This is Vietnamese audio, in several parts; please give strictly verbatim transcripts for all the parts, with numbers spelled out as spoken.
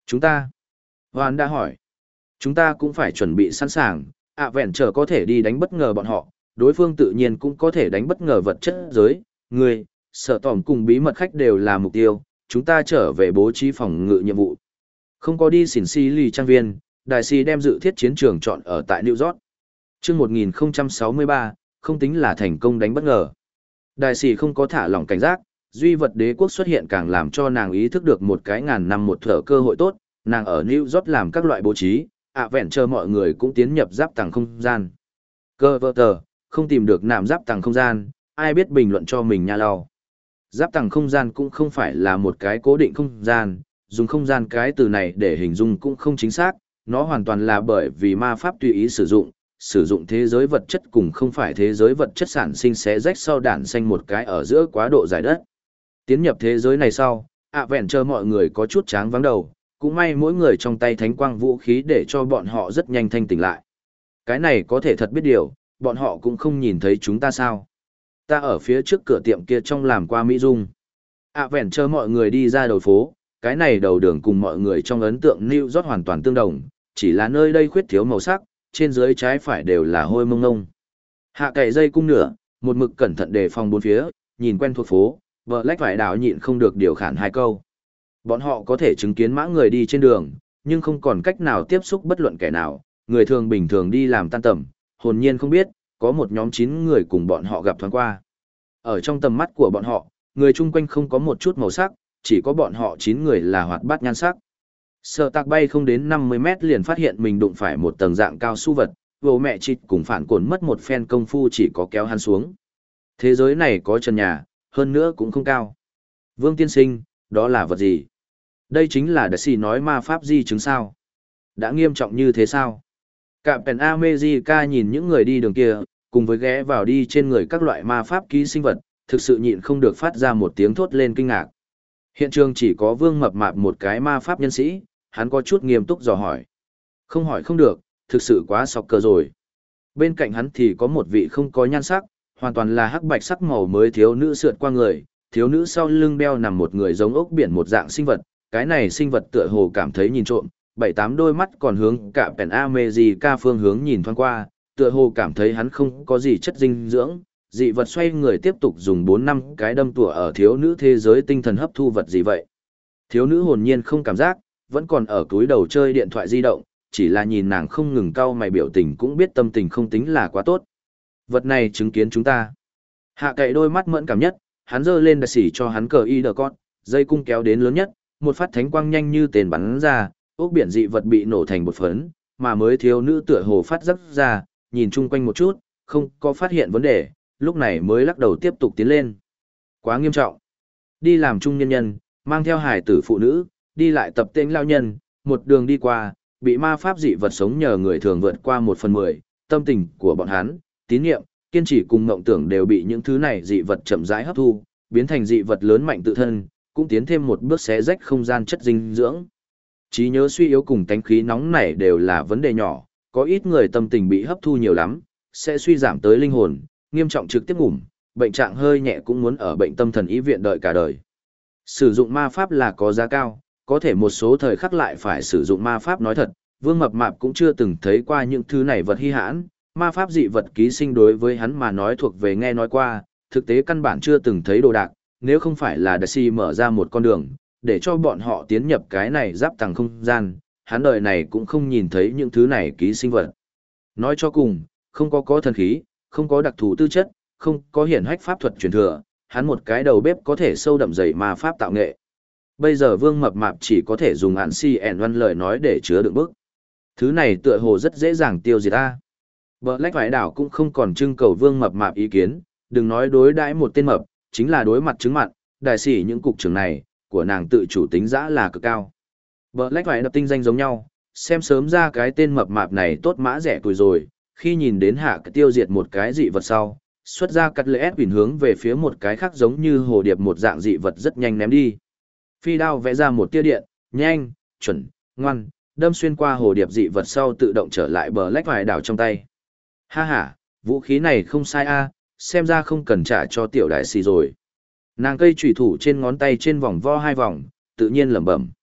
Chúng ta, Hoan đã hỏi, chúng ta cũng phải chuẩn bị sẵn sàng, ạ vẹn trở có thể đi đánh bất ngờ bọn họ, đối phương tự nhiên cũng có thể đánh bất ngờ vật chất giới, người, sở tỏm cùng bí mật khách đều là mục tiêu, chúng ta trở về bố trí phòng ngự nhiệm vụ. Không có đi xỉn xì lì trang viên, đại sĩ đem dự thiết chiến trường chọn ở tại New York. Trước một nghìn không trăm sáu mươi ba, không tính là thành công đánh bất ngờ. Đại sĩ không có thả lỏng cảnh giác, duy vật đế quốc xuất hiện càng làm cho nàng ý thức được một cái ngàn năm một thở cơ hội tốt, nàng ở New York làm các loại bố trí, ạ vẹn chờ mọi người cũng tiến nhập giáp tàng không gian. Cơ vơ tờ, không tìm được nạm giáp tàng không gian, ai biết bình luận cho mình nha lau. Giáp tàng không gian cũng không phải là một cái cố định không gian, dùng không gian cái từ này để hình dung cũng không chính xác, nó hoàn toàn là bởi vì ma pháp tùy ý sử dụng, sử dụng thế giới vật chất cùng không phải thế giới vật chất sản sinh xé rách sau đản xanh một cái ở giữa quá độ giải đất. Tiến nhập thế giới này sau, ạ vẹn chờ mọi người có chút tráng vắng đầu, cũng may mỗi người trong tay thánh quang vũ khí để cho bọn họ rất nhanh thanh tỉnh lại. Cái này có thể thật biết điều, bọn họ cũng không nhìn thấy chúng ta sao. Ta ở phía trước cửa tiệm kia trong làm qua Mỹ Dung. ạ vẹn chờ mọi người đi ra đầu phố, cái này đầu đường cùng mọi người trong ấn tượng New York hoàn toàn tương đồng, chỉ là nơi đây khuyết thiếu màu sắc, trên dưới trái phải đều là hôi mông ngông. Hạ cậy dây cung nửa, một mực cẩn thận đề phòng bốn phía, nhìn quen thuộc phố, vợ lách vải đảo nhịn không được điều khản hai câu. Bọn họ có thể chứng kiến mã người đi trên đường, nhưng không còn cách nào tiếp xúc bất luận kẻ nào, người thường bình thường đi làm tan tầm, hồn nhiên không biết, có một nhóm chín người cùng bọn họ gặp thoáng qua. Ở trong tầm mắt của bọn họ, người chung quanh không có một chút màu sắc, chỉ có bọn họ chín người là hoạt bát nhan sắc. Sợ tạc bay không đến năm mươi mét liền phát hiện mình đụng phải một tầng dạng cao su vật, vô mẹ chịt cùng phản cồn mất một phen công phu chỉ có kéo hắn xuống. Thế giới này có trần nhà, hơn nữa cũng không cao. Vương tiên sinh, đó là vật gì? Đây chính là đại sĩ nói ma pháp di chứng sao? Đã nghiêm trọng như thế sao? Cả Pen America nhìn những người đi đường kia, cùng với ghé vào đi trên người các loại ma pháp ký sinh vật, thực sự nhịn không được phát ra một tiếng thốt lên kinh ngạc. Hiện trường chỉ có Vương Mập Mạp một cái ma pháp nhân sĩ, hắn có chút nghiêm túc dò hỏi. Không hỏi không được, thực sự quá sọc cờ rồi. Bên cạnh hắn thì có một vị không có nhan sắc, hoàn toàn là hắc bạch sắc màu mới thiếu nữ sượt qua người, thiếu nữ sau lưng đeo nằm một người giống ốc biển một dạng sinh vật, cái này sinh vật tựa hồ cảm thấy nhìn trộm, bảy tám đôi mắt còn hướng cả Pen America phương hướng nhìn thoáng qua, tựa hồ cảm thấy hắn không có gì chất dinh dưỡng, dị vật xoay người tiếp tục dùng bốn năm cái đâm tủa ở thiếu nữ thế giới tinh thần hấp thu vật gì vậy. Thiếu nữ hồn nhiên không cảm giác, vẫn còn ở túi đầu chơi điện thoại di động, chỉ là nhìn nàng không ngừng cau mày biểu tình cũng biết tâm tình không tính là quá tốt. Vật này chứng kiến chúng ta. Hạ cậy đôi mắt mẫn cảm nhất, hắn giơ lên đại xỉ cho hắn cờ y đờ con, dây cung kéo đến lớn nhất, một phát thánh quang nhanh như tên bắn ra, ốc biển dị vật bị nổ thành bột phấn, mà mới thiếu nữ tựa hồ phát giấc ra, nhìn chung quanh một chút, không có phát hiện vấn đề, lúc này mới lắc đầu tiếp tục tiến lên. Quá nghiêm trọng. Đi làm trung nhân nhân, mang theo hài tử phụ nữ, đi lại tập tên lao nhân, một đường đi qua, bị ma pháp dị vật sống nhờ người thường vượt qua một phần mười, tâm tình của bọn hắn, tín niệm, kiên trì cùng mộng tưởng đều bị những thứ này dị vật chậm rãi hấp thu, biến thành dị vật lớn mạnh tự thân, cũng tiến thêm một bước xé rách không gian chất dinh dưỡng. Trí nhớ suy yếu cùng tánh khí nóng nảy đều là vấn đề nhỏ, có ít người tâm tình bị hấp thu nhiều lắm, sẽ suy giảm tới linh hồn, nghiêm trọng trực tiếp ngủm, bệnh trạng hơi nhẹ cũng muốn ở bệnh tâm thần y viện đợi cả đời. Sử dụng ma pháp là có giá cao, có thể một số thời khắc lại phải sử dụng ma pháp nói thật, Vương Mập Mạp cũng chưa từng thấy qua những thứ này vật hi hãn, ma pháp dị vật ký sinh đối với hắn mà nói thuộc về nghe nói qua, thực tế căn bản chưa từng thấy đồ đạc, nếu không phải là Đại Si mở ra một con đường, để cho bọn họ tiến nhập cái này giáp tàng không gian, hắn đời này cũng không nhìn thấy những thứ này ký sinh vật. Nói cho cùng, không có có thần khí, không có đặc thù tư chất, không có hiển hách pháp thuật truyền thừa, hắn một cái đầu bếp có thể sâu đậm dày ma pháp tạo nghệ. Bây giờ Vương Mập Mạp chỉ có thể dùng ản si ẻn văn lời nói để chứa đựng bức. Thứ này tựa hồ rất dễ dàng tiêu diệt ta. Black Vải Đảo cũng không còn trưng cầu Vương Mập Mạp ý kiến, đừng nói đối đãi một tên mập, chính là đối mặt chứng mặn, đại sĩ những cục trưởng này, của nàng tự chủ tính dã là cực cao. Black Vải Đảo tinh danh giống nhau, xem sớm ra cái tên mập mạp này tốt mã rẻ tuổi rồi, khi nhìn đến hạ cái tiêu diệt một cái dị vật sau, xuất ra cắt lệ ép hướng về phía một cái khác giống như hồ điệp một dạng dị vật rất nhanh ném đi. Phi đao vẽ ra một tia điện, nhanh, chuẩn, ngoan, đâm xuyên qua hồ điệp dị vật sau tự động trở lại bờ lách vài đảo trong tay. Ha ha, vũ khí này không sai a, xem ra không cần trả cho tiểu đại sĩ rồi. Nàng cây chủy thủ trên ngón tay trên vòng vo hai vòng, tự nhiên lẩm bẩm.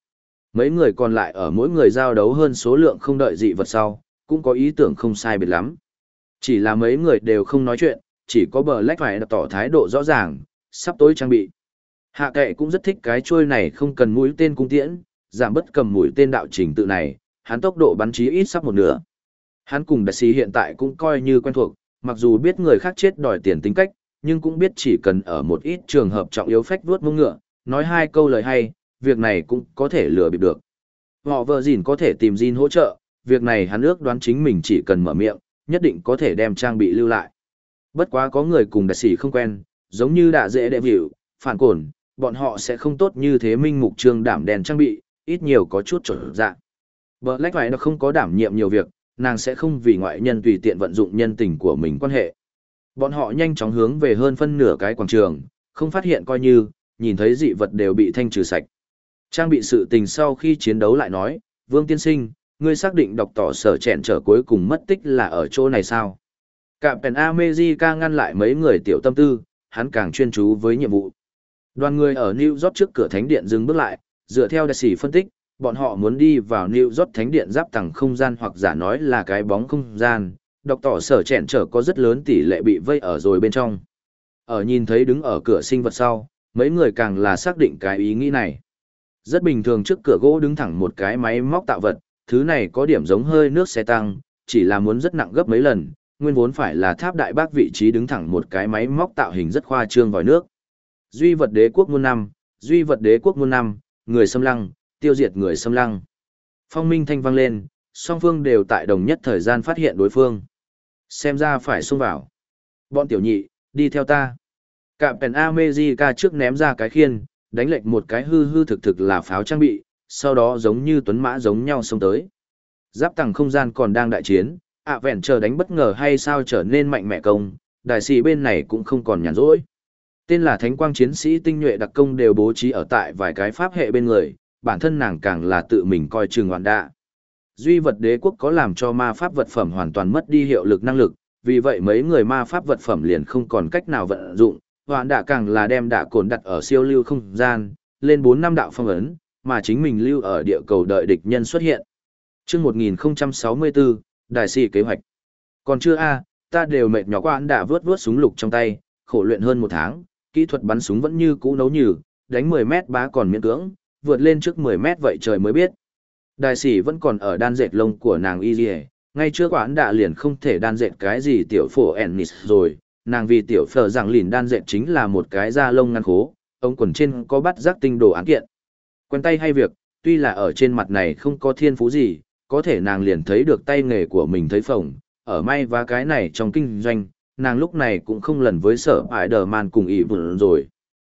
Mấy người còn lại ở mỗi người giao đấu hơn số lượng không đợi dị vật sau, cũng có ý tưởng không sai biệt lắm. Chỉ là mấy người đều không nói chuyện, chỉ có bờ lách phải tỏ thái độ rõ ràng, sắp tối trang bị. Hạ kệ cũng rất thích cái chuôi này không cần mũi tên cung tiễn, giảm bất cầm mũi tên đạo trình tự này, hắn tốc độ bắn chí ít sắp một nửa. Hắn cùng đại sĩ hiện tại cũng coi như quen thuộc, mặc dù biết người khác chết đòi tiền tính cách, nhưng cũng biết chỉ cần ở một ít trường hợp trọng yếu phách vuốt mông ngựa, nói hai câu lời hay, việc này cũng có thể lừa bịp được. Họ vợ gìn có thể tìm Jin hỗ trợ, việc này hắn ước đoán chính mình chỉ cần mở miệng, nhất định có thể đem trang bị lưu lại. Bất quá có người cùng đại sĩ không quen, giống như đã dễ đệ vịu, phản cổn, bọn họ sẽ không tốt như thế minh mục trương đảm đèn trang bị, ít nhiều có chút trở dạng. Black phải nó không có đảm nhiệm nhiều việc, nàng sẽ không vì ngoại nhân tùy tiện vận dụng nhân tình của mình quan hệ. Bọn họ nhanh chóng hướng về hơn phân nửa cái quảng trường, không phát hiện coi như, nhìn thấy dị vật đều bị thanh trừ sạch. Trang bị sự tình sau khi chiến đấu lại nói, Vương Tiên Sinh, ngươi xác định đọc tỏ sở chẹn trở cuối cùng mất tích là ở chỗ này sao? Captain America ngăn lại mấy người tiểu tâm tư, hắn càng chuyên chú với nhiệm vụ. Đoàn người ở New York trước cửa thánh điện dừng bước lại, dựa theo đại sĩ phân tích, bọn họ muốn đi vào New York thánh điện giáp tầng không gian hoặc giả nói là cái bóng không gian, đọc tỏ sở chẹn trở có rất lớn tỷ lệ bị vây ở rồi bên trong. Ở nhìn thấy đứng ở cửa sinh vật sau, mấy người càng là xác định cái ý nghĩ này. Rất bình thường trước cửa gỗ đứng thẳng một cái máy móc tạo vật, thứ này có điểm giống hơi nước xe tăng, chỉ là muốn rất nặng gấp mấy lần, nguyên vốn phải là tháp đại bác vị trí đứng thẳng một cái máy móc tạo hình rất khoa trương vòi nước. Duy vật đế quốc muôn năm, duy vật đế quốc muôn năm, người xâm lăng, tiêu diệt người xâm lăng. Phong minh thanh vang lên, song phương đều tại đồng nhất thời gian phát hiện đối phương. Xem ra phải xông vào. Bọn tiểu nhị, đi theo ta. Captain America trước ném ra cái khiên, đánh lệch một cái hư hư thực thực là pháo trang bị, sau đó giống như tuấn mã giống nhau xông tới. Giáp tầng không gian còn đang đại chiến, ạ vẹn chờ đánh bất ngờ hay sao trở nên mạnh mẽ công, đại sĩ bên này cũng không còn nhàn rỗi. Tên là thánh quang chiến sĩ tinh nhuệ đặc công đều bố trí ở tại vài cái pháp hệ bên người, bản thân nàng càng là tự mình coi chừng hoàn đạ. Duy vật đế quốc có làm cho ma pháp vật phẩm hoàn toàn mất đi hiệu lực năng lực, vì vậy mấy người ma pháp vật phẩm liền không còn cách nào vận dụng, hoàn đạ càng là đem đạ cồn đặt ở siêu lưu không gian, lên bốn năm đạo phong ấn, mà chính mình lưu ở địa cầu đợi địch nhân xuất hiện. Chương một nghìn không trăm sáu mươi tư, đại sĩ kế hoạch. Còn chưa a, ta đều mệt nhỏ quá, đã vướt vướt súng lục trong tay, khổ luyện hơn một tháng, kỹ thuật bắn súng vẫn như cũ nấu nhừ, đánh mười mét bá còn miễn cưỡng, vượt lên trước mười mét vậy trời mới biết. Đại sĩ vẫn còn ở đan dệt lông của nàng y dì ngay trước quán đã liền không thể đan dệt cái gì tiểu phổ ennis rồi, nàng vì tiểu phở rằng lìn đan dệt chính là một cái da lông ngăn khố, ống quần trên có bắt giác tinh đồ án kiện. Quen tay hay việc, tuy là ở trên mặt này không có thiên phú gì, có thể nàng liền thấy được tay nghề của mình thấy phồng, ở may và cái này trong kinh doanh, nàng lúc này cũng không lần với sở Spider-Man cùng ý vụn rồi.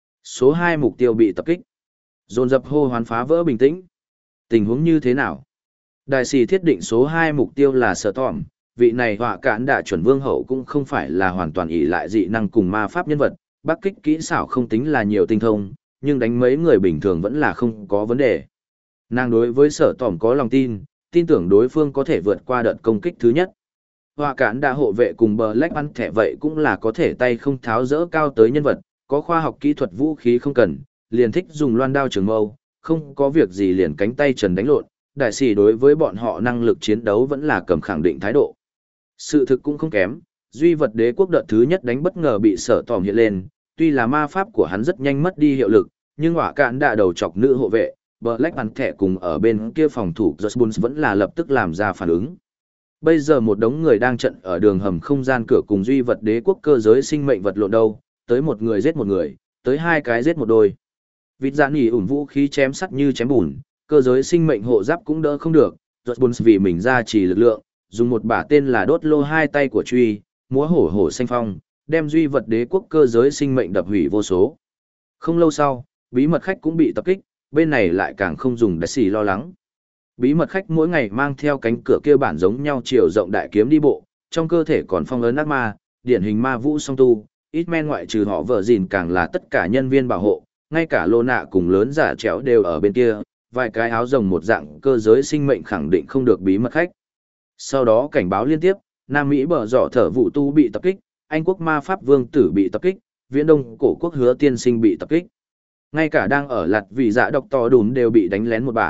Số hai mục tiêu bị tập kích. Dồn dập hô hoán phá vỡ bình tĩnh. Tình huống như thế nào? Đại sĩ thiết định số hai mục tiêu là sở tòm, vị này họa cản đạ chuẩn vương hậu cũng không phải là hoàn toàn ỷ lại dị năng cùng ma pháp nhân vật, bắc kích kỹ xảo không tính là nhiều tinh thông, nhưng đánh mấy người bình thường vẫn là không có vấn đề. Nàng đối với sở tòm có lòng tin, tin tưởng đối phương có thể vượt qua đợt công kích thứ nhất. Họa cản đạ hộ vệ cùng bờ lách ăn thẻ vậy cũng là có thể tay không tháo dỡ cao tới nhân vật, có khoa học kỹ thuật vũ khí không cần, liền thích dùng loan đao trường mâu, không có việc gì liền cánh tay trần đánh lộn, đại sĩ đối với bọn họ năng lực chiến đấu vẫn là cầm khẳng định thái độ. Sự thực cũng không kém, duy vật đế quốc đợt thứ nhất đánh bất ngờ bị sở tòm hiện lên, tuy là ma pháp của hắn rất nhanh mất đi hiệu lực, nhưng hỏa cạn đã đầu chọc nữ hộ vệ, Black Panther cùng ở bên kia phòng thủ Jones vẫn là lập tức làm ra phản ứng. Bây giờ một đống người đang trận ở đường hầm không gian cửa cùng duy vật đế quốc cơ giới sinh mệnh vật lộn đâu, tới một người giết một người, tới hai cái giết một đôi. Vịt dạ nỉ ủn vũ khí chém sắt như chém bùn, cơ giới sinh mệnh hộ giáp cũng đỡ không được, Jones vì mình ra trì lực lượng, dùng một bả tên là đốt lô hai tay của truy, múa hổ hổ xanh phong, đem duy vật đế quốc cơ giới sinh mệnh đập hủy vô số. Không lâu sau, bí mật khách cũng bị tập kích, bên này lại càng không dùng đại sĩ lo lắng. Bí mật khách mỗi ngày mang theo cánh cửa kia bản giống nhau chiều rộng đại kiếm đi bộ, trong cơ thể còn phong ấn ác ma, điển hình ma vũ song tu, ít men ngoại trừ họ vợ gìn càng là tất cả nhân viên bảo hộ, ngay cả lô nạ cùng lớn giả chéo đều ở bên kia, vài cái áo rồng một dạng cơ giới sinh mệnh khẳng định không được bí mật khách. Sau đó cảnh báo liên tiếp, Nam Mỹ bờ dọ thở vụ tu bị tập kích, Anh quốc ma pháp vương tử bị tập kích, Viễn Đông cổ quốc hứa tiên sinh bị tập kích. Ngay cả đang ở lạt vị dạ độc to đùm đều bị đánh lén một bả,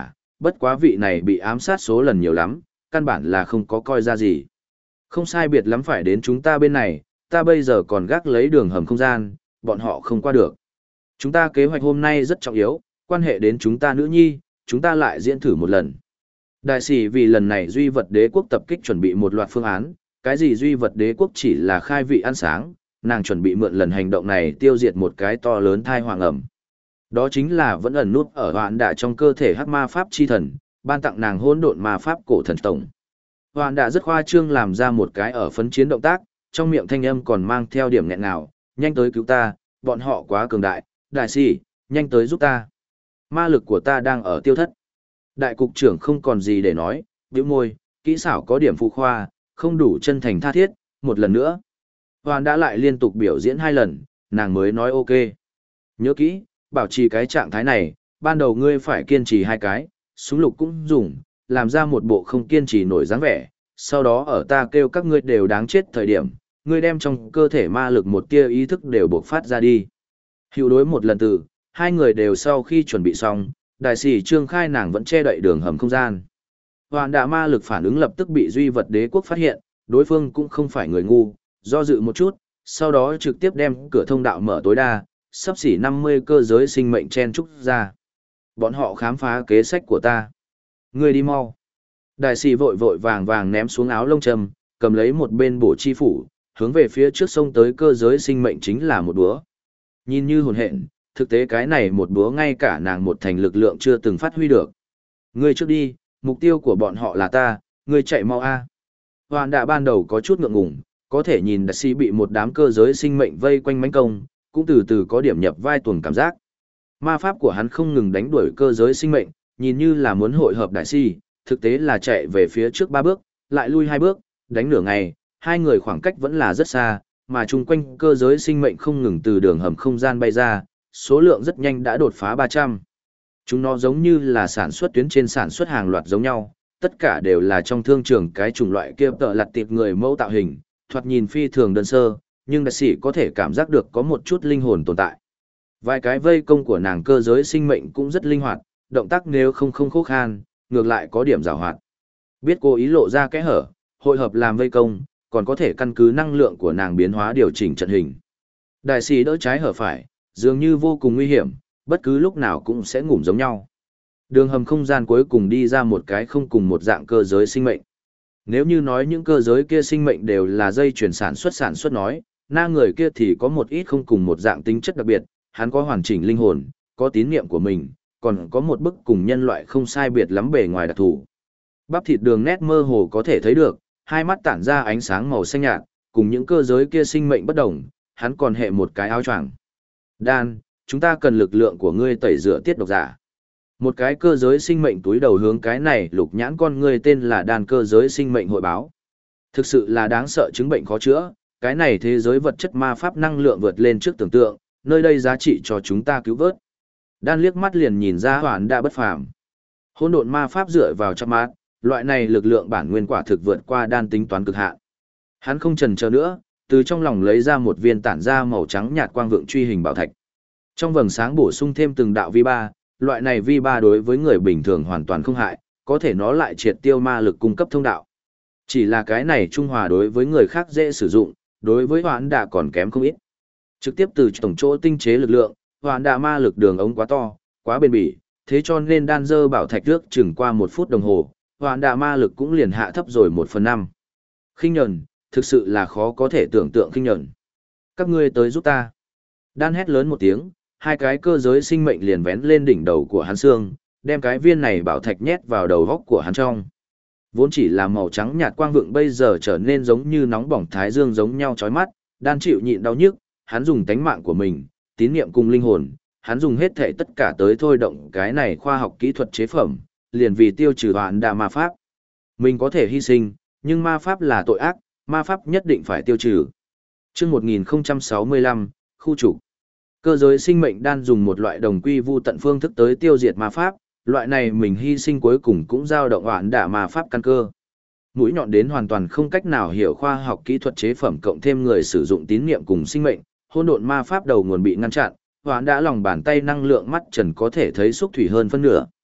bất quá vị này bị ám sát số lần nhiều lắm, căn bản là không có coi ra gì. Không sai biệt lắm phải đến chúng ta bên này, ta bây giờ còn gác lấy đường hầm không gian, bọn họ không qua được. Chúng ta kế hoạch hôm nay rất trọng yếu, quan hệ đến chúng ta nữ nhi, chúng ta lại diễn thử một lần. Đại sĩ vì lần này duy vật đế quốc tập kích chuẩn bị một loạt phương án, cái gì duy vật đế quốc chỉ là khai vị ăn sáng, nàng chuẩn bị mượn lần hành động này tiêu diệt một cái to lớn thai hoàng ẩm. Đó chính là vẫn ẩn nút ở hoạn đạ trong cơ thể hắc ma pháp chi thần, ban tặng nàng hỗn độn ma pháp cổ thần tổng. Hoạn đạ rất khoa trương làm ra một cái ở phấn chiến động tác, trong miệng thanh âm còn mang theo điểm nghẹn ngào, nhanh tới cứu ta, bọn họ quá cường đại, đại sĩ, nhanh tới giúp ta. Ma lực của ta đang ở tiêu thất. Đại cục trưởng không còn gì để nói, bĩu môi, kỹ xảo có điểm phụ khoa, không đủ chân thành tha thiết, một lần nữa. Hoạn đã lại liên tục biểu diễn hai lần, nàng mới nói ok. Nhớ kỹ, bảo trì cái trạng thái này, ban đầu ngươi phải kiên trì hai cái, súng lục cũng dùng, làm ra một bộ không kiên trì nổi dáng vẻ, sau đó ở ta kêu các ngươi đều đáng chết thời điểm, ngươi đem trong cơ thể ma lực một tia ý thức đều bộc phát ra đi. Hiệu đối một lần từ, hai người đều sau khi chuẩn bị xong, đại sĩ Trương Khai nàng vẫn che đậy đường hầm không gian. Hoàn đạ ma lực phản ứng lập tức bị duy vật đế quốc phát hiện, đối phương cũng không phải người ngu, do dự một chút, sau đó trực tiếp đem cửa thông đạo mở tối đa, sắp xỉ năm mươi cơ giới sinh mệnh chen trúc ra. Bọn họ khám phá kế sách của ta. Ngươi đi mau. Đại sĩ vội vội vàng vàng ném xuống áo lông châm, cầm lấy một bên bổ chi phủ, hướng về phía trước sông tới cơ giới sinh mệnh chính là một búa. Nhìn như hồn hện, thực tế cái này một búa ngay cả nàng một thành lực lượng chưa từng phát huy được. Ngươi trước đi, mục tiêu của bọn họ là ta, ngươi chạy mau a. Hoàn đạ ban đầu có chút ngượng ngùng, có thể nhìn đại sĩ bị một đám cơ giới sinh mệnh vây quanh mãnh công, cũng từ từ có điểm nhập vai tuồng cảm giác. Ma pháp của hắn không ngừng đánh đuổi cơ giới sinh mệnh, nhìn như là muốn hội hợp đại sĩ, thực tế là chạy về phía trước ba bước, lại lui hai bước, đánh nửa ngày, hai người khoảng cách vẫn là rất xa, mà chung quanh cơ giới sinh mệnh không ngừng từ đường hầm không gian bay ra, số lượng rất nhanh đã đột phá ba trăm. Chúng nó giống như là sản xuất tuyến trên sản xuất hàng loạt giống nhau, tất cả đều là trong thương trường cái chủng loại kia tợ lặt tiệp người mẫu tạo hình, thoạt nhìn phi thường đơn sơ, nhưng đại sĩ có thể cảm giác được có một chút linh hồn tồn tại. Vài cái vây công của nàng cơ giới sinh mệnh cũng rất linh hoạt, động tác nếu không không khó khăn, ngược lại có điểm giàu hoạt. Biết cô ý lộ ra kẽ hở, hội hợp làm vây công, còn có thể căn cứ năng lượng của nàng biến hóa điều chỉnh trận hình. Đại sĩ đỡ trái hở phải, dường như vô cùng nguy hiểm, bất cứ lúc nào cũng sẽ ngủm giống nhau. Đường hầm không gian cuối cùng đi ra một cái không cùng một dạng cơ giới sinh mệnh. Nếu như nói những cơ giới kia sinh mệnh đều là dây chuyển sản xuất sản xuất nói, na người kia thì có một ít không cùng một dạng tính chất đặc biệt, hắn có hoàn chỉnh linh hồn, có tín niệm của mình, còn có một bức cùng nhân loại không sai biệt lắm bề ngoài đặc thù. Bắp thịt đường nét mơ hồ có thể thấy được, hai mắt tản ra ánh sáng màu xanh nhạt, cùng những cơ giới kia sinh mệnh bất đồng, hắn còn hệ một cái áo choàng. Đan, chúng ta cần lực lượng của ngươi tẩy rửa tiết độc giả. Một cái cơ giới sinh mệnh túi đầu hướng cái này lục nhãn con ngươi tên là đan cơ giới sinh mệnh hội báo. Thực sự là đáng sợ chứng bệnh khó chữa, cái này thế giới vật chất ma pháp năng lượng vượt lên trước tưởng tượng, nơi đây giá trị cho chúng ta cứu vớt. Đan liếc mắt liền nhìn ra Hoán đã bất phàm. Hỗn độn ma pháp dựa vào chắp mát, loại này lực lượng bản nguyên quả thực vượt qua đan tính toán cực hạn. Hắn không chần chờ nữa, từ trong lòng lấy ra một viên tản ra màu trắng nhạt quang vượng truy hình bảo thạch. Trong vầng sáng bổ sung thêm từng đạo vi ba, loại này vi ba đối với người bình thường hoàn toàn không hại, có thể nó lại triệt tiêu ma lực cung cấp thông đạo. Chỉ là cái này trung hòa đối với người khác dễ sử dụng, đối với Hoán đã còn kém không ít. Trực tiếp từ tổng chỗ tinh chế lực lượng, Hoán đã ma lực đường ống quá to, quá bền bỉ, thế cho nên đan dơ bảo thạch trước chừng qua một phút đồng hồ, Hoán đã ma lực cũng liền hạ thấp rồi một phần năm. Khinh nhẫn, thực sự là khó có thể tưởng tượng khinh nhẫn. Các ngươi tới giúp ta. Đan hét lớn một tiếng, hai cái cơ giới sinh mệnh liền vén lên đỉnh đầu của hắn xương, đem cái viên này bảo thạch nhét vào đầu góc của hắn trong. Vốn chỉ là màu trắng nhạt quang vượng bây giờ trở nên giống như nóng bỏng thái dương giống nhau chói mắt, đan chịu nhịn đau nhức, hắn dùng tánh mạng của mình, tín niệm cùng linh hồn, hắn dùng hết thể tất cả tới thôi động cái này khoa học kỹ thuật chế phẩm, liền vì tiêu trừ Hoán đà ma pháp. Mình có thể hy sinh, nhưng ma pháp là tội ác, ma pháp nhất định phải tiêu trừ. Chương một nghìn không trăm sáu mươi lăm, khu trục. Cơ giới sinh mệnh đan dùng một loại đồng quy vu tận phương thức tới tiêu diệt ma pháp, loại này mình hy sinh cuối cùng cũng dao động Hoán đả ma pháp căn cơ. Mũi nhọn đến hoàn toàn không cách nào hiểu khoa học kỹ thuật chế phẩm cộng thêm người sử dụng tín niệm cùng sinh mệnh, hỗn độn ma pháp đầu nguồn bị ngăn chặn, Hoán đã lòng bàn tay năng lượng mắt trần có thể thấy xúc thủy hơn phân nửa.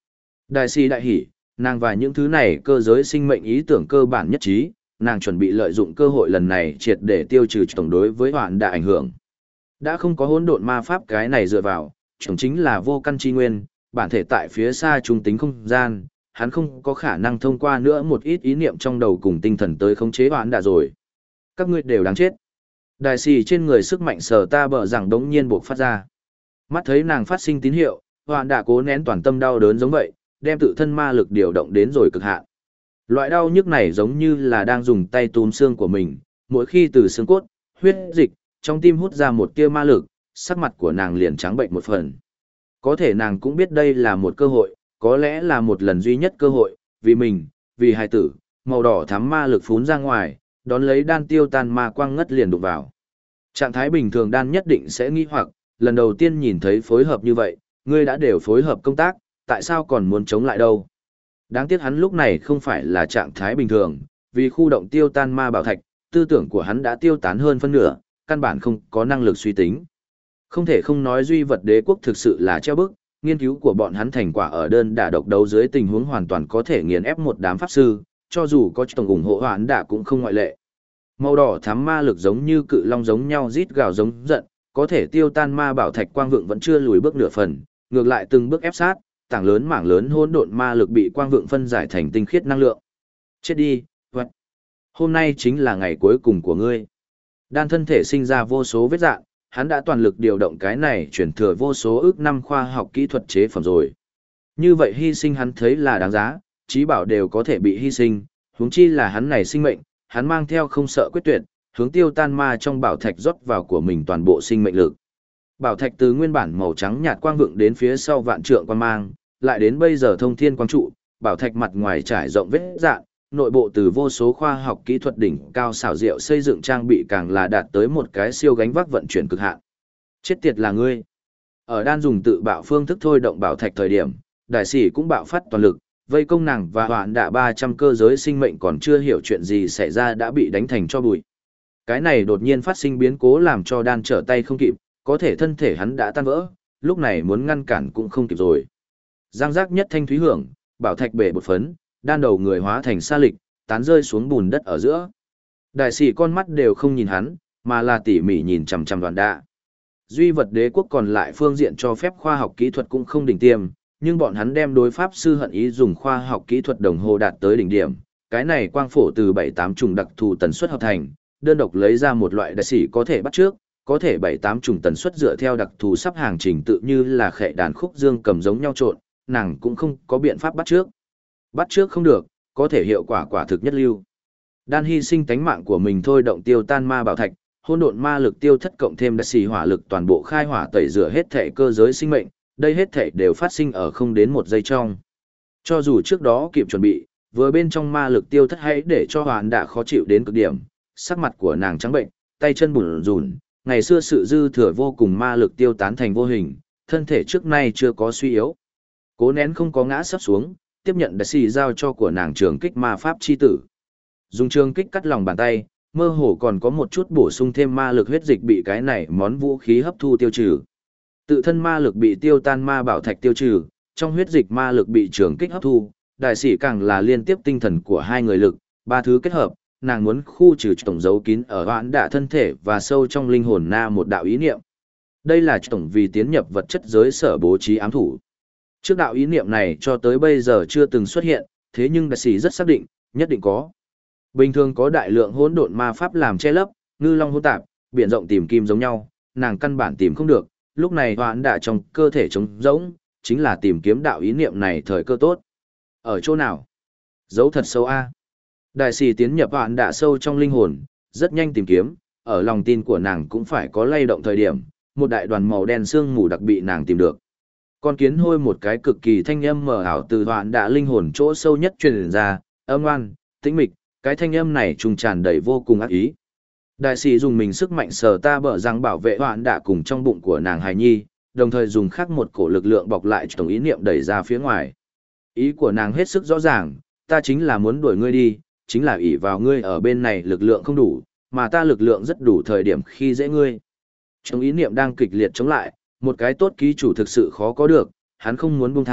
Đại si đại hỉ, nàng và những thứ này cơ giới sinh mệnh ý tưởng cơ bản nhất trí, nàng chuẩn bị lợi dụng cơ hội lần này triệt để tiêu trừ tổng đối với hoạn đã ảnh hưởng. Đã không có hỗn độn ma pháp cái này dựa vào, chúng chính là vô căn chi nguyên, bản thể tại phía xa trung tính không gian, hắn không có khả năng thông qua nữa một ít ý niệm trong đầu cùng tinh thần tới khống chế hoạn đã rồi. Các ngươi đều đáng chết. Đại sĩ trên người sức mạnh sở ta bờ rằng đống nhiên buộc phát ra. Mắt thấy nàng phát sinh tín hiệu, hoạn đã cố nén toàn tâm đau đớn giống vậy, đem tự thân ma lực điều động đến rồi cực hạn. Loại đau nhức này giống như là đang dùng tay túm xương của mình, mỗi khi từ xương cốt, huyết dịch, trong tim hút ra một tia ma lực, sắc mặt của nàng liền trắng bệnh một phần. Có thể nàng cũng biết đây là một cơ hội, có lẽ là một lần duy nhất cơ hội, vì mình, vì hài tử, màu đỏ thắm ma lực phún ra ngoài, đón lấy đan tiêu tan ma quang ngất liền đụng vào. Trạng thái bình thường đan nhất định sẽ nghi hoặc, lần đầu tiên nhìn thấy phối hợp như vậy, ngươi đã đều phối hợp công tác, tại sao còn muốn chống lại đâu? Đáng tiếc hắn lúc này không phải là trạng thái bình thường, vì khu động tiêu tan ma bảo thạch, tư tưởng của hắn đã tiêu tán hơn phân nửa, căn bản không có năng lực suy tính. Không thể không nói duy vật đế quốc thực sự là treo bức, nghiên cứu của bọn hắn thành quả ở đơn đả độc đấu dưới tình huống hoàn toàn có thể nghiền ép một đám pháp sư, cho dù có tổng ủng hộ hoãn đả cũng không ngoại lệ. Màu đỏ thắm ma lực giống như cự long giống nhau rít gào giống giận, có thể tiêu tan ma bảo thạch quang vượng vẫn chưa lùi bước nửa phần, ngược lại từng bước ép sát, tảng lớn mảng lớn hỗn độn ma lực bị quang vượng phân giải thành tinh khiết năng lượng. Chết đi, vật. Hôm nay chính là ngày cuối cùng của ngươi. Đan thân thể sinh ra vô số vết dạn, hắn đã toàn lực điều động cái này chuyển thừa vô số ước năm khoa học kỹ thuật chế phẩm rồi. Như vậy hy sinh hắn thấy là đáng giá, trí bảo đều có thể bị hy sinh, huống chi là hắn này sinh mệnh, hắn mang theo không sợ quyết tuyệt, hướng tiêu tan ma trong bảo thạch rót vào của mình toàn bộ sinh mệnh lực. Bảo thạch từ nguyên bản màu trắng nhạt quang vượng đến phía sau vạn trượng quang mang, lại đến bây giờ thông thiên quang trụ, bảo thạch mặt ngoài trải rộng vết dạn, nội bộ từ vô số khoa học kỹ thuật đỉnh cao xảo diệu xây dựng trang bị càng là đạt tới một cái siêu gánh vác vận chuyển cực hạn. Chết tiệt là ngươi. Ở đan dùng tự bạo phương thức thôi động bảo thạch thời điểm, đại sĩ cũng bạo phát toàn lực, vây công nàng và hoạn đả ba trăm cơ giới sinh mệnh còn chưa hiểu chuyện gì xảy ra đã bị đánh thành cho bụi. Cái này đột nhiên phát sinh biến cố làm cho đan trở tay không kịp, có thể thân thể hắn đã tan vỡ, lúc này muốn ngăn cản cũng không kịp rồi. Giang giác nhất thanh thúy hưởng, bảo thạch bể bột phấn, đan đầu người hóa thành sa lịch, tán rơi xuống bùn đất ở giữa. Đại sĩ con mắt đều không nhìn hắn, mà là tỉ mỉ nhìn chằm chằm Đoàn Đạ. Duy vật đế quốc còn lại phương diện cho phép khoa học kỹ thuật cũng không đỉnh tiêm, nhưng bọn hắn đem đối pháp sư hận ý dùng khoa học kỹ thuật đồng hồ đạt tới đỉnh điểm. Cái này quang phổ từ bảy tám trùng đặc thù tần suất hợp thành, đơn độc lấy ra một loại đại sĩ có thể bắt trước, có thể bảy tám trùng tần suất dựa theo đặc thù sắp hàng trình tự như là khệ đàn khúc dương cầm giống nhau trộn, nàng cũng không có biện pháp bắt trước. Bắt trước không được, có thể hiệu quả quả thực nhất lưu. Đan hy sinh tánh mạng của mình thôi động tiêu tan ma bảo thạch, hỗn độn ma lực tiêu thất cộng thêm đại sĩ hỏa lực toàn bộ khai hỏa tẩy rửa hết thể cơ giới sinh mệnh, đây hết thể đều phát sinh ở không đến một giây trong. Cho dù trước đó kịp chuẩn bị, vừa bên trong ma lực tiêu thất hãy để cho hoàn đã khó chịu đến cực điểm, sắc mặt của nàng trắng bệnh, tay chân bủn rủn, ngày xưa sự dư thừa vô cùng ma lực tiêu tán thành vô hình, thân thể trước nay chưa có suy yếu. Cố nén không có ngã sắp xuống, tiếp nhận đại sĩ giao cho của nàng trường kích ma pháp chi tử. Dùng trường kích cắt lòng bàn tay, mơ hồ còn có một chút bổ sung thêm ma lực huyết dịch bị cái này món vũ khí hấp thu tiêu trừ. Tự thân ma lực bị tiêu tan ma bảo thạch tiêu trừ, trong huyết dịch ma lực bị trường kích hấp thu, đại sĩ càng là liên tiếp tinh thần của hai người lực, ba thứ kết hợp, nàng muốn khu trừ tổng dấu kín ở hoãn đả thân thể và sâu trong linh hồn na một đạo ý niệm. Đây là tổng vì tiến nhập vật chất giới sở bố trí ám thủ. Trước đạo ý niệm này cho tới bây giờ chưa từng xuất hiện, thế nhưng đại sĩ rất xác định, nhất định có. Bình thường có đại lượng hỗn độn ma pháp làm che lấp, ngư long hỗn tạp, biển rộng tìm kim giống nhau, nàng căn bản tìm không được, lúc này hoãn đả trong cơ thể trống rỗng, chính là tìm kiếm đạo ý niệm này thời cơ tốt. Ở chỗ nào? Giấu thật sâu a. Đại sĩ tiến nhập hoãn đả sâu trong linh hồn, rất nhanh tìm kiếm, ở lòng tin của nàng cũng phải có lay động thời điểm, một đại đoàn màu đen sương mù đặc bị nàng tìm được. Con kiến hôi một cái cực kỳ thanh âm mờ ảo từ hoạn đạ linh hồn chỗ sâu nhất truyền ra, âm oan, tĩnh mịch, cái thanh âm này trùng tràn đầy vô cùng ác ý. Đại sĩ dùng mình sức mạnh sờ ta bở rằng bảo vệ hoạn đạ cùng trong bụng của nàng hài nhi, đồng thời dùng khác một cổ lực lượng bọc lại tổng ý niệm đẩy ra phía ngoài. Ý của nàng hết sức rõ ràng, ta chính là muốn đuổi ngươi đi, chính là ỷ vào ngươi ở bên này lực lượng không đủ, mà ta lực lượng rất đủ thời điểm khi dễ ngươi. Trong ý niệm đang kịch liệt chống lại, một cái tốt ký chủ thực sự khó có được, hắn không muốn buông tha,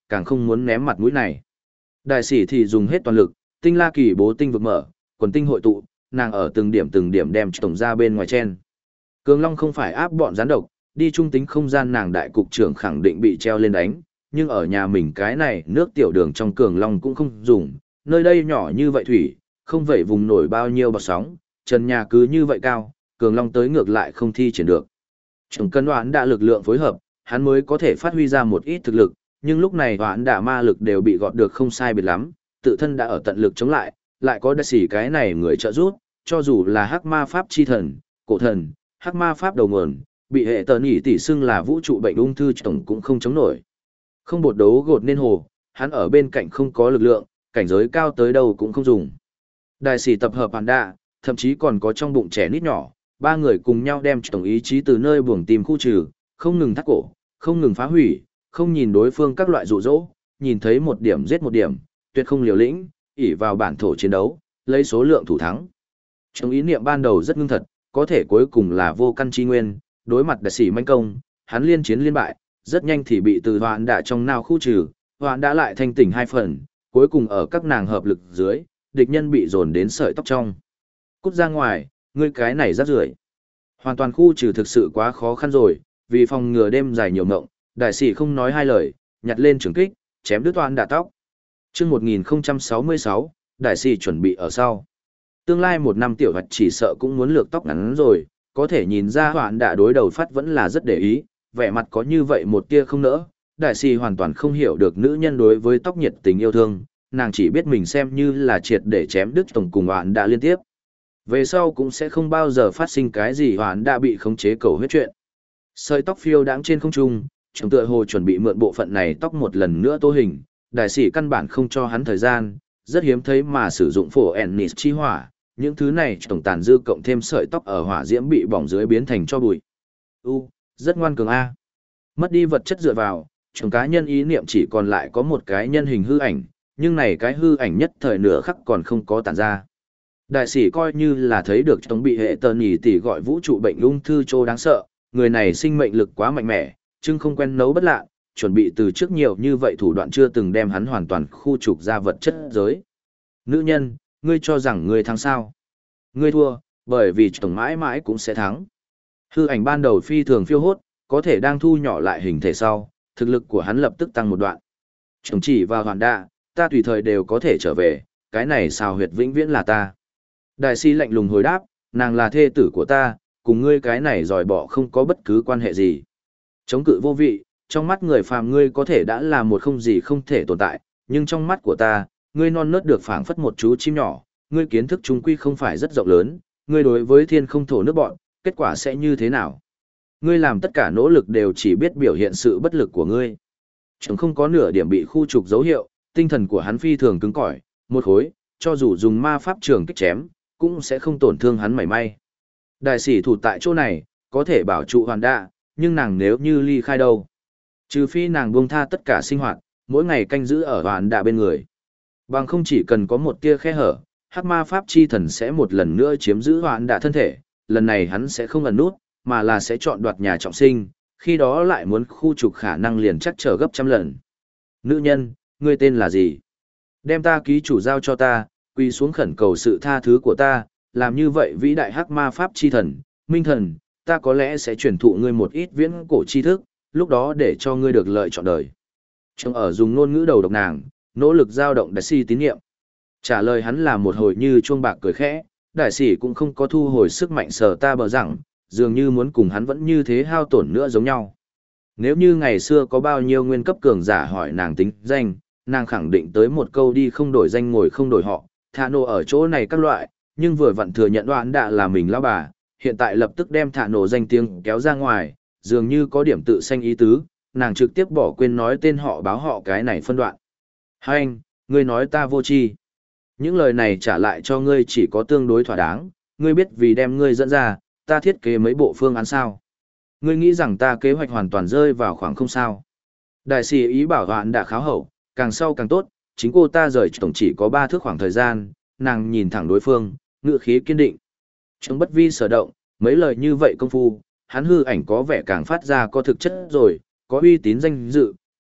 càng không muốn ném mặt mũi này. Đại sĩ thì dùng hết toàn lực, tinh la kỳ bố tinh vực mở, quần tinh hội tụ, nàng ở từng điểm từng điểm đem tổng ra bên ngoài chen. Cường Long không phải áp bọn gián độc, đi trung tính không gian nàng đại cục trưởng khẳng định bị treo lên đánh, nhưng ở nhà mình cái này nước tiểu đường trong Cường Long cũng không dùng, nơi đây nhỏ như vậy thủy, không vậy vùng nổi bao nhiêu bọt sóng, trần nhà cứ như vậy cao, Cường Long tới ngược lại không thi triển được. Chúng cân đoán đã lực lượng phối hợp, hắn mới có thể phát huy ra một ít thực lực, nhưng lúc này đoán đã ma lực đều bị gọt được không sai biệt lắm, tự thân đã ở tận lực chống lại, lại có đại sĩ cái này người trợ giúp, cho dù là hắc ma pháp chi thần, cổ thần, hắc ma pháp đầu nguồn, bị hệ tờ nhỉ tỷ xưng là vũ trụ bệnh ung thư tổng cũng không chống nổi. Không bột đấu gột nên hồ, hắn ở bên cạnh không có lực lượng, cảnh giới cao tới đâu cũng không dùng. Đại sĩ tập hợp hàn đạ, thậm chí còn có trong bụng trẻ nít nhỏ, ba người cùng nhau đem tổng ý chí từ nơi buồng tìm khu trừ, không ngừng thắt cổ, không ngừng phá hủy, không nhìn đối phương các loại dụ dỗ, nhìn thấy một điểm giết một điểm, tuyệt không liều lĩnh, ỷ vào bản thổ chiến đấu, lấy số lượng thủ thắng. Trong ý niệm ban đầu rất ngưng thật, có thể cuối cùng là vô căn chi nguyên, đối mặt đại sĩ manh công, hắn liên chiến liên bại, rất nhanh thì bị từ hoạn đạ trong nào khu trừ, hoạn đã lại thanh tỉnh hai phần, cuối cùng ở các nàng hợp lực dưới, địch nhân bị dồn đến sợi tóc trong. Cút ra ngoài, ngươi cái này rác rưởi. Hoàn toàn khu trừ thực sự quá khó khăn rồi, vì phòng ngừa đêm dài nhiều mộng, đại sĩ không nói hai lời, nhặt lên trường kích, chém đứt toan đạ tóc. Chương một nghìn không trăm sáu mươi sáu, đại sĩ chuẩn bị ở sau. Tương lai một năm tiểu hoạch chỉ sợ cũng muốn lược tóc ngắn rồi, có thể nhìn ra hoạn đạ đối đầu phát vẫn là rất để ý, vẻ mặt có như vậy một tia không nỡ. Đại sĩ hoàn toàn không hiểu được nữ nhân đối với tóc nhiệt tình yêu thương, nàng chỉ biết mình xem như là triệt để chém đứt tổng cùng hoạn đạ liên tiếp. Về sau cũng sẽ không bao giờ phát sinh cái gì hoạn đạ bị khống chế cầu huyết chuyện. Sợi tóc phiêu đáng trên không trung, chúng tựa hồ chuẩn bị mượn bộ phận này tóc một lần nữa tô hình, đại sĩ căn bản không cho hắn thời gian, rất hiếm thấy mà sử dụng phổ ennis chi hỏa, những thứ này tổng tàn dư cộng thêm sợi tóc ở hỏa diễm bị bỏng dưới biến thành cho bụi. U, rất ngoan cường a. Mất đi vật chất dựa vào, chúng cá nhân ý niệm chỉ còn lại có một cái nhân hình hư ảnh, nhưng này cái hư ảnh nhất thời nửa khắc còn không có tản ra. Đại sĩ coi như là thấy được tống bị hệ tờ nhỉ tỷ gọi vũ trụ bệnh ung thư trô đáng sợ, người này sinh mệnh lực quá mạnh mẽ, chứ không quen nấu bất lạ, chuẩn bị từ trước nhiều như vậy thủ đoạn chưa từng đem hắn hoàn toàn khu trục ra vật chất giới. Nữ nhân, ngươi cho rằng ngươi thắng sao? Ngươi thua, bởi vì tổng mãi mãi cũng sẽ thắng. Hư ảnh ban đầu phi thường phiêu hốt, có thể đang thu nhỏ lại hình thể sau, thực lực của hắn lập tức tăng một đoạn. Chồng chỉ vào hoàn đạ, ta tùy thời đều có thể trở về, cái này xào huyệt vĩnh viễn là ta. Đại sĩ lạnh lùng hồi đáp, nàng là thê tử của ta, cùng ngươi cái này dòi bỏ không có bất cứ quan hệ gì. Chống cự vô vị, trong mắt người phàm ngươi có thể đã là một không gì không thể tồn tại, nhưng trong mắt của ta, ngươi non nớt được phảng phất một chú chim nhỏ, ngươi kiến thức trung quy không phải rất rộng lớn, ngươi đối với thiên không thổ nước bọn, kết quả sẽ như thế nào? Ngươi làm tất cả nỗ lực đều chỉ biết biểu hiện sự bất lực của ngươi. Chúng không có nửa điểm bị khu trục dấu hiệu, tinh thần của hắn phi thường cứng cỏi, một khối, cho dù dùng ma pháp trường kích chém, cũng sẽ không tổn thương hắn mảy may. Đại sĩ thủ tại chỗ này, có thể bảo trụ hoàn đạ, nhưng nàng nếu như ly khai đâu? Trừ phi nàng buông tha tất cả sinh hoạt, mỗi ngày canh giữ ở hoàn đạ bên người. Bằng không chỉ cần có một tia khe hở, hắc ma pháp chi thần sẽ một lần nữa chiếm giữ hoàn đạ thân thể, lần này hắn sẽ không ẩn nút, mà là sẽ chọn đoạt nhà trọng sinh, khi đó lại muốn khu trục khả năng liền chắc trở gấp trăm lần. Nữ nhân, ngươi tên là gì? Đem ta ký chủ giao cho ta, quỳ xuống khẩn cầu sự tha thứ của ta, làm như vậy vĩ đại hắc ma pháp chi thần, minh thần, ta có lẽ sẽ truyền thụ ngươi một ít viễn cổ tri thức, lúc đó để cho ngươi được lợi trọn đời. Trong ở dùng ngôn ngữ đầu độc nàng, nỗ lực giao động đại sĩ tín nhiệm. Trả lời hắn là một hồi như chuông bạc cười khẽ, đại sĩ cũng không có thu hồi sức mạnh sở ta bờ rằng, dường như muốn cùng hắn vẫn như thế hao tổn nữa giống nhau. Nếu như ngày xưa có bao nhiêu nguyên cấp cường giả hỏi nàng tính danh, nàng khẳng định tới một câu đi không đổi danh ngồi không đổi họ, thả nổ ở chỗ này các loại, nhưng vừa vặn thừa nhận đoán đã là mình lão bà, hiện tại lập tức đem thả nổ danh tiếng kéo ra ngoài, dường như có điểm tự sanh ý tứ, nàng trực tiếp bỏ quên nói tên họ báo họ cái này phân đoạn. Hai anh, ngươi nói ta vô tri. Những lời này trả lại cho ngươi chỉ có tương đối thỏa đáng, ngươi biết vì đem ngươi dẫn ra, ta thiết kế mấy bộ phương án sao. Ngươi nghĩ rằng ta kế hoạch hoàn toàn rơi vào khoảng không sao. Đại sĩ ý bảo hoạn đã kháo hậu, càng sau càng tốt, chính cô ta rời tổng chỉ có ba thước khoảng thời gian, nàng nhìn thẳng đối phương, ngữ khí kiên định. Trong bất vi sở động, mấy lời như vậy công phu, hắn hư ảnh có vẻ càng phát ra có thực chất rồi, có uy tín danh dự,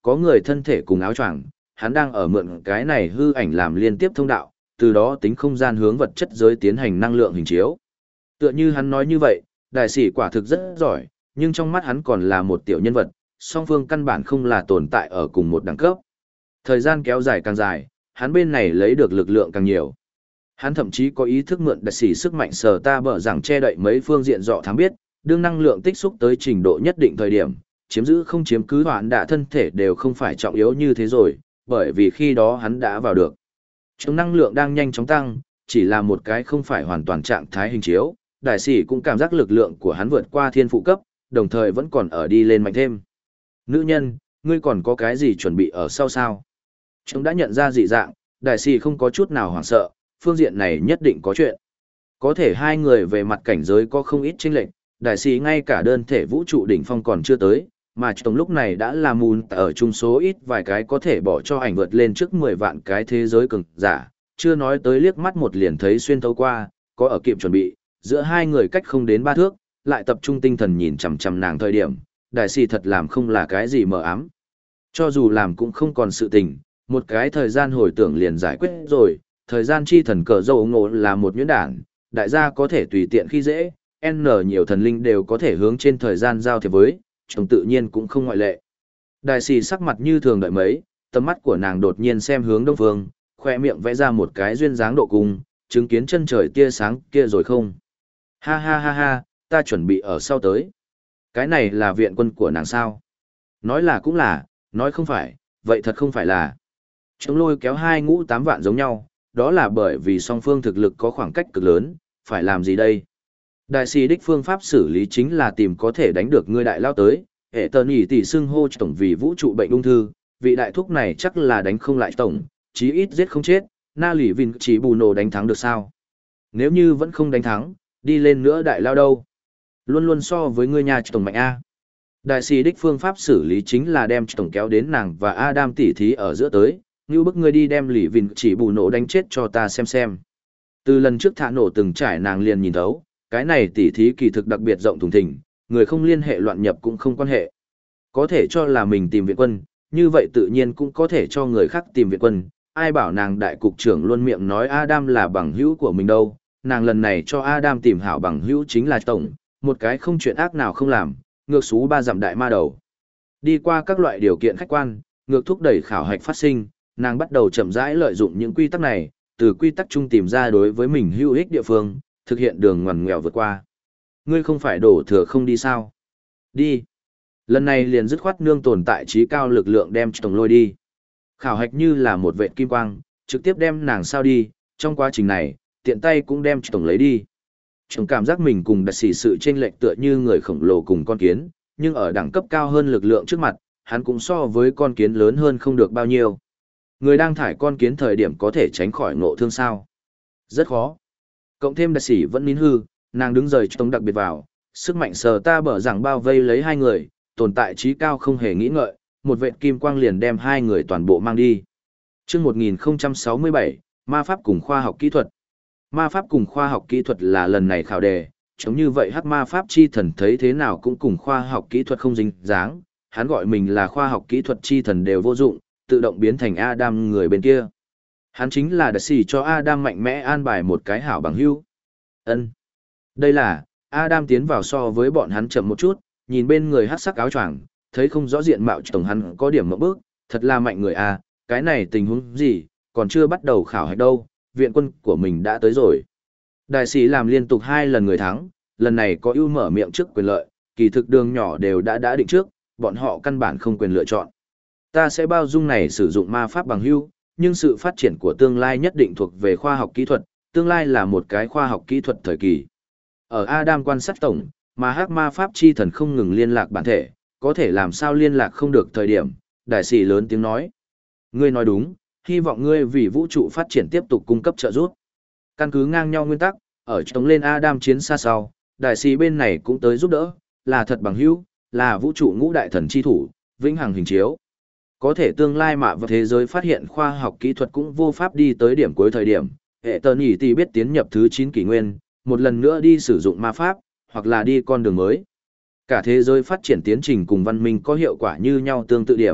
có người thân thể cùng áo choàng, hắn đang ở mượn cái này hư ảnh làm liên tiếp thông đạo, từ đó tính không gian hướng vật chất giới tiến hành năng lượng hình chiếu. Tựa như hắn nói như vậy, đại sĩ quả thực rất giỏi, nhưng trong mắt hắn còn là một tiểu nhân vật, song phương căn bản không là tồn tại ở cùng một đẳng cấp. Thời gian kéo dài càng dài, hắn bên này lấy được lực lượng càng nhiều. Hắn thậm chí có ý thức mượn đại sĩ sức mạnh sở ta bở rằng che đậy mấy phương diện dọ thám biết, đương năng lượng tích xúc tới trình độ nhất định thời điểm, chiếm giữ không chiếm cứ hoạn đạ thân thể đều không phải trọng yếu như thế rồi, bởi vì khi đó hắn đã vào được. Trong năng lượng đang nhanh chóng tăng, chỉ là một cái không phải hoàn toàn trạng thái hình chiếu, đại sĩ cũng cảm giác lực lượng của hắn vượt qua thiên phụ cấp, đồng thời vẫn còn ở đi lên mạnh thêm. Nữ nhân, ngươi còn có cái gì chuẩn bị ở sau sao? Chúng đã nhận ra dị dạng, đại sĩ không có chút nào hoảng sợ, phương diện này nhất định có chuyện. Có thể hai người về mặt cảnh giới có không ít chênh lệch, đại sĩ ngay cả đơn thể vũ trụ đỉnh phong còn chưa tới, mà trong lúc này đã là mùn ở chung số ít vài cái có thể bỏ cho ảnh vượt lên trước mười vạn cái thế giới cường giả, chưa nói tới liếc mắt một liền thấy xuyên thấu qua, có ở kịp chuẩn bị, giữa hai người cách không đến ba thước, lại tập trung tinh thần nhìn chằm chằm nàng thời điểm, đại sĩ thật làm không là cái gì mờ ám. Cho dù làm cũng không còn sự tình, một cái thời gian hồi tưởng liền giải quyết rồi, thời gian chi thần cờ dầu ngộ là một nhuyễn đản, đại gia có thể tùy tiện khi dễ, N nhiều thần linh đều có thể hướng trên thời gian giao thiệp với, chồng tự nhiên cũng không ngoại lệ. Đại sĩ sắc mặt như thường đợi mấy, tầm mắt của nàng đột nhiên xem hướng đông phương, khoe miệng vẽ ra một cái duyên dáng độ cung, chứng kiến chân trời tia sáng kia rồi không? Ha ha ha ha, ta chuẩn bị ở sau tới. Cái này là viện quân của nàng sao? Nói là cũng là, nói không phải, vậy thật không phải là. Chúng lôi kéo hai ngũ tám vạn giống nhau, đó là bởi vì song phương thực lực có khoảng cách cực lớn, phải làm gì đây? Đại sĩ đích phương pháp xử lý chính là tìm có thể đánh được ngươi đại lao tới, hệ tờ nhỉ tỷ xưng hô tổng vì vũ trụ bệnh ung thư, vị đại thúc này chắc là đánh không lại tổng, chí ít giết không chết, na lì vinh chỉ bù nổ đánh thắng được sao? Nếu như vẫn không đánh thắng, đi lên nữa đại lao đâu? Luôn luôn so với ngươi nhà tổng mạnh A. Đại sĩ đích phương pháp xử lý chính là đem tổng kéo đến nàng và Adam tỉ thí ở giữa tới, như bức ngươi đi đem lì vinh chỉ bù nổ đánh chết cho ta xem xem. Từ lần trước thả nổ từng trải nàng liền nhìn thấu, cái này tỉ thí kỳ thực đặc biệt rộng thùng thình, người không liên hệ loạn nhập cũng không quan hệ. Có thể cho là mình tìm viện quân, như vậy tự nhiên cũng có thể cho người khác tìm viện quân. Ai bảo nàng đại cục trưởng luôn miệng nói Adam là bằng hữu của mình đâu, nàng lần này cho Adam tìm hảo bằng hữu chính là tổng, một cái không chuyện ác nào không làm, ngược xú ba dặm đại ma đầu. Đi qua các loại điều kiện khách quan, ngược thúc đẩy khảo hạch phát sinh, nàng bắt đầu chậm rãi lợi dụng những quy tắc này, từ quy tắc chung tìm ra đối với mình hữu ích địa phương, thực hiện đường ngoằn ngoèo vượt qua. Ngươi không phải đổ thừa không đi sao? Đi. Lần này liền dứt khoát nương tồn tại trí cao lực lượng đem tổng lôi đi. Khảo hạch như là một vệt kim quang, trực tiếp đem nàng sao đi, trong quá trình này, tiện tay cũng đem tổng lấy đi. Chúng cảm giác mình cùng đặc sĩ sự chênh lệch tựa như người khổng lồ cùng con kiến, nhưng ở đẳng cấp cao hơn lực lượng trước mặt, hắn cũng so với con kiến lớn hơn không được bao nhiêu. Người đang thải con kiến thời điểm có thể tránh khỏi ngộ thương sao? Rất khó. Cộng thêm đặc sĩ vẫn nín hư, nàng đứng rời tống đặc biệt vào, sức mạnh sờ ta bở rằng bao vây lấy hai người, tồn tại trí cao không hề nghĩ ngợi, một vệt kim quang liền đem hai người toàn bộ mang đi. Trước một nghìn không trăm sáu mươi bảy, ma pháp cùng khoa học kỹ thuật. Ma pháp cùng khoa học kỹ thuật là lần này khảo đề, giống như vậy hắc ma pháp chi thần thấy thế nào cũng cùng khoa học kỹ thuật không dính dáng, hắn gọi mình là khoa học kỹ thuật chi thần đều vô dụng, tự động biến thành Adam người bên kia. Hắn chính là đặc sĩ cho Adam mạnh mẽ an bài một cái hảo bằng hữu. Ân. Đây là, Adam tiến vào so với bọn hắn chậm một chút, nhìn bên người hắc sắc áo choàng, thấy không rõ diện mạo tổng hắn có điểm mộng bước, thật là mạnh người a, cái này tình huống gì, còn chưa bắt đầu khảo hạch đâu, viện quân của mình đã tới rồi. Đại sĩ làm liên tục hai lần người thắng, lần này có ưu mở miệng trước quyền lợi, kỳ thực đường nhỏ đều đã đã định trước, bọn họ căn bản không quyền lựa chọn. Ta sẽ bao dung này sử dụng ma pháp bằng hữu, nhưng sự phát triển của tương lai nhất định thuộc về khoa học kỹ thuật, tương lai là một cái khoa học kỹ thuật thời kỳ. Ở Adam quan sát tổng, mà hắc ma pháp chi thần không ngừng liên lạc bản thể, có thể làm sao liên lạc không được thời điểm, đại sĩ lớn tiếng nói. Ngươi nói đúng, hy vọng ngươi vì vũ trụ phát triển tiếp tục cung cấp trợ giúp. Căn cứ ngang nhau nguyên tắc, ở chống lên Adam chiến xa sau, đại sĩ bên này cũng tới giúp đỡ, là thật bằng hữu, là vũ trụ ngũ đại thần chi thủ, vĩnh hằng hình chiếu. Có thể tương lai mạ và thế giới phát hiện khoa học kỹ thuật cũng vô pháp đi tới điểm cuối thời điểm, hệ tờ nhỉ tỷ biết tiến nhập thứ chín kỷ nguyên, một lần nữa đi sử dụng ma pháp, hoặc là đi con đường mới. Cả thế giới phát triển tiến trình cùng văn minh có hiệu quả như nhau tương tự điểm,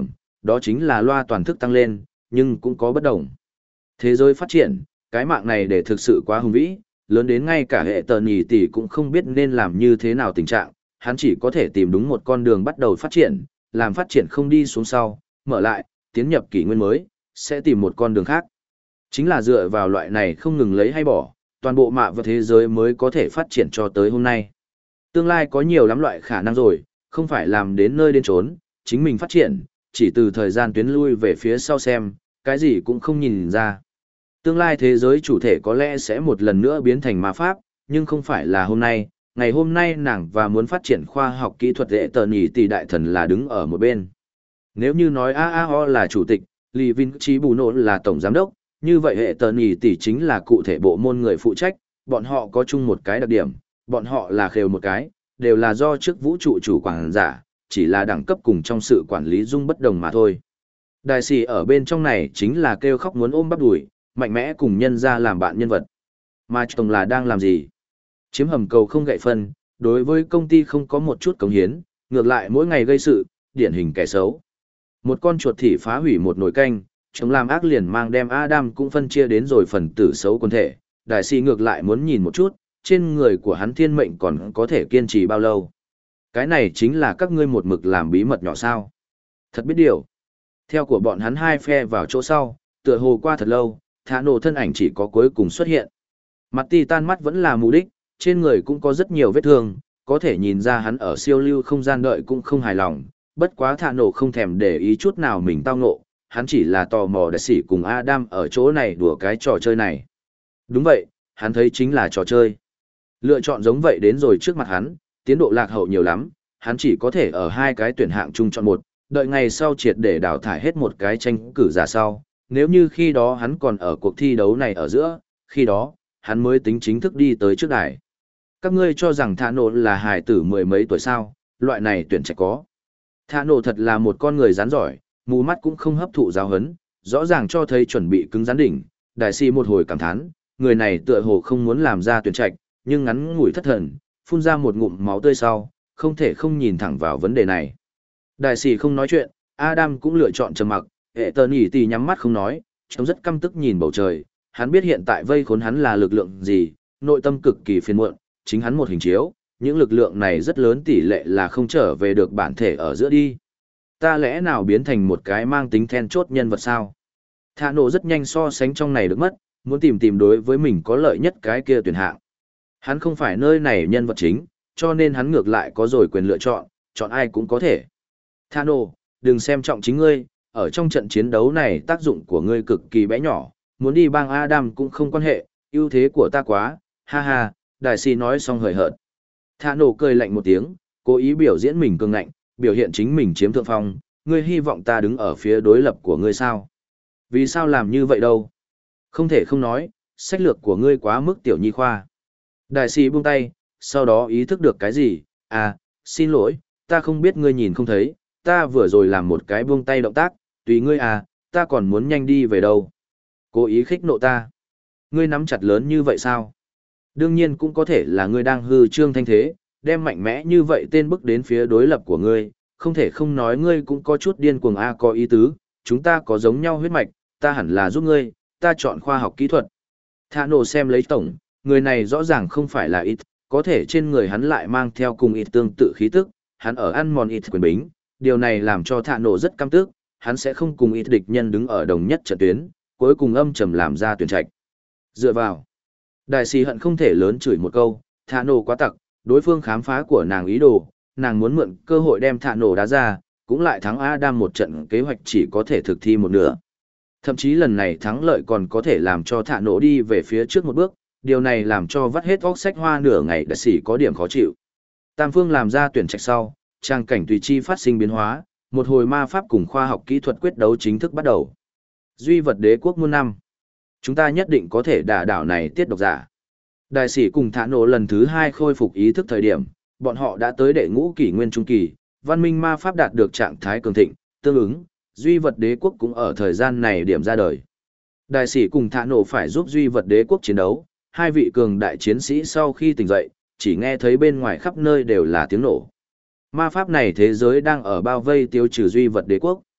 đó chính là loa toàn thức tăng lên, nhưng cũng có bất đồng. Thế giới phát triển, cái mạng này để thực sự quá hùng vĩ, lớn đến ngay cả hệ tờ nhì tỷ cũng không biết nên làm như thế nào tình trạng, hắn chỉ có thể tìm đúng một con đường bắt đầu phát triển, làm phát triển không đi xuống sau, mở lại, tiến nhập kỷ nguyên mới, sẽ tìm một con đường khác. Chính là dựa vào loại này không ngừng lấy hay bỏ, toàn bộ mạ và thế giới mới có thể phát triển cho tới hôm nay. Tương lai có nhiều lắm loại khả năng rồi, không phải làm đến nơi đến trốn, chính mình phát triển, chỉ từ thời gian tuyến lui về phía sau xem, cái gì cũng không nhìn ra. Tương lai thế giới chủ thể có lẽ sẽ một lần nữa biến thành ma pháp, nhưng không phải là hôm nay. Ngày hôm nay nàng và muốn phát triển khoa học kỹ thuật hệ tờ nhì tỷ đại thần là đứng ở một bên. Nếu như nói a a o là chủ tịch, Lý Vinh Trí Bù Nộ là tổng giám đốc, như vậy hệ tờ nhì tỷ chính là cụ thể bộ môn người phụ trách, bọn họ có chung một cái đặc điểm, bọn họ là khều một cái, đều là do trước vũ trụ chủ quản giả, chỉ là đẳng cấp cùng trong sự quản lý dung bất đồng mà thôi. Đại sĩ ở bên trong này chính là kêu khóc muốn ôm bắp đùi, mạnh mẽ cùng nhân ra làm bạn nhân vật. Mà chồng là đang làm gì? Chiếm hầm cầu không gậy phân, đối với công ty không có một chút cống hiến, ngược lại mỗi ngày gây sự, điển hình kẻ xấu. Một con chuột thì phá hủy một nồi canh, chồng làm ác liền mang đem Adam cũng phân chia đến rồi phần tử xấu quân thể. Đại sĩ ngược lại muốn nhìn một chút, trên người của hắn thiên mệnh còn có thể kiên trì bao lâu. Cái này chính là các ngươi một mực làm bí mật nhỏ sao. Thật biết điều. Theo của bọn hắn hai phe vào chỗ sau, tựa hồ qua thật lâu, thả nổ thân ảnh chỉ có cuối cùng xuất hiện. Mặt ti tan mắt vẫn là mù đích, trên người cũng có rất nhiều vết thương, có thể nhìn ra hắn ở siêu lưu không gian đợi cũng không hài lòng, bất quá thả nổ không thèm để ý chút nào mình tao ngộ, hắn chỉ là tò mò đại sĩ cùng Adam ở chỗ này đùa cái trò chơi này. Đúng vậy, hắn thấy chính là trò chơi. Lựa chọn giống vậy đến rồi trước mặt hắn, tiến độ lạc hậu nhiều lắm, hắn chỉ có thể ở hai cái tuyển hạng chung chọn một, đợi ngày sau triệt để đào thải hết một cái tranh cử giả sau. Nếu như khi đó hắn còn ở cuộc thi đấu này ở giữa, khi đó, hắn mới tính chính thức đi tới trước đài. Các ngươi cho rằng Thả Nổ là hài tử mười mấy tuổi sao, loại này tuyển trạch có. Thả Nổ thật là một con người rắn giỏi, mù mắt cũng không hấp thụ giáo hấn, rõ ràng cho thấy chuẩn bị cứng rắn đỉnh. Đại sĩ một hồi cảm thán, người này tựa hồ không muốn làm ra tuyển trạch, nhưng ngắn ngủi thất thần, phun ra một ngụm máu tươi sau, không thể không nhìn thẳng vào vấn đề này. Đại sĩ không nói chuyện, Adam cũng lựa chọn trầm mặc, hệ tờ nhỉ tì nhắm mắt không nói, trông rất căm tức nhìn bầu trời, hắn biết hiện tại vây khốn hắn là lực lượng gì, nội tâm cực kỳ phiền muộn, chính hắn một hình chiếu, những lực lượng này rất lớn tỷ lệ là không trở về được bản thể ở giữa đi. Ta lẽ nào biến thành một cái mang tính then chốt nhân vật sao? Thả nổ rất nhanh so sánh trong này được mất, muốn tìm tìm đối với mình có lợi nhất cái kia tuyển hạng. Hắn không phải nơi này nhân vật chính, cho nên hắn ngược lại có rồi quyền lựa chọn, chọn ai cũng có thể. Thả nổ, đừng xem trọng chính ngươi, ở trong trận chiến đấu này tác dụng của ngươi cực kỳ bé nhỏ, muốn đi bang Adam cũng không quan hệ, ưu thế của ta quá, ha ha, đại sĩ nói xong hời hợt. Thả nổ cười lạnh một tiếng, cố ý biểu diễn mình cường ngạnh, biểu hiện chính mình chiếm thượng phong, ngươi hy vọng ta đứng ở phía đối lập của ngươi sao? Vì sao làm như vậy đâu? Không thể không nói, sách lược của ngươi quá mức tiểu nhi khoa. Đại sĩ buông tay, sau đó ý thức được cái gì, à, xin lỗi, ta không biết ngươi nhìn không thấy, ta vừa rồi làm một cái buông tay động tác, tùy ngươi à, ta còn muốn nhanh đi về đâu. Cố ý khích nộ ta. Ngươi nắm chặt lớn như vậy sao? Đương nhiên cũng có thể là ngươi đang hư trương thanh thế, đem mạnh mẽ như vậy tên bức đến phía đối lập của ngươi, không thể không nói ngươi cũng có chút điên cuồng a có ý tứ, chúng ta có giống nhau huyết mạch, ta hẳn là giúp ngươi, ta chọn khoa học kỹ thuật. Thả nổ xem lấy tổng, người này rõ ràng không phải là ít, có thể trên người hắn lại mang theo cùng ít tương tự khí tức, hắn ở ăn mòn ít quyền bính, điều này làm cho thả nổ rất căm tức, hắn sẽ không cùng ít địch nhân đứng ở đồng nhất trận tuyến, cuối cùng âm trầm làm ra tuyển trạch. Dựa vào, đại sĩ hận không thể lớn chửi một câu, thả nổ quá tặc, đối phương khám phá của nàng ý đồ, nàng muốn mượn cơ hội đem thả nổ đá ra, cũng lại thắng Adam một trận kế hoạch chỉ có thể thực thi một nửa. Thậm chí lần này thắng lợi còn có thể làm cho thả nổ đi về phía trước một bước, điều này làm cho vắt hết óc sách hoa nửa ngày đại sĩ có điểm khó chịu. Tam phương làm ra tuyển trạch sau, trang cảnh tùy chi phát sinh biến hóa, một hồi ma pháp cùng khoa học kỹ thuật quyết đấu chính thức bắt đầu. Duy vật đế quốc muôn năm. Chúng ta nhất định có thể đả đảo này tiết độc giả. Đại sĩ cùng thả nổ lần thứ hai khôi phục ý thức thời điểm, bọn họ đã tới đệ ngũ kỷ nguyên trung kỳ, văn minh ma pháp đạt được trạng thái cường thịnh, tương ứng, duy vật đế quốc cũng ở thời gian này điểm ra đời. Đại sĩ cùng thả nổ phải giúp duy vật đế quốc chiến đấu, hai vị cường đại chiến sĩ sau khi tỉnh dậy, chỉ nghe thấy bên ngoài khắp nơi đều là tiếng nổ. Ma pháp này thế giới đang ở bao vây tiêu trừ duy vật đế quốc.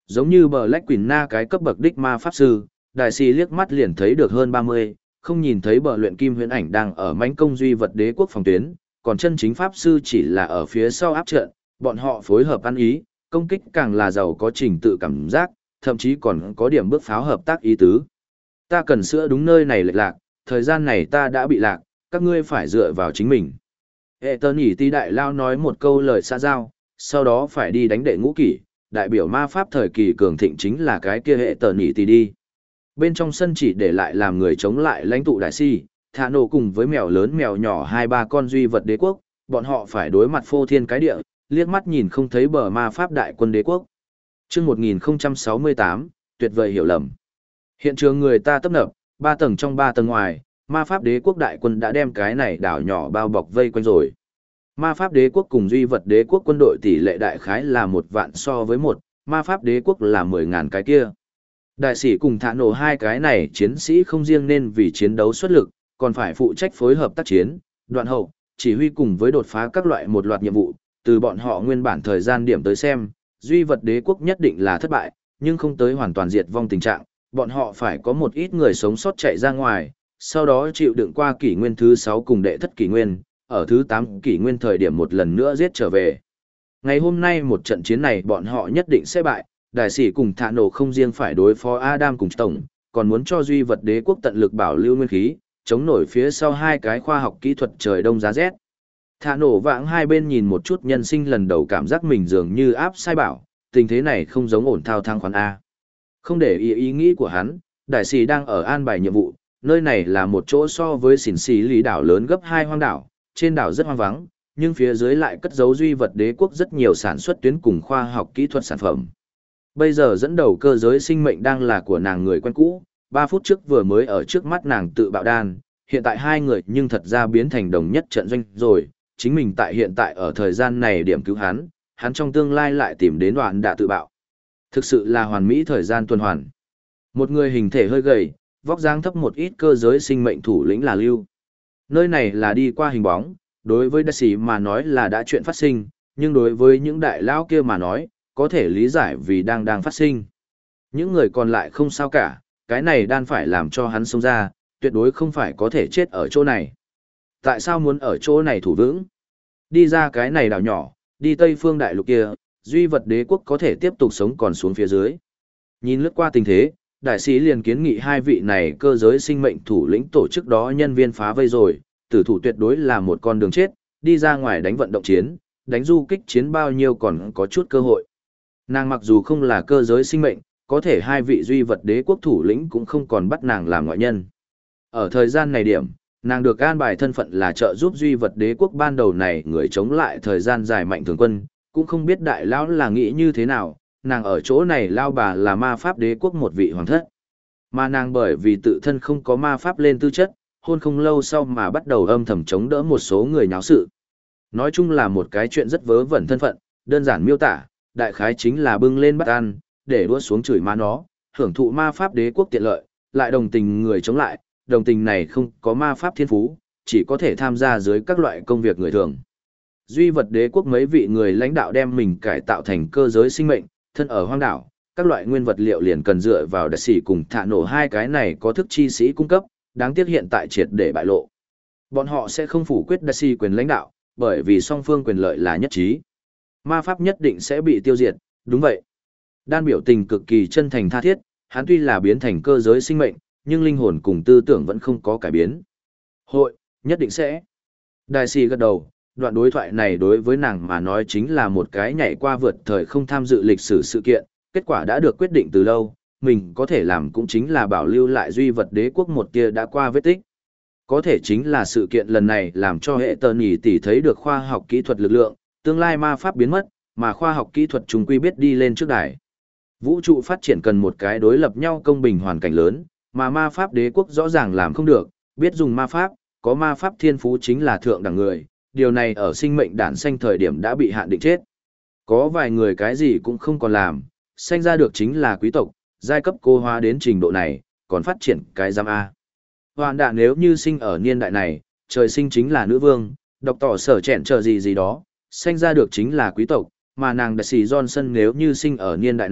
giống như Black Queen Na cái cấp bậc đích ma pháp sư, đại sĩ liếc mắt liền thấy được hơn ba mươi, không nhìn thấy bờ luyện kim huyễn ảnh đang ở mãnh công duy vật đế quốc phòng tuyến, còn chân chính pháp sư chỉ là ở phía sau áp trận, bọn họ phối hợp ăn ý, công kích càng là giàu có trình tự cảm giác, thậm chí còn có điểm bước pháo hợp tác ý tứ. Ta cần sữa đúng nơi này lệch lạc, thời gian này ta đã bị lạc, các ngươi phải dựa vào chính mình. Hệ tờ nhỉ tí đại lao nói một câu lời xã giao, sau đó phải đi đánh đệ ngũ kỷ, đại biểu ma pháp thời kỳ cường thịnh chính là cái kia hệ tờ nhỉ tí đi. Bên trong sân chỉ để lại làm người chống lại lãnh tụ đại si, thả nổ cùng với mèo lớn mèo nhỏ hai ba con duy vật đế quốc, bọn họ phải đối mặt phô thiên cái địa, liếc mắt nhìn không thấy bờ ma pháp đại quân đế quốc. Chương một nghìn không trăm sáu mươi tám, tuyệt vời hiểu lầm. Hiện trường người ta tấp nập, ba tầng trong ba tầng ngoài, ma pháp đế quốc đại quân đã đem cái này đảo nhỏ bao bọc vây quanh rồi. Ma pháp đế quốc cùng duy vật đế quốc quân đội tỷ lệ đại khái là một vạn so với một, ma pháp đế quốc là mười ngàn cái kia. Đại sĩ cùng thả nổ hai cái này chiến sĩ không riêng nên vì chiến đấu xuất lực, còn phải phụ trách phối hợp tác chiến, đoạn hậu, chỉ huy cùng với đột phá các loại một loạt nhiệm vụ, từ bọn họ nguyên bản thời gian điểm tới xem, duy vật đế quốc nhất định là thất bại, nhưng không tới hoàn toàn diệt vong tình trạng, bọn họ phải có một ít người sống sót chạy ra ngoài, sau đó chịu đựng qua kỷ nguyên thứ sáu cùng đệ thất kỷ nguyên, ở thứ tám kỷ nguyên thời điểm một lần nữa giết trở về. Ngày hôm nay một trận chiến này bọn họ nhất định sẽ bại, đại sĩ cùng thả nổ không riêng phải đối phó Adam cùng Tổng, còn muốn cho duy vật đế quốc tận lực bảo lưu nguyên khí, chống nổi phía sau hai cái khoa học kỹ thuật trời đông giá rét. Thả nổ vãng hai bên nhìn một chút nhân sinh lần đầu cảm giác mình dường như áp sai bảo, tình thế này không giống ổn thao thang khoán A. Không để ý ý nghĩ của hắn, đại sĩ đang ở an bài nhiệm vụ, nơi này là một chỗ so với xỉn xì lý đảo lớn gấp hai hoang đảo, trên đảo rất hoang vắng, nhưng phía dưới lại cất giấu duy vật đế quốc rất nhiều sản xuất tuyến cùng khoa học kỹ thuật sản phẩm. Bây giờ dẫn đầu cơ giới sinh mệnh đang là của nàng người quen cũ, ba phút trước vừa mới ở trước mắt nàng tự bạo đan, hiện tại hai người nhưng thật ra biến thành đồng nhất trận doanh rồi, chính mình tại hiện tại ở thời gian này điểm cứu hắn, hắn trong tương lai lại tìm đến đoạn đã tự bạo. Thực sự là hoàn mỹ thời gian tuần hoàn. Một người hình thể hơi gầy, vóc dáng thấp một ít cơ giới sinh mệnh thủ lĩnh là Lưu. Nơi này là đi qua hình bóng, đối với đại sĩ mà nói là đã chuyện phát sinh, nhưng đối với những đại lão kia mà nói, có thể lý giải vì đang đang phát sinh. Những người còn lại không sao cả, cái này đan phải làm cho hắn sống ra, tuyệt đối không phải có thể chết ở chỗ này. Tại sao muốn ở chỗ này thủ vững? Đi ra cái này đảo nhỏ, đi Tây phương đại lục kia, duy vật đế quốc có thể tiếp tục sống còn xuống phía dưới. Nhìn lướt qua tình thế, đại sĩ liền kiến nghị hai vị này cơ giới sinh mệnh thủ lĩnh tổ chức đó nhân viên phá vây rồi, tử thủ tuyệt đối là một con đường chết, đi ra ngoài đánh vận động chiến, đánh du kích chiến bao nhiêu còn có chút cơ hội. Nàng mặc dù không là cơ giới sinh mệnh, có thể hai vị duy vật đế quốc thủ lĩnh cũng không còn bắt nàng làm ngoại nhân. Ở thời gian này điểm, nàng được an bài thân phận là trợ giúp duy vật đế quốc ban đầu này người chống lại thời gian dài mạnh thường quân, cũng không biết đại lão là nghĩ như thế nào, nàng ở chỗ này lao bà là ma pháp đế quốc một vị hoàng thất. Mà nàng bởi vì tự thân không có ma pháp lên tư chất, hôn không lâu sau mà bắt đầu âm thầm chống đỡ một số người nháo sự. Nói chung là một cái chuyện rất vớ vẩn thân phận, đơn giản miêu tả, đại khái chính là bưng lên bắt ăn, để đua xuống chửi ma nó, hưởng thụ ma pháp đế quốc tiện lợi, lại đồng tình người chống lại, đồng tình này không có ma pháp thiên phú, chỉ có thể tham gia dưới các loại công việc người thường. Duy vật đế quốc mấy vị người lãnh đạo đem mình cải tạo thành cơ giới sinh mệnh, thân ở hoang đảo, các loại nguyên vật liệu liền cần dựa vào đại sĩ cùng thả nổ hai cái này có thức chi sĩ cung cấp, đáng tiếc hiện tại triệt để bại lộ. Bọn họ sẽ không phủ quyết đại sĩ quyền lãnh đạo, bởi vì song phương quyền lợi là nhất trí. Ma pháp nhất định sẽ bị tiêu diệt, đúng vậy. Đan biểu tình cực kỳ chân thành tha thiết, hắn tuy là biến thành cơ giới sinh mệnh, nhưng linh hồn cùng tư tưởng vẫn không có cải biến. Hội, nhất định sẽ. Đại sĩ gật đầu, đoạn đối thoại này đối với nàng mà nói chính là một cái nhảy qua vượt thời không tham dự lịch sử sự kiện, kết quả đã được quyết định từ lâu, mình có thể làm cũng chính là bảo lưu lại duy vật đế quốc một tia đã qua vết tích. Có thể chính là sự kiện lần này làm cho hệ tờ nhỉ tỷ thấy được khoa học kỹ thuật lực lượng, tương lai ma pháp biến mất, mà khoa học kỹ thuật chúng quy biết đi lên trước đài. Vũ trụ phát triển cần một cái đối lập nhau công bình hoàn cảnh lớn, mà ma pháp đế quốc rõ ràng làm không được, biết dùng ma pháp, có ma pháp thiên phú chính là thượng đẳng người, điều này ở sinh mệnh đản sanh thời điểm đã bị hạn định chết. Có vài người cái gì cũng không còn làm, sanh ra được chính là quý tộc, giai cấp cô hóa đến trình độ này, còn phát triển cái giam A. Hoàn đạ nếu như sinh ở niên đại này, trời sinh chính là nữ vương, độc tỏ sở chẹn chờ gì gì đó, sanh ra được chính là quý tộc, mà nàng đại sĩ Johnson nếu như sinh ở niên đại này,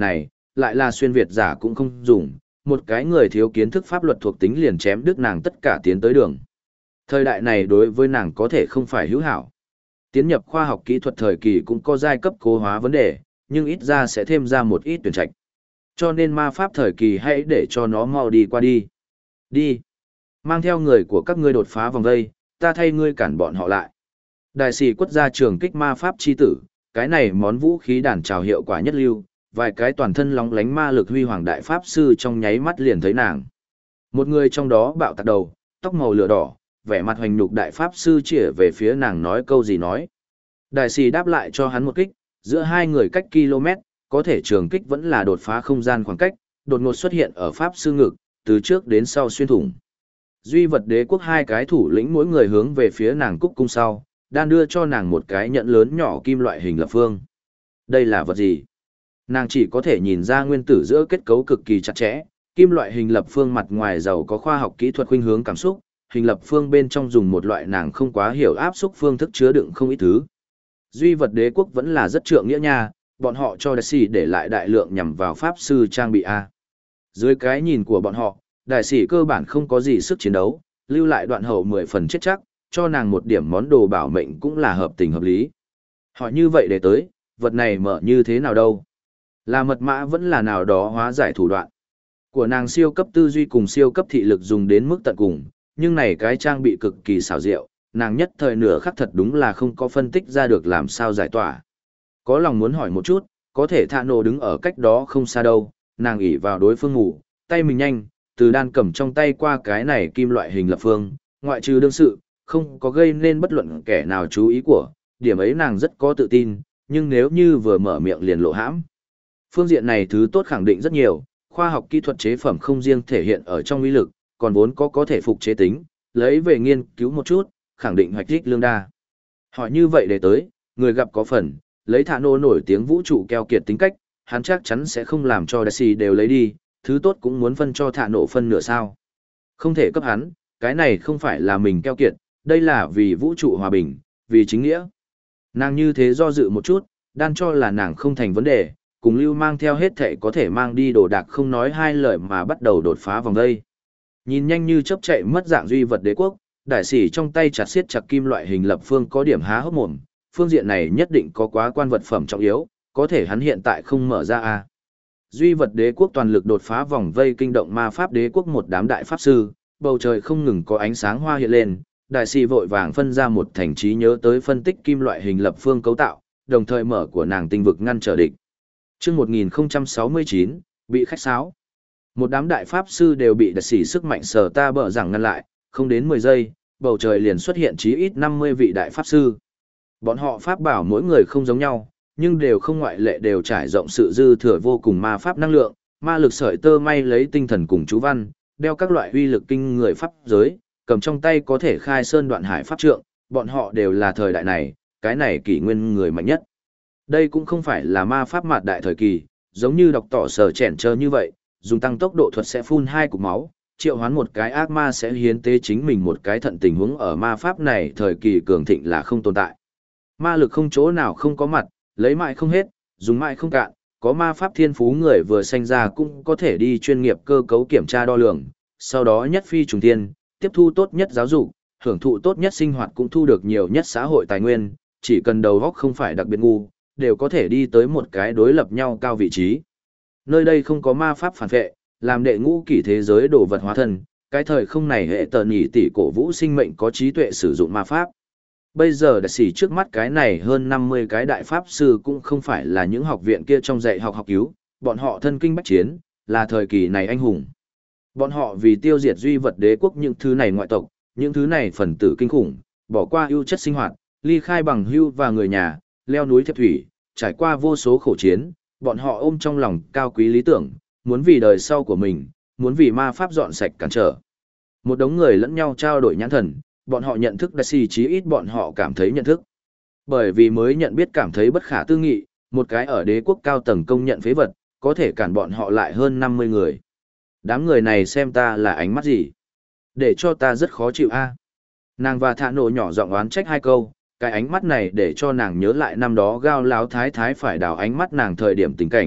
lại là xuyên Việt giả cũng không dùng, một cái người thiếu kiến thức pháp luật thuộc tính liền chém đứt nàng tất cả tiến tới đường. Thời đại này đối với nàng có thể không phải hữu hảo. Tiến nhập khoa học kỹ thuật thời kỳ cũng có giai cấp cố hóa vấn đề, nhưng ít ra sẽ thêm ra một ít tuyển trạch. Cho nên ma pháp thời kỳ hãy để cho nó mau đi qua đi. Đi. Mang theo người của các ngươi đột phá vòng vây, ta thay ngươi cản bọn họ lại. Đại sĩ quất ra trường kích ma pháp chi tử, cái này món vũ khí đàn trào hiệu quả nhất lưu, vài cái toàn thân lóng lánh ma lực huy hoàng đại pháp sư trong nháy mắt liền thấy nàng. Một người trong đó bạo tạc đầu, tóc màu lửa đỏ, vẻ mặt hoành nhục đại pháp sư chĩa về phía nàng nói câu gì nói. Đại sĩ đáp lại cho hắn một kích, giữa hai người cách km, có thể trường kích vẫn là đột phá không gian khoảng cách, đột ngột xuất hiện ở pháp sư ngực, từ trước đến sau xuyên thủng. Duy vật đế quốc hai cái thủ lĩnh mỗi người hướng về phía nàng cúc cung sau, đan đưa cho nàng một cái nhẫn lớn nhỏ kim loại hình lập phương. Đây là vật gì? Nàng chỉ có thể nhìn ra nguyên tử giữa kết cấu cực kỳ chặt chẽ, kim loại hình lập phương mặt ngoài giàu có khoa học kỹ thuật khuynh hướng cảm xúc, hình lập phương bên trong dùng một loại nàng không quá hiểu áp xúc phương thức chứa đựng không ít thứ. Duy vật đế quốc vẫn là rất trượng nghĩa nha, bọn họ cho đại sĩ để lại đại lượng nhằm vào pháp sư trang bị A. Dưới cái nhìn của bọn họ, đại sĩ cơ bản không có gì sức chiến đấu, lưu lại đoạn hậu mười phần chết chắc, cho nàng một điểm món đồ bảo mệnh cũng là hợp tình hợp lý. Hỏi như vậy để tới, vật này mở như thế nào đâu? Là mật mã vẫn là nào đó hóa giải thủ đoạn. Của nàng siêu cấp tư duy cùng siêu cấp thị lực dùng đến mức tận cùng, nhưng này cái trang bị cực kỳ xảo diệu, nàng nhất thời nửa khắc thật đúng là không có phân tích ra được làm sao giải tỏa. Có lòng muốn hỏi một chút, có thể Thạ Nổ đứng ở cách đó không xa đâu, nàng ỷ vào đối phương ngủ, tay mình nhanh, từ đan cầm trong tay qua cái này kim loại hình lập phương, ngoại trừ đương sự, không có gây nên bất luận kẻ nào chú ý của, điểm ấy nàng rất có tự tin, nhưng nếu như vừa mở miệng liền lộ hãm. Phương diện này thứ tốt khẳng định rất nhiều, khoa học kỹ thuật chế phẩm không riêng thể hiện ở trong uy lực, còn vốn có có thể phục chế tính, lấy về nghiên cứu một chút, khẳng định hoạch thích lương đa. Hỏi như vậy để tới, người gặp có phần, lấy Thạ Nổ nổi tiếng vũ trụ keo kiệt tính cách, hắn chắc chắn sẽ không làm cho đại sĩ đều lấy đi, thứ tốt cũng muốn phân cho Thạ Nổ phân nửa sao. Không thể cấp hắn, cái này không phải là mình keo kiệt, đây là vì vũ trụ hòa bình, vì chính nghĩa. Nàng như thế do dự một chút, đan cho là nàng không thành vấn đề, cùng lưu mang theo hết thể có thể mang đi đồ đạc không nói hai lời mà bắt đầu đột phá vòng đây. Nhìn nhanh như chớp chạy mất dạng duy vật đế quốc, đại sĩ trong tay chặt xiết chặt kim loại hình lập phương có điểm há hốc mồm, phương diện này nhất định có quá quan vật phẩm trọng yếu, có thể hắn hiện tại không mở ra a. Duy vật đế quốc toàn lực đột phá vòng vây kinh động ma pháp đế quốc một đám đại pháp sư, bầu trời không ngừng có ánh sáng hoa hiện lên, đại sĩ vội vàng phân ra một thành trí nhớ tới phân tích kim loại hình lập phương cấu tạo, đồng thời mở của nàng tinh vực ngăn trở địch. Chương một nghìn không trăm sáu mươi chín, bị khách sáo. Một đám đại pháp sư đều bị đại sĩ sức mạnh sở ta bở rằng ngăn lại, không đến mười giây, bầu trời liền xuất hiện chí ít năm mươi vị đại pháp sư. Bọn họ pháp bảo mỗi người không giống nhau, nhưng đều không ngoại lệ đều trải rộng sự dư thừa vô cùng ma pháp năng lượng, ma lực sợi tơ may lấy tinh thần cùng chú văn, đeo các loại uy lực kinh người pháp giới, cầm trong tay có thể khai sơn đoạn hải pháp trượng, bọn họ đều là thời đại này, cái này kỷ nguyên người mạnh nhất. Đây cũng không phải là ma pháp mạt đại thời kỳ, giống như đọc tỏ sở chèn chờ như vậy, dùng tăng tốc độ thuật sẽ phun hai cục máu, triệu hoán một cái ác ma sẽ hiến tế chính mình một cái thận tình huống ở ma pháp này thời kỳ cường thịnh là không tồn tại. Ma lực không chỗ nào không có mặt, lấy mãi không hết, dùng mãi không cạn, có ma pháp thiên phú người vừa sanh ra cũng có thể đi chuyên nghiệp cơ cấu kiểm tra đo lường, sau đó nhất phi trùng thiên, tiếp thu tốt nhất giáo dục, hưởng thụ tốt nhất sinh hoạt cũng thu được nhiều nhất xã hội tài nguyên, chỉ cần đầu óc không phải đặc biệt ngu, đều có thể đi tới một cái đối lập nhau cao vị trí. Nơi đây không có ma pháp phản vệ, làm đệ ngũ kỷ thế giới đồ vật hóa thân, cái thời không này hệ tờ nhị tỷ cổ vũ sinh mệnh có trí tuệ sử dụng ma pháp. Bây giờ đại sĩ trước mắt cái này hơn năm mươi cái đại pháp sư cũng không phải là những học viện kia trong dạy học học cứu, bọn họ thân kinh bách chiến, là thời kỳ này anh hùng. Bọn họ vì tiêu diệt duy vật đế quốc những thứ này ngoại tộc, những thứ này phần tử kinh khủng, bỏ qua ưu chất sinh hoạt, ly khai bằng hưu và người nhà, leo núi thiệp thủy, trải qua vô số khổ chiến, bọn họ ôm trong lòng cao quý lý tưởng, muốn vì đời sau của mình, muốn vì ma pháp dọn sạch cản trở. Một đống người lẫn nhau trao đổi nhãn thần, bọn họ nhận thức đại sĩ chí ít bọn họ cảm thấy nhận thức. Bởi vì mới nhận biết cảm thấy bất khả tư nghị, một cái ở đế quốc cao tầng công nhận phế vật, có thể cản bọn họ lại hơn năm mươi người. Đám người này xem ta là ánh mắt gì? Để cho ta rất khó chịu a. Nàng và Thạ Nổ nhỏ giọng oán trách hai câu, cái ánh mắt này để cho nàng nhớ lại năm đó Gao Láo Thái Thái phải đào ánh mắt nàng thời điểm tình cảnh,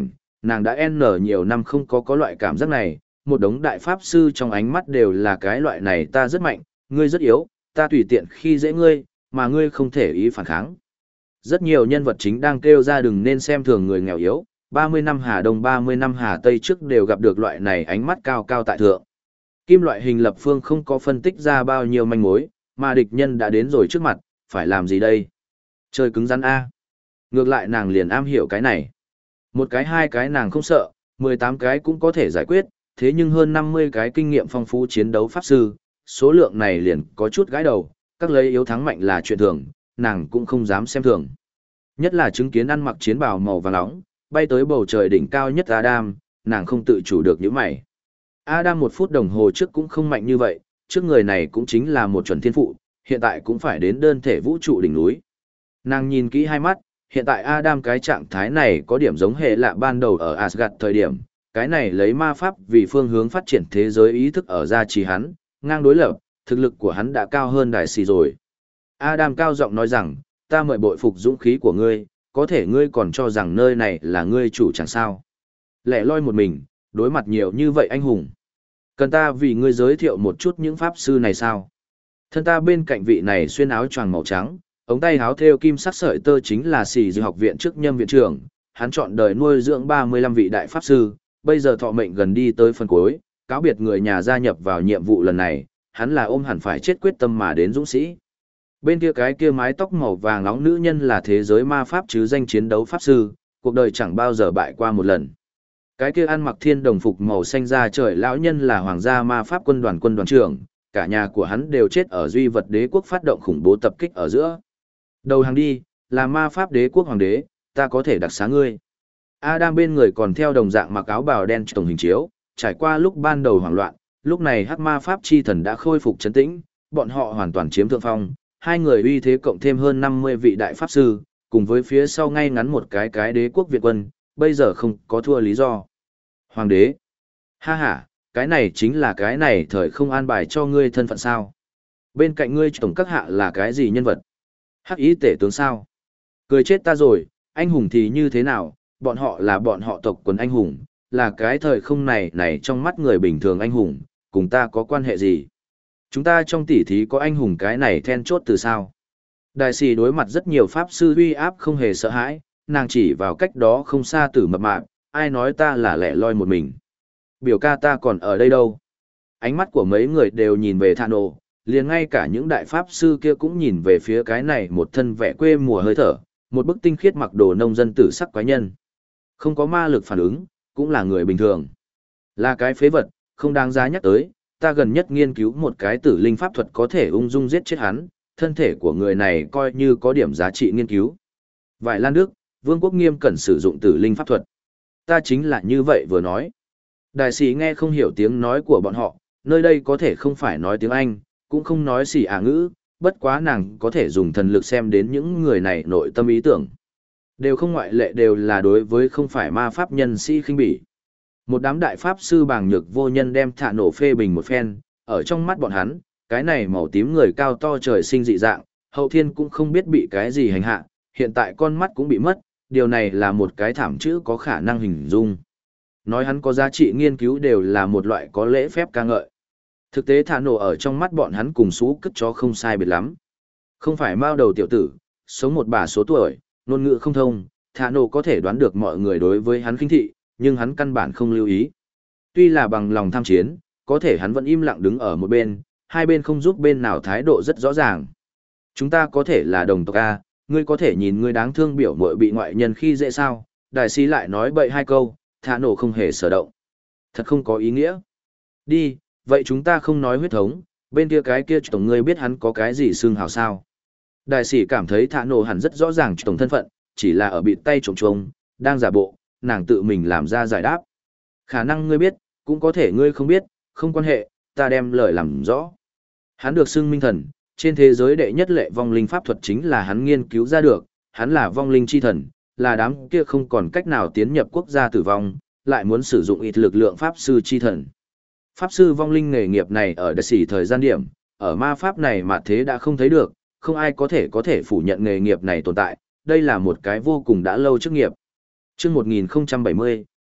nàng đã n nhiều năm không có có loại cảm giác này, một đống đại pháp sư trong ánh mắt đều là cái loại này ta rất mạnh, ngươi rất yếu, ta tùy tiện khi dễ ngươi, mà ngươi không thể ý phản kháng. Rất nhiều nhân vật chính đang kêu ra đừng nên xem thường người nghèo yếu, ba mươi năm Hà Đông ba mươi năm Hà Tây trước đều gặp được loại này ánh mắt cao cao tại thượng. Kim loại hình lập phương không có phân tích ra bao nhiêu manh mối, mà địch nhân đã đến rồi trước mặt, phải làm gì đây? Chơi cứng rắn A. Ngược lại nàng liền am hiểu cái này. Một cái hai cái nàng không sợ, mười tám cái cũng có thể giải quyết, thế nhưng hơn năm mươi cái kinh nghiệm phong phú chiến đấu pháp sư, số lượng này liền có chút gãi đầu, các lấy yếu thắng mạnh là chuyện thường, nàng cũng không dám xem thường. Nhất là chứng kiến ăn mặc chiến bào màu vàng nóng, bay tới bầu trời đỉnh cao nhất Adam, nàng không tự chủ được những mày. Adam một phút đồng hồ trước cũng không mạnh như vậy, trước người này cũng chính là một chuẩn thiên phụ, hiện tại cũng phải đến đơn thể vũ trụ đỉnh núi. Nàng nhìn kỹ hai mắt, hiện tại Adam cái trạng thái này có điểm giống hệ lạ ban đầu ở Asgard thời điểm, cái này lấy ma pháp vì phương hướng phát triển thế giới ý thức ở gia trì hắn, ngang đối lập, thực lực của hắn đã cao hơn đại sĩ rồi. Adam cao giọng nói rằng, ta mời bội phục dũng khí của ngươi, có thể ngươi còn cho rằng nơi này là ngươi chủ chẳng sao. Lẻ loi một mình, đối mặt nhiều như vậy anh hùng. Cần ta vì ngươi giới thiệu một chút những pháp sư này sao? Thân ta bên cạnh vị này xuyên áo choàng màu trắng, ống tay áo thêu kim sắc sợi tơ chính là Sĩ Dư học viện trước nhâm viện trưởng, hắn chọn đời nuôi dưỡng ba mươi lăm vị đại pháp sư, bây giờ thọ mệnh gần đi tới phần cuối, cáo biệt người nhà gia nhập vào nhiệm vụ lần này, hắn là ôm hẳn phải chết quyết tâm mà đến dũng sĩ. Bên kia cái kia mái tóc màu vàng nóng nữ nhân là thế giới ma pháp chứ danh chiến đấu pháp sư, cuộc đời chẳng bao giờ bại qua một lần. Cái kia ăn mặc thiên đồng phục màu xanh da trời lão nhân là hoàng gia ma pháp quân đoàn quân đoàn trưởng, cả nhà của hắn đều chết ở duy vật đế quốc phát động khủng bố tập kích ở giữa. Đầu hàng đi, là ma pháp đế quốc hoàng đế, ta có thể đặc xá ngươi. Adam bên người còn theo đồng dạng mặc áo bào đen tổng hình chiếu, trải qua lúc ban đầu hoảng loạn, lúc này hắc ma pháp chi thần đã khôi phục trấn tĩnh, bọn họ hoàn toàn chiếm thượng phong, hai người uy thế cộng thêm hơn năm mươi vị đại pháp sư, cùng với phía sau ngay ngắn một cái cái đế quốc Việt quân, bây giờ không có thua lý do. Hoàng đế, ha ha, cái này chính là cái này thời không an bài cho ngươi thân phận sao. Bên cạnh ngươi tổng các hạ là cái gì nhân vật? Hắc ý tể tướng sao? Cười chết ta rồi, anh hùng thì như thế nào, bọn họ là bọn họ tộc quần anh hùng, là cái thời không này này trong mắt người bình thường anh hùng, cùng ta có quan hệ gì? Chúng ta trong tỉ thí có anh hùng cái này then chốt từ sao? Đại sĩ đối mặt rất nhiều pháp sư uy áp không hề sợ hãi, nàng chỉ vào cách đó không xa tử mập mạp, ai nói ta là lẻ loi một mình. Biểu ca ta còn ở đây đâu? Ánh mắt của mấy người đều nhìn về Thano, liền ngay cả những đại pháp sư kia cũng nhìn về phía cái này một thân vẻ quê mùa hơi thở, một bức tinh khiết mặc đồ nông dân tử sắc quái nhân. Không có ma lực phản ứng, cũng là người bình thường. Là cái phế vật, không đáng giá nhắc tới, ta gần nhất nghiên cứu một cái tử linh pháp thuật có thể ung dung giết chết hắn, thân thể của người này coi như có điểm giá trị nghiên cứu. Vài Lan Đức, Vương quốc nghiêm cẩn sử dụng tử linh pháp thuật. Ta chính là như vậy vừa nói. Đại sĩ nghe không hiểu tiếng nói của bọn họ, nơi đây có thể không phải nói tiếng Anh, cũng không nói xỉ ả ngữ, bất quá nàng có thể dùng thần lực xem đến những người này nội tâm ý tưởng. Đều không ngoại lệ đều là đối với không phải ma pháp nhân sĩ khinh bỉ. Một đám đại pháp sư bàng nhược vô nhân đem thả nổ phê bình một phen, ở trong mắt bọn hắn, cái này màu tím người cao to trời sinh dị dạng, hậu thiên cũng không biết bị cái gì hành hạ, hiện tại con mắt cũng bị mất, điều này là một cái thảm chữ có khả năng hình dung. Nói hắn có giá trị nghiên cứu đều là một loại có lễ phép ca ngợi. Thực tế thả nổ ở trong mắt bọn hắn cùng xú cất chó không sai biệt lắm. Không phải mao đầu tiểu tử, sống một bà số tuổi, ngôn ngữ không thông, thả nổ có thể đoán được mọi người đối với hắn khinh thị, nhưng hắn căn bản không lưu ý. Tuy là bằng lòng tham chiến, có thể hắn vẫn im lặng đứng ở một bên, hai bên không giúp bên nào thái độ rất rõ ràng. Chúng ta có thể là đồng tộc A, ngươi có thể nhìn ngươi đáng thương biểu mội bị ngoại nhân khi dễ sao, đại sĩ lại nói bậy hai câu, thả nổ không hề sở động. Thật không có ý nghĩa. Đi, vậy chúng ta không nói huyết thống, bên kia cái kia tổng ngươi biết hắn có cái gì xương hào sao. Đại sĩ cảm thấy thả nổ hẳn rất rõ ràng tổng thân phận, chỉ là ở bịt tay trống trống, đang giả bộ, nàng tự mình làm ra giải đáp. Khả năng ngươi biết, cũng có thể ngươi không biết, không quan hệ, ta đem lời làm rõ. Hắn được xưng minh thần, trên thế giới đệ nhất lệ vong linh pháp thuật chính là hắn nghiên cứu ra được, hắn là vong linh chi thần, là đám kia không còn cách nào tiến nhập quốc gia tử vong, lại muốn sử dụng ít lực lượng pháp sư chi thần. Pháp sư vong linh nghề nghiệp này ở đại sĩ thời gian điểm, ở ma pháp này mà thế đã không thấy được, không ai có thể có thể phủ nhận nghề nghiệp này tồn tại, đây là một cái vô cùng đã lâu chức nghiệp. Chương một nghìn không trăm bảy mươi,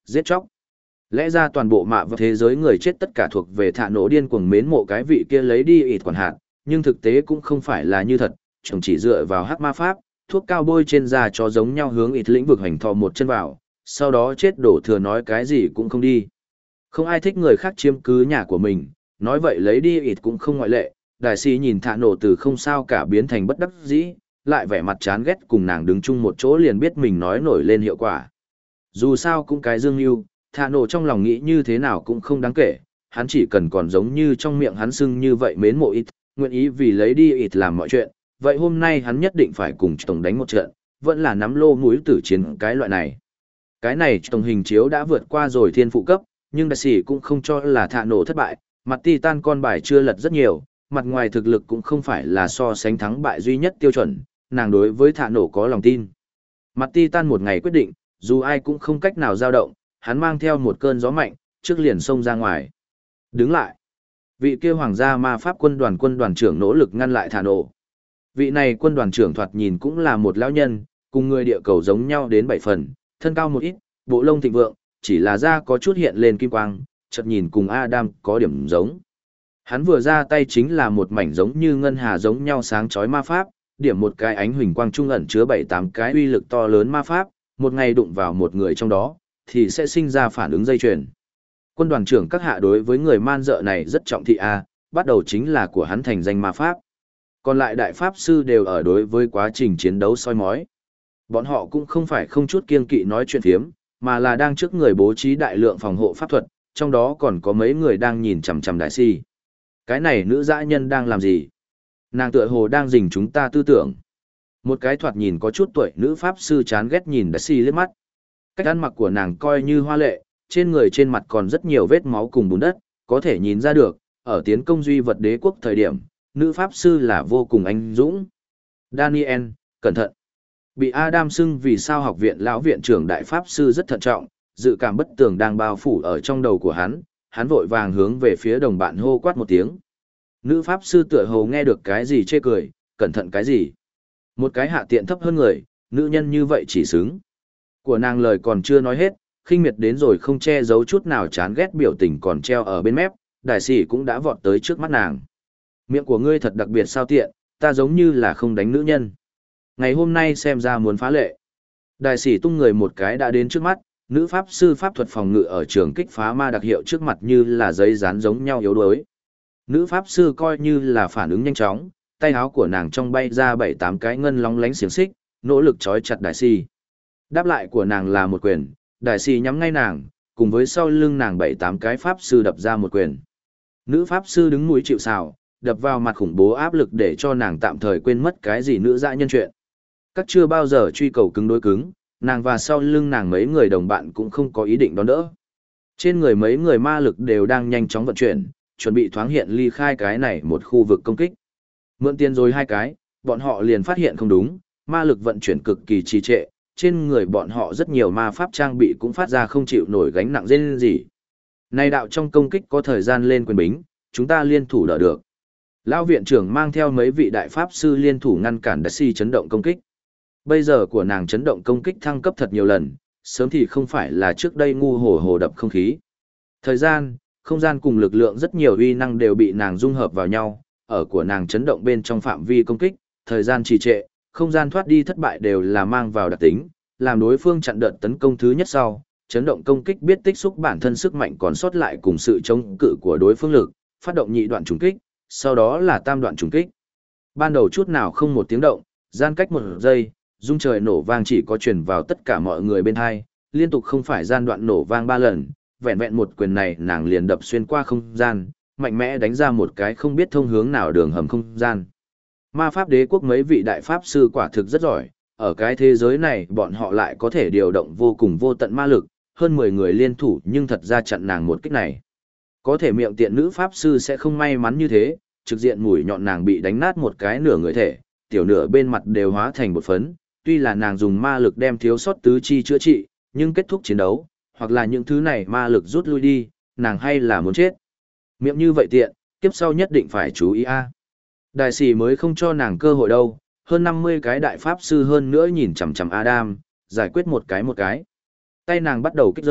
Giết chóc. Lẽ ra toàn bộ mạ và thế giới người chết tất cả thuộc về thạ nổ điên cuồng mến mộ cái vị kia lấy đi ịt quản hạt, nhưng thực tế cũng không phải là như thật, chồng chỉ dựa vào hắc ma pháp, thuốc cao bôi trên da cho giống nhau hướng ịt lĩnh vực hành thò một chân vào, sau đó chết đổ thừa nói cái gì cũng không đi. Không ai thích người khác chiếm cứ nhà của mình, nói vậy lấy đi ịt cũng không ngoại lệ. Đại sĩ nhìn thạ nổ từ không sao cả biến thành bất đắc dĩ, lại vẻ mặt chán ghét cùng nàng đứng chung một chỗ liền biết mình nói nổi lên hiệu quả. Dù sao cũng cái dương yêu, thạ nổ trong lòng nghĩ như thế nào cũng không đáng kể, hắn chỉ cần còn giống như trong miệng hắn xưng như vậy mến mộ ít, nguyện ý vì lấy đi ít làm mọi chuyện, vậy hôm nay hắn nhất định phải cùng tổng đánh một trận, vẫn là nắm lô mũi tử chiến cái loại này. Cái này tổng hình chiếu đã vượt qua rồi thiên phụ cấp, nhưng đại sĩ cũng không cho là thạ nổ thất bại, mặt Titan con bài chưa lật rất nhiều, mặt ngoài thực lực cũng không phải là so sánh thắng bại duy nhất tiêu chuẩn, nàng đối với thạ nổ có lòng tin. Mặt Titan một ngày quyết định, dù ai cũng không cách nào dao động, hắn mang theo một cơn gió mạnh, trước liền xông ra ngoài. Đứng lại. Vị kia hoàng gia ma pháp quân đoàn quân đoàn trưởng nỗ lực ngăn lại thạ nổ. Vị này quân đoàn trưởng thoạt nhìn cũng là một lão nhân, cùng người địa cầu giống nhau đến bảy phần, thân cao một ít, bộ lông thịnh vượng, chỉ là da có chút hiện lên kim quang, chợt nhìn cùng Adam có điểm giống. Hắn vừa ra tay chính là một mảnh giống như ngân hà giống nhau sáng chói ma pháp, điểm một cái ánh huỳnh quang trung ẩn chứa bảy tám cái uy lực to lớn ma pháp, một ngày đụng vào một người trong đó, thì sẽ sinh ra phản ứng dây chuyền. Quân đoàn trưởng các hạ đối với người man dợ này rất trọng thị a, bắt đầu chính là của hắn thành danh ma pháp. Còn lại đại pháp sư đều ở đối với quá trình chiến đấu soi mói. Bọn họ cũng không phải không chút kiêng kỵ nói chuyện phiếm, mà là đang trước người bố trí đại lượng phòng hộ pháp thuật, trong đó còn có mấy người đang nhìn chằm chằm đại si. Cái này nữ dã nhân đang làm gì? Nàng tựa hồ đang dình chúng ta tư tưởng. Một cái thoạt nhìn có chút tuổi nữ pháp sư chán ghét nhìn đại si liếc mắt. Cách ăn mặc của nàng coi như hoa lệ, trên người trên mặt còn rất nhiều vết máu cùng bùn đất, có thể nhìn ra được, ở tiến công duy vật đế quốc thời điểm, nữ pháp sư là vô cùng anh dũng. Daniel, cẩn thận. Bị Adam xưng vì sao học viện lão viện trưởng đại pháp sư rất thận trọng, dự cảm bất tường đang bao phủ ở trong đầu của hắn, hắn vội vàng hướng về phía đồng bạn hô quát một tiếng. Nữ pháp sư tựa hồ nghe được cái gì chê cười, cẩn thận cái gì. Một cái hạ tiện thấp hơn người, nữ nhân như vậy chỉ xứng. Của nàng lời còn chưa nói hết, khinh miệt đến rồi không che giấu chút nào chán ghét biểu tình còn treo ở bên mép, đại sĩ cũng đã vọt tới trước mắt nàng. Miệng của ngươi thật đặc biệt sao tiện, ta giống như là không đánh nữ nhân. Ngày hôm nay xem ra muốn phá lệ. Đại sĩ tung người một cái đã đến trước mắt, nữ pháp sư pháp thuật phòng ngự ở trường kích phá ma đặc hiệu trước mặt như là giấy dán giống nhau yếu đuối. Nữ pháp sư coi như là phản ứng nhanh chóng, tay áo của nàng trong bay ra bảy tám cái ngân lóng lánh xiềng xích, nỗ lực trói chặt đại sĩ. Đáp lại của nàng là một quyền, đại sĩ nhắm ngay nàng, cùng với sau lưng nàng bảy tám cái pháp sư đập ra một quyền. Nữ pháp sư đứng mũi chịu sào, đập vào mặt khủng bố áp lực để cho nàng tạm thời quên mất cái gì nữ dã nhân chuyện. Các chưa bao giờ truy cầu cứng đối cứng, nàng và sau lưng nàng mấy người đồng bạn cũng không có ý định đón đỡ. Trên người mấy người ma lực đều đang nhanh chóng vận chuyển, chuẩn bị thoáng hiện ly khai cái này một khu vực công kích. Mượn tiền rồi hai cái, bọn họ liền phát hiện không đúng, ma lực vận chuyển cực kỳ trì trệ, trên người bọn họ rất nhiều ma pháp trang bị cũng phát ra không chịu nổi gánh nặng rên gì. Này đạo trong công kích có thời gian lên quyền bính, chúng ta liên thủ đỡ được. Lão viện trưởng mang theo mấy vị đại pháp sư liên thủ ngăn cản Đại Si chấn động công kích. Bây giờ của nàng chấn động công kích thăng cấp thật nhiều lần, sớm thì không phải là trước đây ngu hồ hồ đập không khí. Thời gian, không gian cùng lực lượng rất nhiều uy năng đều bị nàng dung hợp vào nhau, ở của nàng chấn động bên trong phạm vi công kích, thời gian trì trệ, không gian thoát đi thất bại đều là mang vào đặc tính, làm đối phương chặn đợt tấn công thứ nhất sau, chấn động công kích biết tích xúc bản thân sức mạnh còn sót lại cùng sự chống cự của đối phương lực, phát động nhị đoạn trùng kích, sau đó là tam đoạn trùng kích. Ban đầu chút nào không một tiếng động, gian cách một giây, rung trời nổ vang chỉ có truyền vào tất cả mọi người bên hai, liên tục không phải gian đoạn nổ vang ba lần, vẹn vẹn một quyền này nàng liền đập xuyên qua không gian, mạnh mẽ đánh ra một cái không biết thông hướng nào đường hầm không gian. Ma pháp đế quốc mấy vị đại pháp sư quả thực rất giỏi, ở cái thế giới này bọn họ lại có thể điều động vô cùng vô tận ma lực, hơn mười người liên thủ nhưng thật ra chặn nàng một kích này. Có thể miệng tiện nữ pháp sư sẽ không may mắn như thế, trực diện mũi nhọn nàng bị đánh nát một cái nửa người thể, tiểu nửa bên mặt đều hóa thành bột phấn, tuy là nàng dùng ma lực đem thiếu sót tứ chi chữa trị, nhưng kết thúc chiến đấu, hoặc là những thứ này ma lực rút lui đi, nàng hay là muốn chết. Miệng như vậy tiện, kiếp sau nhất định phải chú ý a. Đại sĩ mới không cho nàng cơ hội đâu, hơn năm mươi cái đại pháp sư hơn nữa nhìn chằm chằm Adam, giải quyết một cái một cái. Tay nàng bắt đầu kích rơi,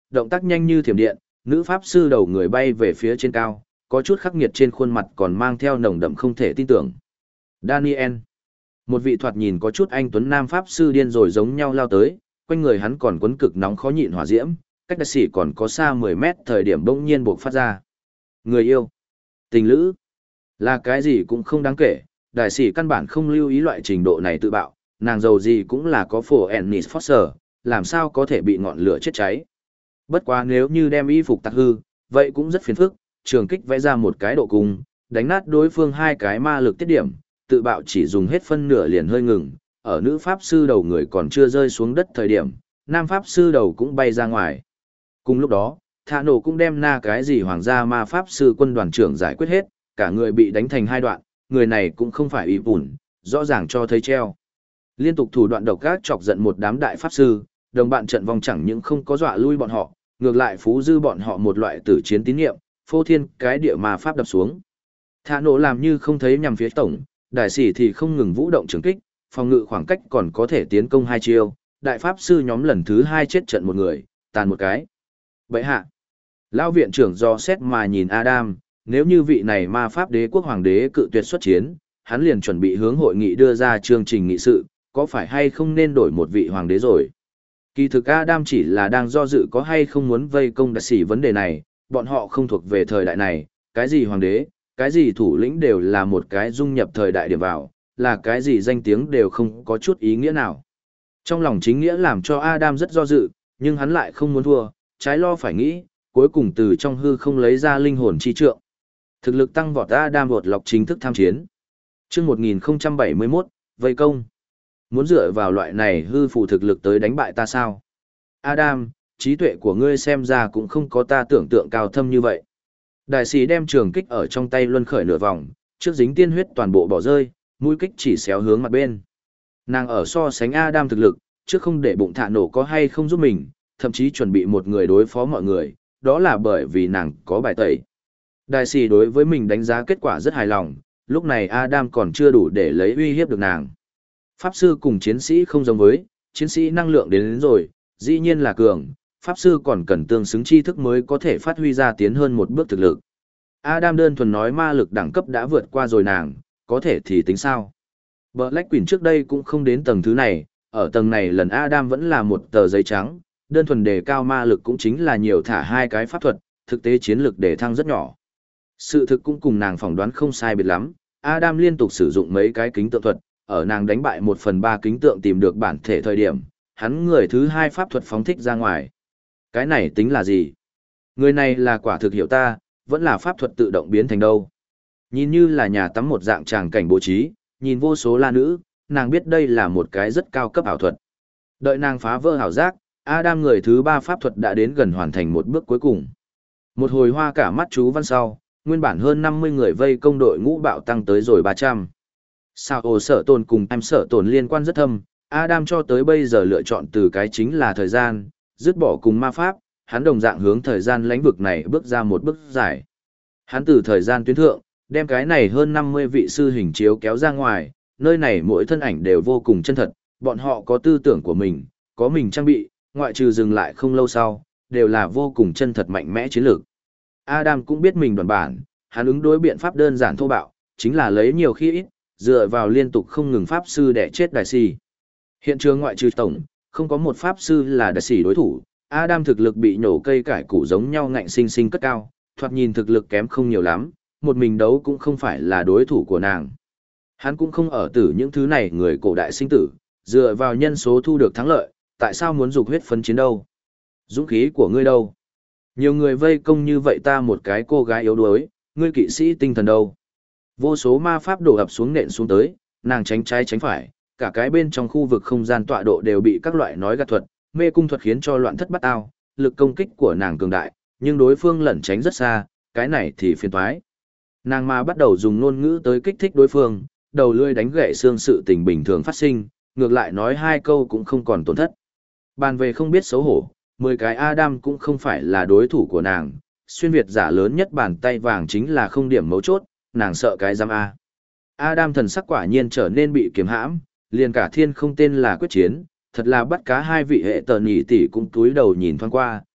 động tác nhanh như thiểm điện, nữ pháp sư đầu người bay về phía trên cao, có chút khắc nghiệt trên khuôn mặt còn mang theo nồng đậm không thể tin tưởng. Daniel, một vị thoạt nhìn có chút anh tuấn nam pháp sư điên rồi giống nhau lao tới, quanh người hắn còn quấn cực nóng khó nhịn hỏa diễm, cách đại sĩ còn có xa mười mét thời điểm bỗng nhiên buộc phát ra. Người yêu, tình lữ, là cái gì cũng không đáng kể, đại sĩ căn bản không lưu ý loại trình độ này tự bạo, nàng giàu gì cũng là có phổ Ennis Foster, làm sao có thể bị ngọn lửa chết cháy. Bất quá nếu như đem y phục tạc hư, vậy cũng rất phiền phức, trường kích vẽ ra một cái độ cung, đánh nát đối phương hai cái ma lực tiết điểm, tự bạo chỉ dùng hết phân nửa liền hơi ngừng, ở nữ pháp sư đầu người còn chưa rơi xuống đất thời điểm, nam pháp sư đầu cũng bay ra ngoài. Cùng lúc đó, Thạ Nổ cũng đem na cái gì hoàng gia ma pháp sư quân đoàn trưởng giải quyết hết, cả người bị đánh thành hai đoạn, người này cũng không phải y bùn, rõ ràng cho thấy treo. Liên tục thủ đoạn độc ác chọc giận một đám đại pháp sư, đồng bạn trận vong chẳng những không có dọa lui bọn họ, ngược lại phú dư bọn họ một loại tử chiến tín nhiệm, phô thiên cái địa ma pháp đập xuống. Thạ Nổ làm như không thấy nhằm phía tổng, đại sĩ thì không ngừng vũ động trường kích, phòng ngự khoảng cách còn có thể tiến công hai chiêu, đại pháp sư nhóm lần thứ hai chết trận một người, tàn một cái. Vậy hạ, lão viện trưởng do xét mà nhìn Adam, nếu như vị này ma pháp đế quốc hoàng đế cự tuyệt xuất chiến, hắn liền chuẩn bị hướng hội nghị đưa ra chương trình nghị sự, có phải hay không nên đổi một vị hoàng đế rồi. Kỳ thực Adam chỉ là đang do dự có hay không muốn vây công đại sĩ vấn đề này, bọn họ không thuộc về thời đại này, cái gì hoàng đế, cái gì thủ lĩnh đều là một cái dung nhập thời đại điểm vào, là cái gì danh tiếng đều không có chút ý nghĩa nào. Trong lòng chính nghĩa làm cho Adam rất do dự, nhưng hắn lại không muốn thua, trái lo phải nghĩ, cuối cùng từ trong hư không lấy ra linh hồn chi trượng. Thực lực tăng vọt Adam vọt lọc chính thức tham chiến. Trước một nghìn không trăm bảy mươi mốt, vây công. Muốn dựa vào loại này hư phụ thực lực tới đánh bại ta sao? Adam, trí tuệ của ngươi xem ra cũng không có ta tưởng tượng cao thâm như vậy. Đại sĩ đem trường kích ở trong tay luân khởi nửa vòng, trước dính tiên huyết toàn bộ bỏ rơi, mũi kích chỉ xéo hướng mặt bên. Nàng ở so sánh Adam thực lực, trước không để bụng Thạ Nổ có hay không giúp mình, thậm chí chuẩn bị một người đối phó mọi người, đó là bởi vì nàng có bài tẩy. Đại sĩ đối với mình đánh giá kết quả rất hài lòng, lúc này Adam còn chưa đủ để lấy uy hiếp được nàng. Pháp sư cùng chiến sĩ không giống với, chiến sĩ năng lượng đến, đến rồi, dĩ nhiên là cường, pháp sư còn cần tương xứng tri thức mới có thể phát huy ra tiến hơn một bước thực lực. Adam đơn thuần nói ma lực đẳng cấp đã vượt qua rồi nàng, có thể thì tính sao. Black Queen trước đây cũng không đến tầng thứ này, ở tầng này lần Adam vẫn là một tờ giấy trắng, đơn thuần đề cao ma lực cũng chính là nhiều thả hai cái pháp thuật, thực tế chiến lực để thăng rất nhỏ. Sự thực cũng cùng nàng phỏng đoán không sai biệt lắm, Adam liên tục sử dụng mấy cái kính tượng thuật, ở nàng đánh bại một phần ba kính tượng tìm được bản thể thời điểm, hắn người thứ hai pháp thuật phóng thích ra ngoài. Cái này tính là gì? Người này là quả thực hiểu ta, vẫn là pháp thuật tự động biến thành đâu. Nhìn như là nhà tắm một dạng tràng cảnh bố trí, nhìn vô số la nữ, nàng biết đây là một cái rất cao cấp ảo thuật. Đợi nàng phá vỡ ảo giác, Adam người thứ ba pháp thuật đã đến gần hoàn thành một bước cuối cùng. Một hồi hoa cả mắt chú văn sau, nguyên bản hơn năm mươi người vây công đội ngũ bạo tăng tới rồi ba trăm. Sao ồ sở tồn cùng em sở tồn liên quan rất thâm, Adam cho tới bây giờ lựa chọn từ cái chính là thời gian, dứt bỏ cùng ma pháp, hắn đồng dạng hướng thời gian lãnh vực này bước ra một bước dài. Hắn từ thời gian tuyến thượng, đem cái này hơn năm mươi vị sư hình chiếu kéo ra ngoài, nơi này mỗi thân ảnh đều vô cùng chân thật, bọn họ có tư tưởng của mình, có mình trang bị, ngoại trừ dừng lại không lâu sau, đều là vô cùng chân thật mạnh mẽ chiến lược. Adam cũng biết mình đoàn bản, hắn ứng đối biện pháp đơn giản thô bạo, chính là lấy nhiều khi ít, dựa vào liên tục không ngừng pháp sư để chết đại sĩ. Hiện trường ngoại trừ tổng, không có một pháp sư là đại sĩ đối thủ, Adam thực lực bị nhổ cây cải củ giống nhau ngạnh sinh sinh cất cao, thoạt nhìn thực lực kém không nhiều lắm, một mình đấu cũng không phải là đối thủ của nàng. Hắn cũng không ở tử những thứ này người cổ đại sinh tử, dựa vào nhân số thu được thắng lợi, tại sao muốn dục huyết phấn chiến đâu? Dũng khí của ngươi đâu? Nhiều người vây công như vậy ta một cái cô gái yếu đuối, ngươi kỵ sĩ tinh thần đâu? Vô số ma pháp đổ ập xuống nện xuống tới, nàng tránh trái tránh phải, cả cái bên trong khu vực không gian tọa độ đều bị các loại nói gạt thuật, mê cung thuật khiến cho loạn thất bắt ao, lực công kích của nàng cường đại, nhưng đối phương lẩn tránh rất xa, cái này thì phiền toái. Nàng ma bắt đầu dùng ngôn ngữ tới kích thích đối phương, đầu lưỡi đánh gãy xương sự tình bình thường phát sinh, ngược lại nói hai câu cũng không còn tổn thất. Bàn về không biết xấu hổ, mười cái Adam cũng không phải là đối thủ của nàng, xuyên việt giả lớn nhất bàn tay vàng chính là không điểm mấu chốt, nàng sợ cái giam A. Adam thần sắc quả nhiên trở nên bị kiềm hãm, liền cả thiên không tên là quyết chiến, thật là bắt cá hai vị hệ tờ nhị tỷ cũng túi đầu nhìn thoáng qua,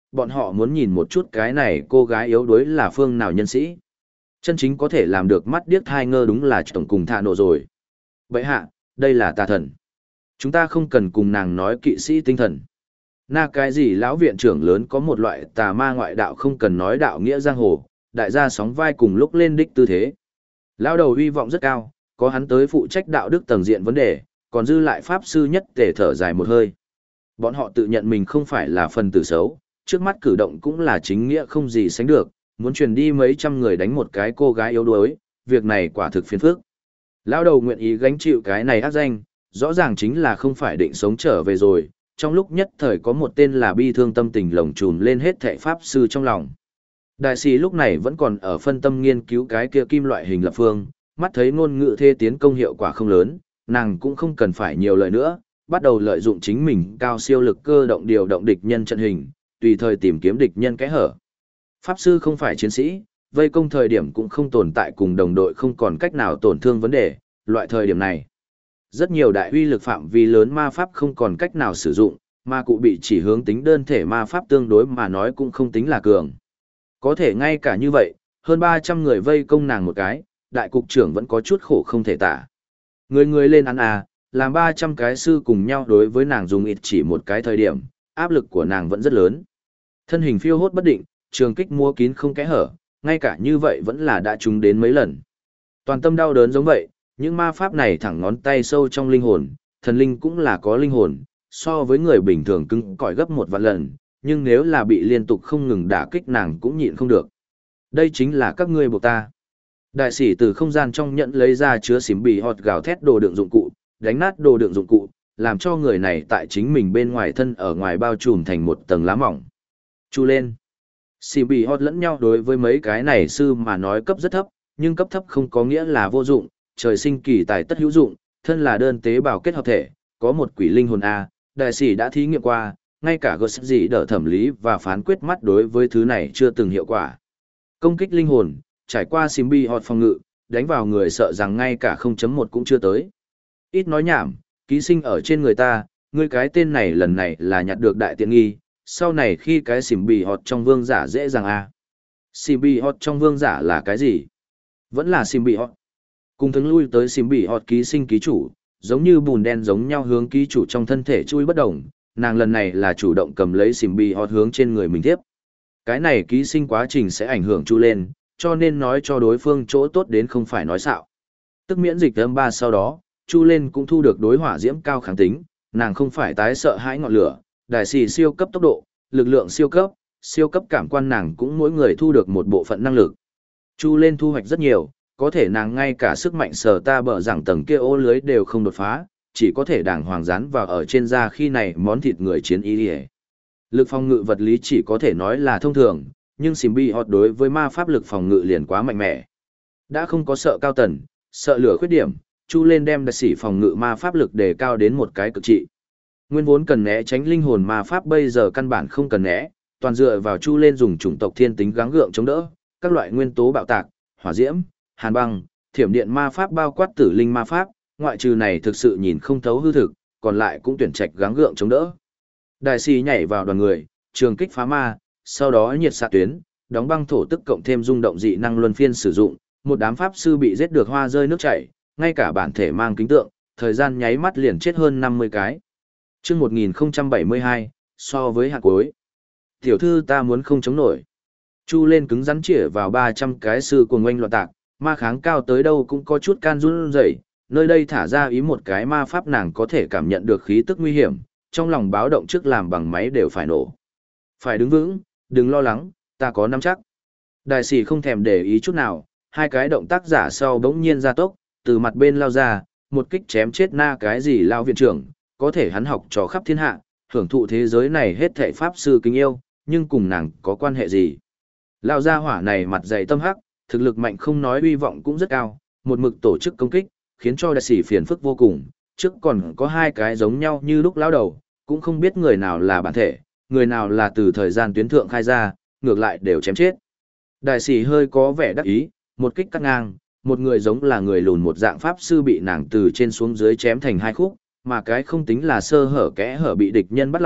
bọn họ muốn nhìn một chút cái này cô gái yếu đuối là phương nào nhân sĩ. Chân chính có thể làm được mắt điếc thai ngơ đúng là tổng cùng thạ nổ rồi. Vậy hạ, đây là tà thần. Chúng ta không cần cùng nàng nói kỵ sĩ tinh thần. Na cái gì lão viện trưởng lớn có một loại tà ma ngoại đạo không cần nói đạo nghĩa giang hồ, đại gia sóng vai cùng lúc lên đích tư thế. Lão đầu hy vọng rất cao, có hắn tới phụ trách đạo đức tầng diện vấn đề, còn dư lại pháp sư nhất tề thở dài một hơi. Bọn họ tự nhận mình không phải là phần tử xấu, trước mắt cử động cũng là chính nghĩa không gì sánh được, muốn truyền đi mấy trăm người đánh một cái cô gái yếu đuối, việc này quả thực phiền phức. Lão đầu nguyện ý gánh chịu cái này ác danh, rõ ràng chính là không phải định sống trở về rồi, trong lúc nhất thời có một tên là bi thương tâm tình lồng trùm lên hết thệ pháp sư trong lòng. Đại sĩ lúc này vẫn còn ở phân tâm nghiên cứu cái kia kim loại hình lập phương, mắt thấy ngôn ngữ thê tiến công hiệu quả không lớn, nàng cũng không cần phải nhiều lời nữa, bắt đầu lợi dụng chính mình cao siêu lực cơ động điều động địch nhân trận hình, tùy thời tìm kiếm địch nhân kẽ hở. Pháp sư không phải chiến sĩ, vây công thời điểm cũng không tồn tại cùng đồng đội không còn cách nào tổn thương vấn đề, loại thời điểm này. Rất nhiều đại uy lực phạm vi lớn ma pháp không còn cách nào sử dụng, ma cụ bị chỉ hướng tính đơn thể ma pháp tương đối mà nói cũng không tính là cường. Có thể ngay cả như vậy, hơn ba trăm người vây công nàng một cái, đại cục trưởng vẫn có chút khổ không thể tả. Người người lên ăn à, làm ba trăm cái sư cùng nhau đối với nàng dùng ít chỉ một cái thời điểm, áp lực của nàng vẫn rất lớn. Thân hình phiêu hốt bất định, trường kích mua kín không kẽ hở, ngay cả như vậy vẫn là đã trúng đến mấy lần. Toàn tâm đau đớn giống vậy, những ma pháp này thẳng ngón tay sâu trong linh hồn, thần linh cũng là có linh hồn, so với người bình thường cứng cỏi gấp một vạn lần, nhưng nếu là bị liên tục không ngừng đả kích nàng cũng nhịn không được. Đây chính là các ngươi buộc ta. Đại sĩ từ không gian trong nhận lấy ra chứa xím bì họt gào thét đồ đựng dụng cụ, đánh nát đồ đựng dụng cụ, làm cho người này tại chính mình bên ngoài thân ở ngoài bao trùm thành một tầng lá mỏng. Chu lên. Xím bì họt lẫn nhau đối với mấy cái này sư mà nói cấp rất thấp, nhưng cấp thấp không có nghĩa là vô dụng, trời sinh kỳ tài tất hữu dụng, thân là đơn tế bào kết hợp thể, có một quỷ linh hồn A, đại sĩ đã thí nghiệm qua, ngay cả gớt gì đỡ thẩm lý và phán quyết mắt đối với thứ này chưa từng hiệu quả. Công kích linh hồn, trải qua Simbi hot phòng ngự, đánh vào người sợ rằng ngay cả không chấm một cũng chưa tới. Ít nói nhảm, ký sinh ở trên người ta, ngươi cái tên này lần này là nhặt được đại tiện nghi, sau này khi cái Simbi hot trong vương giả dễ dàng A. Simbi hot trong vương giả là cái gì? Vẫn là Simbi hot. Cùng thứng lui tới Simbi hot ký sinh ký chủ, giống như bùn đen giống nhau hướng ký chủ trong thân thể chui bất động, nàng lần này là chủ động cầm lấy Simbi hot hướng trên người mình tiếp. Cái này ký sinh quá trình sẽ ảnh hưởng chu lên, cho nên nói cho đối phương chỗ tốt đến không phải nói xạo. Tức miễn dịch âm ba sau đó, chu lên cũng thu được đối hỏa diễm cao kháng tính, nàng không phải tái sợ hãi ngọn lửa, đại sĩ siêu cấp tốc độ, lực lượng siêu cấp, siêu cấp cảm quan nàng cũng mỗi người thu được một bộ phận năng lực. Chu lên thu hoạch rất nhiều, có thể nàng ngay cả sức mạnh sở ta bở rằng tầng kia ô lưới đều không đột phá, chỉ có thể đàng hoàng rán vào ở trên da khi này món thịt người chiến ý đi. Lực phòng ngự vật lý chỉ có thể nói là thông thường, nhưng Simbi hot đối với ma pháp lực phòng ngự liền quá mạnh mẽ. Đã không có sợ cao tần, sợ lửa khuyết điểm, chu lên đem đặc sĩ phòng ngự ma pháp lực đề cao đến một cái cực trị. Nguyên vốn cần né tránh linh hồn ma pháp bây giờ căn bản không cần né, toàn dựa vào chu lên dùng chủng tộc thiên tính gắng gượng chống đỡ, các loại nguyên tố bạo tạc, hỏa diễm, hàn băng, thiểm điện ma pháp bao quát tử linh ma pháp, ngoại trừ này thực sự nhìn không thấu hư thực, còn lại cũng tuyển trạch gắng gượng chống đỡ. Đại sĩ nhảy vào đoàn người, trường kích phá ma, sau đó nhiệt xạ tuyến, đóng băng thổ tức cộng thêm rung động dị năng luân phiên sử dụng, một đám pháp sư bị giết được hoa rơi nước chảy, ngay cả bản thể mang kính tượng, thời gian nháy mắt liền chết hơn năm mươi cái. Chương một nghìn không trăm bảy mươi hai, so với hạt cuối. Tiểu thư ta muốn không chống nổi. Chu lên cứng rắn chĩa vào ba trăm cái sư cuồng oanh loạn tạc, ma kháng cao tới đâu cũng có chút can run rẩy, nơi đây thả ra ý một cái ma pháp nàng có thể cảm nhận được khí tức nguy hiểm, trong lòng báo động trước làm bằng máy đều phải nổ. Phải đứng vững, đừng lo lắng, ta có nắm chắc. Đại sĩ không thèm để ý chút nào, hai cái động tác giả sau bỗng nhiên ra tốc, từ mặt bên lao ra, một kích chém chết na cái gì lao viện trưởng, có thể hắn học trò khắp thiên hạ, hưởng thụ thế giới này hết thảy pháp sư kính yêu, nhưng cùng nàng có quan hệ gì. Lao gia hỏa này mặt dày tâm hắc, thực lực mạnh không nói uy vọng cũng rất cao, một mực tổ chức công kích, khiến cho đại sĩ phiền phức vô cùng, trước còn có hai cái giống nhau như lúc lao đầu, cũng không biết người nào là bản thể, người nào là từ thời gian tuyến thượng khai ra, ngược lại đều chém chết. Đại sĩ hơi có vẻ đắc ý, một kích cắt ngang, một người giống là người lùn một dạng pháp sư bị nàng từ trên xuống dưới chém thành hai khúc, mà cái không tính là sơ hở kẽ hở bị địch nhân bắt lại,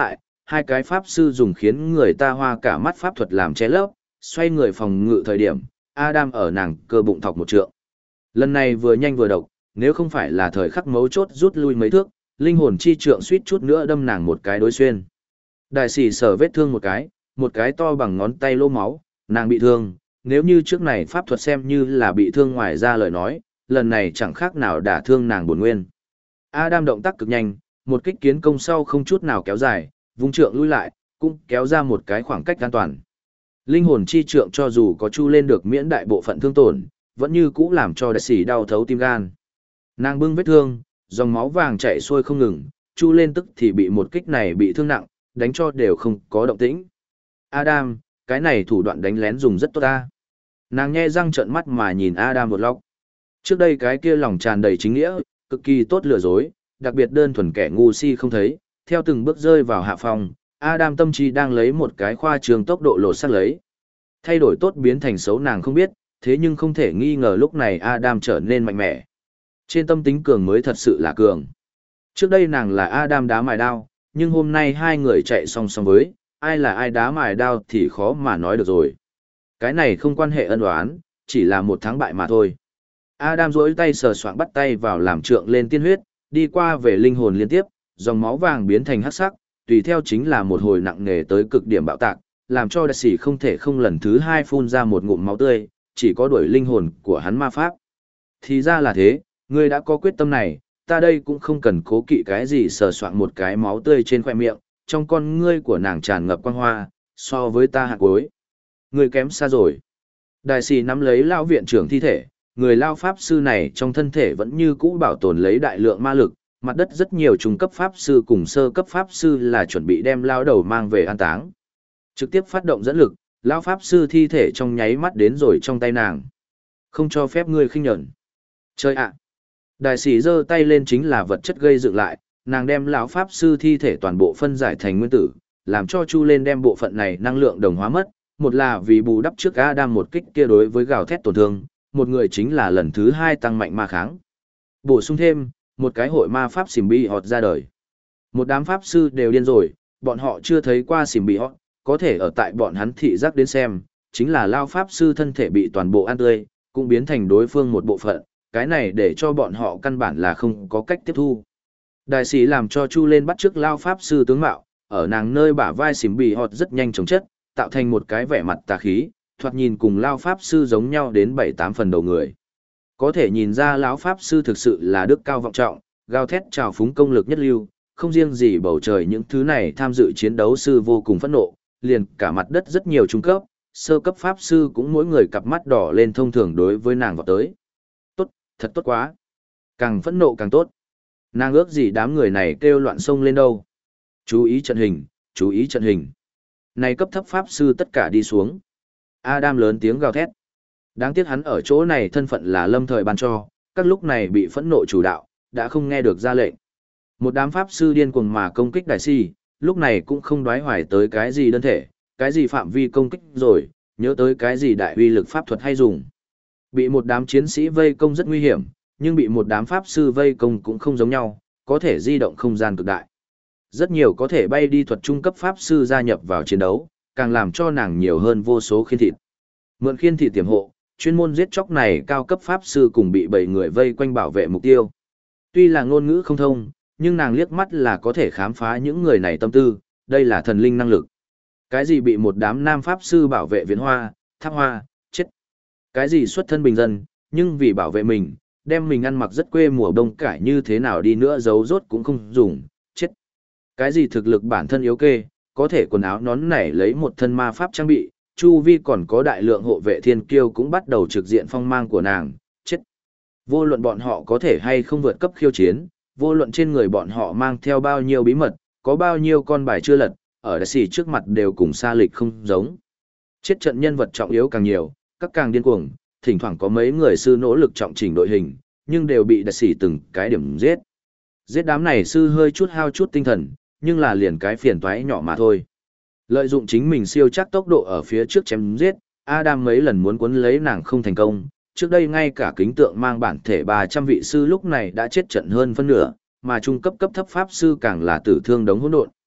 hai cái pháp sư dùng khiến người ta hoa cả mắt pháp thuật làm che lấp, xoay người phòng ngự thời điểm, Adam ở nàng cơ bụng thọc một trượng. Lần này vừa nhanh vừa độc, nếu không phải là thời khắc mấu chốt rút lui mấy thước, linh hồn chi trượng suýt chút nữa đâm nàng một cái đối xuyên. Đại sĩ sở vết thương một cái, một cái to bằng ngón tay lỗ máu, nàng bị thương, nếu như trước này pháp thuật xem như là bị thương ngoài ra lời nói, lần này chẳng khác nào đả thương nàng bổn nguyên. Adam động tác cực nhanh, một kích kiến công sau không chút nào kéo dài, vung trượng lui lại, cũng kéo ra một cái khoảng cách an toàn. Linh hồn chi trượng cho dù có chu lên được miễn đại bộ phận thương tổn, vẫn như cũ làm cho đại sĩ đau thấu tim gan. Nàng bưng vết thương, dòng máu vàng chảy xuôi không ngừng, chu lên tức thì bị một kích này bị thương nặng, đánh cho đều không có động tĩnh. Adam, cái này thủ đoạn đánh lén dùng rất tốt ta. Nàng nhe răng trợn mắt mà nhìn Adam một lóc. Trước đây cái kia lòng tràn đầy chính nghĩa, cực kỳ tốt lừa dối, đặc biệt đơn thuần kẻ ngu si không thấy, theo từng bước rơi vào hạ phòng, Adam tâm trí đang lấy một cái khoa trường tốc độ lột xác lấy. Thay đổi tốt biến thành xấu nàng không biết, thế nhưng không thể nghi ngờ lúc này Adam trở nên mạnh mẽ. Trên tâm tính cường mới thật sự là cường. Trước đây nàng là Adam đá mài đao, nhưng hôm nay hai người chạy song song với, ai là ai đá mài đao thì khó mà nói được rồi. Cái này không quan hệ ân oán, chỉ là một thắng bại mà thôi. Adam duỗi tay sờ soạng bắt tay vào làm trượng lên tiên huyết, đi qua về linh hồn liên tiếp, dòng máu vàng biến thành hắc sắc, tùy theo chính là một hồi nặng nề tới cực điểm bạo tạc, làm cho đại sĩ không thể không lần thứ hai phun ra một ngụm máu tươi, chỉ có đuổi linh hồn của hắn ma pháp. Thì ra là thế, ngươi đã có quyết tâm này, ta đây cũng không cần cố kỵ cái gì sờ soạng một cái máu tươi trên khoe miệng, trong con ngươi của nàng tràn ngập quang hoa, so với ta hạt cuối. Ngươi kém xa rồi. Đại sĩ nắm lấy lao viện trưởng thi thể, người lao pháp sư này trong thân thể vẫn như cũ bảo tồn lấy đại lượng ma lực, mặt đất rất nhiều trung cấp pháp sư cùng sơ cấp pháp sư là chuẩn bị đem lao đầu mang về an táng. Trực tiếp phát động dẫn lực, lao pháp sư thi thể trong nháy mắt đến rồi trong tay nàng. Không cho phép ngươi khinh nhẫn. Chơi ạ. Đại sĩ giơ tay lên chính là vật chất gây dựng lại, nàng đem lão pháp sư thi thể toàn bộ phân giải thành nguyên tử, làm cho chu lên đem bộ phận này năng lượng đồng hóa mất, một là vì bù đắp trước Adam một kích kia đối với gào thét tổn thương, một người chính là lần thứ hai tăng mạnh ma kháng. Bổ sung thêm, một cái hội ma pháp xìm bị họt ra đời. Một đám pháp sư đều điên rồi, bọn họ chưa thấy qua xìm bị họt, có thể ở tại bọn hắn thị giác đến xem, chính là lao pháp sư thân thể bị toàn bộ ăn tươi, cũng biến thành đối phương một bộ phận, cái này để cho bọn họ căn bản là không có cách tiếp thu. Đại sĩ làm cho chu lên bắt trước lao pháp sư tướng mạo, ở nàng nơi bả vai xìm bị họt rất nhanh chóng chất, tạo thành một cái vẻ mặt tà khí, thoạt nhìn cùng lao pháp sư giống nhau đến bảy tám phần đầu người. Có thể nhìn ra lão pháp sư thực sự là đức cao vọng trọng, gào thét trào phúng công lực nhất lưu, không riêng gì bầu trời những thứ này tham dự chiến đấu sư vô cùng phẫn nộ, liền cả mặt đất rất nhiều trung cấp, sơ cấp pháp sư cũng mỗi người cặp mắt đỏ lên thông thường đối với nàng vào tới. Tốt, thật tốt quá. Càng phẫn nộ càng tốt. Nàng ước gì đám người này kêu loạn sông lên đâu. Chú ý trận hình, chú ý trận hình. Này cấp thấp pháp sư tất cả đi xuống. Adam lớn tiếng gào thét. Đáng tiếc hắn ở chỗ này thân phận là lâm thời ban cho, các lúc này bị phẫn nộ chủ đạo, đã không nghe được ra lệnh. Một đám pháp sư điên cuồng mà công kích đại si, lúc này cũng không đoái hoài tới cái gì đơn thể, cái gì phạm vi công kích rồi, nhớ tới cái gì đại uy lực pháp thuật hay dùng. Bị một đám chiến sĩ vây công rất nguy hiểm, nhưng bị một đám pháp sư vây công cũng không giống nhau, có thể di động không gian cực đại. Rất nhiều có thể bay đi thuật trung cấp pháp sư gia nhập vào chiến đấu, càng làm cho nàng nhiều hơn vô số khiên thịt. Mượn khiên thịt tiềm hộ, chuyên môn giết chóc này cao cấp pháp sư cùng bị bảy người vây quanh bảo vệ mục tiêu. Tuy là ngôn ngữ không thông, nhưng nàng liếc mắt là có thể khám phá những người này tâm tư, đây là thần linh năng lực. Cái gì bị một đám nam pháp sư bảo vệ viễn hoa, tháp hoa, chết. Cái gì xuất thân bình dân, nhưng vì bảo vệ mình, đem mình ăn mặc rất quê mùa đông cải như thế nào đi nữa giấu rốt cũng không dùng, chết. Cái gì thực lực bản thân yếu kê, có thể quần áo nón nảy lấy một thân ma pháp trang bị, chu vi còn có đại lượng hộ vệ thiên kiêu cũng bắt đầu trực diện phong mang của nàng, chết. Vô luận bọn họ có thể hay không vượt cấp khiêu chiến, vô luận trên người bọn họ mang theo bao nhiêu bí mật, có bao nhiêu con bài chưa lật, ở đại sĩ trước mặt đều cùng xa lịch không giống. Chết trận nhân vật trọng yếu càng nhiều, các càng điên cuồng, thỉnh thoảng có mấy người sư nỗ lực trọng chỉnh đội hình, nhưng đều bị đại sĩ từng cái điểm giết. Giết đám này sư hơi chút hao chút tinh thần, nhưng là liền cái phiền toái nhỏ mà thôi. Lợi dụng chính mình siêu chắc tốc độ ở phía trước chém giết, Adam mấy lần muốn cuốn lấy nàng không thành công, trước đây ngay cả kính tượng mang bản thể ba trăm vị sư lúc này đã chết trận hơn phân nửa, mà trung cấp cấp thấp pháp sư càng là tử thương đống hỗn độn.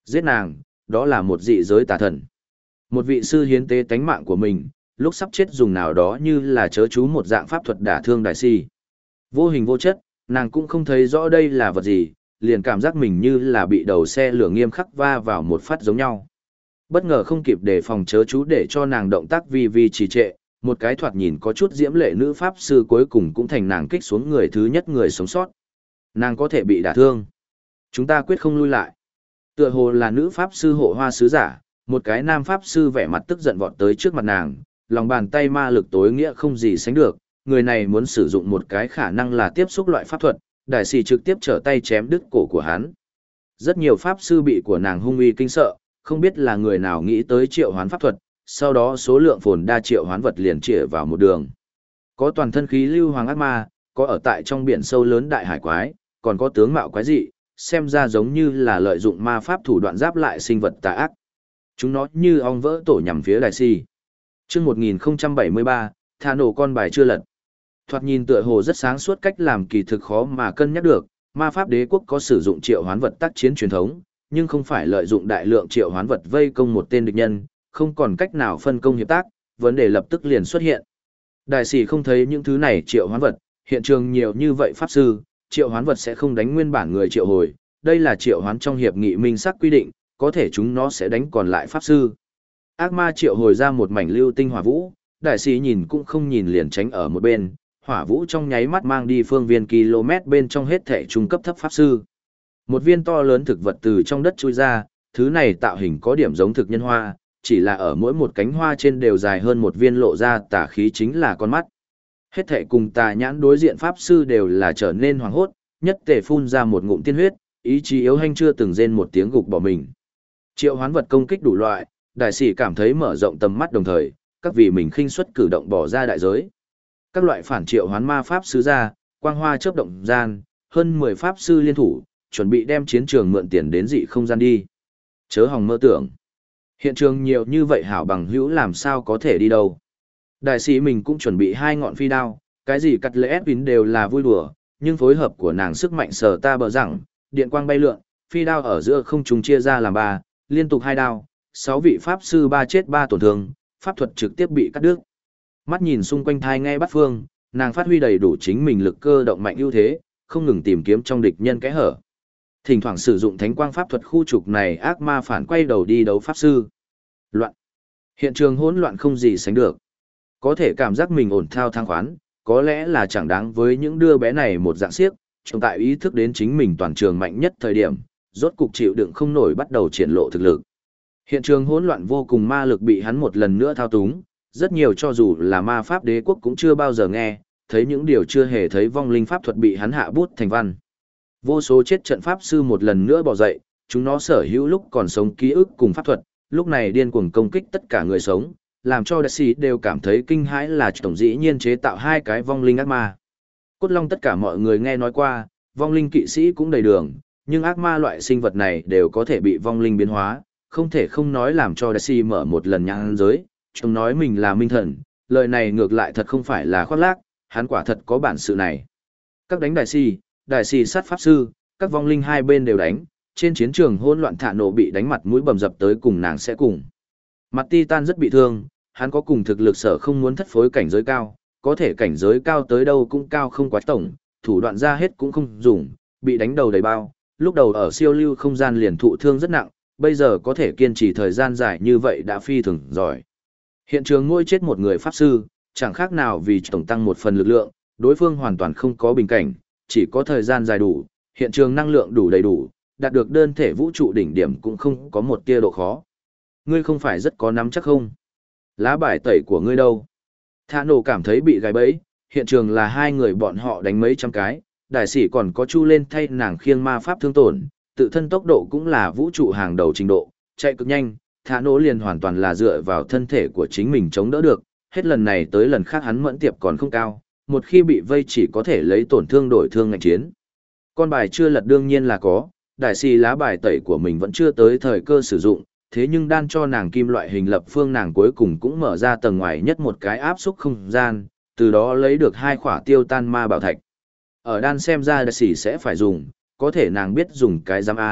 Giết nàng, đó là một dị giới tà thần. Một vị sư hiến tế tánh mạng của mình, lúc sắp chết dùng nào đó như là chớ chú một dạng pháp thuật đả thương đại si. Vô hình vô chất, nàng cũng không thấy rõ đây là vật gì, liền cảm giác mình như là bị đầu xe lửa nghiêm khắc va vào một phát giống nhau. Bất ngờ không kịp đề phòng chớ chú để cho nàng động tác vi vi trì trệ, một cái thoạt nhìn có chút diễm lệ nữ pháp sư cuối cùng cũng thành nàng kích xuống người thứ nhất người sống sót. Nàng có thể bị đả thương. Chúng ta quyết không lui lại. Tựa hồ là nữ pháp sư hộ hoa sứ giả, một cái nam pháp sư vẻ mặt tức giận vọt tới trước mặt nàng, lòng bàn tay ma lực tối nghĩa không gì sánh được, người này muốn sử dụng một cái khả năng là tiếp xúc loại pháp thuật, đại sĩ trực tiếp trở tay chém đứt cổ của hắn. Rất nhiều pháp sư bị của nàng hung uy kinh sợ, không biết là người nào nghĩ tới triệu hoán pháp thuật, sau đó số lượng phồn đa triệu hoán vật liền chĩa vào một đường. Có toàn thân khí lưu hoàng ác ma, có ở tại trong biển sâu lớn đại hải quái, còn có tướng mạo quái dị, xem ra giống như là lợi dụng ma pháp thủ đoạn giáp lại sinh vật tà ác. Chúng nó như ong vỡ tổ nhằm phía đại si. Chương một nghìn không trăm bảy mươi ba, thả nổ con bài chưa lật. Thoạt nhìn tựa hồ rất sáng suốt cách làm kỳ thực khó mà cân nhắc được, ma pháp đế quốc có sử dụng triệu hoán vật tác chiến truyền thống, nhưng không phải lợi dụng đại lượng triệu hoán vật vây công một tên địch nhân, không còn cách nào phân công hiệp tác, vấn đề lập tức liền xuất hiện. Đại sĩ không thấy những thứ này triệu hoán vật, hiện trường nhiều như vậy pháp sư, triệu hoán vật sẽ không đánh nguyên bản người triệu hồi, đây là triệu hoán trong hiệp nghị minh xác quy định, có thể chúng nó sẽ đánh còn lại pháp sư. Ác ma triệu hồi ra một mảnh lưu tinh hỏa vũ, đại sĩ nhìn cũng không nhìn liền tránh ở một bên, hỏa vũ trong nháy mắt mang đi phương viên km bên trong hết thể trung cấp thấp pháp sư. Một viên to lớn thực vật từ trong đất chui ra, thứ này tạo hình có điểm giống thực nhân hoa, chỉ là ở mỗi một cánh hoa trên đều dài hơn một viên lộ ra tà khí chính là con mắt. Hết thể cùng tà nhãn đối diện pháp sư đều là trở nên hoảng hốt, nhất tề phun ra một ngụm tiên huyết, ý chí yếu hanh chưa từng rên một tiếng gục bỏ mình. Triệu hoán vật công kích đủ loại, đại sĩ cảm thấy mở rộng tầm mắt đồng thời, các vị mình khinh suất cử động bỏ ra đại giới. Các loại phản triệu hoán ma pháp sứ ra, quang hoa chớp động gian, hơn mười pháp sư liên thủ, chuẩn bị đem chiến trường mượn tiền đến dị không gian đi. Chớ hòng mơ tưởng. Hiện trường nhiều như vậy hảo bằng hữu làm sao có thể đi đâu. Đại sĩ mình cũng chuẩn bị hai ngọn phi đao, cái gì cắt lễ ép vín đều là vui đùa, nhưng phối hợp của nàng sức mạnh sở ta bờ rằng, điện quang bay lượn, phi đao ở giữa không trùng chia ra làm ba, liên tục hai đao, sáu vị pháp sư ba chết ba tổn thương, pháp thuật trực tiếp bị cắt đứt. Mắt nhìn xung quanh thai ngay bắt phương, nàng phát huy đầy đủ chính mình lực cơ động mạnh ưu thế, không ngừng tìm kiếm trong địch nhân kẽ hở. Thỉnh thoảng sử dụng thánh quang pháp thuật khu trục này ác ma phản quay đầu đi đấu pháp sư. Loạn. Hiện trường hỗn loạn không gì sánh được. Có thể cảm giác mình ổn thao thang khoán, có lẽ là chẳng đáng với những đứa bé này một dạng xiếc, trong tại ý thức đến chính mình toàn trường mạnh nhất thời điểm, rốt cục chịu đựng không nổi bắt đầu triển lộ thực lực. Hiện trường hỗn loạn vô cùng ma lực bị hắn một lần nữa thao túng, rất nhiều cho dù là ma pháp đế quốc cũng chưa bao giờ nghe, thấy những điều chưa hề thấy vong linh pháp thuật bị hắn hạ bút thành văn. Vô số chết trận pháp sư một lần nữa bò dậy, chúng nó sở hữu lúc còn sống ký ức cùng pháp thuật, lúc này điên cuồng công kích tất cả người sống, làm cho đại sĩ đều cảm thấy kinh hãi là tổng dĩ nhiên chế tạo hai cái vong linh ác ma. Cốt long tất cả mọi người nghe nói qua, vong linh kỵ sĩ cũng đầy đường, nhưng ác ma loại sinh vật này đều có thể bị vong linh biến hóa, không thể không nói làm cho đại sĩ mở một lần nhãn giới, chúng nói mình là minh thần, lời này ngược lại thật không phải là khoác lác, hắn quả thật có bản sự này. Các đánh đại sĩ, đại sĩ sát pháp sư, các vong linh hai bên đều đánh, trên chiến trường hỗn loạn thả nổ bị đánh mặt mũi bầm dập tới cùng nàng sẽ cùng. Mặt Titan rất bị thương, hắn có cùng thực lực sở không muốn thất phối cảnh giới cao, có thể cảnh giới cao tới đâu cũng cao không quá tổng, thủ đoạn ra hết cũng không dùng, bị đánh đầu đầy bao, lúc đầu ở siêu lưu không gian liền thụ thương rất nặng, bây giờ có thể kiên trì thời gian dài như vậy đã phi thường giỏi. Hiện trường ngôi chết một người pháp sư, chẳng khác nào vì tổng tăng một phần lực lượng, đối phương hoàn toàn không có bình cảnh, chỉ có thời gian dài đủ, hiện trường năng lượng đủ đầy đủ, đạt được đơn thể vũ trụ đỉnh điểm cũng không có một tia độ khó. Ngươi không phải rất có nắm chắc không? Lá bài tẩy của ngươi đâu? Thả nổ cảm thấy bị gài bẫy, hiện trường là hai người bọn họ đánh mấy trăm cái, đại sĩ còn có chu lên thay nàng khiêng ma pháp thương tổn, tự thân tốc độ cũng là vũ trụ hàng đầu trình độ, chạy cực nhanh, thả nổ liền hoàn toàn là dựa vào thân thể của chính mình chống đỡ được, hết lần này tới lần khác hắn mẫn tiệp còn không cao, một khi bị vây chỉ có thể lấy tổn thương đổi thương ngạnh chiến. Con bài chưa lật đương nhiên là có, đại sĩ lá bài tẩy của mình vẫn chưa tới thời cơ sử dụng, thế nhưng đan cho nàng kim loại hình lập phương nàng cuối cùng cũng mở ra tầng ngoài nhất một cái áp xúc không gian, từ đó lấy được hai khỏa tiêu tan ma bảo thạch. Ở đan xem ra đại sĩ sẽ phải dùng, có thể nàng biết dùng cái giam A,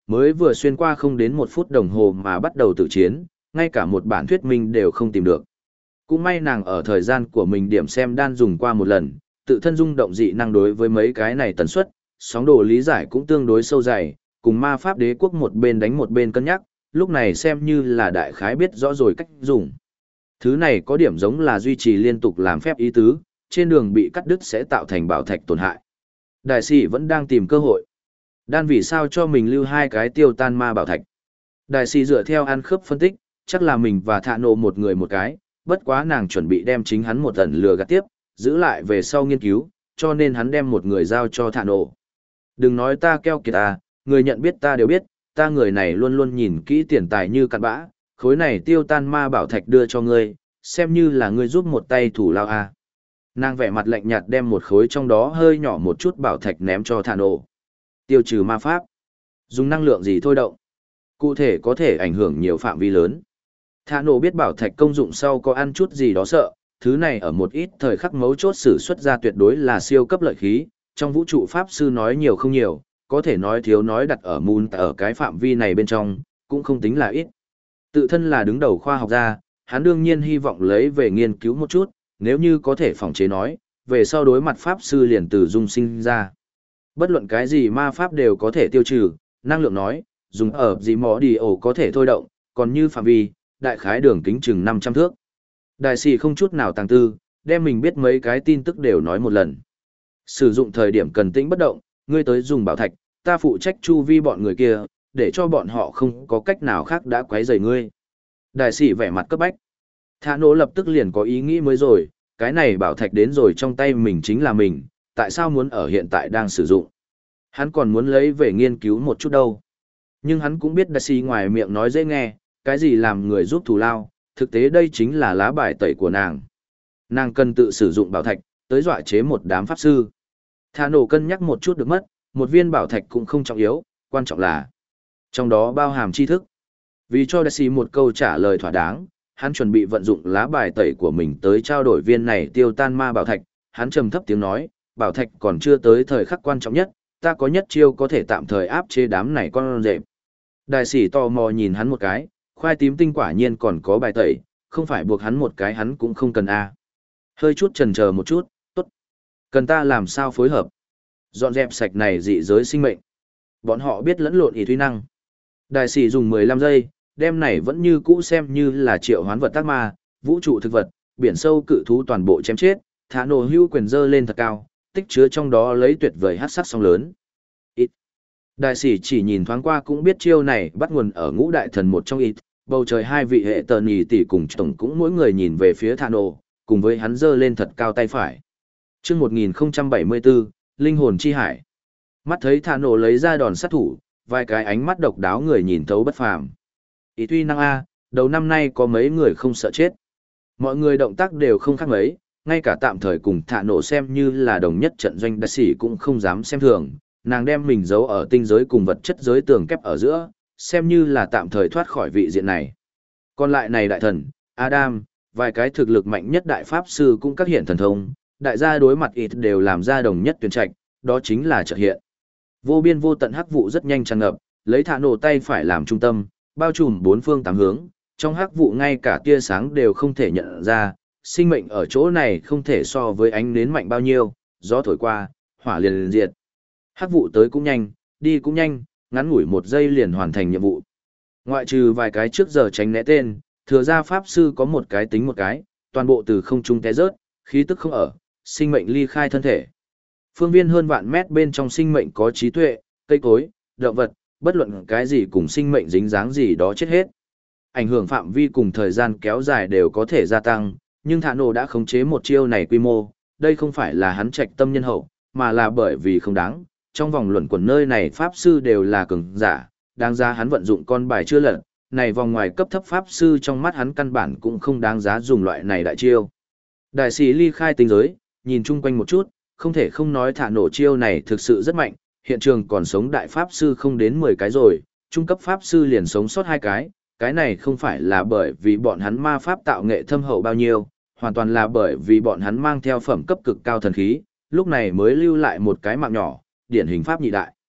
Mới vừa xuyên qua không đến một phút đồng hồ mà bắt đầu tự chiến, ngay cả một bản thuyết minh đều không tìm được. Cũng may nàng ở thời gian của mình điểm xem đan dùng qua một lần, tự thân dung động dị năng đối với mấy cái này tần suất, sóng đồ lý giải cũng tương đối sâu dày, cùng ma pháp đế quốc một bên đánh một bên cân nhắc, lúc này xem như là đại khái biết rõ rồi cách dùng. Thứ này có điểm giống là duy trì liên tục làm phép ý tứ, trên đường bị cắt đứt sẽ tạo thành bảo thạch tổn hại. Đại sĩ vẫn đang tìm cơ hội. Đan vì sao cho mình lưu hai cái tiêu tan ma bảo thạch. Đại sĩ dựa theo ăn khớp phân tích, chắc là mình và thạ nộ một người một cái, bất quá nàng chuẩn bị đem chính hắn một tần lừa gạt tiếp, giữ lại về sau nghiên cứu, cho nên hắn đem một người giao cho thạ nộ. Đừng nói ta keo kiệt ta, người nhận biết ta đều biết, ta người này luôn luôn nhìn kỹ tiền tài như cặn bã, khối này tiêu tan ma bảo thạch đưa cho ngươi, xem như là ngươi giúp một tay thủ lao a. Nàng vẻ mặt lạnh nhạt đem một khối trong đó hơi nhỏ một chút bảo thạch ném cho thạ nổ. Tiêu trừ ma pháp. Dùng năng lượng gì thôi động. Cụ thể có thể ảnh hưởng nhiều phạm vi lớn. Thạ nổ biết bảo thạch công dụng sau có ăn chút gì đó sợ, thứ này ở một ít thời khắc mấu chốt sử xuất ra tuyệt đối là siêu cấp lợi khí, trong vũ trụ pháp sư nói nhiều không nhiều, có thể nói thiếu nói đặt ở Moon ở cái phạm vi này bên trong, cũng không tính là ít. Tự thân là đứng đầu khoa học gia, hắn đương nhiên hy vọng lấy về nghiên cứu một chút, nếu như có thể phòng chế nói, về sau đối mặt pháp sư liền từ dung sinh ra. Bất luận cái gì ma pháp đều có thể tiêu trừ, năng lượng nói, dùng ở gì mỏ đi ổ có thể thôi động, còn như phạm vi, đại khái đường kính chừng năm trăm thước. Đại sĩ không chút nào tàng tư, đem mình biết mấy cái tin tức đều nói một lần. Sử dụng thời điểm cần tĩnh bất động, ngươi tới dùng bảo thạch, ta phụ trách chu vi bọn người kia, để cho bọn họ không có cách nào khác đã quấy rầy ngươi. Đại sĩ vẻ mặt cấp bách. Thả nổ lập tức liền có ý nghĩ mới rồi, cái này bảo thạch đến rồi trong tay mình chính là mình, tại sao muốn ở hiện tại đang sử dụng. Hắn còn muốn lấy về nghiên cứu một chút đâu. Nhưng hắn cũng biết đại sĩ ngoài miệng nói dễ nghe, cái gì làm người giúp thù lao, thực tế đây chính là lá bài tẩy của nàng. Nàng cần tự sử dụng bảo thạch, tới dọa chế một đám pháp sư. Thả nổ cân nhắc một chút được mất, một viên bảo thạch cũng không trọng yếu, quan trọng là trong đó bao hàm tri thức. Vì cho đại sĩ một câu trả lời thỏa đáng, hắn chuẩn bị vận dụng lá bài tẩy của mình tới trao đổi viên này tiêu tan ma bảo thạch. Hắn trầm thấp tiếng nói, bảo thạch còn chưa tới thời khắc quan trọng nhất, ta có nhất chiêu có thể tạm thời áp chế đám này con rệp. Đại sĩ tò mò nhìn hắn một cái, khoai tím tinh quả nhiên còn có bài tẩy, không phải buộc hắn một cái hắn cũng không cần a. Hơi chút chần chờ một chút, tốt. Cần ta làm sao phối hợp? Dọn dẹp sạch này dị giới sinh mệnh. Bọn họ biết lẫn lộn ý thuy năng. Đại sĩ dùng mười lăm giây, đem này vẫn như cũ xem như là triệu hoán vật tác ma, vũ trụ thực vật, biển sâu cự thú toàn bộ chém chết, thả nổ hưu quyền dơ lên thật cao, tích chứa trong đó lấy tuyệt vời hát sắc sóng lớn. Ít. Đại sĩ chỉ nhìn thoáng qua cũng biết chiêu này bắt nguồn ở ngũ đại thần một trong ít, bầu trời hai vị hệ tờ nhì tỷ cùng tổng cũng mỗi người nhìn về phía thả nổ, cùng với hắn dơ lên thật cao tay phải. Trước một nghìn không trăm bảy mươi tư, Linh hồn chi hải. Mắt thấy thả nổ lấy ra đòn sát thủ, vài cái ánh mắt độc đáo người nhìn thấu bất phàm. Ý tuy năng A, đầu năm nay có mấy người không sợ chết. Mọi người động tác đều không khác mấy, ngay cả tạm thời cùng thả nổ xem như là đồng nhất trận doanh đại sĩ cũng không dám xem thường. Nàng đem mình giấu ở tinh giới cùng vật chất giới tường kép ở giữa, xem như là tạm thời thoát khỏi vị diện này. Còn lại này đại thần, Adam, vài cái thực lực mạnh nhất đại pháp sư cũng các hiện thần thông, đại gia đối mặt ít đều làm ra đồng nhất tuyển trạch, đó chính là chợt hiện. Vô biên vô tận hắc vụ rất nhanh tràn ngập, lấy thả nổ tay phải làm trung tâm, bao trùm bốn phương tám hướng, trong hắc vụ ngay cả tia sáng đều không thể nhận ra, sinh mệnh ở chỗ này không thể so với ánh nến mạnh bao nhiêu, gió thổi qua, hỏa liền liền diệt. Hắc vụ tới cũng nhanh, đi cũng nhanh, ngắn ngủi một giây liền hoàn thành nhiệm vụ. Ngoại trừ vài cái trước giờ tránh né tên, thừa ra pháp sư có một cái tính một cái, toàn bộ từ không trung té rớt, khí tức không ở, sinh mệnh ly khai thân thể. Phương viên hơn vạn mét bên trong sinh mệnh có trí tuệ, cây cối, động vật, bất luận cái gì cùng sinh mệnh dính dáng gì đó chết hết. Ảnh hưởng phạm vi cùng thời gian kéo dài đều có thể gia tăng, nhưng thả nổ đã khống chế một chiêu này quy mô, đây không phải là hắn trạch tâm nhân hậu, mà là bởi vì không đáng. Trong vòng luận quẩn nơi này pháp sư đều là cường giả, đáng giá hắn vận dụng con bài chưa lật, này vòng ngoài cấp thấp pháp sư trong mắt hắn căn bản cũng không đáng giá dùng loại này đại chiêu. Đại sĩ ly khai tinh giới, nhìn chung quanh một chút, không thể không nói thả nổ chiêu này thực sự rất mạnh, hiện trường còn sống đại pháp sư không đến mười cái rồi, trung cấp pháp sư liền sống sót hai cái, cái này không phải là bởi vì bọn hắn ma pháp tạo nghệ thâm hậu bao nhiêu, hoàn toàn là bởi vì bọn hắn mang theo phẩm cấp cực cao thần khí, lúc này mới lưu lại một cái mạng nhỏ, điển hình pháp nhị đại.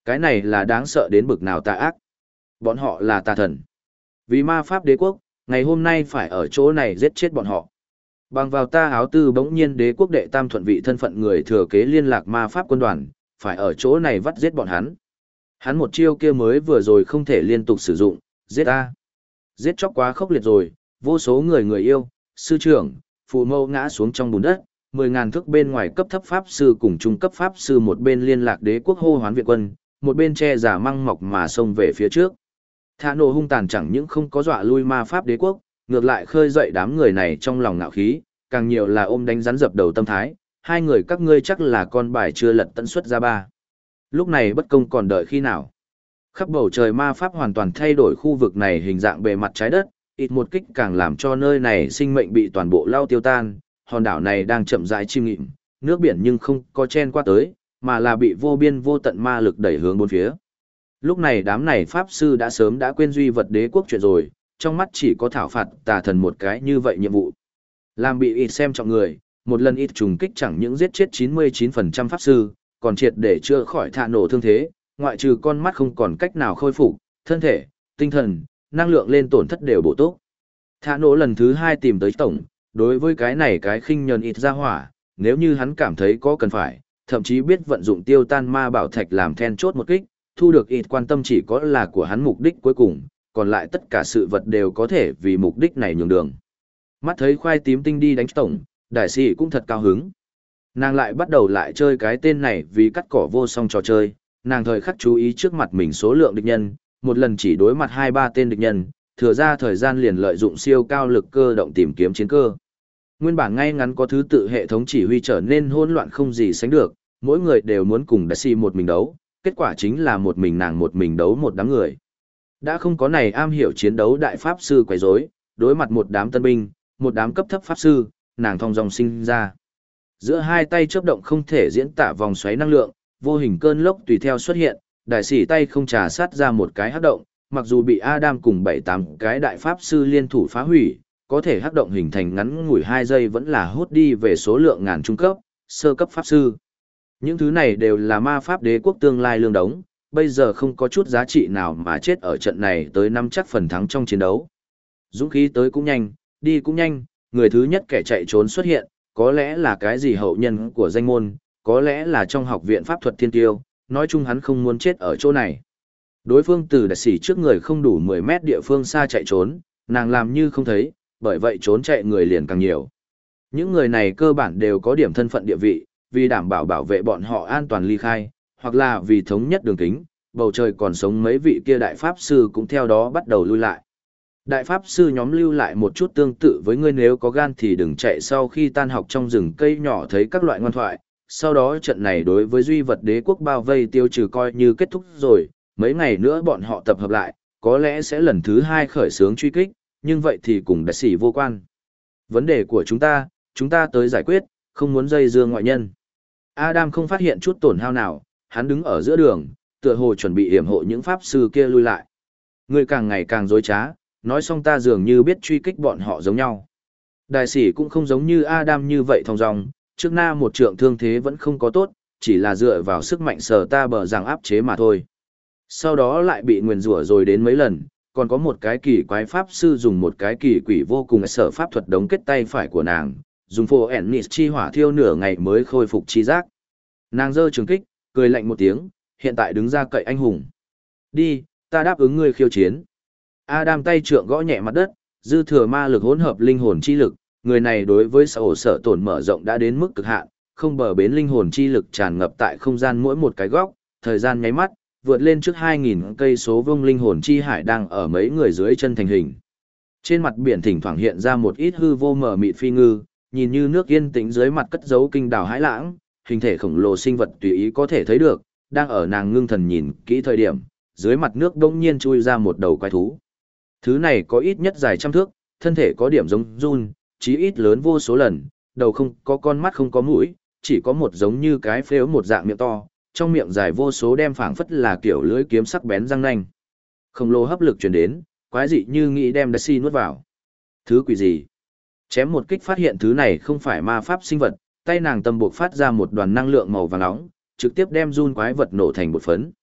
Cái này là đáng sợ đến bực nào tà ác. Bọn họ là tà thần. Vì ma pháp đế quốc, ngày hôm nay phải ở chỗ này giết chết bọn họ. Bằng vào ta áo tư bỗng nhiên đế quốc đệ tam thuận vị thân phận người thừa kế liên lạc ma pháp quân đoàn, phải ở chỗ này vắt giết bọn hắn. Hắn một chiêu kia mới vừa rồi không thể liên tục sử dụng, giết ta. Giết chóc quá khốc liệt rồi, vô số người người yêu, sư trưởng, phụ mâu ngã xuống trong bùn đất, mười ngàn thước bên ngoài cấp thấp pháp sư cùng trung cấp pháp sư một bên liên lạc đế quốc hô hoán viện quân, một bên che giả măng mọc mà xông về phía trước. Thả nổ hung tàn chẳng những không có dọa lui ma pháp đế quốc, ngược lại khơi dậy đám người này trong lòng ngạo khí, càng nhiều là ôm đánh rắn dập đầu tâm thái, hai người các ngươi chắc là con bài chưa lật tận xuất ra ba. Lúc này bất công còn đợi khi nào? Khắp bầu trời ma pháp hoàn toàn thay đổi khu vực này hình dạng bề mặt trái đất, ít một kích càng làm cho nơi này sinh mệnh bị toàn bộ lao tiêu tan, hòn đảo này đang chậm rãi chìm nghịm, nước biển nhưng không có chen qua tới, mà là bị vô biên vô tận ma lực đẩy hướng bốn phía. Lúc này đám này pháp sư đã sớm đã quên duy vật đế quốc chuyện rồi, trong mắt chỉ có thảo phạt tà thần một cái như vậy nhiệm vụ. Làm bị ít xem trọng người, một lần ít trùng kích chẳng những giết chết chín mươi chín phần trăm pháp sư, còn triệt để chữa khỏi thạ nổ thương thế, ngoại trừ con mắt không còn cách nào khôi phục, thân thể, tinh thần, năng lượng lên tổn thất đều bổ túc. Thạ nổ lần thứ hai tìm tới tổng, đối với cái này cái khinh nhờn ít ra hỏa, nếu như hắn cảm thấy có cần phải, thậm chí biết vận dụng tiêu tan ma bảo thạch làm then chốt một kích, thu được ít quan tâm chỉ có là của hắn mục đích cuối cùng, còn lại tất cả sự vật đều có thể vì mục đích này nhường đường. Mắt thấy khoai tím tinh đi đánh tổng, đại sĩ cũng thật cao hứng. Nàng lại bắt đầu lại chơi cái tên này vì cắt cỏ vô song trò chơi, nàng thời khắc chú ý trước mặt mình số lượng địch nhân, một lần chỉ đối mặt hai ba tên địch nhân, thừa ra thời gian liền lợi dụng siêu cao lực cơ động tìm kiếm chiến cơ. Nguyên bản ngay ngắn có thứ tự hệ thống chỉ huy trở nên hỗn loạn không gì sánh được, mỗi người đều muốn cùng đại sĩ một mình đấu, kết quả chính là một mình nàng một mình đấu một đám người. Đã không có này am hiểu chiến đấu đại pháp sư quấy rối, đối mặt một đám tân binh, một đám cấp thấp pháp sư, nàng thong dong sinh ra. Giữa hai tay chớp động không thể diễn tả vòng xoáy năng lượng, vô hình cơn lốc tùy theo xuất hiện, đại sĩ tay không trà sát ra một cái hắc động, mặc dù bị Adam cùng bảy tám cái đại pháp sư liên thủ phá hủy, có thể hắc động hình thành ngắn ngủi hai giây vẫn là hút đi về số lượng ngàn trung cấp, sơ cấp pháp sư. Những thứ này đều là ma pháp đế quốc tương lai lương đống, bây giờ không có chút giá trị nào mà chết ở trận này tới năm chắc phần thắng trong chiến đấu. Dũng khí tới cũng nhanh, đi cũng nhanh, người thứ nhất kẻ chạy trốn xuất hiện, có lẽ là cái gì hậu nhân của danh môn, có lẽ là trong học viện pháp thuật thiên tiêu, nói chung hắn không muốn chết ở chỗ này. Đối phương từ đại sĩ trước người không đủ mười mét địa phương xa chạy trốn, nàng làm như không thấy, bởi vậy trốn chạy người liền càng nhiều. Những người này cơ bản đều có điểm thân phận địa vị, vì đảm bảo bảo vệ bọn họ an toàn ly khai, hoặc là vì thống nhất đường kính, bầu trời còn sống mấy vị kia đại pháp sư cũng theo đó bắt đầu lui lại. Đại pháp sư nhóm lưu lại một chút tương tự với ngươi nếu có gan thì đừng chạy sau khi tan học trong rừng cây nhỏ thấy các loại ngoan thoại. Sau đó trận này đối với duy vật đế quốc bao vây tiêu trừ coi như kết thúc rồi, mấy ngày nữa bọn họ tập hợp lại, có lẽ sẽ lần thứ hai khởi xướng truy kích, nhưng vậy thì cùng đại sĩ vô quan. Vấn đề của chúng ta, chúng ta tới giải quyết, không muốn dây dưa ngoại nhân. Adam không phát hiện chút tổn hao nào, hắn đứng ở giữa đường, tựa hồ chuẩn bị yểm hộ những pháp sư kia lui lại. Người càng ngày càng dối trá, nói xong ta dường như biết truy kích bọn họ giống nhau. Đại sĩ cũng không giống như Adam như vậy thong dong, trước na một trượng thương thế vẫn không có tốt, chỉ là dựa vào sức mạnh sở ta bờ rằng áp chế mà thôi. Sau đó lại bị nguyền rủa rồi đến mấy lần, còn có một cái kỳ quái pháp sư dùng một cái kỳ quỷ vô cùng sở pháp thuật đống kết tay phải của nàng, dùng phô ẻn chi hỏa thiêu nửa ngày mới khôi phục chi giác. Nàng giơ trường kích, cười lạnh một tiếng, hiện tại đứng ra cậy anh hùng. Đi, ta đáp ứng ngươi khiêu chiến. Adam tay trượng gõ nhẹ mặt đất, dư thừa ma lực hỗn hợp linh hồn chi lực, người này đối với sở ổ sở tổn mở rộng đã đến mức cực hạn, không bờ bến linh hồn chi lực tràn ngập tại không gian mỗi một cái góc, thời gian nháy mắt, vượt lên trước hai nghìn cây số vuông linh hồn chi hải đang ở mấy người dưới chân thành hình. Trên mặt biển thỉnh thoảng hiện ra một ít hư vô mờ mịt phi ngư, nhìn như nước yên tĩnh dưới mặt cất giấu kinh đảo hãi lãng, hình thể khổng lồ sinh vật tùy ý có thể thấy được, đang ở nàng ngưng thần nhìn kỹ thời điểm, dưới mặt nước bỗng nhiên chui ra một đầu quái thú. Thứ này có ít nhất dài trăm thước, thân thể có điểm giống run, chí ít lớn vô số lần, đầu không có con mắt không có mũi, chỉ có một giống như cái phếu một dạng miệng to, trong miệng dài vô số đem phảng phất là kiểu lưỡi kiếm sắc bén răng nanh. Khổng lồ hấp lực truyền đến, quái dị như nghĩ đem Daisy nuốt vào. Thứ quỷ gì? Chém một kích phát hiện thứ này không phải ma pháp sinh vật, tay nàng tâm buộc phát ra một đoàn năng lượng màu vàng nóng, trực tiếp đem run quái vật nổ thành bột phấn.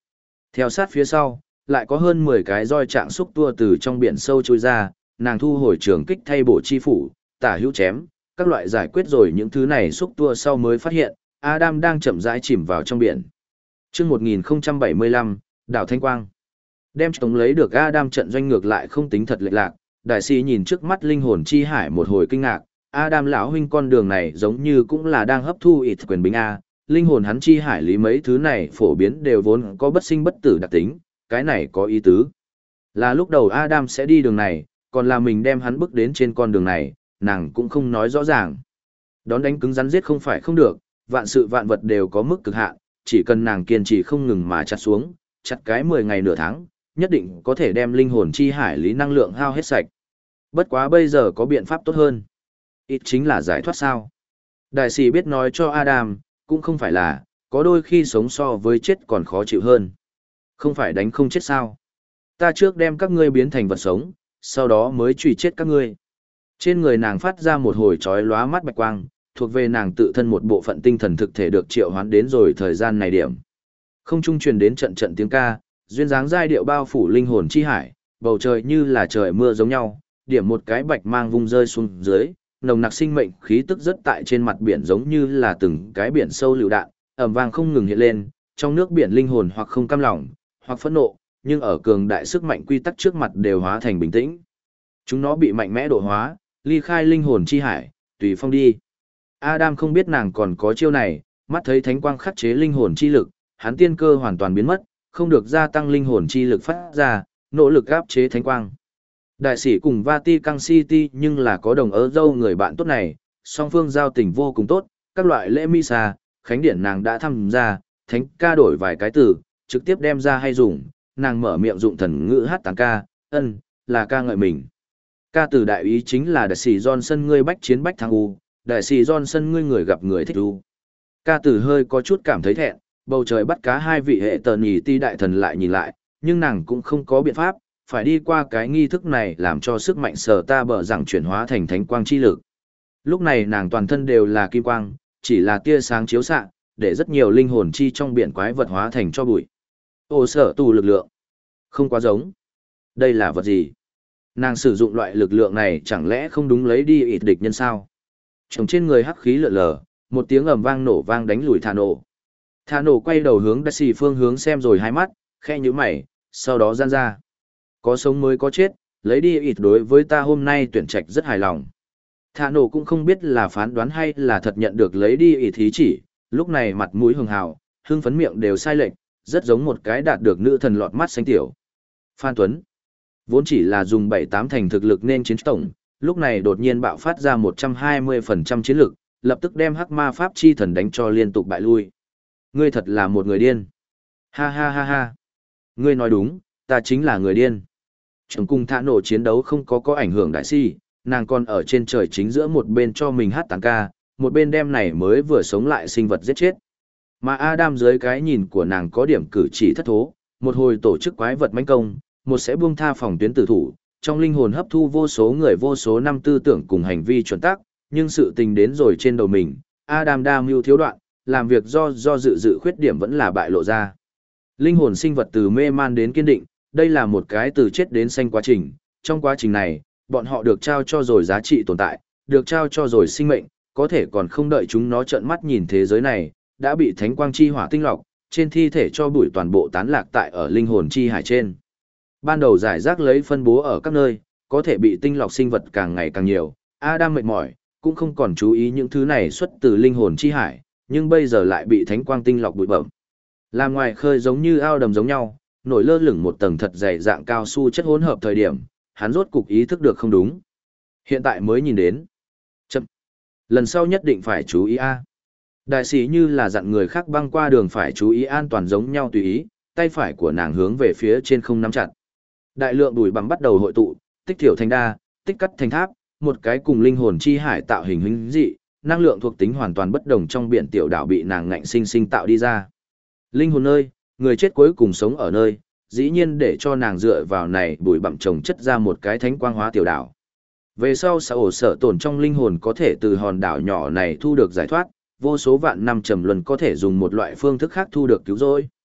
Theo sát phía sau, lại có hơn mười cái roi trạng xúc tua từ trong biển sâu trôi ra, nàng thu hồi trường kích thay bổ chi phủ, tả hữu chém, các loại giải quyết rồi những thứ này xúc tua sau mới phát hiện, Adam đang chậm rãi chìm vào trong biển. Chương một nghìn không trăm bảy mươi lăm, Đảo Thanh Quang. Đem tống lấy được Adam trận doanh ngược lại không tính thật lệch lạc, đại sĩ nhìn trước mắt linh hồn chi hải một hồi kinh ngạc, Adam lão huynh con đường này giống như cũng là đang hấp thu ít quyền bính a, linh hồn hắn chi hải lý mấy thứ này phổ biến đều vốn có bất sinh bất tử đặc tính, cái này có ý tứ. Là lúc đầu Adam sẽ đi đường này, còn là mình đem hắn bước đến trên con đường này, nàng cũng không nói rõ ràng. Đón đánh cứng rắn giết không phải không được, vạn sự vạn vật đều có mức cực hạn, chỉ cần nàng kiên trì không ngừng mà chặt xuống, chặt cái mười ngày nửa tháng, nhất định có thể đem linh hồn chi hải lý năng lượng hao hết sạch. Bất quá bây giờ có biện pháp tốt hơn. Ít chính là giải thoát sao. Đại sĩ biết nói cho Adam, cũng không phải là, có đôi khi sống so với chết còn khó chịu hơn. Không phải đánh không chết sao. Ta trước đem các ngươi biến thành vật sống, sau đó mới truy chết các ngươi. Trên người nàng phát ra một hồi chói lóa mắt bạch quang, thuộc về nàng tự thân một bộ phận tinh thần thực thể được triệu hoán đến rồi thời gian này điểm. Không trung truyền đến trận trận tiếng ca, duyên dáng giai điệu bao phủ linh hồn chi hải, bầu trời như là trời mưa giống nhau, điểm một cái bạch mang vung rơi xuống dưới, nồng nặc sinh mệnh khí tức rất tại trên mặt biển giống như là từng cái biển sâu lựu đạn, ầm vang không ngừng hiện lên, trong nước biển linh hồn hoặc không cam lòng, hoặc phẫn nộ, nhưng ở cường đại sức mạnh quy tắc trước mặt đều hóa thành bình tĩnh. Chúng nó bị mạnh mẽ độ hóa, ly khai linh hồn chi hải, tùy phong đi. Adam không biết nàng còn có chiêu này, mắt thấy thánh quang khắc chế linh hồn chi lực, hắn tiên cơ hoàn toàn biến mất, không được gia tăng linh hồn chi lực phát ra, nỗ lực áp chế thánh quang. Đại sĩ cùng Vatican City nhưng là có đồng ớ dâu người bạn tốt này, song phương giao tình vô cùng tốt, các loại lễ misa, khánh điển nàng đã tham gia, thánh ca đổi vài cái từ, trực tiếp đem ra hay dùng, nàng mở miệng dụng thần ngữ hát tán ca, ân, là ca ngợi mình. Ca từ đại ý chính là đại sĩ Johnson ngươi bách chiến bách thắng u, đại sĩ Johnson ngươi người gặp người thích u. Ca từ hơi có chút cảm thấy thẹn, bầu trời bắt cá hai vị hệ tờ nhì ti đại thần lại nhìn lại, nhưng nàng cũng không có biện pháp, phải đi qua cái nghi thức này làm cho sức mạnh sở ta bờ rằng chuyển hóa thành thánh quang chi lực. Lúc này nàng toàn thân đều là kim quang, chỉ là tia sáng chiếu xạ, để rất nhiều linh hồn chi trong biển quái vật hóa thành cho bụi. Ô sở tù lực lượng. Không quá giống. Đây là vật gì? Nàng sử dụng loại lực lượng này chẳng lẽ không đúng lấy đi ít địch nhân sao? Trồng trên người hắc khí lượn lờ, một tiếng ầm vang nổ vang đánh lùi thả nổ. Thả nổ quay đầu hướng đại sĩ phương hướng xem rồi hai mắt, khe nhíu mày, sau đó gian ra. Có sống mới có chết, lấy đi ít đối với ta hôm nay tuyển trạch rất hài lòng. Thả nổ cũng không biết là phán đoán hay là thật nhận được lấy đi ít thí chỉ, lúc này mặt mũi hường hào, hưng phấn miệng đều sai lệch, rất giống một cái đạt được nữ thần lọt mắt xanh tiểu. Phan Tuấn, vốn chỉ là dùng bảy tám thành thực lực nên chiến tổng, lúc này đột nhiên bạo phát ra một trăm hai mươi phần trăm chiến lực, lập tức đem hắc ma pháp chi thần đánh cho liên tục bại lui. Ngươi thật là một người điên. Ha ha ha ha. Ngươi nói đúng, ta chính là người điên. Trường cung thả nổ chiến đấu không có có ảnh hưởng đại si, nàng còn ở trên trời chính giữa một bên cho mình hát tàng ca, một bên đem này mới vừa sống lại sinh vật giết chết. Mà Adam dưới cái nhìn của nàng có điểm cử chỉ thất thố, một hồi tổ chức quái vật mãnh công, một sẽ buông tha phòng tuyến tử thủ, trong linh hồn hấp thu vô số người vô số năm tư tưởng cùng hành vi chuẩn tắc, nhưng sự tình đến rồi trên đầu mình, Adam đa mưu thiếu đoạn, làm việc do do dự dự khuyết điểm vẫn là bại lộ ra. Linh hồn sinh vật từ mê man đến kiên định, đây là một cái từ chết đến xanh quá trình, trong quá trình này, bọn họ được trao cho rồi giá trị tồn tại, được trao cho rồi sinh mệnh, có thể còn không đợi chúng nó trợn mắt nhìn thế giới này, đã bị thánh quang chi hỏa tinh lọc, trên thi thể cho bụi toàn bộ tán lạc tại ở linh hồn chi hải trên. Ban đầu giải rác lấy phân bố ở các nơi, có thể bị tinh lọc sinh vật càng ngày càng nhiều, Adam mệt mỏi, cũng không còn chú ý những thứ này xuất từ linh hồn chi hải, nhưng bây giờ lại bị thánh quang tinh lọc bụi bẩm. Làm ngoài khơi giống như ao đầm giống nhau, nổi lơ lửng một tầng thật dày dạng cao su chất hỗn hợp thời điểm, hắn rốt cục ý thức được không đúng. Hiện tại mới nhìn đến. Chậm. Lần sau nhất định phải chú ý a. Đại sĩ như là dặn người khác băng qua đường phải chú ý an toàn giống nhau tùy ý, tay phải của nàng hướng về phía trên không nắm chặt. Đại lượng bụi bặm bắt đầu hội tụ, tích thiểu thành đa, tích cắt thành tháp, một cái cùng linh hồn chi hải tạo hình hình dị, năng lượng thuộc tính hoàn toàn bất đồng trong biển tiểu đảo bị nàng ngạnh sinh sinh tạo đi ra. Linh hồn nơi, người chết cuối cùng sống ở nơi, dĩ nhiên để cho nàng dựa vào này bụi bặm trồng chất ra một cái thánh quang hóa tiểu đảo. Về sau xã ổ sở tổn trong linh hồn có thể từ hòn đảo nhỏ này thu được giải thoát, vô số vạn năm trầm luân có thể dùng một loại phương thức khác thu được cứu rỗi.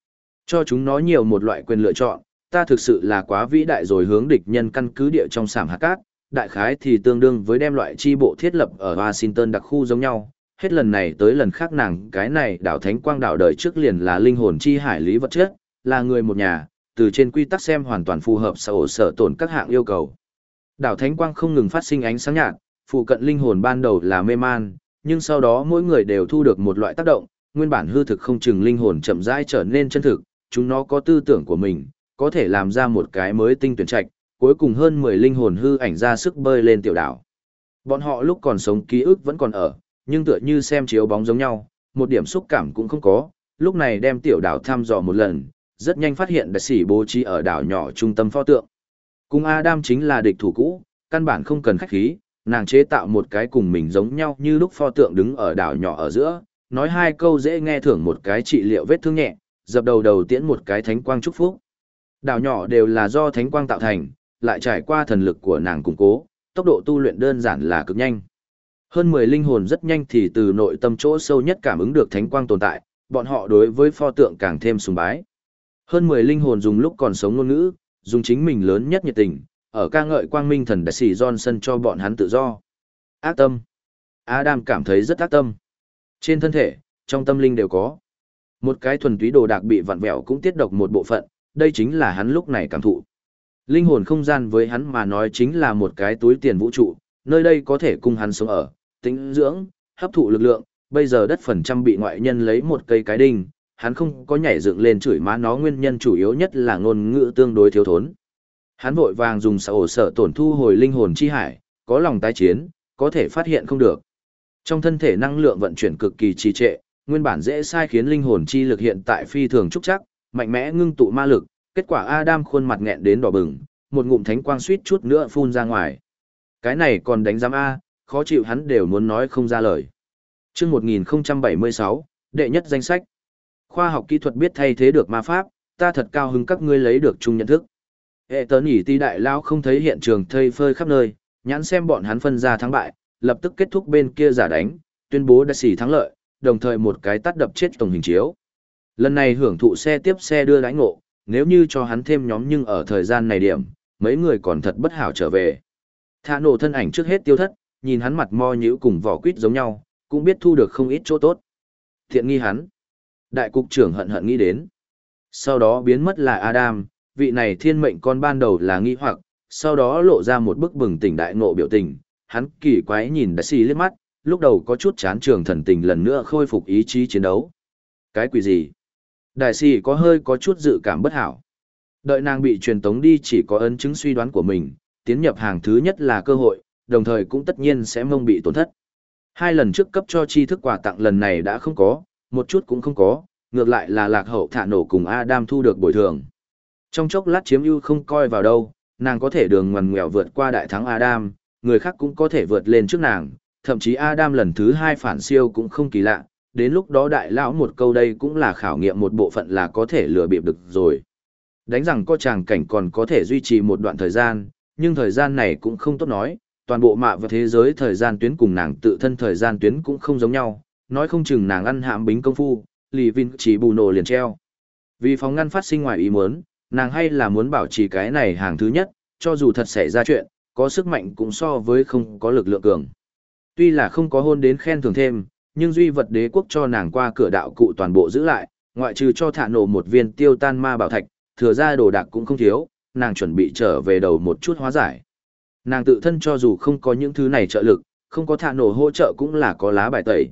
Cho chúng nó nhiều một loại quyền lựa chọn, ta thực sự là quá vĩ đại rồi hướng địch nhân căn cứ địa trong sảm hạt cát, đại khái thì tương đương với đem loại chi bộ thiết lập ở Washington đặc khu giống nhau. Hết lần này tới lần khác nàng cái này đảo Thánh Quang đảo đời trước liền là linh hồn chi hải lý vật chất, là người một nhà, từ trên quy tắc xem hoàn toàn phù hợp sở sở tổn các hạng yêu cầu. Đảo Thánh Quang không ngừng phát sinh ánh sáng nhạt, phụ cận linh hồn ban đầu là mê man, nhưng sau đó mỗi người đều thu được một loại tác động, nguyên bản hư thực không chừng linh hồn chậm rãi trở nên chân thực, chúng nó có tư tưởng của mình, có thể làm ra một cái mới tinh tuyển trạch, cuối cùng hơn mười linh hồn hư ảnh ra sức bơi lên tiểu đảo. Bọn họ lúc còn sống ký ức vẫn còn ở, nhưng tựa như xem chiếu bóng giống nhau, một điểm xúc cảm cũng không có, lúc này đem tiểu đảo thăm dò một lần, rất nhanh phát hiện đại sĩ bố trí ở đảo nhỏ trung tâm pho tượng. Cùng Adam chính là địch thủ cũ, căn bản không cần khách khí, nàng chế tạo một cái cùng mình giống nhau như lúc pho tượng đứng ở đảo nhỏ ở giữa, nói hai câu dễ nghe thưởng một cái trị liệu vết thương nhẹ, dập đầu đầu tiễn một cái thánh quang chúc phúc. Đảo nhỏ đều là do thánh quang tạo thành, lại trải qua thần lực của nàng củng cố, tốc độ tu luyện đơn giản là cực nhanh. Hơn mười linh hồn rất nhanh thì từ nội tâm chỗ sâu nhất cảm ứng được thánh quang tồn tại, bọn họ đối với pho tượng càng thêm sùng bái. Hơn mười linh hồn dùng lúc còn sống ngôn ngữ, dùng chính mình lớn nhất nhiệt tình, ở ca ngợi quang minh thần đại sĩ Johnson cho bọn hắn tự do. Ác tâm. Adam cảm thấy rất ác tâm. Trên thân thể, trong tâm linh đều có. Một cái thuần túy đồ đạc bị vặn vẹo cũng tiết độc một bộ phận, đây chính là hắn lúc này cảm thụ. Linh hồn không gian với hắn mà nói chính là một cái túi tiền vũ trụ, nơi đây có thể cung hắn sống ở, tĩnh dưỡng, hấp thụ lực lượng, bây giờ đất phần trăm bị ngoại nhân lấy một cây cái đinh, hắn không có nhảy dựng lên chửi má nó, nguyên nhân chủ yếu nhất là ngôn ngữ tương đối thiếu thốn. Hắn vội vàng dùng sở ổ sở tổn thu hồi linh hồn chi hải, có lòng tái chiến, có thể phát hiện không được. Trong thân thể năng lượng vận chuyển cực kỳ trì trệ, nguyên bản dễ sai khiến linh hồn chi lực hiện tại phi thường trúc chắc, mạnh mẽ ngưng tụ ma lực, kết quả Adam khuôn mặt nghẹn đến đỏ bừng, một ngụm thánh quang suýt chút nữa phun ra ngoài. Cái này còn đánh giám A, khó chịu hắn đều muốn nói không ra lời. Chương một nghìn không trăm bảy mươi sáu, đệ nhất danh sách. Khoa học kỹ thuật biết thay thế được ma pháp, ta thật cao hứng các ngươi lấy được chung nhận thức. Hệ tớ nhỉ ti đại lao không thấy hiện trường thây phơi khắp nơi, nhãn xem bọn hắn phân ra thắng bại, lập tức kết thúc bên kia giả đánh, tuyên bố đại sĩ thắng lợi, đồng thời một cái tát đập chết tổng hình chiếu. Lần này hưởng thụ xe tiếp xe đưa đãi ngộ, nếu như cho hắn thêm nhóm nhưng ở thời gian này điểm, mấy người còn thật bất hảo trở về. Thả nổ thân ảnh trước hết tiêu thất, nhìn hắn mặt mo nhữ cùng vỏ quýt giống nhau, cũng biết thu được không ít chỗ tốt. Thiện nghi hắn. Đại cục trưởng hận hận nghĩ đến. Sau đó biến mất là Adam, vị này thiên mệnh con ban đầu là nghi hoặc, sau đó lộ ra một bức bừng tỉnh đại ngộ biểu tình, hắn kỳ quái nhìn đại sĩ liếc mắt, lúc đầu có chút chán trường thần tình lần nữa khôi phục ý chí chiến đấu. Cái quỷ gì? Đại sĩ có hơi có chút dự cảm bất hảo. Đợi nàng bị truyền tống đi chỉ có ấn chứng suy đoán của mình, tiến nhập hàng thứ nhất là cơ hội, đồng thời cũng tất nhiên sẽ mông bị tổn thất. Hai lần trước cấp cho tri thức quà tặng lần này đã không có, một chút cũng không có, ngược lại là lạc hậu thả nổ cùng Adam thu được bồi thường. Trong chốc lát chiếm ưu không coi vào đâu, nàng có thể đường ngoằn ngoèo vượt qua đại thắng Adam, người khác cũng có thể vượt lên trước nàng, thậm chí Adam lần thứ hai phản siêu cũng không kỳ lạ, đến lúc đó đại lão một câu đây cũng là khảo nghiệm một bộ phận là có thể lừa bịp được rồi. Đánh rằng có tràng cảnh còn có thể duy trì một đoạn thời gian, nhưng thời gian này cũng không tốt nói, toàn bộ mạ và thế giới thời gian tuyến cùng nàng tự thân thời gian tuyến cũng không giống nhau, nói không chừng nàng ăn hãm bính công phu, lì vin chỉ bù nổ liền treo. Vì phóng ngăn phát sinh ngoài ý muốn, nàng hay là muốn bảo trì cái này hàng thứ nhất, cho dù thật xảy ra chuyện, có sức mạnh cũng so với không có lực lượng cường. Tuy là không có hôn đến khen thưởng thêm, nhưng duy vật đế quốc cho nàng qua cửa đạo cụ toàn bộ giữ lại, ngoại trừ cho thả nổ một viên tiêu tan ma bảo thạch, thừa ra đồ đạc cũng không thiếu, nàng chuẩn bị trở về đầu một chút hóa giải. Nàng tự thân cho dù không có những thứ này trợ lực, không có thả nổ hỗ trợ cũng là có lá bài tẩy.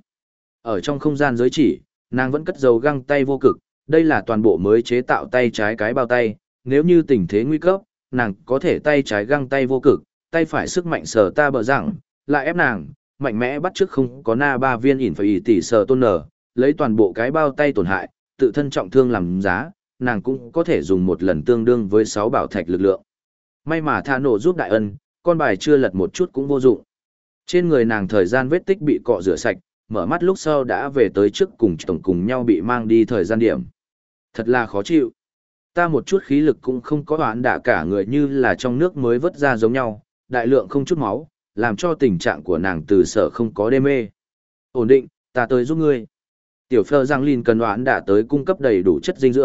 Ở trong không gian giới chỉ, nàng vẫn cất dấu găng tay vô cực, đây là toàn bộ mới chế tạo tay trái cái bao tay, nếu như tình thế nguy cấp, nàng có thể tay trái găng tay vô cực, tay phải sức mạnh sờ ta bờ rằng, lại ép nàng, mạnh mẽ bắt trước không có na ba viên ỉn phải ỉ tỷ sờ tôn nở, lấy toàn bộ cái bao tay tổn hại, tự thân trọng thương làm giá, nàng cũng có thể dùng một lần tương đương với sáu bảo thạch lực lượng. May mà tha nổ giúp đại ân, con bài chưa lật một chút cũng vô dụng. Trên người nàng thời gian vết tích bị cọ rửa sạch, mở mắt lúc sau đã về tới trước cùng tổng cùng nhau bị mang đi thời gian điểm. Thật là khó chịu. Ta một chút khí lực cũng không có hoán đả cả người như là trong nước mới vớt ra giống nhau, đại lượng không chút máu, làm cho tình trạng của nàng từ sở không có đê mê. Ổn định, ta tới giúp ngươi. Tiểu Phơ Giang Linh cần hoán đả tới cung cấp đầy đủ chất dinh dưỡng,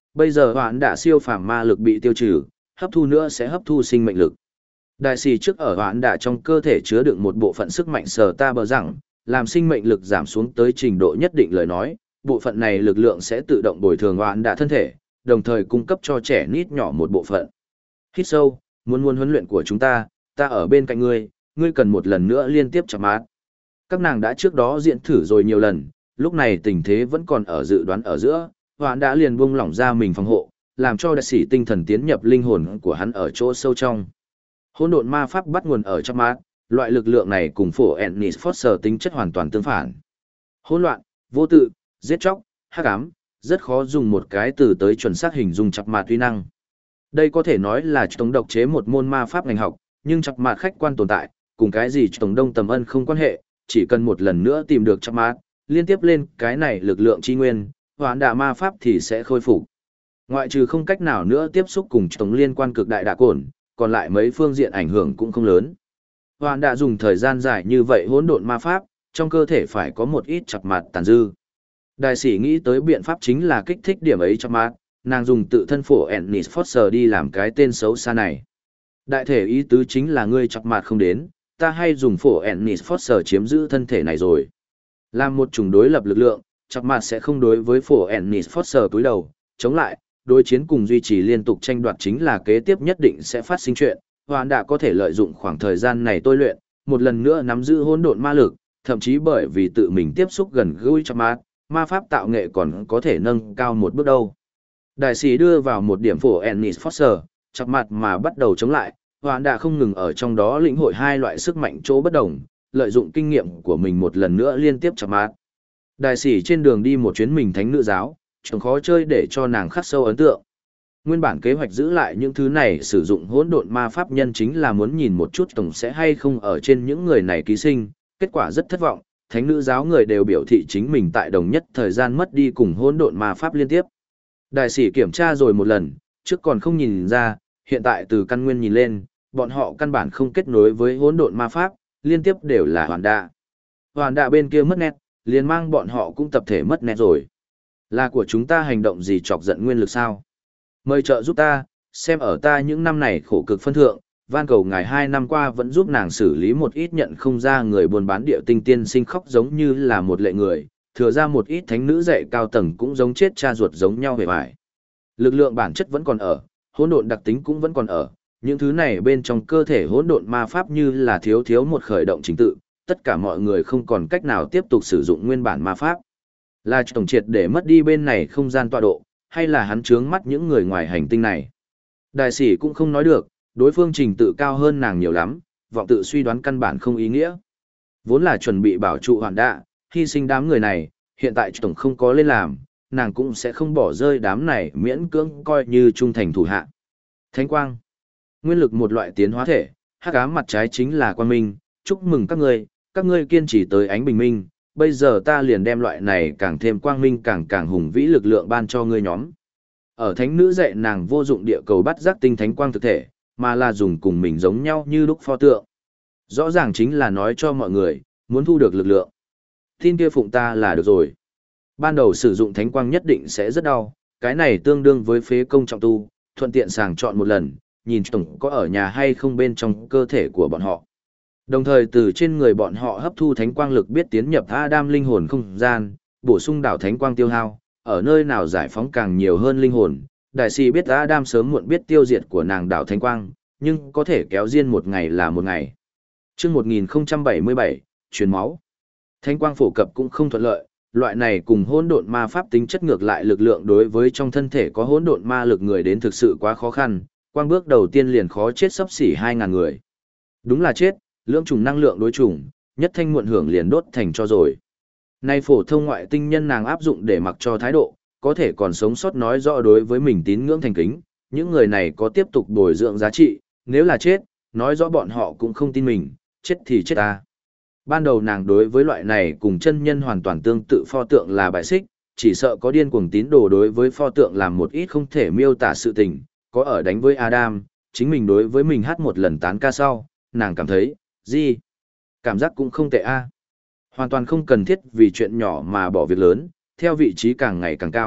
bây giờ hoãn đã siêu phàm ma lực bị tiêu trừ, hấp thu nữa sẽ hấp thu sinh mệnh lực. Đại sĩ trước ở hoãn đã trong cơ thể chứa đựng một bộ phận sức mạnh sở ta bờ rằng, làm sinh mệnh lực giảm xuống tới trình độ nhất định lời nói, bộ phận này lực lượng sẽ tự động bồi thường hoãn đã thân thể, đồng thời cung cấp cho trẻ nít nhỏ một bộ phận. Hít sâu, muốn muốn huấn luyện của chúng ta, ta ở bên cạnh ngươi, ngươi cần một lần nữa liên tiếp chạm mát. Các nàng đã trước đó diễn thử rồi nhiều lần, lúc này tình thế vẫn còn ở dự đoán ở giữa, hoãn đã liền buông lỏng ra mình phòng hộ, làm cho đại sĩ tinh thần tiến nhập linh hồn của hắn ở chỗ sâu trong. Hỗn độn ma pháp bắt nguồn ở chạm mát, loại lực lượng này cùng phổ Ennis Foster tính chất hoàn toàn tương phản. Hỗn loạn, vô tự, giết chóc, hắc ám, rất khó dùng một cái từ tới chuẩn xác hình dung chặt mạt uy năng. Đây có thể nói là tổng độc chế một môn ma pháp ngành học, nhưng chặt mạt khách quan tồn tại, cùng cái gì tổng đông tầm ân không quan hệ, chỉ cần một lần nữa tìm được chặt mạt, liên tiếp lên cái này lực lượng chi nguyên, hoán đả ma pháp thì sẽ khôi phục. Ngoại trừ không cách nào nữa tiếp xúc cùng tổng liên quan cực đại đả cổn, còn lại mấy phương diện ảnh hưởng cũng không lớn. Hoán đã dùng thời gian dài như vậy hỗn độn ma pháp, trong cơ thể phải có một ít chặt mạt tàn dư. Đại sĩ nghĩ tới biện pháp chính là kích thích điểm ấy cho mát, nàng dùng tự thân phổ Ennis Foster đi làm cái tên xấu xa này. Đại thể ý tứ chính là ngươi chặt mạt không đến, ta hay dùng phổ Ennis Foster chiếm giữ thân thể này rồi. Làm một chủng đối lập lực lượng, chặt mạt sẽ không đối với phổ Ennis Foster túi đầu, chống lại, đối chiến cùng duy trì liên tục tranh đoạt chính là kế tiếp nhất định sẽ phát sinh chuyện. Hoán đã có thể lợi dụng khoảng thời gian này tôi luyện, một lần nữa nắm giữ hỗn độn ma lực, thậm chí bởi vì tự mình tiếp xúc gần gũi chặt mạt, ma pháp tạo nghệ còn có thể nâng cao một bước đâu. Đại sĩ đưa vào một điểm phổ Ennis Foster, chặt mặt mà bắt đầu chống lại, hoán đã không ngừng ở trong đó lĩnh hội hai loại sức mạnh chỗ bất đồng, lợi dụng kinh nghiệm của mình một lần nữa liên tiếp chặt mặt. Đại sĩ trên đường đi một chuyến mình thánh nữ giáo, chúng khó chơi để cho nàng khắc sâu ấn tượng. Nguyên bản kế hoạch giữ lại những thứ này sử dụng hỗn độn ma pháp nhân chính là muốn nhìn một chút tổng sẽ hay không ở trên những người này ký sinh, kết quả rất thất vọng. Thánh nữ giáo người đều biểu thị chính mình tại đồng nhất thời gian mất đi cùng hỗn độn ma pháp liên tiếp. Đại sĩ kiểm tra rồi một lần, trước còn không nhìn ra, hiện tại từ căn nguyên nhìn lên, bọn họ căn bản không kết nối với hỗn độn ma pháp, liên tiếp đều là hoàn đạ. Hoàn đạ bên kia mất nét, liền mang bọn họ cũng tập thể mất nét rồi. Là của chúng ta hành động gì chọc giận nguyên lực sao? Mời trợ giúp ta, xem ở ta những năm này khổ cực phân thượng, van cầu ngài hai năm qua vẫn giúp nàng xử lý một ít nhận không ra người buôn bán địa tinh tiên sinh khóc giống như là một lệ người, thừa ra một ít thánh nữ dạy cao tầng cũng giống chết cha ruột giống nhau về vải. Lực lượng bản chất vẫn còn ở, hỗn độn đặc tính cũng vẫn còn ở, những thứ này bên trong cơ thể hỗn độn ma pháp như là thiếu thiếu một khởi động trình tự, tất cả mọi người không còn cách nào tiếp tục sử dụng nguyên bản ma pháp. Là tổng triệt để mất đi bên này không gian tọa độ, hay là hắn trướng mắt những người ngoài hành tinh này. Đại sĩ cũng không nói được, đối phương trình tự cao hơn nàng nhiều lắm, vọng tự suy đoán căn bản không ý nghĩa. Vốn là chuẩn bị bảo trụ hoàn đạ, hy sinh đám người này, hiện tại tổng không có lên làm, nàng cũng sẽ không bỏ rơi đám này miễn cưỡng coi như trung thành thủ hạ. Thánh quang, nguyên lực một loại tiến hóa thể, hắc ám mặt trái chính là quang minh, chúc mừng các ngươi, các ngươi kiên trì tới ánh bình minh, bây giờ ta liền đem loại này càng thêm quang minh càng càng hùng vĩ lực lượng ban cho ngươi nhóm. Ở thánh nữ dạy nàng vô dụng địa cầu bắt giác tinh thánh quang thực thể, mà là dùng cùng mình giống nhau như lúc pho tượng. Rõ ràng chính là nói cho mọi người, muốn thu được lực lượng. Tin kia phụng ta là được rồi. Ban đầu sử dụng thánh quang nhất định sẽ rất đau, cái này tương đương với phế công trọng tu, thuận tiện sàng chọn một lần, nhìn tổng có ở nhà hay không bên trong cơ thể của bọn họ. Đồng thời từ trên người bọn họ hấp thu thánh quang lực biết tiến nhập Adam linh hồn không gian, bổ sung đảo thánh quang tiêu hao, ở nơi nào giải phóng càng nhiều hơn linh hồn. Đại sĩ biết Adam sớm muộn biết tiêu diệt của nàng đảo thánh quang, nhưng có thể kéo riêng một ngày là một ngày. Chương một nghìn không trăm bảy mươi bảy, truyền máu. Thánh quang phổ cập cũng không thuận lợi, loại này cùng hỗn độn ma pháp tính chất ngược lại lực lượng đối với trong thân thể có hỗn độn ma lực người đến thực sự quá khó khăn, quang bước đầu tiên liền khó chết sấp xỉ hai ngàn người. Đúng là chết, lưỡng trùng năng lượng đối trùng, nhất thanh muộn hưởng liền đốt thành cho rồi. Nay phổ thông ngoại tinh nhân nàng áp dụng để mặc cho thái độ, có thể còn sống sót nói rõ đối với mình tín ngưỡng thành kính, những người này có tiếp tục bồi dưỡng giá trị, nếu là chết, nói rõ bọn họ cũng không tin mình, chết thì chết ta. Ban đầu nàng đối với loại này cùng chân nhân hoàn toàn tương tự pho tượng là bại xích, chỉ sợ có điên cuồng tín đồ đối với pho tượng làm một ít không thể miêu tả sự tình, có ở đánh với Adam, chính mình đối với mình hát một lần tán ca sau, nàng cảm thấy, gì? Cảm giác cũng không tệ a. Hoàn toàn không cần thiết vì chuyện nhỏ mà bỏ việc lớn, theo vị trí càng ngày càng cao,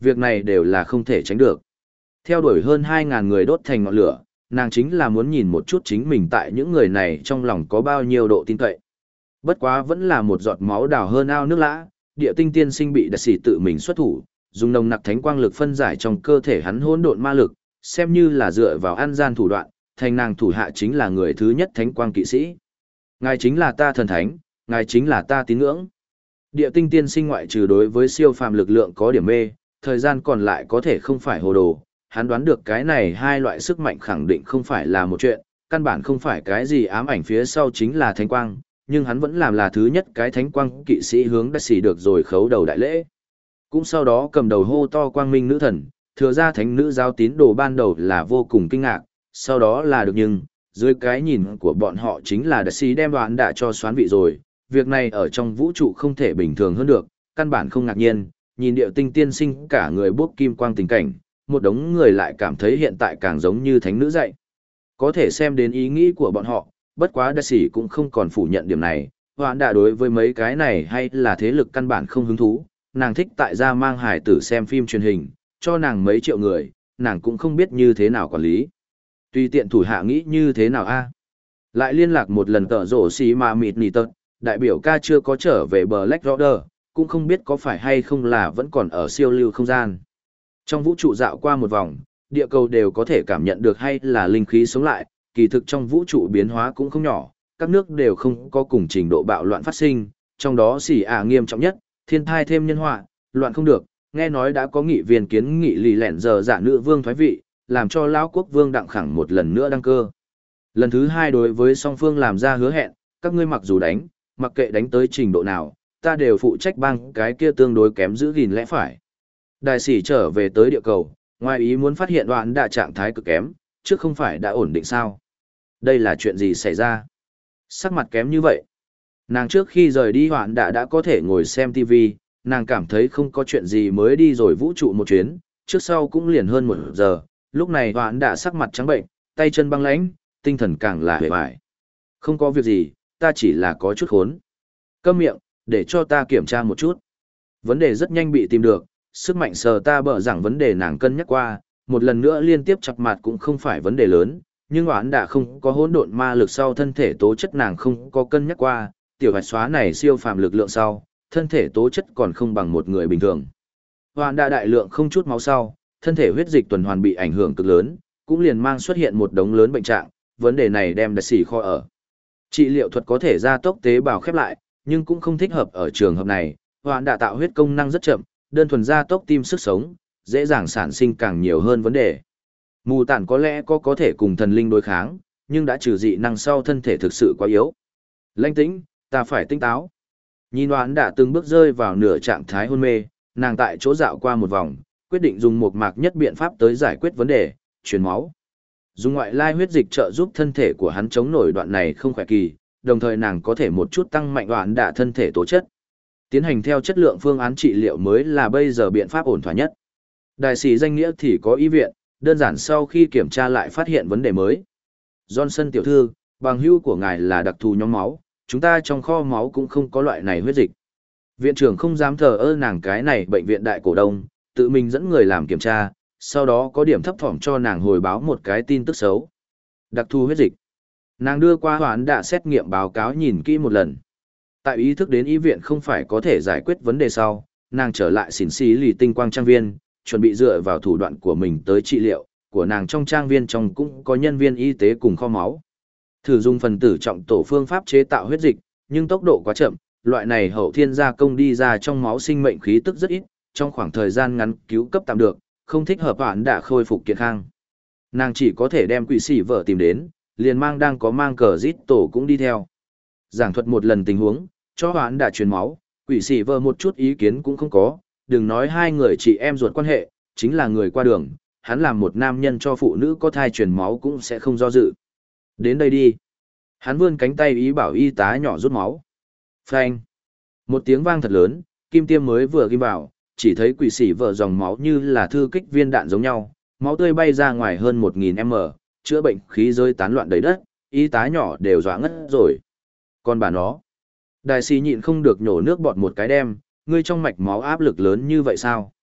việc này đều là không thể tránh được. Theo đuổi hơn hai ngàn người đốt thành ngọn lửa, nàng chính là muốn nhìn một chút chính mình tại những người này trong lòng có bao nhiêu độ tin cậy. Bất quá vẫn là một giọt máu đào hơn ao nước lã, địa tinh tiên sinh bị đặc sĩ tự mình xuất thủ, dùng nồng nặc thánh quang lực phân giải trong cơ thể hắn hỗn độn ma lực, xem như là dựa vào ăn gian thủ đoạn, thành nàng thủ hạ chính là người thứ nhất thánh quang kỵ sĩ. Ngài chính là ta thần thánh, ngài chính là ta tín ngưỡng. Địa tinh tiên sinh ngoại trừ đối với siêu phàm lực lượng có điểm mê, thời gian còn lại có thể không phải hồ đồ, hắn đoán được cái này hai loại sức mạnh khẳng định không phải là một chuyện, căn bản không phải cái gì ám ảnh phía sau chính là thánh quang, nhưng hắn vẫn làm là thứ nhất cái thánh quang kỵ sĩ hướng đặc sĩ được rồi khấu đầu đại lễ. Cũng sau đó cầm đầu hô to quang minh nữ thần, thừa ra thánh nữ giáo tín đồ ban đầu là vô cùng kinh ngạc, sau đó là được nhưng, dưới cái nhìn của bọn họ chính là đặc sĩ đem đoán đã cho xoán vị rồi, việc này ở trong vũ trụ không thể bình thường hơn được, căn bản không ngạc nhiên, nhìn điệu tinh tiên sinh cả người bốc kim quang tình cảnh, một đống người lại cảm thấy hiện tại càng giống như thánh nữ dạy. Có thể xem đến ý nghĩ của bọn họ, bất quá đặc sĩ cũng không còn phủ nhận điểm này, hoãn đã đối với mấy cái này hay là thế lực căn bản không hứng thú, nàng thích tại gia mang hải tử xem phim truyền hình, cho nàng mấy triệu người, nàng cũng không biết như thế nào quản lý. Tùy tiện thủ hạ nghĩ như thế nào a Lại liên lạc một lần tờ rổ xí mà mịt nì tật, đại biểu ca chưa có trở về bờ Black Order, cũng không biết có phải hay không là vẫn còn ở siêu lưu không gian. Trong vũ trụ dạo qua một vòng, địa cầu đều có thể cảm nhận được hay là linh khí sống lại, kỳ thực trong vũ trụ biến hóa cũng không nhỏ, các nước đều không có cùng trình độ bạo loạn phát sinh, trong đó xỉ ả nghiêm trọng nhất, thiên thai thêm nhân họa, loạn không được, nghe nói đã có nghị viên kiến nghị lì lẹn giờ giả nữ vương thoái vị, làm cho lão quốc vương đặng khẳng một lần nữa đăng cơ. Lần thứ hai đối với song phương làm ra hứa hẹn, các ngươi mặc dù đánh, mặc kệ đánh tới trình độ nào, ta đều phụ trách băng cái kia tương đối kém giữ gìn lẽ phải. Đại sĩ trở về tới địa cầu, ngoài ý muốn phát hiện đoạn đã trạng thái cực kém, trước không phải đã ổn định sao. Đây là chuyện gì xảy ra? Sắc mặt kém như vậy. Nàng trước khi rời đi hoạn đã đã có thể ngồi xem ti vi, nàng cảm thấy không có chuyện gì mới đi rồi vũ trụ một chuyến, trước sau cũng liền hơn một giờ, lúc này hoạn đã sắc mặt trắng bệnh, tay chân băng lãnh, tinh thần càng là hề bại. Không có việc gì, ta chỉ là có chút khốn. Câm miệng, để cho ta kiểm tra một chút. Vấn đề rất nhanh bị tìm được, sức mạnh sờ ta bở rằng vấn đề nàng cân nhắc qua, một lần nữa liên tiếp chặt mặt cũng không phải vấn đề lớn, nhưng hoán đã không có hỗn độn ma lực sau thân thể tố chất nàng không có cân nhắc qua, tiểu hạch xóa này siêu phàm lực lượng sau, thân thể tố chất còn không bằng một người bình thường. Hoán đã đại lượng không chút máu sau, thân thể huyết dịch tuần hoàn bị ảnh hưởng cực lớn, cũng liền mang xuất hiện một đống lớn bệnh trạng, vấn đề này đem đặc sĩ kho ở. Trị liệu thuật có thể gia tốc tế bào khép lại, nhưng cũng không thích hợp ở trường hợp này, hoán đã tạo huyết công năng rất chậm, đơn thuần gia tốc tim sức sống, dễ dàng sản sinh càng nhiều hơn vấn đề. Mù tản có lẽ có có thể cùng thần linh đối kháng, nhưng đã trừ dị năng sau thân thể thực sự quá yếu. Lãnh tĩnh, ta phải tinh táo. Nhìn đoán đã từng bước rơi vào nửa trạng thái hôn mê, nàng tại chỗ dạo qua một vòng, quyết định dùng một mạc nhất biện pháp tới giải quyết vấn đề, truyền máu. Dùng ngoại lai huyết dịch trợ giúp thân thể của hắn chống nổi đoạn này không khỏe kỳ, đồng thời nàng có thể một chút tăng mạnh đoán đã thân thể tố chất. Tiến hành theo chất lượng phương án trị liệu mới là bây giờ biện pháp ổn thỏa nhất. Đại sĩ danh nghĩa thì có ý viện, đơn giản sau khi kiểm tra lại phát hiện vấn đề mới. Johnson tiểu thư, bằng hữu của ngài là đặc thù nhóm máu, chúng ta trong kho máu cũng không có loại này huyết dịch. Viện trưởng không dám thờ ơ nàng cái này bệnh viện đại cổ đông, tự mình dẫn người làm kiểm tra, sau đó có điểm thấp thỏm cho nàng hồi báo một cái tin tức xấu. Đặc thù huyết dịch. Nàng đưa qua hoán đã xét nghiệm báo cáo nhìn kỹ một lần. Tại ý thức đến y viện không phải có thể giải quyết vấn đề sau, nàng trở lại xỉn xí lì tinh quang trang viên, chuẩn bị dựa vào thủ đoạn của mình tới trị liệu, của nàng trong trang viên trong cũng có nhân viên y tế cùng kho máu. Thử dùng phần tử trọng tổ phương pháp chế tạo huyết dịch, nhưng tốc độ quá chậm, loại này hậu thiên gia công đi ra trong máu sinh mệnh khí tức rất ít, trong khoảng thời gian ngắn cứu cấp tạm được, không thích hợp hoạn đã khôi phục kiện khang. Nàng chỉ có thể đem quỷ sĩ vợ tìm đến, liền mang đang có mang cờ rít tổ cũng đi theo. Giảng thuật một lần tình huống, cho hoạn đã truyền máu, quỷ sĩ vợ một chút ý kiến cũng không có, đừng nói hai người chị em ruột quan hệ, chính là người qua đường, hắn làm một nam nhân cho phụ nữ có thai truyền máu cũng sẽ không do dự. Đến đây đi. Hắn vươn cánh tay ý bảo y tá nhỏ rút máu. Phanh. Một tiếng vang thật lớn, kim tiêm mới vừa ghim vào, chỉ thấy quỷ sĩ vợ dòng máu như là thư kích viên đạn giống nhau, máu tươi bay ra ngoài hơn một nghìn mét, chữa bệnh khí rơi tán loạn đầy đất, y tá nhỏ đều dọa ngất rồi. Còn bà nó. Đại sĩ nhịn không được nhổ nước bọt một cái đem, ngươi trong mạch máu áp lực lớn như vậy sao?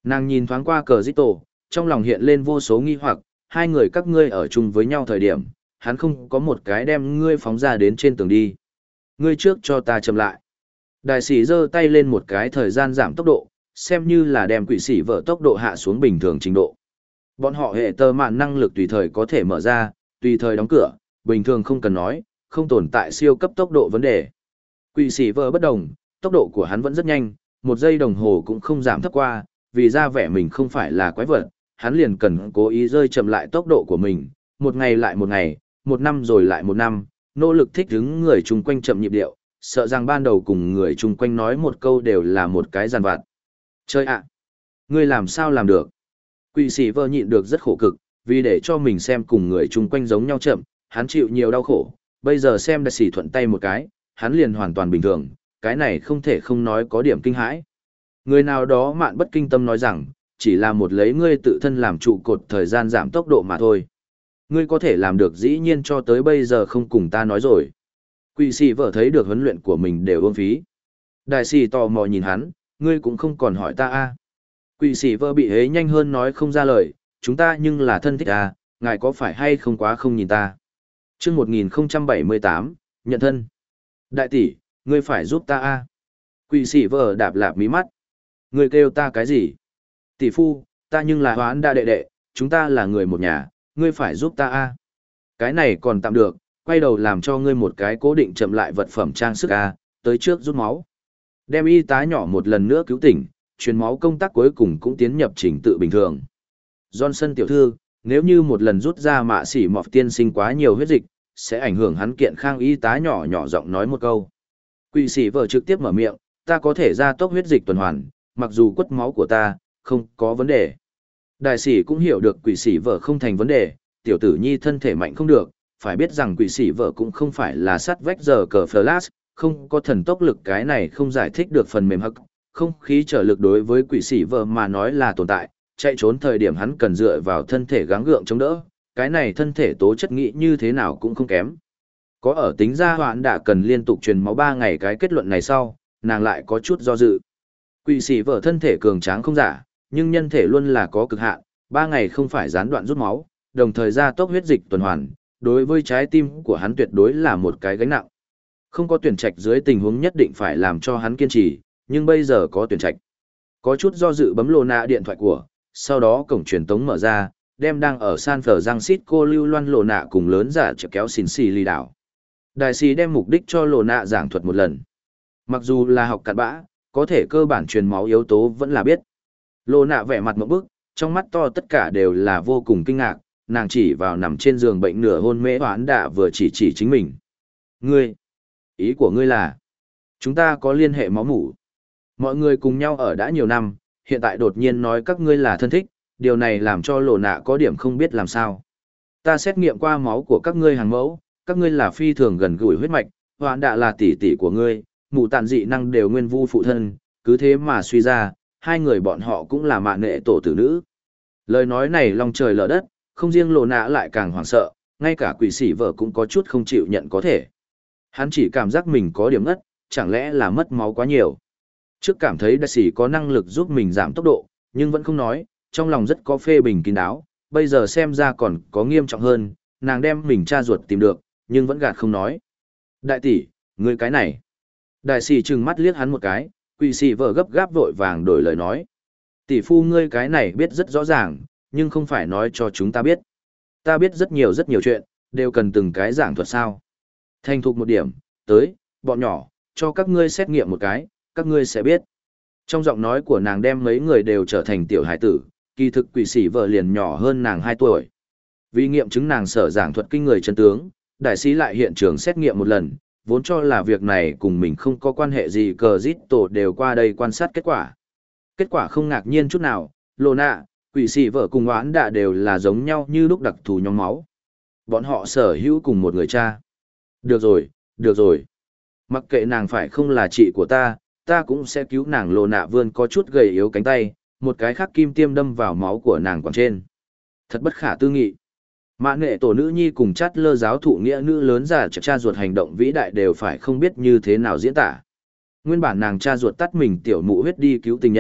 Nàng nhìn thoáng qua cờ giết tổ, trong lòng hiện lên vô số nghi hoặc, hai người các ngươi ở chung với nhau thời điểm, hắn không có một cái đem ngươi phóng ra đến trên tường đi. Ngươi trước cho ta chậm lại. Đại sĩ giơ tay lên một cái thời gian giảm tốc độ, xem như là đem quỷ sĩ vợ tốc độ hạ xuống bình thường trình độ. Bọn họ hệ tơ mạn năng lực tùy thời có thể mở ra, tùy thời đóng cửa, bình thường không cần nói, không tồn tại siêu cấp tốc độ vấn đề. Quỷ sĩ vợ bất đồng, tốc độ của hắn vẫn rất nhanh, một giây đồng hồ cũng không giảm thấp qua, vì ra vẻ mình không phải là quái vật, hắn liền cần cố ý rơi chậm lại tốc độ của mình, một ngày lại một ngày, một năm rồi lại một năm, nỗ lực thích ứng người chung quanh chậm nhịp điệu, sợ rằng ban đầu cùng người chung quanh nói một câu đều là một cái giàn vặt. Chơi ạ! Ngươi làm sao làm được? Quỷ sĩ vợ nhịn được rất khổ cực, vì để cho mình xem cùng người chung quanh giống nhau chậm, hắn chịu nhiều đau khổ, bây giờ xem đại sĩ thuận tay một cái, hắn liền hoàn toàn bình thường, cái này không thể không nói có điểm kinh hãi. Người nào đó mạn bất kinh tâm nói rằng, chỉ là một lấy ngươi tự thân làm trụ cột thời gian giảm tốc độ mà thôi. Ngươi có thể làm được dĩ nhiên cho tới bây giờ không cùng ta nói rồi. Quỷ sĩ vợ thấy được huấn luyện của mình đều ương phí. Đại sĩ tò mò nhìn hắn, ngươi cũng không còn hỏi ta a à. Quỷ sĩ vợ bị hế nhanh hơn nói không ra lời, chúng ta nhưng là thân thích à, ngài có phải hay không quá không nhìn ta. Trước một nghìn không trăm bảy mươi tám, nhận thân. Đại tỷ, ngươi phải giúp ta a à. Quỷ sĩ vợ đạp lạp mí mắt. Ngươi kêu ta cái gì? Tỷ phu, ta nhưng là hoán đa đệ đệ, chúng ta là người một nhà, ngươi phải giúp ta a à. Cái này còn tạm được, quay đầu làm cho ngươi một cái cố định chậm lại vật phẩm trang sức a à, tới trước rút máu. Đem y tá nhỏ một lần nữa cứu tỉnh, truyền máu công tác cuối cùng cũng tiến nhập trình tự bình thường. Johnson tiểu thư, nếu như một lần rút ra mạ xỉ mọt tiên sinh quá nhiều huyết dịch, sẽ ảnh hưởng hắn kiện khang. Y tá nhỏ nhỏ giọng nói một câu. Quỷ sĩ vợ trực tiếp mở miệng, ta có thể gia tốc huyết dịch tuần hoàn, mặc dù quất máu của ta, không có vấn đề. Đại sĩ cũng hiểu được quỷ sĩ vợ không thành vấn đề, tiểu tử nhi thân thể mạnh không được, phải biết rằng quỷ sĩ vợ cũng không phải là sắt vách giờ cờ flash, không có thần tốc lực, cái này không giải thích được phần mềm hắc, không khí trở lực đối với quỷ sĩ vợ mà nói là tồn tại, chạy trốn thời điểm hắn cần dựa vào thân thể gắng gượng chống đỡ, cái này thân thể tố chất nghĩ như thế nào cũng không kém. Có ở tính ra hoạn đã cần liên tục truyền máu ba ngày cái kết luận này sau, nàng lại có chút do dự. Quỷ sĩ vợ thân thể cường tráng không giả, nhưng nhân thể luôn là có cực hạn, ba ngày không phải gián đoạn rút máu, đồng thời gia tốc huyết dịch tuần hoàn, đối với trái tim của hắn tuyệt đối là một cái gánh nặng. Không có tuyển trạch dưới tình huống nhất định phải làm cho hắn kiên trì, nhưng bây giờ có tuyển trạch. Có chút do dự bấm lô nạ điện thoại của, sau đó cổng truyền tống mở ra, đem đang ở San Francisco lưu loan lô nạ cùng lớn giả chợ kéo xìn xì ly đảo. Đại sĩ đem mục đích cho lô nạ giảng thuật một lần. Mặc dù là học cặn bã, có thể cơ bản truyền máu yếu tố vẫn là biết. Lô nạ vẻ mặt một bức, trong mắt to tất cả đều là vô cùng kinh ngạc, nàng chỉ vào nằm trên giường bệnh nửa hôn mê hoán đạ vừa chỉ chỉ chính mình. Ngươi, ý của ngươi là, chúng ta có liên hệ máu mủ. Mọi người cùng nhau ở đã nhiều năm, hiện tại đột nhiên nói các ngươi là thân thích, điều này làm cho lộ nạ có điểm không biết làm sao. Ta xét nghiệm qua máu của các ngươi hàng mẫu, các ngươi là phi thường gần gũi huyết mạch, hoạn đạ là tỷ tỷ của ngươi, mù tàn dị năng đều nguyên vu phụ thân, cứ thế mà suy ra, hai người bọn họ cũng là mạn nệ tổ tử nữ. Lời nói này long trời lở đất, không riêng lộ nạ lại càng hoảng sợ, ngay cả quỷ sĩ vợ cũng có chút không chịu nhận có thể. Hắn chỉ cảm giác mình có điểm ngất, chẳng lẽ là mất máu quá nhiều. Trước cảm thấy đại sĩ có năng lực giúp mình giảm tốc độ, nhưng vẫn không nói, trong lòng rất có phê bình kín đáo, bây giờ xem ra còn có nghiêm trọng hơn, nàng đem mình cha ruột tìm được, nhưng vẫn gạt không nói. Đại tỷ, ngươi cái này. Đại sĩ trừng mắt liếc hắn một cái, quỷ sĩ vợ gấp gáp vội vàng đổi lời nói. Tỷ phu ngươi cái này biết rất rõ ràng, nhưng không phải nói cho chúng ta biết. Ta biết rất nhiều rất nhiều chuyện, đều cần từng cái giảng thuật sao. Thành thục một điểm, tới, bọn nhỏ, cho các ngươi xét nghiệm một cái, các ngươi sẽ biết. Trong giọng nói của nàng đem mấy người đều trở thành tiểu hải tử, kỳ thực quỷ sĩ vợ liền nhỏ hơn nàng hai tuổi. Vì nghiệm chứng nàng sở giảng thuật kinh người chân tướng, đại sĩ lại hiện trường xét nghiệm một lần, vốn cho là việc này cùng mình không có quan hệ gì, cờ dít tổ đều qua đây quan sát kết quả. Kết quả không ngạc nhiên chút nào, lô nạ, quỷ sĩ vợ cùng oán đạ đều là giống nhau như lúc đặc thù nhóm máu. Bọn họ sở hữu cùng một người cha. Được rồi, được rồi. Mặc kệ nàng phải không là chị của ta, ta cũng sẽ cứu nàng. Lô nạ vươn có chút gầy yếu cánh tay, một cái khác kim tiêm đâm vào máu của nàng quảng trên. Thật bất khả tư nghị. Mã nghệ tổ nữ nhi cùng chát lơ giáo thụ nghĩa nữ lớn già cha ruột hành động vĩ đại đều phải không biết như thế nào diễn tả. Nguyên bản nàng cha ruột tắt mình tiểu mụ huyết đi cứu tình nhân,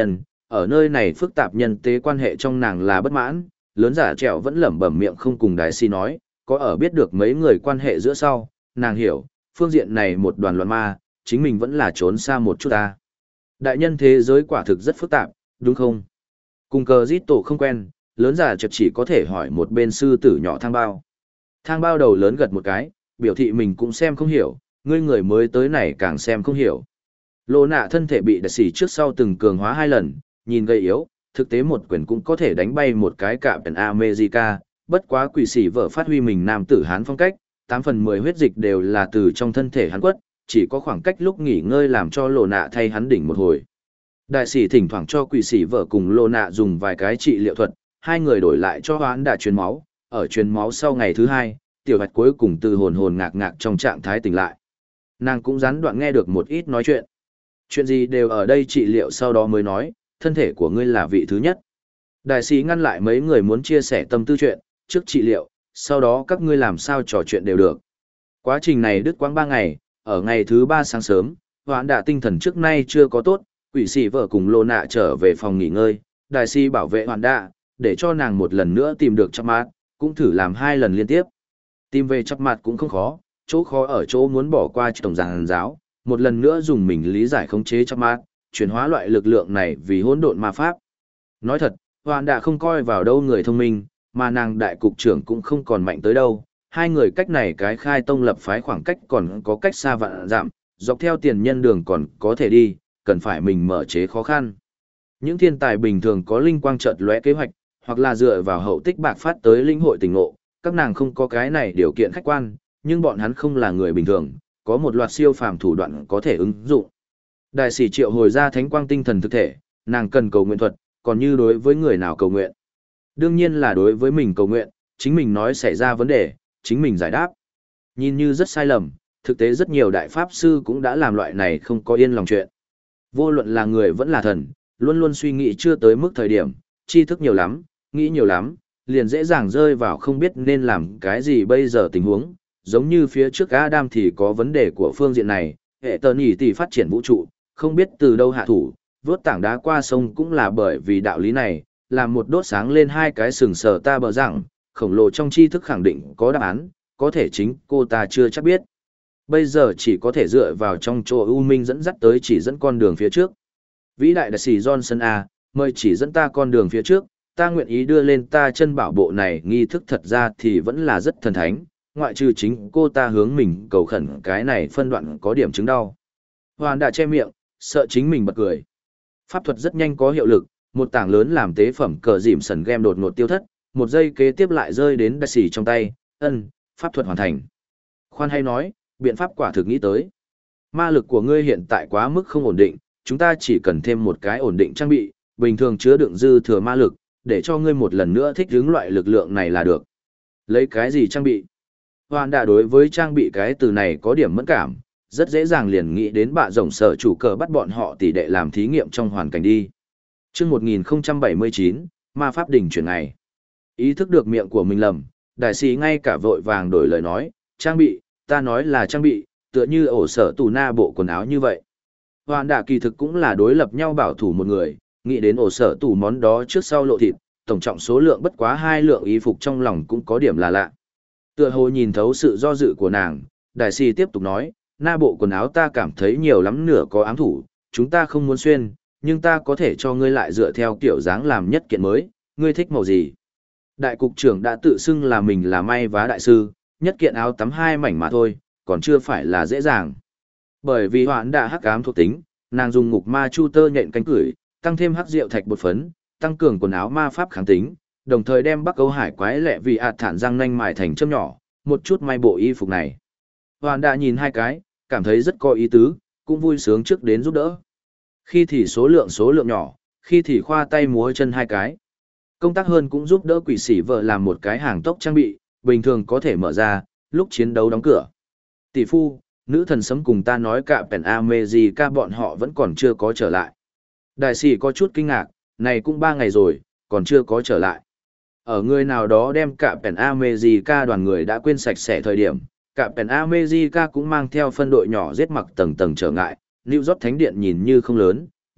ở nơi này phức tạp nhân tế quan hệ trong nàng là bất mãn, lớn giả trẻo vẫn lẩm bẩm miệng không cùng đại si nói, có ở biết được mấy người quan hệ giữa sau, nàng hiểu, phương diện này một đoàn loạn ma, chính mình vẫn là trốn xa một chút ta. Đại nhân thế giới quả thực rất phức tạp, đúng không? Cùng cờ giết tổ không quen, lớn giả chợt chỉ có thể hỏi một bên sư tử nhỏ thang bao. Thang bao đầu lớn gật một cái, biểu thị mình cũng xem không hiểu, ngươi người mới tới này càng xem không hiểu. Lô nạ thân thể bị đặc xỉ trước sau từng cường hóa hai lần, nhìn gầy yếu, thực tế một quyền cũng có thể đánh bay một cái cạm tần America, bất quá quỷ sĩ vợ phát huy mình nam tử Hán phong cách, tám phần mười huyết dịch đều là từ trong thân thể hắn quất, chỉ có khoảng cách lúc nghỉ ngơi làm cho lô nạ thay hắn đỉnh một hồi. Đại sĩ thỉnh thoảng cho quỷ sĩ vợ cùng lô nạ dùng vài cái trị liệu thuật, hai người đổi lại cho hoán đã truyền máu, ở truyền máu sau ngày thứ hai, tiểu hạch cuối cùng từ hồn hồn ngạc ngạc trong trạng thái tỉnh lại. Nàng cũng gián đoạn nghe được một ít nói chuyện. Chuyện gì đều ở đây trị liệu sau đó mới nói, thân thể của ngươi là vị thứ nhất. Đại sĩ ngăn lại mấy người muốn chia sẻ tâm tư chuyện, trước trị liệu, sau đó các ngươi làm sao trò chuyện đều được. Quá trình này đứt quãng ba ngày, ở ngày thứ ba sáng sớm, hoãn đạ tinh thần trước nay chưa có tốt, quỷ sĩ vợ cùng lô nạ trở về phòng nghỉ ngơi, đại sĩ bảo vệ hoãn đạ, để cho nàng một lần nữa tìm được chắp mát, cũng thử làm hai lần liên tiếp. Tìm về chắp mát cũng không khó, chỗ khó ở chỗ muốn bỏ qua tổng giảng giáo, một lần nữa dùng mình lý giải khống chế chắp mát, chuyển hóa loại lực lượng này vì hỗn độn ma pháp. Nói thật, hoãn đạ không coi vào đâu người thông minh, mà nàng đại cục trưởng cũng không còn mạnh tới đâu. Hai người cách này cái khai tông lập phái khoảng cách còn có cách xa vạn dặm, dọc theo tiền nhân đường còn có thể đi, cần phải mình mở chế khó khăn. Những thiên tài bình thường có linh quang chợt lóe kế hoạch, hoặc là dựa vào hậu tích bạc phát tới linh hội tình ngộ, các nàng không có cái này điều kiện khách quan, nhưng bọn hắn không là người bình thường, có một loạt siêu phàm thủ đoạn có thể ứng dụng. Đại sĩ triệu hồi ra thánh quang tinh thần thực thể, nàng cần cầu nguyện thuật, còn như đối với người nào cầu nguyện. Đương nhiên là đối với mình cầu nguyện, chính mình nói xảy ra vấn đề, chính mình giải đáp. Nhìn như rất sai lầm, thực tế rất nhiều đại pháp sư cũng đã làm loại này không có yên lòng chuyện. Vô luận là người vẫn là thần, luôn luôn suy nghĩ chưa tới mức thời điểm, tri thức nhiều lắm, nghĩ nhiều lắm, liền dễ dàng rơi vào không biết nên làm cái gì bây giờ tình huống. Giống như phía trước Adam thì có vấn đề của phương diện này, hệ tờ nhỉ tỷ phát triển vũ trụ, không biết từ đâu hạ thủ, vớt tảng đá qua sông cũng là bởi vì đạo lý này, làm một đốt sáng lên hai cái sừng sờ ta bờ rằng, khổng lồ trong tri thức khẳng định có đáp án, có thể chính cô ta chưa chắc biết. Bây giờ chỉ có thể dựa vào trong chỗ U Minh dẫn dắt tới chỉ dẫn con đường phía trước. Vĩ đại đại sĩ Johnson A, mời chỉ dẫn ta con đường phía trước, ta nguyện ý đưa lên ta chân bảo bộ này nghi thức thật ra thì vẫn là rất thần thánh, ngoại trừ chính cô ta hướng mình cầu khẩn cái này phân đoạn có điểm chứng đau. Hoàn đã che miệng, sợ chính mình bật cười. Pháp thuật rất nhanh có hiệu lực, một tảng lớn làm tế phẩm cờ dìm sần game đột ngột tiêu thất, một giây kế tiếp lại rơi đến đại sĩ trong tay, ân, pháp thuật hoàn thành. Khoan hay nói, biện pháp quả thực nghĩ tới. Ma lực của ngươi hiện tại quá mức không ổn định, chúng ta chỉ cần thêm một cái ổn định trang bị, bình thường chứa đựng dư thừa ma lực, để cho ngươi một lần nữa thích ứng loại lực lượng này là được. Lấy cái gì trang bị? Hoàn đã đối với trang bị cái từ này có điểm mẫn cảm, rất dễ dàng liền nghĩ đến bạ rồng sở chủ cờ bắt bọn họ tỷ đệ làm thí nghiệm trong hoàn cảnh đi. Trước một nghìn không trăm bảy mươi chín, ma pháp đỉnh chuyển ngày. Ý thức được miệng của mình lầm, đại sĩ ngay cả vội vàng đổi lời nói, trang bị, ta nói là trang bị, tựa như ổ sở tù na bộ quần áo như vậy. Hoàn đạ kỳ thực cũng là đối lập nhau bảo thủ một người, nghĩ đến ổ sở tù món đó trước sau lộ thịt, tổng trọng số lượng bất quá hai lượng y phục trong lòng cũng có điểm là lạ. Tựa hồ nhìn thấu sự do dự của nàng, đại sĩ tiếp tục nói, na bộ quần áo ta cảm thấy nhiều lắm nửa có ám thủ, chúng ta không muốn xuyên, nhưng ta có thể cho ngươi lại dựa theo kiểu dáng làm nhất kiện mới, ngươi thích màu gì. Đại cục trưởng đã tự xưng là mình là may vá đại sư, nhất kiện áo tắm hai mảnh mà thôi, còn chưa phải là dễ dàng. Bởi vì hoãn đã hắc ám thuộc tính, nàng dùng ngục ma chu tơ nhện cánh cửi, tăng thêm hắc rượu thạch bột phấn, tăng cường quần áo ma pháp kháng tính, đồng thời đem Bắc Âu hải quái lệ vì ạt thản răng nanh mài thành châm nhỏ, một chút may bộ y phục này. Hoãn đã nhìn hai cái, cảm thấy rất có ý tứ, cũng vui sướng trước đến giúp đỡ. Khi thì số lượng số lượng nhỏ, khi thì khoa tay múa chân hai cái. Công tác hơn cũng giúp đỡ quỷ sĩ vợ làm một cái hàng tốc trang bị, bình thường có thể mở ra, lúc chiến đấu đóng cửa. Tỷ phu, nữ thần sấm cùng ta nói cả Pen America bọn họ vẫn còn chưa có trở lại. Đại sĩ có chút kinh ngạc, này cũng ba ngày rồi, còn chưa có trở lại. Ở người nào đó đem cả Pen America đoàn người đã quên sạch sẽ thời điểm, cả Pen America cũng mang theo phân đội nhỏ giết mặc tầng tầng trở ngại, New York Thánh Điện nhìn như không lớn,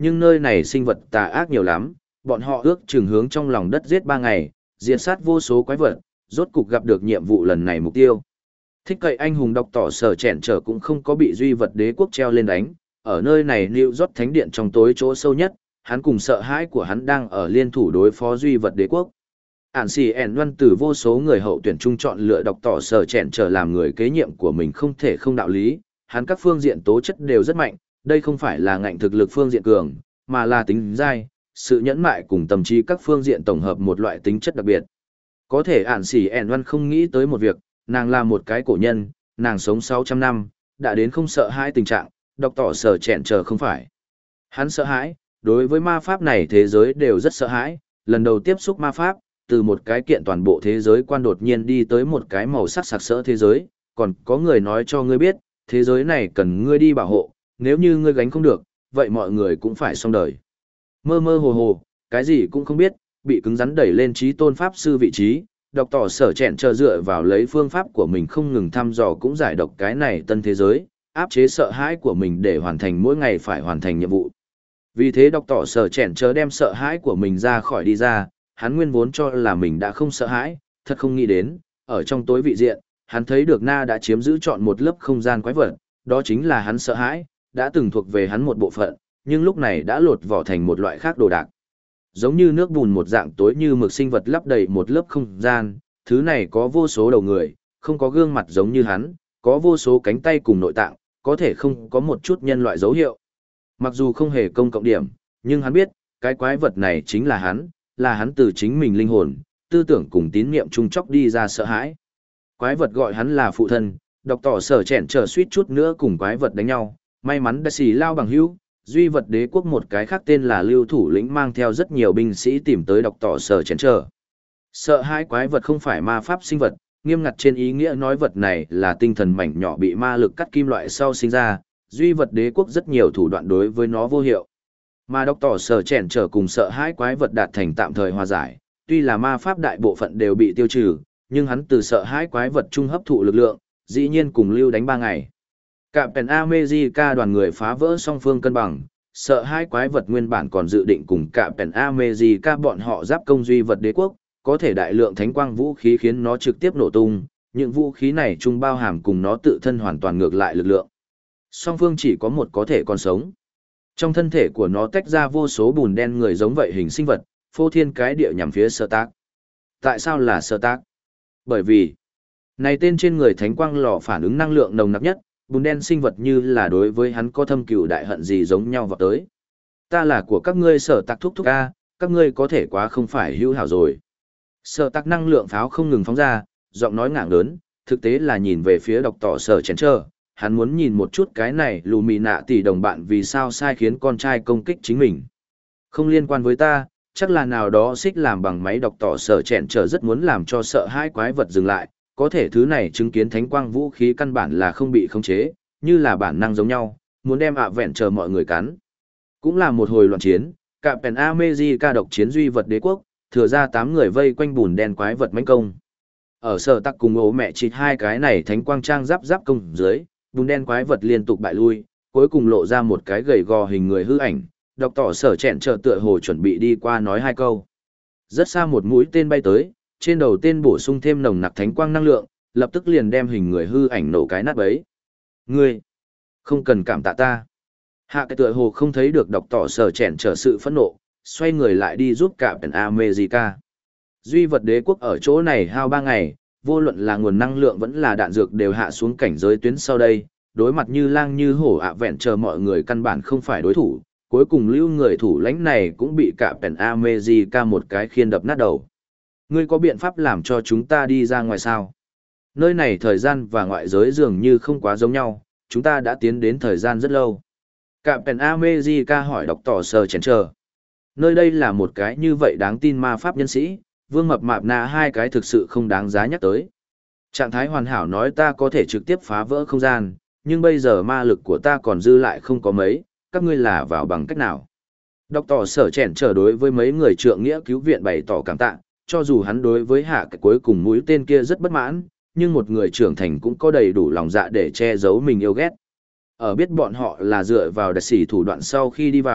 nhưng nơi này sinh vật tà ác nhiều lắm, bọn họ ước chừng hướng trong lòng đất giết ba ngày, diệt sát vô số quái vật, rốt cục gặp được nhiệm vụ lần này mục tiêu. Thích cậy anh hùng đọc tỏ sở chèn trở cũng không có bị duy vật đế quốc treo lên đánh, ở nơi này New York thánh điện trong tối chỗ sâu nhất, hắn cùng sợ hãi của hắn đang ở liên thủ đối phó duy vật đế quốc. Ản xì ẻn văn từ vô số người hậu tuyển trung chọn lựa đọc tỏ sở chèn trở làm người kế nhiệm của mình không thể không đạo lý, hắn các phương diện tố chất đều rất mạnh, đây không phải là ngạnh thực lực phương diện cường, mà là tính dai, sự nhẫn mại cùng tâm trí các phương diện tổng hợp một loại tính chất đặc biệt. Có thể ản xì ẻn văn không nghĩ tới một việc, nàng là một cái cổ nhân, nàng sống sáu trăm năm, đã đến không sợ hãi tình trạng, đọc tỏ sở chèn chờ không phải. Hắn sợ hãi, đối với ma pháp này thế giới đều rất sợ hãi, lần đầu tiếp xúc ma pháp, từ một cái kiện toàn bộ thế giới quan đột nhiên đi tới một cái màu sắc sặc sỡ thế giới, còn có người nói cho ngươi biết, thế giới này cần ngươi đi bảo hộ, nếu như ngươi gánh không được, vậy mọi người cũng phải xong đời. Mơ mơ hồ hồ, cái gì cũng không biết, bị cứng rắn đẩy lên trí tôn pháp sư vị trí, đọc tỏ sở chẹn chờ dựa vào lấy phương pháp của mình không ngừng thăm dò cũng giải độc cái này tân thế giới, áp chế sợ hãi của mình để hoàn thành mỗi ngày phải hoàn thành nhiệm vụ. Vì thế đọc tỏ sở chẹn chờ đem sợ hãi của mình ra khỏi đi ra, hắn nguyên vốn cho là mình đã không sợ hãi, thật không nghĩ đến, ở trong tối vị diện, hắn thấy được Na đã chiếm giữ chọn một lớp không gian quái vật, đó chính là hắn sợ hãi, đã từng thuộc về hắn một bộ phận, nhưng lúc này đã lột vỏ thành một loại khác đồ đạc. Giống như nước bùn một dạng tối như mực sinh vật lấp đầy một lớp không gian, thứ này có vô số đầu người, không có gương mặt giống như hắn, có vô số cánh tay cùng nội tạng, có thể không có một chút nhân loại dấu hiệu. Mặc dù không hề công cộng điểm, nhưng hắn biết, cái quái vật này chính là hắn, là hắn từ chính mình linh hồn, tư tưởng cùng tín niệm trung chóc đi ra sợ hãi. Quái vật gọi hắn là phụ thân, đọc tỏ sở chẹn trở suýt chút nữa cùng quái vật đánh nhau, may mắn đã xì lao bằng hữu, duy vật đế quốc một cái khác tên là lưu thủ lĩnh mang theo rất nhiều binh sĩ tìm tới đọc tỏ sở chẹn trở. Sợ hãi quái vật không phải ma pháp sinh vật, nghiêm ngặt trên ý nghĩa nói vật này là tinh thần mảnh nhỏ bị ma lực cắt kim loại sau sinh ra, duy vật đế quốc rất nhiều thủ đoạn đối với nó vô hiệu. Mà đọc tỏ sở chèn trở cùng sợ hãi quái vật đạt thành tạm thời hòa giải, tuy là ma pháp đại bộ phận đều bị tiêu trừ, nhưng hắn từ sợ hãi quái vật trung hấp thụ lực lượng, dĩ nhiên cùng lưu đánh ba ngày. Captain America đoàn người phá vỡ song phương cân bằng, sợ hãi quái vật nguyên bản còn dự định cùng Captain America bọn họ giáp công duy vật đế quốc, có thể đại lượng thánh quang vũ khí khiến nó trực tiếp nổ tung, những vũ khí này chung bao hàm cùng nó tự thân hoàn toàn ngược lại lực lượng. Song phương chỉ có một có thể còn sống. Trong thân thể của nó tách ra vô số bùn đen người giống vậy hình sinh vật, phô thiên cái địa nhằm phía Sơ Tác. Tại sao là Sơ Tác? Bởi vì, này tên trên người thánh quang lò phản ứng năng lượng nồng nặc nhất, bùn đen sinh vật như là đối với hắn có thâm cừu đại hận gì giống nhau vào tới. Ta là của các ngươi Sở Tạc thúc thúc a, các ngươi có thể quá không phải hữu hảo rồi. Sở Tạc năng lượng pháo không ngừng phóng ra, giọng nói ngạng lớn, thực tế là nhìn về phía độc tỏ Sở Chén Trơ, hắn muốn nhìn một chút cái này lù mì nạ tỷ đồng bạn vì sao sai khiến con trai công kích chính mình. Không liên quan với ta, chắc là nào đó xích làm bằng máy độc tỏ Sở Chén Trơ rất muốn làm cho sợ hai quái vật dừng lại, có thể thứ này chứng kiến thánh quang vũ khí căn bản là không bị khống chế, như là bản năng giống nhau, muốn đem ạ vẹn chờ mọi người cắn. Cũng là một hồi loạn chiến, Captain America độc chiến duy vật đế quốc, thừa ra tám người vây quanh bùn đen quái vật mãnh công. Ở Sở Tắc cùng ố mẹ chịt hai cái này thánh quang trang giáp giáp công dưới, bùn đen quái vật liên tục bại lui, cuối cùng lộ ra một cái gầy gò hình người hư ảnh, độc tỏ Sở Chẹn chờ tựa hồ chuẩn bị đi qua nói hai câu. Rất xa một mũi tên bay tới, trên đầu tên bổ sung thêm nồng nặc thánh quang năng lượng, lập tức liền đem hình người hư ảnh nổ cái nát bấy. Ngươi, không cần cảm tạ ta. Hạ cái tựa hồ không thấy được độc tỏ Sở Chẹn trở sự phẫn nộ, xoay người lại đi giúp Captain America. Duy vật đế quốc ở chỗ này hao ba ngày, vô luận là nguồn năng lượng vẫn là đạn dược đều hạ xuống cảnh giới tuyến sau đây, đối mặt như lang như hổ ạ vẹn chờ mọi người căn bản không phải đối thủ, cuối cùng lưu người thủ lãnh này cũng bị Captain America một cái khiên đập nát đầu. Ngươi có biện pháp làm cho chúng ta đi ra ngoài sao? Nơi này thời gian và ngoại giới dường như không quá giống nhau, chúng ta đã tiến đến thời gian rất lâu. Captain America hỏi đọc tỏ sờ chén chờ. Nơi đây là một cái như vậy đáng tin ma pháp nhân sĩ, Vương Mập Mạp Na hai cái thực sự không đáng giá nhắc tới. Trạng thái hoàn hảo nói ta có thể trực tiếp phá vỡ không gian, nhưng bây giờ ma lực của ta còn dư lại không có mấy, các ngươi là vào bằng cách nào? Đọc tỏ sở chèn trở đối với mấy người trượng nghĩa cứu viện bày tỏ cảm tạ, cho dù hắn đối với hạ cái cuối cùng mũi tên kia rất bất mãn, nhưng một người trưởng thành cũng có đầy đủ lòng dạ để che giấu mình yêu ghét. Ở biết bọn họ là dựa vào đặc sĩ thủ đoạn sau khi đi vào,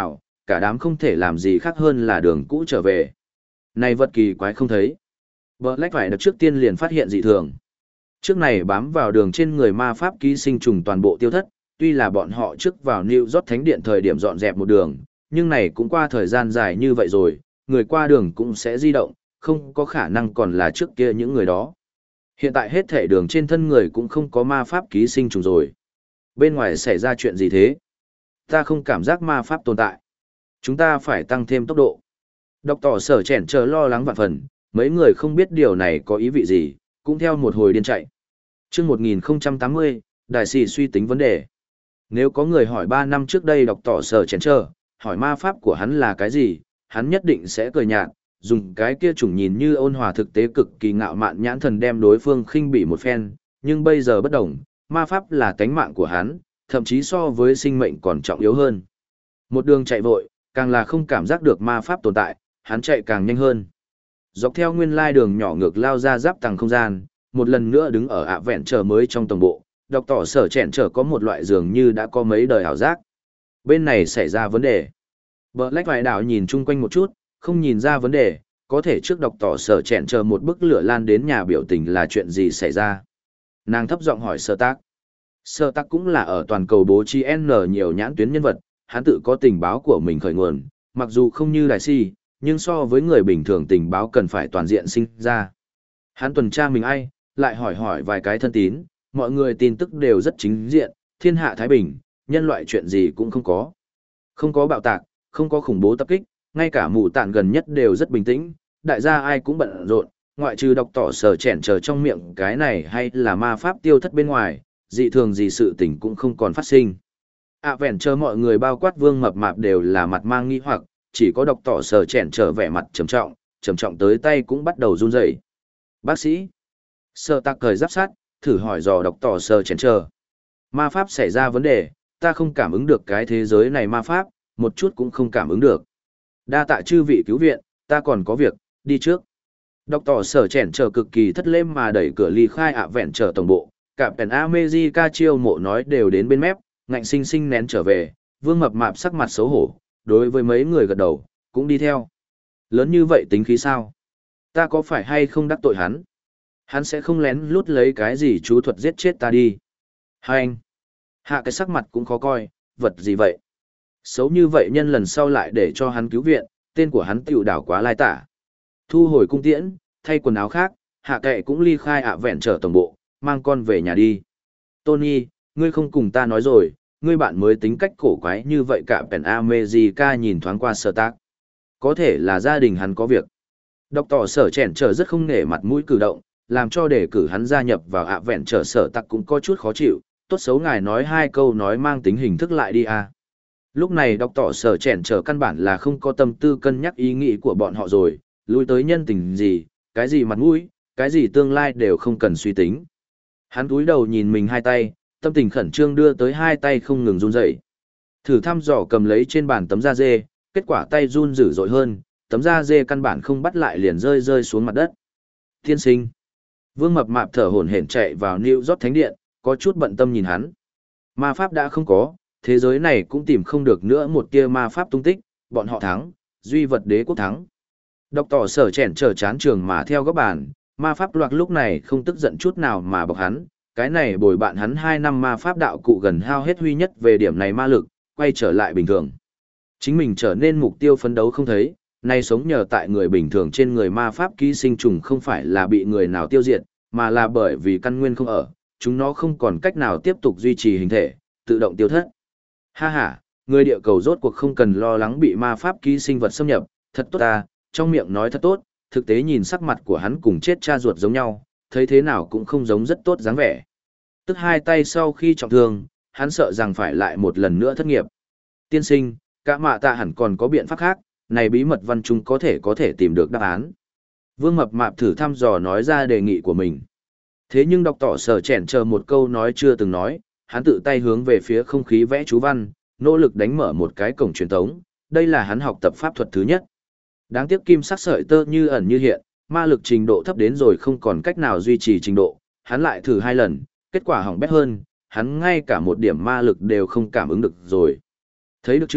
cả đám không thể làm gì khác hơn là đường cũ trở về. Này vật kỳ quái không thấy. Black phải được trước tiên liền phát hiện dị thường. Trước này bám vào đường trên người ma pháp ký sinh trùng toàn bộ tiêu thất, tuy là bọn họ trước vào New York Thánh Điện thời điểm dọn dẹp một đường, nhưng này cũng qua thời gian dài như vậy rồi, người qua đường cũng sẽ di động, không có khả năng còn là trước kia những người đó. Hiện tại hết thể đường trên thân người cũng không có ma pháp ký sinh trùng rồi. Bên ngoài xảy ra chuyện gì thế? Ta không cảm giác ma pháp tồn tại. Chúng ta phải tăng thêm tốc độ. Độc tỏ sở chèn chờ lo lắng vạn phần, mấy người không biết điều này có ý vị gì, cũng theo một hồi điên chạy. Trước một nghìn không trăm tám mươi, đại sĩ suy tính vấn đề. Nếu có người hỏi ba năm trước đây độc tỏ sở chèn chờ, hỏi ma pháp của hắn là cái gì, hắn nhất định sẽ cười nhạt, dùng cái kia chủng nhìn như ôn hòa thực tế cực kỳ ngạo mạn nhãn thần đem đối phương khinh bỉ một phen, nhưng bây giờ bất đồng, ma pháp là tánh mạng của hắn, thậm chí so với sinh mệnh còn trọng yếu hơn. Một đường chạy vội, càng là không cảm giác được ma pháp tồn tại, hắn chạy càng nhanh hơn. Dọc theo nguyên lai đường nhỏ ngược lao ra giáp tầng không gian, một lần nữa đứng ở ạ vẹn chờ mới trong tổng bộ, độc tỏ sở chèn trở có một loại dường như đã có mấy đời ảo giác. Bên này xảy ra vấn đề. Black vài đảo nhìn chung quanh một chút, không nhìn ra vấn đề, có thể trước độc tỏ sở chèn chờ một bức lửa lan đến nhà biểu tình là chuyện gì xảy ra. Nàng thấp giọng hỏi sơ tác. Sơ tác cũng là ở toàn cầu bố trí N nhiều nhãn tuyến nhân vật, hắn tự có tình báo của mình khởi nguồn, mặc dù không như đại si, nhưng so với người bình thường tình báo cần phải toàn diện sinh ra. Hắn tuần tra mình ai, lại hỏi hỏi vài cái thân tín, mọi người tin tức đều rất chính diện, thiên hạ thái bình, nhân loại chuyện gì cũng không có. Không có bạo tạc, không có khủng bố tập kích, ngay cả mụ tạn gần nhất đều rất bình tĩnh, đại gia ai cũng bận rộn, ngoại trừ độc tỏ sở chèn chờ trong miệng cái này hay là ma pháp tiêu thất bên ngoài, dị thường gì sự tình cũng không còn phát sinh. À vẹn chờ mọi người bao quát Vương Mập Mạp đều là mặt mang nghi hoặc, chỉ có độc tỏ sở chèn trở vẻ mặt trầm trọng, trầm trọng tới tay cũng bắt đầu run rẩy. Bác sĩ, Sở Tạc cởi giáp sát, thử hỏi dò độc tỏ sở chèn trở. Ma pháp xảy ra vấn đề, ta không cảm ứng được cái thế giới này ma pháp, một chút cũng không cảm ứng được. Đa tạ chư vị cứu viện, ta còn có việc, đi trước. Độc tỏ sở chèn trở cực kỳ thất lễ mà đẩy cửa ly khai ạ vẹn trở tổng bộ, cả Pen America chiêu mộ nói đều đến bên mép, ngạnh sinh sinh nén trở về, Vương Mập Mạp sắc mặt xấu hổ, đối với mấy người gật đầu, cũng đi theo. Lớn như vậy tính khí sao? Ta có phải hay không đắc tội hắn? Hắn sẽ không lén lút lấy cái gì chú thuật giết chết ta đi. Hai anh. Hạ cái sắc mặt cũng khó coi, vật gì vậy? Xấu như vậy nhân lần sau lại để cho hắn cứu viện, tên của hắn tiểu đảo quá lai tả. Thu hồi cung tiễn, thay quần áo khác, hạ kệ cũng ly khai ạ vẹn trở tổng bộ, mang con về nhà đi. Tony, ngươi không cùng ta nói rồi, ngươi bạn mới tính cách cổ quái như vậy cả Pen America nhìn thoáng qua Sở Tác. Có thể là gia đình hắn có việc. Độc tỏ sở chèn trở rất không nể mặt mũi cử động, làm cho để cử hắn gia nhập vào ạ vẹn trở Sở Tác cũng có chút khó chịu, tốt xấu ngài nói hai câu nói mang tính hình thức lại đi à. Lúc này độc tỏ sở chèn trở căn bản là không có tâm tư cân nhắc ý nghĩ của bọn họ rồi, lui tới nhân tình gì, cái gì mặt mũi, cái gì tương lai đều không cần suy tính. Hắn cúi đầu nhìn mình hai tay, tâm tình khẩn trương đưa tới hai tay không ngừng run rẩy. Thử thăm dò cầm lấy trên bàn tấm da dê, kết quả tay run dữ dội hơn, tấm da dê căn bản không bắt lại liền rơi rơi xuống mặt đất. Tiên sinh. Vương Mập Mạp thở hổn hển chạy vào New York Thánh Điện, có chút bận tâm nhìn hắn. Ma pháp đã không có, thế giới này cũng tìm không được nữa một tia ma pháp tung tích, bọn họ thắng, duy vật đế quốc thắng. Độc tỏ sở chèn trở chán trường mà theo góc bàn, ma pháp loạt lúc này không tức giận chút nào mà bọc hắn, cái này bồi bạn hắn hai năm ma pháp đạo cụ gần hao hết huy nhất về điểm này ma lực, quay trở lại bình thường. Chính mình trở nên mục tiêu phấn đấu không thấy, nay sống nhờ tại người bình thường trên người ma pháp ký sinh trùng không phải là bị người nào tiêu diệt, mà là bởi vì căn nguyên không ở, chúng nó không còn cách nào tiếp tục duy trì hình thể, tự động tiêu thất. Ha ha, người địa cầu rốt cuộc không cần lo lắng bị ma pháp ký sinh vật xâm nhập, thật tốt ta, trong miệng nói thật tốt, thực tế nhìn sắc mặt của hắn cùng chết cha ruột giống nhau, thấy thế nào cũng không giống rất tốt dáng vẻ. Tức hai tay sau khi trọng thương, hắn sợ rằng phải lại một lần nữa thất nghiệp. Tiên sinh, cả mạ tạ hẳn còn có biện pháp khác, này bí mật văn trung có thể có thể tìm được đáp án. Vương Mập Mạp thử thăm dò nói ra đề nghị của mình. Thế nhưng đọc tỏ sở chèn chờ một câu nói chưa từng nói, hắn tự tay hướng về phía không khí vẽ chú văn, nỗ lực đánh mở một cái cổng truyền tống, đây là hắn học tập pháp thuật thứ nhất. Đáng tiếc kim sắc sợi tơ như ẩn như hiện, ma lực trình độ thấp đến rồi không còn cách nào duy trì trình độ, hắn lại thử hai lần, kết quả hỏng bét hơn, hắn ngay cả một điểm ma lực đều không cảm ứng được rồi. Thấy được chưa,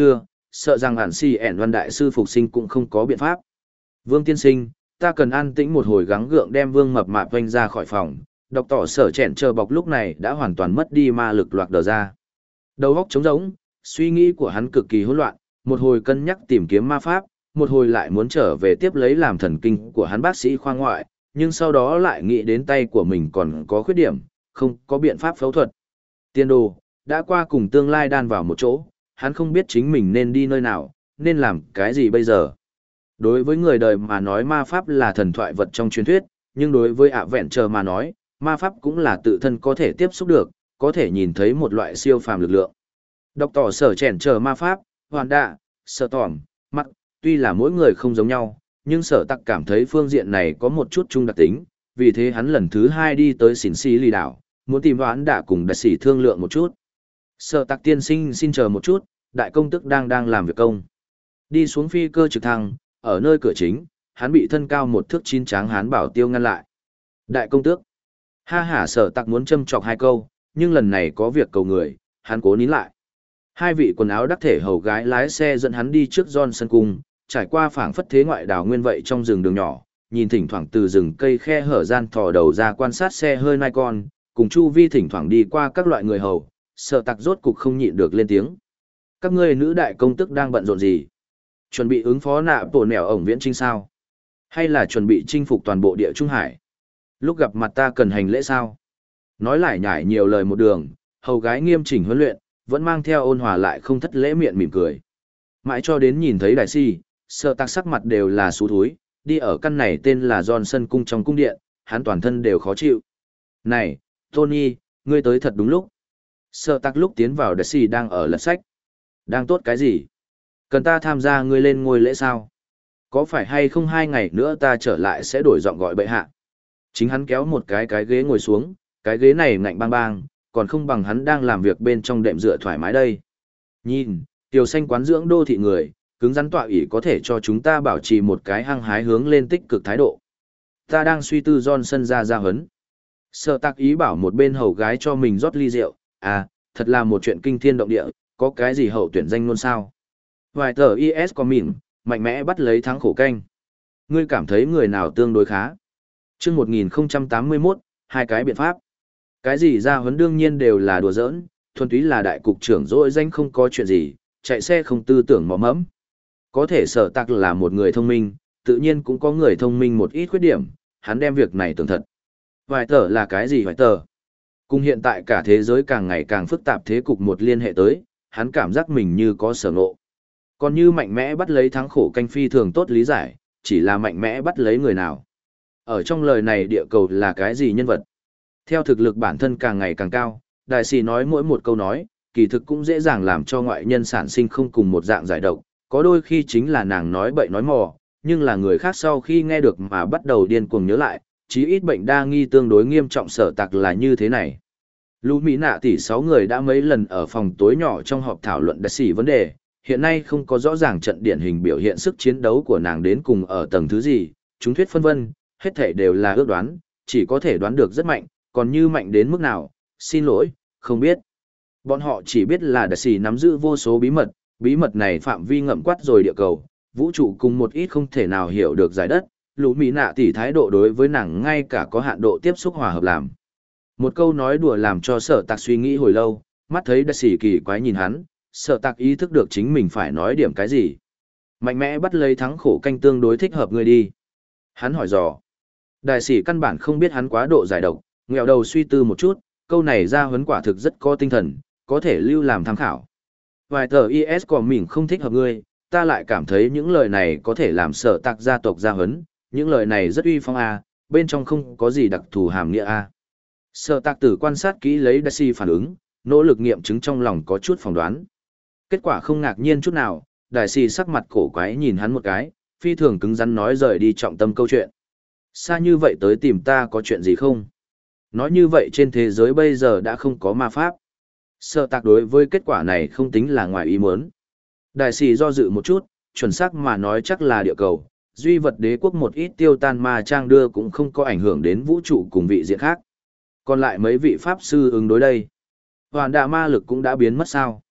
sợ rằng hẳn si ẻn văn đại sư phục sinh cũng không có biện pháp. Vương tiên sinh, ta cần an tĩnh một hồi gắng gượng đem Vương Mập Mạp vênh ra khỏi phòng. Độc tỏ sở chèn chờ bọc lúc này đã hoàn toàn mất đi ma lực loạt đờ ra. Đầu óc trống rỗng, suy nghĩ của hắn cực kỳ hỗn loạn, một hồi cân nhắc tìm kiếm ma pháp, một hồi lại muốn trở về tiếp lấy làm thần kinh của hắn bác sĩ khoa ngoại, nhưng sau đó lại nghĩ đến tay của mình còn có khuyết điểm, không có biện pháp phẫu thuật. Tiên đồ, đã qua cùng tương lai đan vào một chỗ, hắn không biết chính mình nên đi nơi nào, nên làm cái gì bây giờ. Đối với người đời mà nói ma pháp là thần thoại vật trong truyền thuyết, nhưng đối với ạ vẹn chờ mà nói, ma pháp cũng là tự thân có thể tiếp xúc được, có thể nhìn thấy một loại siêu phàm lực lượng. Độc tỏ sở chèn chờ ma pháp, hoàn đạ, sở tỏm, mặt, tuy là mỗi người không giống nhau, nhưng sở tặc cảm thấy phương diện này có một chút chung đặc tính, vì thế hắn lần thứ hai đi tới xỉn xì lì đảo, muốn tìm hoãn đạ cùng đại sĩ thương lượng một chút. Sở tặc tiên sinh xin chờ một chút, đại công tức đang đang làm việc công. Đi xuống phi cơ trực thăng, ở nơi cửa chính, hắn bị thân cao một thước chín tráng hán bảo tiêu ngăn lại. Đại công tước. Ha hả sở tặc muốn châm chọc hai câu, nhưng lần này có việc cầu người, hắn cố nín lại. Hai vị quần áo đắc thể hầu gái lái xe dẫn hắn đi trước Johnson cung, trải qua phảng phất thế ngoại đảo nguyên vậy trong rừng đường nhỏ, nhìn thỉnh thoảng từ rừng cây khe hở gian thò đầu ra quan sát xe hơi nai con, cùng chu vi thỉnh thoảng đi qua các loại người hầu, sở tặc rốt cục không nhịn được lên tiếng. Các ngươi nữ đại công tức đang bận rộn gì? Chuẩn bị ứng phó nạ tổ nẻo ổng viễn trinh sao? Hay là chuẩn bị chinh phục toàn bộ địa Trung Hải? Lúc gặp mặt ta cần hành lễ sao? Nói lại nhải nhiều lời một đường, hầu gái nghiêm chỉnh huấn luyện, vẫn mang theo ôn hòa lại không thất lễ miệng mỉm cười. Mãi cho đến nhìn thấy đại si, sợ tạc sắc mặt đều là xú thúi, đi ở căn này tên là Johnson cung trong cung điện, hắn toàn thân đều khó chịu. Này, Tony, ngươi tới thật đúng lúc. Sợ tạc lúc tiến vào đại si đang ở lật sách. Đang tốt cái gì? Cần ta tham gia ngươi lên ngôi lễ sao? Có phải hay không hai ngày nữa ta trở lại sẽ đổi giọng gọi bệ hạ? Chính hắn kéo một cái cái ghế ngồi xuống, cái ghế này ngạnh bang bang, còn không bằng hắn đang làm việc bên trong đệm dựa thoải mái đây. Nhìn, tiểu xanh quán dưỡng đô thị người, cứng rắn tọa ỷ có thể cho chúng ta bảo trì một cái hăng hái hướng lên tích cực thái độ. Ta đang suy tư Johnson ra ra hấn. Sợ tạc ý bảo một bên hầu gái cho mình rót ly rượu, à, thật là một chuyện kinh thiên động địa, có cái gì hậu tuyển danh luôn sao? Vài tờ i ét có mỉm, mạnh mẽ bắt lấy thắng khổ canh. Ngươi cảm thấy người nào tương đối khá? Trước một nghìn không trăm tám mươi mốt, hai cái biện pháp. Cái gì ra huấn đương nhiên đều là đùa giỡn, thuần túy là đại cục trưởng dỗi danh không có chuyện gì, chạy xe không tư tưởng mò mẫm. Có thể sở tạc là một người thông minh, tự nhiên cũng có người thông minh một ít khuyết điểm, hắn đem việc này tưởng thật. Vài tờ là cái gì vài tờ? Cùng hiện tại cả thế giới càng ngày càng phức tạp thế cục một liên hệ tới, hắn cảm giác mình như có sở ngộ. Còn như mạnh mẽ bắt lấy thắng khổ canh phi thường tốt lý giải, chỉ là mạnh mẽ bắt lấy người nào. Ở trong lời này địa cầu là cái gì nhân vật? Theo thực lực bản thân càng ngày càng cao, đại sĩ nói mỗi một câu nói, kỳ thực cũng dễ dàng làm cho ngoại nhân sản sinh không cùng một dạng giải độc, có đôi khi chính là nàng nói bậy nói mò, nhưng là người khác sau khi nghe được mà bắt đầu điên cuồng nhớ lại, chí ít bệnh đa nghi tương đối nghiêm trọng sở tạc là như thế này. Lũ Mỹ nạ tỷ sáu người đã mấy lần ở phòng tối nhỏ trong họp thảo luận đại sĩ vấn đề, hiện nay không có rõ ràng trận điển hình biểu hiện sức chiến đấu của nàng đến cùng ở tầng thứ gì, chúng thuyết phân vân, hết thể đều là ước đoán, chỉ có thể đoán được rất mạnh, còn như mạnh đến mức nào, xin lỗi, không biết. Bọn họ chỉ biết là đại sĩ nắm giữ vô số bí mật, bí mật này phạm vi ngậm quát rồi địa cầu, vũ trụ cùng một ít không thể nào hiểu được giải đất, lũ Mỹ nạ tỷ thái độ đối với nàng ngay cả có hạn độ tiếp xúc hòa hợp làm. Một câu nói đùa làm cho sở tạc suy nghĩ hồi lâu, mắt thấy đại sĩ kỳ quái nhìn hắn, sở tạc ý thức được chính mình phải nói điểm cái gì. Mạnh mẽ bắt lấy thắng khổ canh tương đối thích hợp người đi. Hắn hỏi dò. Đại sĩ căn bản không biết hắn quá độ giải độc, nghèo đầu suy tư một chút, câu này ra huấn quả thực rất có tinh thần, có thể lưu làm tham khảo. Vài tờ i ét của mình không thích hợp ngươi, ta lại cảm thấy những lời này có thể làm sở tạc gia tộc ra huấn, những lời này rất uy phong a, bên trong không có gì đặc thù hàm nghĩa a. Sở tạc tử quan sát kỹ lấy đại sĩ phản ứng, nỗ lực nghiệm chứng trong lòng có chút phỏng đoán. Kết quả không ngạc nhiên chút nào, đại sĩ sắc mặt cổ quái nhìn hắn một cái, phi thường cứng rắn nói rời đi trọng tâm câu chuyện. Xa như vậy tới tìm ta có chuyện gì không? Nói như vậy trên thế giới bây giờ đã không có ma pháp. Sở tạc đối với kết quả này không tính là ngoài ý muốn. Đại sĩ do dự một chút, chuẩn xác mà nói chắc là địa cầu, duy vật đế quốc một ít tiêu tan ma trang đưa cũng không có ảnh hưởng đến vũ trụ cùng vị diện khác. Còn lại mấy vị pháp sư ứng đối đây. Hoàn đạ ma lực cũng đã biến mất sao?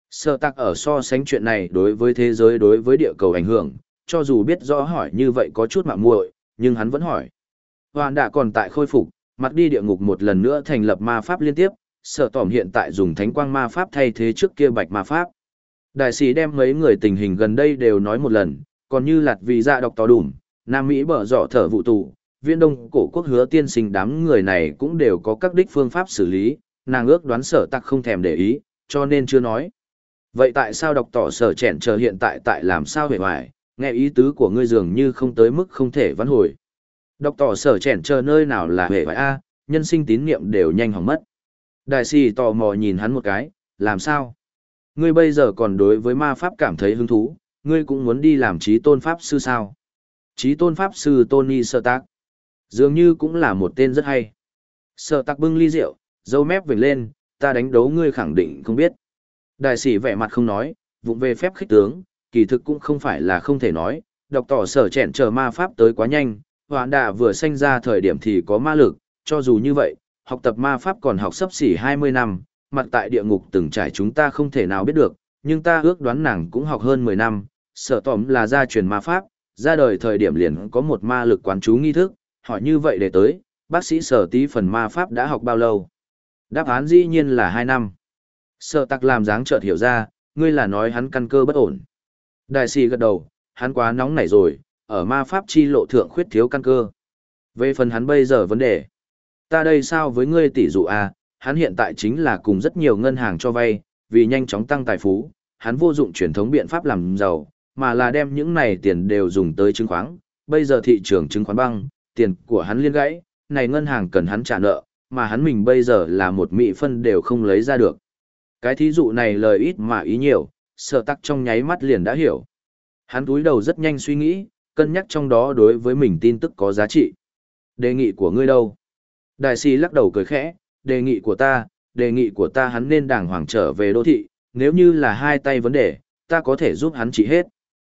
Sở tạc ở so sánh chuyện này đối với thế giới đối với địa cầu ảnh hưởng, cho dù biết rõ hỏi như vậy có chút mạo muội, nhưng hắn vẫn hỏi. Hoàn đã còn tại khôi phục, mặt đi địa ngục một lần nữa thành lập ma pháp liên tiếp, sở tỏm hiện tại dùng thánh quang ma pháp thay thế trước kia bạch ma pháp. Đại sĩ đem mấy người tình hình gần đây đều nói một lần, còn như lạt vì dạ đọc tò đủm, Nam Mỹ bở dọ thở vụ tù, viên đông cổ quốc hứa tiên sinh đám người này cũng đều có các đích phương pháp xử lý, nàng ước đoán sở tắc không thèm để ý, cho nên chưa nói. Vậy tại sao đọc tỏ sở chèn chờ hiện tại tại làm sao hề hoài, nghe ý tứ của ngươi dường như không tới mức không thể vãn hồi. Đọc tỏ sở chèn chờ nơi nào là hề hoài a, nhân sinh tín niệm đều nhanh hỏng mất. Đại sĩ tò mò nhìn hắn một cái, làm sao? Ngươi bây giờ còn đối với ma pháp cảm thấy hứng thú, ngươi cũng muốn đi làm trí tôn pháp sư sao? Trí tôn pháp sư Tony Stark. Dường như cũng là một tên rất hay. Stark bưng ly rượu, dâu mép vểnh lên, ta đánh đấu ngươi khẳng định không biết. Đại sĩ vẻ mặt không nói, vụng về phép khích tướng, kỳ thực cũng không phải là không thể nói, đọc tỏ sở chẹn chờ ma pháp tới quá nhanh, hoạn đà vừa sanh ra thời điểm thì có ma lực, cho dù như vậy, học tập ma pháp còn học sắp xỉ hai mươi năm, mặt tại địa ngục từng trải chúng ta không thể nào biết được, nhưng ta ước đoán nàng cũng học hơn mười năm, sở tỏm là gia truyền ma pháp, ra đời thời điểm liền có một ma lực quán chú nghi thức, hỏi như vậy để tới, bác sĩ sở tí phần ma pháp đã học bao lâu? Đáp án dĩ nhiên là hai năm. Sở tặc làm dáng chợt hiểu ra, ngươi là nói hắn căn cơ bất ổn. Đại sĩ gật đầu, hắn quá nóng nảy rồi, ở ma pháp chi lộ thượng khuyết thiếu căn cơ. Về phần hắn bây giờ vấn đề, ta đây sao với ngươi tỷ dụ à, hắn hiện tại chính là cùng rất nhiều ngân hàng cho vay, vì nhanh chóng tăng tài phú, hắn vô dụng truyền thống biện pháp làm giàu, mà là đem những này tiền đều dùng tới chứng khoán. Bây giờ thị trường chứng khoán băng, tiền của hắn liên gãy, này ngân hàng cần hắn trả nợ, mà hắn mình bây giờ là một mỹ phân đều không lấy ra được. Cái thí dụ này lời ít mà ý nhiều, Sở tắc trong nháy mắt liền đã hiểu. Hắn túi đầu rất nhanh suy nghĩ, cân nhắc trong đó đối với mình tin tức có giá trị. Đề nghị của ngươi đâu? Đại sĩ lắc đầu cười khẽ, đề nghị của ta, đề nghị của ta hắn nên đàng hoàng trở về đô thị, nếu như là hai tay vấn đề, ta có thể giúp hắn trị hết.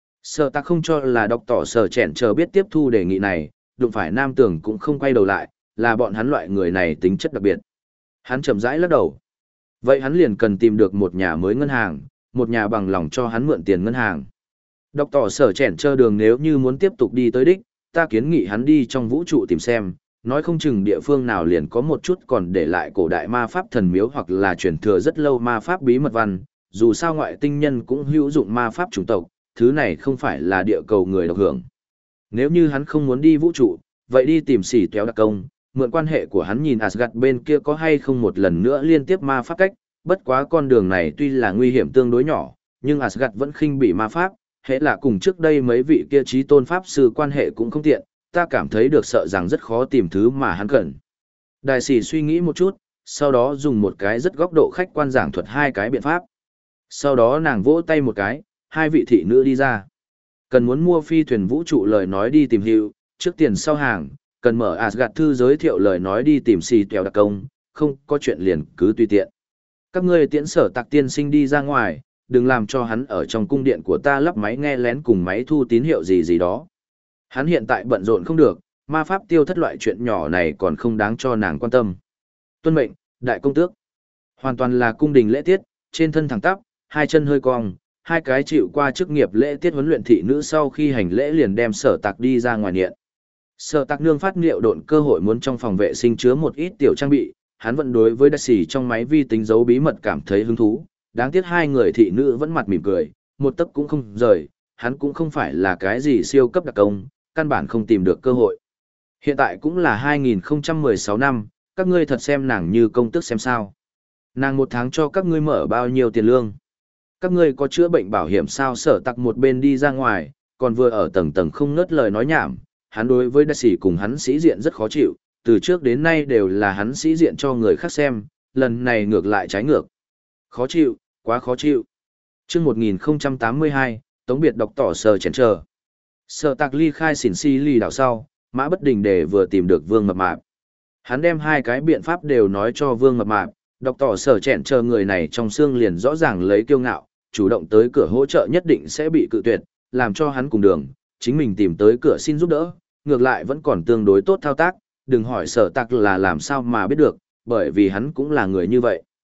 Sở tắc không cho là đọc tỏ sở chèn chờ biết tiếp thu đề nghị này, đụng phải nam tưởng cũng không quay đầu lại, là bọn hắn loại người này tính chất đặc biệt. Hắn chậm rãi lắc đầu. Vậy hắn liền cần tìm được một nhà mới ngân hàng, một nhà bằng lòng cho hắn mượn tiền ngân hàng. Đọc tỏ sở chèn chờ đường nếu như muốn tiếp tục đi tới đích, ta kiến nghị hắn đi trong vũ trụ tìm xem, nói không chừng địa phương nào liền có một chút còn để lại cổ đại ma pháp thần miếu hoặc là truyền thừa rất lâu ma pháp bí mật văn, dù sao ngoại tinh nhân cũng hữu dụng ma pháp chủng tộc, thứ này không phải là địa cầu người độc hưởng. Nếu như hắn không muốn đi vũ trụ, vậy đi tìm xỉ kéo đặc công, mượn quan hệ của hắn nhìn Asgard bên kia có hay không một lần nữa liên tiếp ma pháp cách, bất quá con đường này tuy là nguy hiểm tương đối nhỏ, nhưng Asgard vẫn khinh bị ma pháp, hễ là cùng trước đây mấy vị kia trí tôn pháp sư quan hệ cũng không tiện, ta cảm thấy được sợ rằng rất khó tìm thứ mà hắn cần. Đại sĩ suy nghĩ một chút, sau đó dùng một cái rất góc độ khách quan giảng thuật hai cái biện pháp. Sau đó nàng vỗ tay một cái, hai vị thị nữ đi ra. Cần muốn mua phi thuyền vũ trụ lời nói đi tìm hiệu, trước tiền sau hàng, cần mở Asgard thư giới thiệu lời nói đi tìm xì tèo đặc công, không có chuyện liền cứ tùy tiện. Các ngươi tiễn sở tạc tiên sinh đi ra ngoài, đừng làm cho hắn ở trong cung điện của ta lắp máy nghe lén cùng máy thu tín hiệu gì gì đó. Hắn hiện tại bận rộn không được, ma pháp tiêu thất loại chuyện nhỏ này còn không đáng cho nàng quan tâm. Tuân mệnh, đại công tước. Hoàn toàn là cung đình lễ tiết, trên thân thẳng tắp, hai chân hơi cong, hai cái chịu qua chức nghiệp lễ tiết huấn luyện thị nữ sau khi hành lễ liền đem sở tạc đi ra ngoài điện. Sở tạc nương phát liệu độn cơ hội muốn trong phòng vệ sinh chứa một ít tiểu trang bị, hắn vẫn đối với đa xỉ trong máy vi tính giấu bí mật cảm thấy hứng thú, đáng tiếc hai người thị nữ vẫn mặt mỉm cười, một tấc cũng không rời, hắn cũng không phải là cái gì siêu cấp đặc công, căn bản không tìm được cơ hội. Hiện tại cũng là hai nghìn không trăm mười sáu năm, các ngươi thật xem nàng như công tước xem sao. Nàng một tháng cho các ngươi mở bao nhiêu tiền lương. Các ngươi có chữa bệnh bảo hiểm sao? Sở tặc một bên đi ra ngoài, còn vừa ở tầng tầng không ngớt lời nói nhảm. Hắn đối với đại sĩ cùng hắn sĩ diện rất khó chịu, từ trước đến nay đều là hắn sĩ diện cho người khác xem, lần này ngược lại trái ngược. Khó chịu, quá khó chịu. Trước một nghìn không trăm tám mươi hai, Tống Biệt đọc tỏ sờ chén chờ. Sở tạc ly khai xỉn si ly đảo sau, Mã Bất Đình để vừa tìm được Vương Mập Mạp. Hắn đem hai cái biện pháp đều nói cho Vương Mập Mạp, đọc tỏ sở chẹn chờ người này trong xương liền rõ ràng lấy kiêu ngạo, chủ động tới cửa hỗ trợ nhất định sẽ bị cự tuyệt, làm cho hắn cùng đường, chính mình tìm tới cửa xin giúp đỡ, ngược lại vẫn còn tương đối tốt thao tác, đừng hỏi sở tạc là làm sao mà biết được, bởi vì hắn cũng là người như vậy.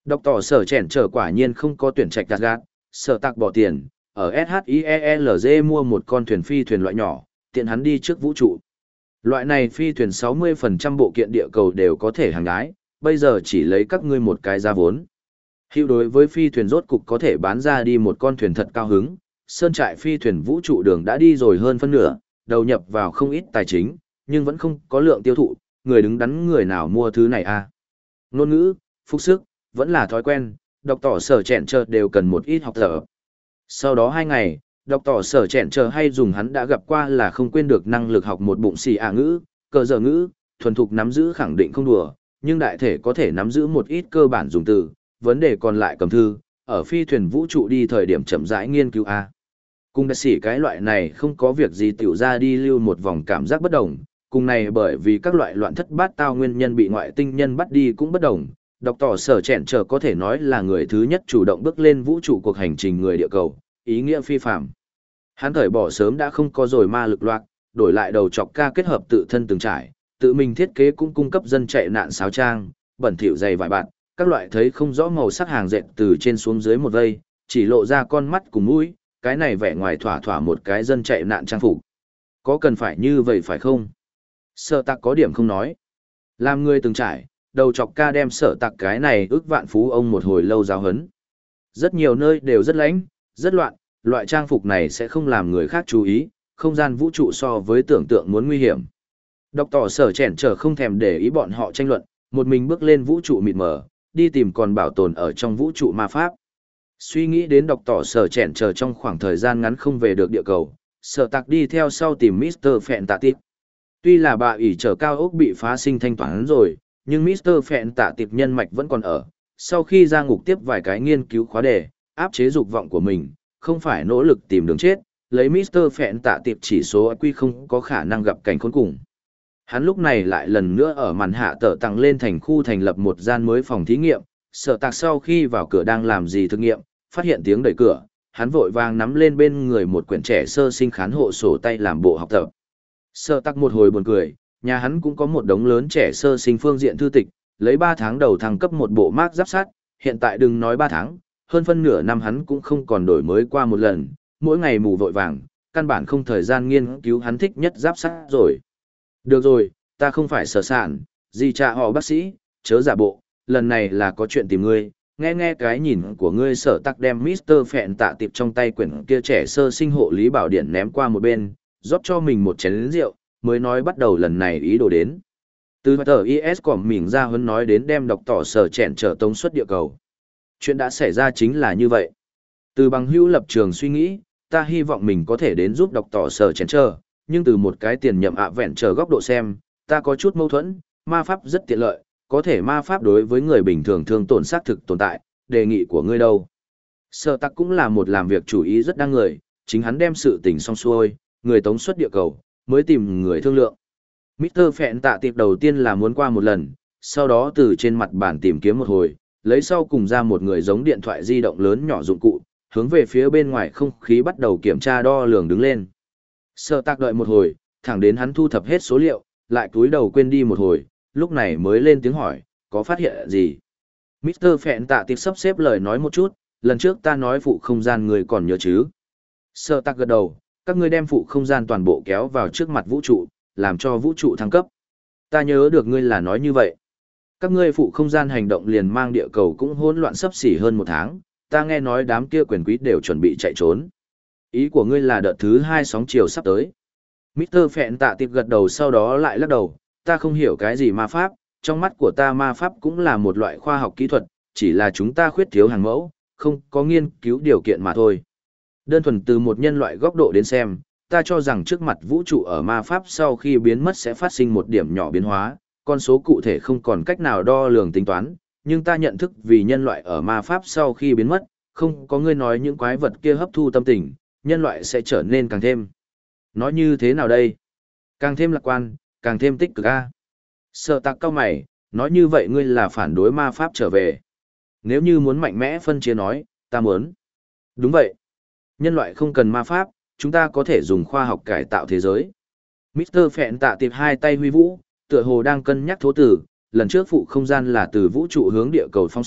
Đọc tỏ sở chèn trở quả nhiên không có tuyển trạch gạt gạt, sở tạc bỏ tiền, ở ét hát i e lờ giê mua một con thuyền phi thuyền loại nhỏ, tiện hắn đi trước vũ trụ. Loại này phi thuyền sáu mươi phần trăm bộ kiện địa cầu đều có thể hàng đái, bây giờ chỉ lấy các ngươi một cái ra vốn. Hiệu đối với phi thuyền rốt cục có thể bán ra đi một con thuyền thật cao hứng, sơn trại phi thuyền vũ trụ đường đã đi rồi hơn phân nửa, đầu nhập vào không ít tài chính, nhưng vẫn không có lượng tiêu thụ, người đứng đắn người nào mua thứ này à. Ngôn ngữ, phục sức, vẫn là thói quen, đọc tỏ sở chẹn chờ đều cần một ít học tập. Sau đó hai ngày, đọc tỏ sở chẹn chờ hay dùng hắn đã gặp qua là không quên được năng lực học một bụng xì ả ngữ, cờ giờ ngữ, thuần thục nắm giữ khẳng định không đùa, nhưng đại thể có thể nắm giữ một ít cơ bản dùng từ, vấn đề còn lại cầm thư, ở phi thuyền vũ trụ đi thời điểm chậm rãi nghiên cứu A. Cùng đại sĩ cái loại này không có việc gì tiểu ra đi lưu một vòng cảm giác bất đồng, cùng này bởi vì các loại loạn thất bát tao nguyên nhân bị ngoại tinh nhân bắt đi cũng bất đồng. Đọc tỏ sở chẹn trở có thể nói là người thứ nhất chủ động bước lên vũ trụ cuộc hành trình người địa cầu, ý nghĩa phi phạm. Hắn thời bỏ sớm đã không có rồi ma lực loạt, đổi lại đầu chọc ca kết hợp tự thân từng trải, tự mình thiết kế cũng cung cấp dân chạy nạn sáo trang, bẩn thỉu dày vài bạn, các loại thấy không rõ màu sắc hàng dệt từ trên xuống dưới một vây, chỉ lộ ra con mắt cùng mũi, cái này vẻ ngoài thỏa thỏa một cái dân chạy nạn trang phục. Có cần phải như vậy phải không? Sở tạc có điểm không nói. Làm người từng trải, đầu chọc ca đem sở tạc cái này ước vạn phú ông một hồi lâu giáo hấn. Rất nhiều nơi đều rất lạnh, rất loạn, loại trang phục này sẽ không làm người khác chú ý, không gian vũ trụ so với tưởng tượng muốn nguy hiểm. Đọc tỏ sở chèn trở không thèm để ý bọn họ tranh luận, một mình bước lên vũ trụ mịt mờ, đi tìm còn bảo tồn ở trong vũ trụ ma pháp. Suy nghĩ đến đọc tỏ sở chèn trở trong khoảng thời gian ngắn không về được địa cầu, sở tạc đi theo sau tìm mít tơ Phẹn Tạ Tiệp. Tuy là bà ỷ trở cao ốc bị phá sinh thanh toán rồi, nhưng mít tơ Phẹn Tạ Tiệp nhân mạch vẫn còn ở. Sau khi ra ngục tiếp vài cái nghiên cứu khóa đề, áp chế dục vọng của mình, không phải nỗ lực tìm đường chết, lấy mít tơ Phẹn Tạ Tiệp chỉ số i kiu không có khả năng gặp cảnh khốn cùng. Hắn lúc này lại lần nữa ở màn hạ tờ tăng lên thành khu thành lập một gian mới phòng thí nghiệm, sở tạc sau khi vào cửa đang làm gì thực nghiệm, phát hiện tiếng đẩy cửa, hắn vội vàng nắm lên bên người một quyển trẻ sơ sinh khán hộ sổ tay làm bộ học tập. Sở tạc một hồi buồn cười, nhà hắn cũng có một đống lớn trẻ sơ sinh phương diện thư tịch, lấy ba tháng đầu thăng cấp một bộ mác giáp sát, hiện tại đừng nói ba tháng, hơn phân nửa năm hắn cũng không còn đổi mới qua một lần, mỗi ngày mù vội vàng, căn bản không thời gian nghiên cứu hắn thích nhất giáp sát rồi. Được rồi, ta không phải sở sản, gì cha họ bác sĩ, chớ giả bộ, lần này là có chuyện tìm ngươi, nghe nghe cái nhìn của ngươi. Sở tắc đem mít tơ Phẹn Tạ Tiệp trong tay quyển kia trẻ sơ sinh hộ lý bảo điện ném qua một bên, rót cho mình một chén rượu, mới nói bắt đầu lần này ý đồ đến. Từ tờ i ét cỏm mình ra hơn nói đến đem đọc tỏ sở chèn trở tống xuất địa cầu. Chuyện đã xảy ra chính là như vậy. Từ bằng hữu lập trường suy nghĩ, ta hy vọng mình có thể đến giúp đọc tỏ sở chèn trở, nhưng từ một cái tiền nhậm ạ vẹn chờ góc độ xem, ta có chút mâu thuẫn, ma pháp rất tiện lợi, có thể ma pháp đối với người bình thường thương tổn xác thực tồn tại, đề nghị của ngươi đâu. Sở tắc cũng là một làm việc chủ ý rất đáng người, chính hắn đem sự tình xong xuôi, người tống xuất địa cầu, mới tìm người thương lượng. mít tơ Phẹn Tạ Tiệp đầu tiên là muốn qua một lần, sau đó từ trên mặt bàn tìm kiếm một hồi, lấy sau cùng ra một người giống điện thoại di động lớn nhỏ dụng cụ, hướng về phía bên ngoài không khí bắt đầu kiểm tra đo lường đứng lên. Sở tạc đợi một hồi, thẳng đến hắn thu thập hết số liệu, lại cúi đầu quên đi một hồi, lúc này mới lên tiếng hỏi, có phát hiện gì? mít tơ Phẹn Tạ Tiệp sắp xếp lời nói một chút, lần trước ta nói phụ không gian người còn nhớ chứ? Sở tạc gật đầu, các ngươi đem phụ không gian toàn bộ kéo vào trước mặt vũ trụ, làm cho vũ trụ thăng cấp. Ta nhớ được ngươi là nói như vậy. Các ngươi phụ không gian hành động liền mang địa cầu cũng hỗn loạn sắp xỉ hơn một tháng, ta nghe nói đám kia quyền quý đều chuẩn bị chạy trốn. Ý của ngươi là đợt thứ hai sóng chiều sắp tới. mít tơ Phẹn Tạ Tiệp gật đầu sau đó lại lắc đầu, ta không hiểu cái gì ma pháp, trong mắt của ta ma pháp cũng là một loại khoa học kỹ thuật, chỉ là chúng ta khuyết thiếu hàng mẫu, không có nghiên cứu điều kiện mà thôi. Đơn thuần từ một nhân loại góc độ đến xem, ta cho rằng trước mặt vũ trụ ở ma pháp sau khi biến mất sẽ phát sinh một điểm nhỏ biến hóa, con số cụ thể không còn cách nào đo lường tính toán, nhưng ta nhận thức vì nhân loại ở ma pháp sau khi biến mất, không có ngươi nói những quái vật kia hấp thu tâm tình, nhân loại sẽ trở nên càng thêm. Nói như thế nào đây? Càng thêm lạc quan, càng thêm tích cực a. Sở tạc cao mày, nói như vậy ngươi là phản đối ma pháp trở về. Nếu như muốn mạnh mẽ phân chia nói, ta muốn. Đúng vậy. Nhân loại không cần ma pháp, chúng ta có thể dùng khoa học cải tạo thế giới. mít tơ Phẹn Tạ Tiệp hai tay huy vũ, tựa hồ đang cân nhắc thố tử, lần trước phụ không gian là từ vũ trụ hướng địa cầu phóng xạ,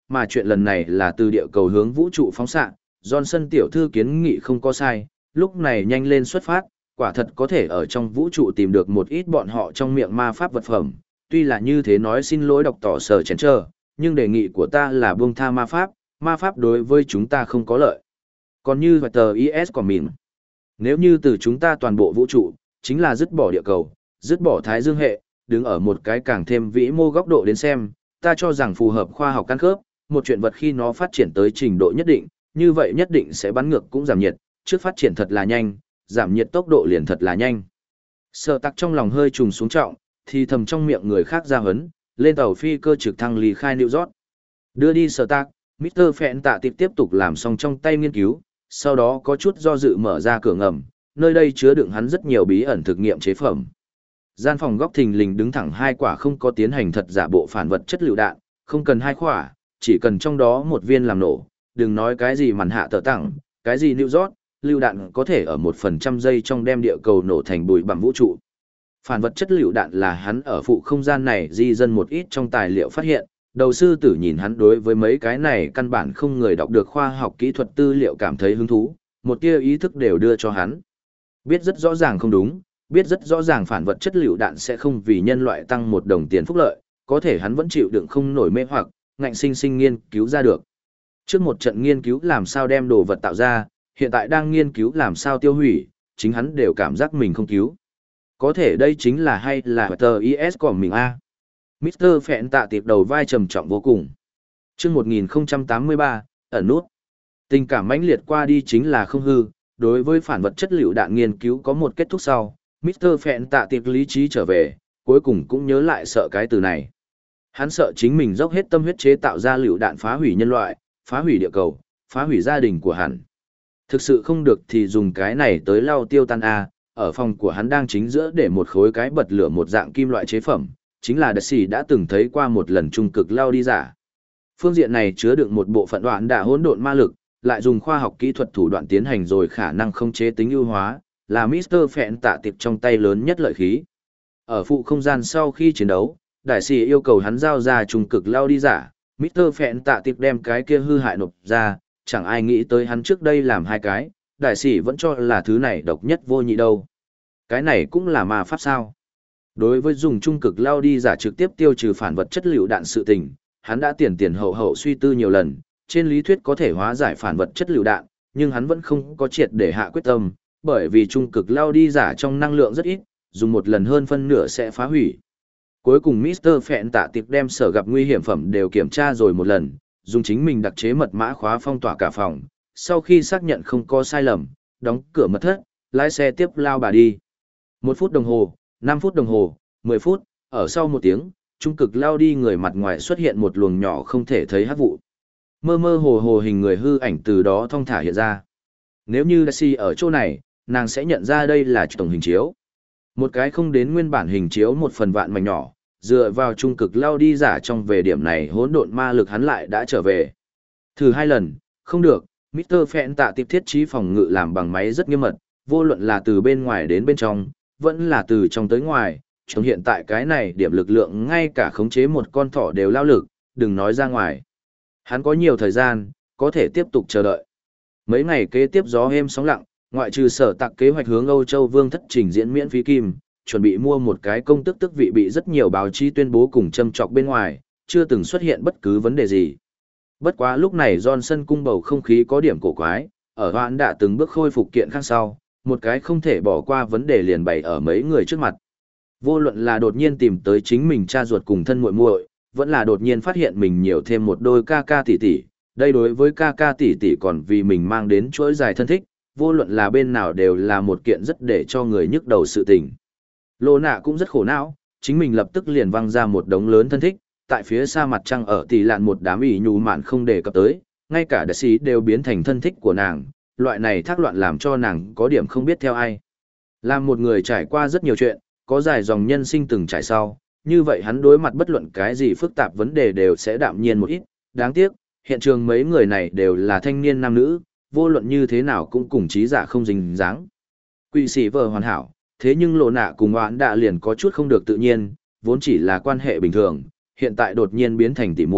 mà chuyện lần này là từ địa cầu hướng vũ trụ phóng xạ, Johnson tiểu thư kiến nghị không có sai, lúc này nhanh lên xuất phát, quả thật có thể ở trong vũ trụ tìm được một ít bọn họ trong miệng ma pháp vật phẩm, tuy là như thế nói xin lỗi đọc tỏ sở chén chờ, nhưng đề nghị của ta là buông tha ma pháp, ma pháp đối với chúng ta không có lợi. Còn như tờ i ét của mình, nếu như từ chúng ta toàn bộ vũ trụ, chính là dứt bỏ địa cầu, dứt bỏ thái dương hệ, đứng ở một cái càng thêm vĩ mô góc độ đến xem, ta cho rằng phù hợp khoa học căn khớp, một chuyện vật khi nó phát triển tới trình độ nhất định, như vậy nhất định sẽ bắn ngược cũng giảm nhiệt, trước phát triển thật là nhanh, giảm nhiệt tốc độ liền thật là nhanh. Sở Tạc trong lòng hơi trùng xuống trọng, thì thầm trong miệng người khác ra hấn, lên tàu phi cơ trực thăng lý khai New York. Đưa đi Sở Tạc, mít tơ Phẹn Tạ Tiệp tiếp tục làm xong trong tay nghiên cứu, sau đó có chút do dự mở ra cửa ngầm, nơi đây chứa đựng hắn rất nhiều bí ẩn thực nghiệm chế phẩm. Gian phòng góc thình lình đứng thẳng hai quả không có tiến hành thật giả bộ phản vật chất lựu đạn, không cần hai quả, chỉ cần trong đó một viên làm nổ, đừng nói cái gì màn hạ tờ tặng, cái gì New York, lựu đạn có thể ở một phần trăm giây trong đem địa cầu nổ thành bụi bặm vũ trụ. Phản vật chất lựu đạn là hắn ở phụ không gian này di dân một ít trong tài liệu phát hiện, đầu sư tử nhìn hắn đối với mấy cái này căn bản không người đọc được khoa học kỹ thuật tư liệu cảm thấy hứng thú, một tia ý thức đều đưa cho hắn. Biết rất rõ ràng không đúng, biết rất rõ ràng phản vật chất lựu đạn sẽ không vì nhân loại tăng một đồng tiền phúc lợi, có thể hắn vẫn chịu đựng không nổi mê hoặc, ngạnh sinh sinh nghiên cứu ra được. Trước một trận nghiên cứu làm sao đem đồ vật tạo ra, hiện tại đang nghiên cứu làm sao tiêu hủy, chính hắn đều cảm giác mình không cứu. Có thể đây chính là hay là tờ i ét của mình a. mít tơ Phẹn Tạ Tiệp đầu vai trầm trọng vô cùng. Trước một nghìn không trăm tám mươi ba, ẩn nút. Tình cảm mãnh liệt qua đi chính là không hư, đối với phản vật chất lựu đạn nghiên cứu có một kết thúc sau, mít tơ Phẹn Tạ Tiệp lý trí trở về, cuối cùng cũng nhớ lại sợ cái từ này. Hắn sợ chính mình dốc hết tâm huyết chế tạo ra lựu đạn phá hủy nhân loại, phá hủy địa cầu, phá hủy gia đình của hắn. Thực sự không được thì dùng cái này tới lau tiêu tan a. Ở phòng của hắn đang chính giữa để một khối cái bật lửa một dạng kim loại chế phẩm, chính là Đợt Xỉ đã từng thấy qua một lần trung cực lau đi giả. Phương diện này chứa đựng một bộ phận đoạn đả hỗn độn ma lực, lại dùng khoa học kỹ thuật thủ đoạn tiến hành rồi khả năng không chế tính ưu hóa, là mít tơ Phẹn Tạ Tiệp trong tay lớn nhất lợi khí. Ở phụ không gian sau khi chiến đấu, Đại Sĩ yêu cầu hắn giao ra trung cực lau đi giả, mít tơ Phẹn Tạ Tiệp đem cái kia hư hại nộp ra, chẳng ai nghĩ tới hắn trước đây làm hai cái, Đại Sĩ vẫn cho là thứ này độc nhất vô nhị đâu. Cái này cũng là ma pháp sao? Đối với dùng trung cực lao đi giả trực tiếp tiêu trừ phản vật chất lựu đạn sự tình, hắn đã tiền tiền hậu hậu suy tư nhiều lần, trên lý thuyết có thể hóa giải phản vật chất lựu đạn, nhưng hắn vẫn không có triệt để hạ quyết tâm, bởi vì trung cực lao đi giả trong năng lượng rất ít, dùng một lần hơn phân nửa sẽ phá hủy. Cuối cùng mít tơ Phẹn Tạ Tiệp đem sở gặp nguy hiểm phẩm đều kiểm tra rồi một lần, dùng chính mình đặc chế mật mã khóa phong tỏa cả phòng, sau khi xác nhận không có sai lầm, đóng cửa mật thất, lái xe tiếp lao bà đi. Một phút đồng hồ, năm phút đồng hồ, mười phút, ở sau một tiếng, trung cực lao đi người mặt ngoài xuất hiện một luồng nhỏ không thể thấy hắc vụ. Mơ mơ hồ hồ hình người hư ảnh từ đó thong thả hiện ra. Nếu như Daisy ở chỗ này, nàng sẽ nhận ra đây là tổng hình chiếu. Một cái không đến nguyên bản hình chiếu một phần vạn mảnh nhỏ, dựa vào trung cực lao đi giả trong về điểm này hỗn độn ma lực hắn lại đã trở về. Thử hai lần, không được, mít tơ Phẹn Tạ Tiệp thiết trí phòng ngự làm bằng máy rất nghiêm mật, vô luận là từ bên ngoài đến bên trong, vẫn là từ trong tới ngoài, trong hiện tại cái này điểm lực lượng ngay cả khống chế một con thỏ đều lao lực, đừng nói ra ngoài. Hắn có nhiều thời gian, có thể tiếp tục chờ đợi. Mấy ngày kế tiếp gió êm sóng lặng, ngoại trừ Sở Tạc kế hoạch hướng Âu Châu Vương thất trình diễn miễn phí kim, chuẩn bị mua một cái công tức tức vị bị rất nhiều báo chí tuyên bố cùng châm chọc bên ngoài, chưa từng xuất hiện bất cứ vấn đề gì. Bất quá lúc này Johnson cung bầu không khí có điểm cổ quái, ở hoãn đã từng bước khôi phục kiện khác sau, một cái không thể bỏ qua vấn đề liền bày ở mấy người trước mặt. Vô luận là đột nhiên tìm tới chính mình cha ruột cùng thân muội muội, vẫn là đột nhiên phát hiện mình nhiều thêm một đôi ca ca tỷ tỷ, đây đối với ca ca tỷ tỷ còn vì mình mang đến chuỗi dài thân thích, vô luận là bên nào đều là một kiện rất để cho người nhức đầu sự tình. Lô nạ cũng rất khổ não, chính mình lập tức liền văng ra một đống lớn thân thích, tại phía xa mặt trăng ở tỷ lạn một đám ỉ nhù mạn không đề cập tới, ngay cả đại sĩ đều biến thành thân thích của nàng, loại này thác loạn làm cho nàng có điểm không biết theo ai. Làm một người trải qua rất nhiều chuyện, có dài dòng nhân sinh từng trải sau, như vậy hắn đối mặt bất luận cái gì phức tạp vấn đề đều sẽ đạm nhiên một ít, đáng tiếc, hiện trường mấy người này đều là thanh niên nam nữ, vô luận như thế nào cũng cùng trí giả không dính dáng. Quỷ sĩ vợ hoàn hảo, thế nhưng lộ nạ cùng oán đã liền có chút không được tự nhiên, vốn chỉ là quan hệ bình thường, hiện tại đột nhiên biến thành tỉ muội,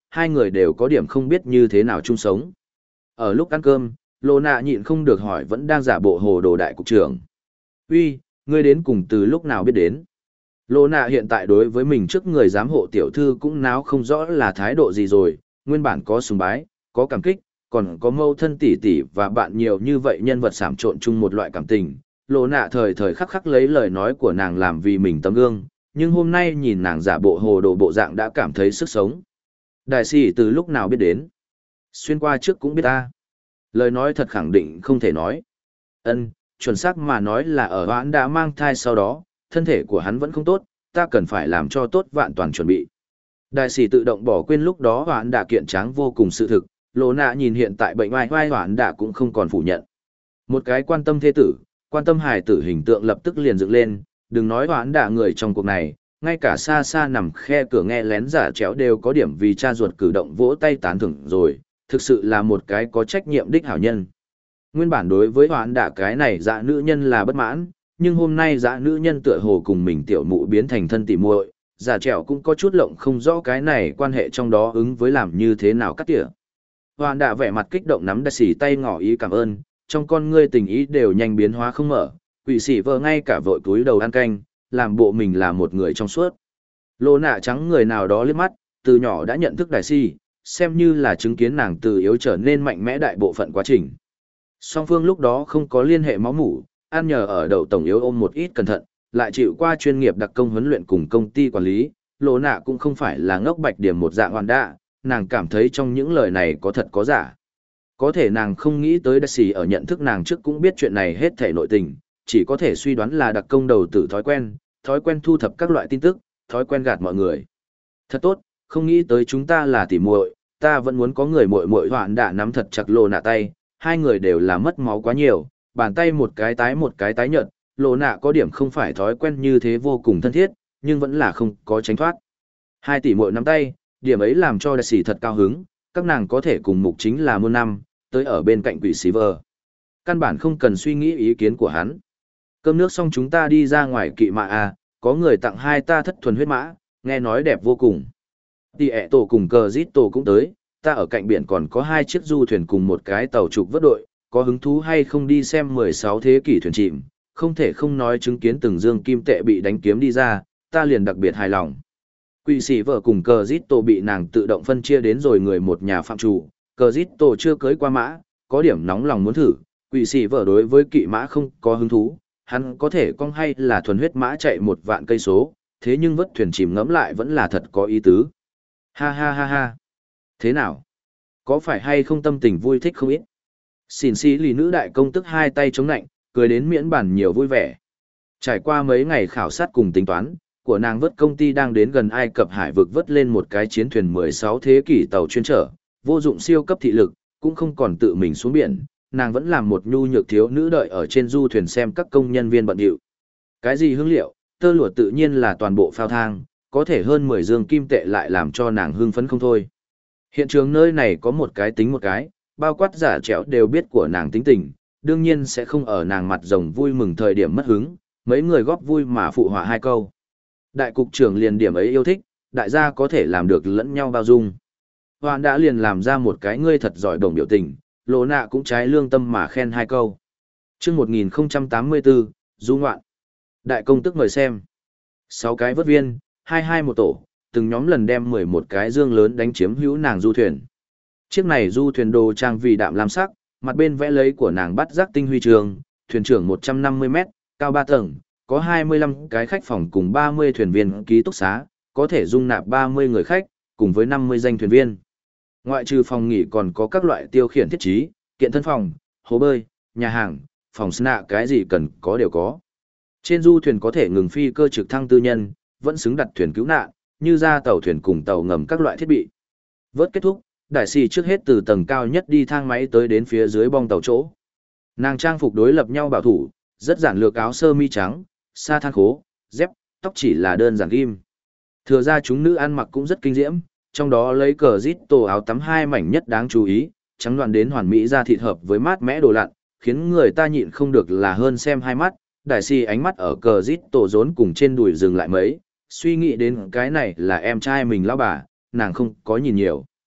hai người đều có điểm không biết như thế nào chung sống. Ở lúc ăn cơm, Lô Nạ nhịn không được hỏi vẫn đang giả bộ hồ đồ đại cục trưởng. Uy, ngươi đến cùng từ lúc nào biết đến? Lô Nạ hiện tại đối với mình trước người giám hộ tiểu thư cũng náo không rõ là thái độ gì rồi, nguyên bản có sùng bái, có cảm kích, còn có mâu thân tỷ tỷ và bạn nhiều như vậy nhân vật sảm trộn chung một loại cảm tình. Lô Nạ thời thời khắc khắc lấy lời nói của nàng làm vì mình tấm gương, nhưng hôm nay nhìn nàng giả bộ hồ đồ bộ dạng đã cảm thấy sức sống. Đại sĩ từ lúc nào biết đến? Xuyên qua trước cũng biết ta. Lời nói thật khẳng định không thể nói. Ân, chuẩn xác mà nói là ở hoãn đã mang thai sau đó, thân thể của hắn vẫn không tốt, ta cần phải làm cho tốt vạn toàn chuẩn bị. Đại sĩ tự động bỏ quên lúc đó hoãn đã kiện tráng vô cùng sự thực, Lô Nạ nhìn hiện tại bệnh oai oai hoãn đã cũng không còn phủ nhận. Một cái quan tâm thế tử, quan tâm hài tử hình tượng lập tức liền dựng lên, đừng nói hoãn đã người trong cuộc này, ngay cả xa xa nằm khe cửa nghe lén giả chéo đều có điểm vì cha ruột cử động vỗ tay tán thưởng rồi, thực sự là một cái có trách nhiệm đích hảo nhân. Nguyên bản đối với hoãn đả cái này dạ nữ nhân là bất mãn, nhưng hôm nay dạ nữ nhân tựa hồ cùng mình tiểu mụ biến thành thân tỉ muội, giả trẻo cũng có chút lộng không rõ cái này quan hệ trong đó ứng với làm như thế nào cắt tỉa. Hoãn đả vẻ mặt kích động nắm đa xỉ tay ngỏ ý cảm ơn, trong con ngươi tình ý đều nhanh biến hóa không mở, quỷ sĩ vợ ngay cả vội túi đầu ăn canh, làm bộ mình là một người trong suốt. Lô Nạ trắng người nào đó liếc mắt, từ nhỏ đã nhận thức đại si, xem như là chứng kiến nàng từ yếu trở nên mạnh mẽ đại bộ phận quá trình. Song phương lúc đó không có liên hệ máu mủ, ăn nhờ ở đậu tổng yếu ôm một ít cẩn thận, lại chịu qua chuyên nghiệp đặc công huấn luyện cùng công ty quản lý, Lô Nạ cũng không phải là ngốc bạch điểm một dạng hoàn đạ, nàng cảm thấy trong những lời này có thật có giả. Có thể nàng không nghĩ tới đại sĩ ở nhận thức nàng trước cũng biết chuyện này hết thể nội tình, chỉ có thể suy đoán là đặc công đầu tử thói quen, thói quen thu thập các loại tin tức, thói quen gạt mọi người. Thật tốt, không nghĩ tới chúng ta là tỉ muội, ta vẫn muốn có người muội muội hoạn đã nắm thật chặt Lô Nạ tay, hai người đều là mất máu quá nhiều, bàn tay một cái tái một cái tái nhợt, Lô Nạ có điểm không phải thói quen như thế vô cùng thân thiết, nhưng vẫn là không có tránh thoát. Hai tỷ muội nắm tay, điểm ấy làm cho đại sĩ thật cao hứng, các nàng có thể cùng mục chính là muôn năm, tới ở bên cạnh quỷ sĩ vợ. Căn bản không cần suy nghĩ ý kiến của hắn. Cơm nước xong chúng ta đi ra ngoài kỵ mã à, có người tặng hai ta thất thuần huyết mã, nghe nói đẹp vô cùng. Tì ẹ tổ cùng cờ giít tổ cũng tới, ta ở cạnh biển còn có hai chiếc du thuyền cùng một cái tàu trục vớt đội, có hứng thú hay không đi xem mười sáu thế kỷ thuyền chìm, không thể không nói chứng kiến từng dương kim tệ bị đánh kiếm đi ra, ta liền đặc biệt hài lòng. Quỷ sĩ vợ cùng cờ giít tổ bị nàng tự động phân chia đến rồi người một nhà phạm chủ, cờ giít tổ chưa cưới qua mã, có điểm nóng lòng muốn thử, quỷ sĩ vợ đối với kỵ mã không có hứng thú, hắn có thể cong hay là thuần huyết mã chạy một vạn cây số, thế nhưng vớt thuyền chìm ngẫm lại vẫn là thật có ý tứ. Ha ha ha ha. Thế nào? Có phải hay không tâm tình vui thích không ít? Xỉn xì lì nữ đại công tức hai tay chống nạnh, cười đến miễn bản nhiều vui vẻ. Trải qua mấy ngày khảo sát cùng tính toán, của nàng vớt công ty đang đến gần Ai Cập hải vực vớt lên một cái chiến thuyền mười sáu thế kỷ tàu chuyên trở, vô dụng siêu cấp thị lực, cũng không còn tự mình xuống biển, nàng vẫn làm một nhu nhược thiếu nữ đợi ở trên du thuyền xem các công nhân viên bận điệu. Cái gì hương liệu, tơ lụa tự nhiên là toàn bộ phao thang, có thể hơn mười dương kim tệ lại làm cho nàng hưng phấn không thôi. Hiện trường nơi này có một cái tính một cái, bao quát giả trẻo đều biết của nàng tính tình, đương nhiên sẽ không ở nàng mặt rồng vui mừng thời điểm mất hứng, mấy người góp vui mà phụ họa hai câu. Đại cục trưởng liền điểm ấy yêu thích, đại gia có thể làm được lẫn nhau bao dung. Hoàn đã liền làm ra một cái ngươi thật giỏi đồng biểu tình, Lô Nạ cũng trái lương tâm mà khen hai câu. Trước một nghìn không trăm tám mươi tư, du ngoạn. Đại công tức mời xem. Sáu cái vớt viên, hai hai một tổ, từng nhóm lần đem mười một cái dương lớn đánh chiếm hữu nàng du thuyền. Chiếc này du thuyền đồ trang vì đạm lam sắc, mặt bên vẽ lấy của nàng bắt giác tinh huy trường, thuyền trưởng một trăm năm mươi mét, cao ba tầng, có hai mươi lăm cái khách phòng cùng ba mươi thuyền viên ký túc xá, có thể dung nạp ba mươi người khách, cùng với năm mươi danh thuyền viên. Ngoại trừ phòng nghỉ còn có các loại tiêu khiển thiết trí, kiện thân phòng, hồ bơi, nhà hàng, phòng snack cái gì cần có đều có. Trên du thuyền có thể ngừng phi cơ trực thăng tư nhân, vẫn xứng đặt thuyền cứu nạn, như ra tàu thuyền cùng tàu ngầm các loại thiết bị. Vớt kết thúc, đại sĩ trước hết từ tầng cao nhất đi thang máy tới đến phía dưới bong tàu chỗ. Nàng trang phục đối lập nhau bảo thủ, rất giản lược áo sơ mi trắng, sa than khố, dép, tóc chỉ là đơn giản ghim. Thừa ra chúng nữ ăn mặc cũng rất kinh diễm, trong đó lấy cờ rít tổ áo tắm hai mảnh nhất đáng chú ý, trắng đoàn đến hoàn mỹ ra thịt hợp với mát mẽ đồ lặn, khiến người ta nhịn không được là hơn xem hai mắt. Đại sĩ ánh mắt ở cờ rít tổ rốn cùng trên đùi dừng lại mấy, suy nghĩ đến cái này là em trai mình lão bà, nàng không có nhìn nhiều.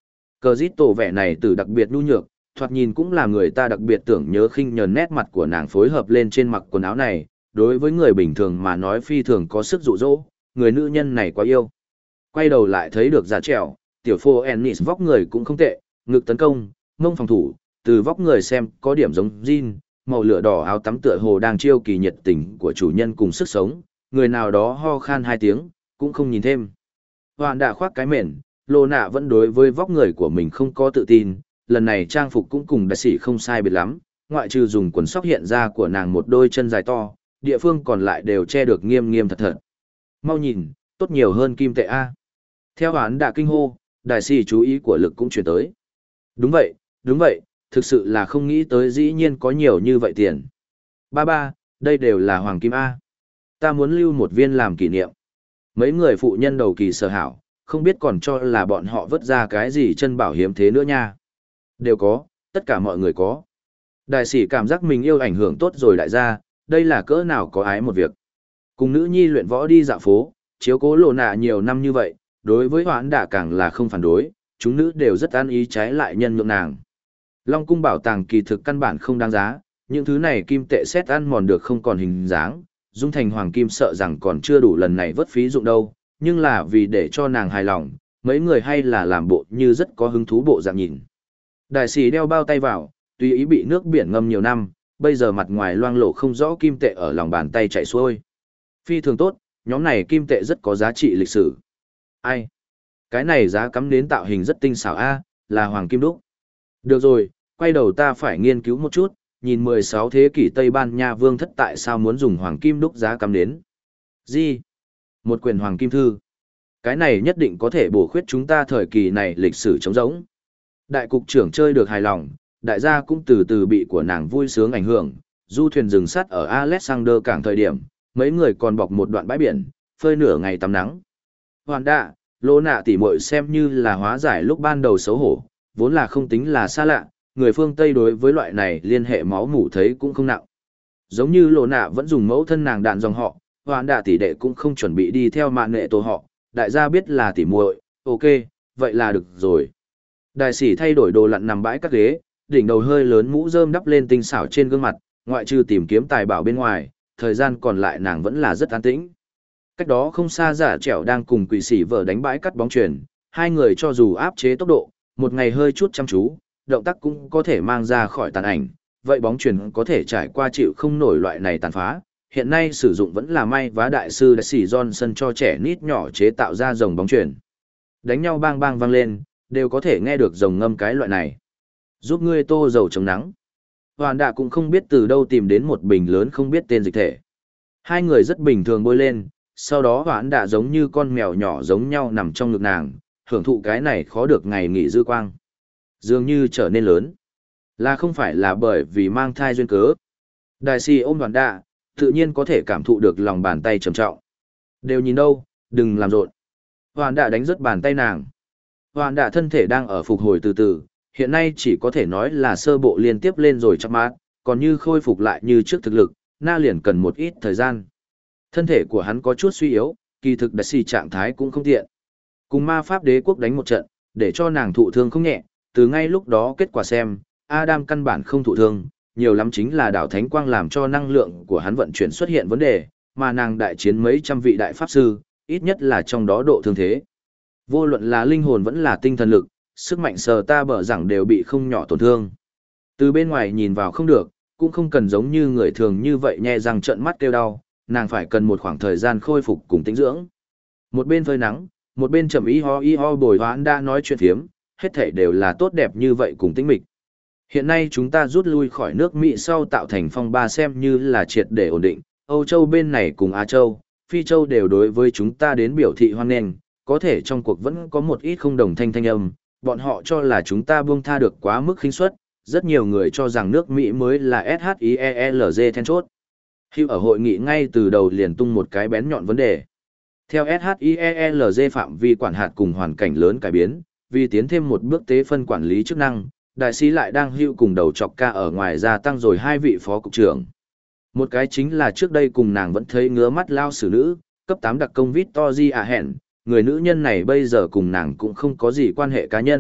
Cờ dít tổ vẻ này từ đặc biệt nhu nhược, thoạt nhìn cũng là người ta đặc biệt tưởng nhớ khinh nhờn nét mặt của nàng phối hợp lên trên mặc quần áo này, đối với người bình thường mà nói phi thường có sức dụ dỗ, người nữ nhân này quá yêu. Quay đầu lại thấy được giả trẻo, tiểu phô Ennis vóc người cũng không tệ, ngực tấn công, mông phòng thủ, từ vóc người xem có điểm giống Jin, màu lửa đỏ áo tắm tựa hồ đang chiêu kỳ nhiệt tình của chủ nhân cùng sức sống, người nào đó ho khan hai tiếng, cũng không nhìn thêm. Hoàn đã khoác cái mền, Lô Nạ vẫn đối với vóc người của mình không có tự tin, lần này trang phục cũng cùng đại sĩ không sai biệt lắm, ngoại trừ dùng quần sóc hiện ra của nàng một đôi chân dài to, địa phương còn lại đều che được nghiêm nghiêm thật thật. Mau nhìn, tốt nhiều hơn kim tệ A. Theo hắn đã kinh hô, đại sĩ chú ý của lực cũng chuyển tới. Đúng vậy, đúng vậy, thực sự là không nghĩ tới dĩ nhiên có nhiều như vậy tiền. Ba ba, đây đều là hoàng kim A. Ta muốn lưu một viên làm kỷ niệm. Mấy người phụ nhân đầu kỳ sở hảo, không biết còn cho là bọn họ vứt ra cái gì chân bảo hiếm thế nữa nha. Đều có, tất cả mọi người có. Đại sĩ cảm giác mình yêu ảnh hưởng tốt rồi đại gia, đây là cỡ nào có ái một việc. Cùng nữ nhi luyện võ đi dạo phố, chiếu cố Lô Nạ nhiều năm như vậy, đối với hoãn đả càng là không phản đối, chúng nữ đều rất an ý trái lại nhân nhượng nàng. Long cung bảo tàng kỳ thực căn bản không đáng giá, những thứ này kim tệ xét ăn mòn được không còn hình dáng, dung thành hoàng kim sợ rằng còn chưa đủ lần này vất phí dụng đâu, nhưng là vì để cho nàng hài lòng, mấy người hay là làm bộ như rất có hứng thú bộ dạng nhìn. Đại sĩ đeo bao tay vào, tùy ý bị nước biển ngâm nhiều năm, bây giờ mặt ngoài loang lổ không rõ kim tệ ở lòng bàn tay chạy xuôi. Phi thường tốt, nhóm này kim tệ rất có giá trị lịch sử. Ai? Cái này giá cắm đến tạo hình rất tinh xảo a, là hoàng kim đúc. Được rồi, quay đầu ta phải nghiên cứu một chút, nhìn mười sáu thế kỷ Tây Ban Nha vương thất tại sao muốn dùng hoàng kim đúc giá cắm đến. Gì? Một quyển hoàng kim thư. Cái này nhất định có thể bổ khuyết chúng ta thời kỳ này lịch sử trống rỗng. Đại cục trưởng chơi được hài lòng, đại gia cũng từ từ bị của nàng vui sướng ảnh hưởng. Du thuyền dừng sắt ở Alexander cảng thời điểm, mấy người còn bọc một đoạn bãi biển, phơi nửa ngày tắm nắng. Hoàn đạ, Lô Nạ tỉ muội xem như là hóa giải lúc ban đầu xấu hổ, vốn là không tính là xa lạ, người phương Tây đối với loại này liên hệ máu mủ thấy cũng không nặng. Giống như Lô Nạ vẫn dùng mẫu thân nàng đạn dòng họ, Hoàn đạ tỷ đệ cũng không chuẩn bị đi theo mạng nghệ tổ họ, đại gia biết là tỉ muội, ok, vậy là được rồi. Đại sĩ thay đổi đồ lặn nằm bãi các ghế, đỉnh đầu hơi lớn mũ rơm đắp lên tinh xảo trên gương mặt, ngoại trừ tìm kiếm tài bảo bên ngoài, thời gian còn lại nàng vẫn là rất an tĩnh. Cách đó không xa giả trẻo đang cùng quỷ sĩ vợ đánh bãi cắt bóng chuyền, hai người cho dù áp chế tốc độ, một ngày hơi chút chăm chú, động tác cũng có thể mang ra khỏi tàn ảnh, vậy bóng chuyền có thể trải qua chịu không nổi loại này tàn phá. Hiện nay sử dụng vẫn là may vá đại sư đã xỉ Johnson cho trẻ nít nhỏ chế tạo ra dòng bóng chuyền. Đánh nhau bang bang vang lên, đều có thể nghe được dòng ngâm cái loại này. Giúp ngươi tô dầu chống nắng. Hoàn đạ cũng không biết từ đâu tìm đến một bình lớn không biết tên dịch thể. Hai người rất bình thường bôi lên, sau đó Hoàn đạ giống như con mèo nhỏ giống nhau nằm trong ngực nàng, hưởng thụ cái này khó được ngày nghỉ dư quang. Dường như trở nên lớn. Là không phải là bởi vì mang thai duyên cớ. Đại sĩ ôm Hoàn đạ, tự nhiên có thể cảm thụ được lòng bàn tay trầm trọng. Đều nhìn đâu, đừng làm rộn. Hoàn đạ đánh rớt bàn tay nàng. Hoàn đạ thân thể đang ở phục hồi từ từ, hiện nay chỉ có thể nói là sơ bộ liên tiếp lên rồi chắc mát, còn như khôi phục lại như trước thực lực, na liền cần một ít thời gian. Thân thể của hắn có chút suy yếu, kỳ thực đại sĩ trạng thái cũng không tiện. Cùng ma pháp đế quốc đánh một trận, để cho nàng thụ thương không nhẹ, từ ngay lúc đó kết quả xem, Adam căn bản không thụ thương, nhiều lắm chính là đảo thánh quang làm cho năng lượng của hắn vận chuyển xuất hiện vấn đề, mà nàng đại chiến mấy trăm vị đại pháp sư, ít nhất là trong đó độ thương thế. Vô luận là linh hồn vẫn là tinh thần lực, sức mạnh sờ ta bở rằng đều bị không nhỏ tổn thương. Từ bên ngoài nhìn vào không được, cũng không cần giống như người thường như vậy nhe răng trợn mắt kêu đau, nàng phải cần một khoảng thời gian khôi phục cùng tĩnh dưỡng. Một bên phơi nắng, một bên trầm ý ho y ho bồi hoãn đã nói chuyện phiếm, hết thảy đều là tốt đẹp như vậy cùng tĩnh mịch. Hiện nay chúng ta rút lui khỏi nước Mỹ sau tạo thành phong ba xem như là triệt để ổn định, Âu Châu bên này cùng Á Châu, Phi Châu đều đối với chúng ta đến biểu thị hoan nghênh, có thể trong cuộc vẫn có một ít không đồng thanh thanh âm, bọn họ cho là chúng ta buông tha được quá mức khinh suất, rất nhiều người cho rằng nước Mỹ mới là SHIELZ then chốt. Hugh ở hội nghị ngay từ đầu liền tung một cái bén nhọn vấn đề. Theo SHIELZ phạm vi quản hạt cùng hoàn cảnh lớn cải biến, vì tiến thêm một bước tế phân quản lý chức năng, đại sĩ lại đang Hugh cùng đầu chọc ca ở ngoài gia tăng rồi hai vị phó cục trưởng. Một cái chính là trước đây cùng nàng vẫn thấy ngứa mắt lao xử nữ, cấp tám đặc công Victoria Hẹn, người nữ nhân này bây giờ cùng nàng cũng không có gì quan hệ cá nhân,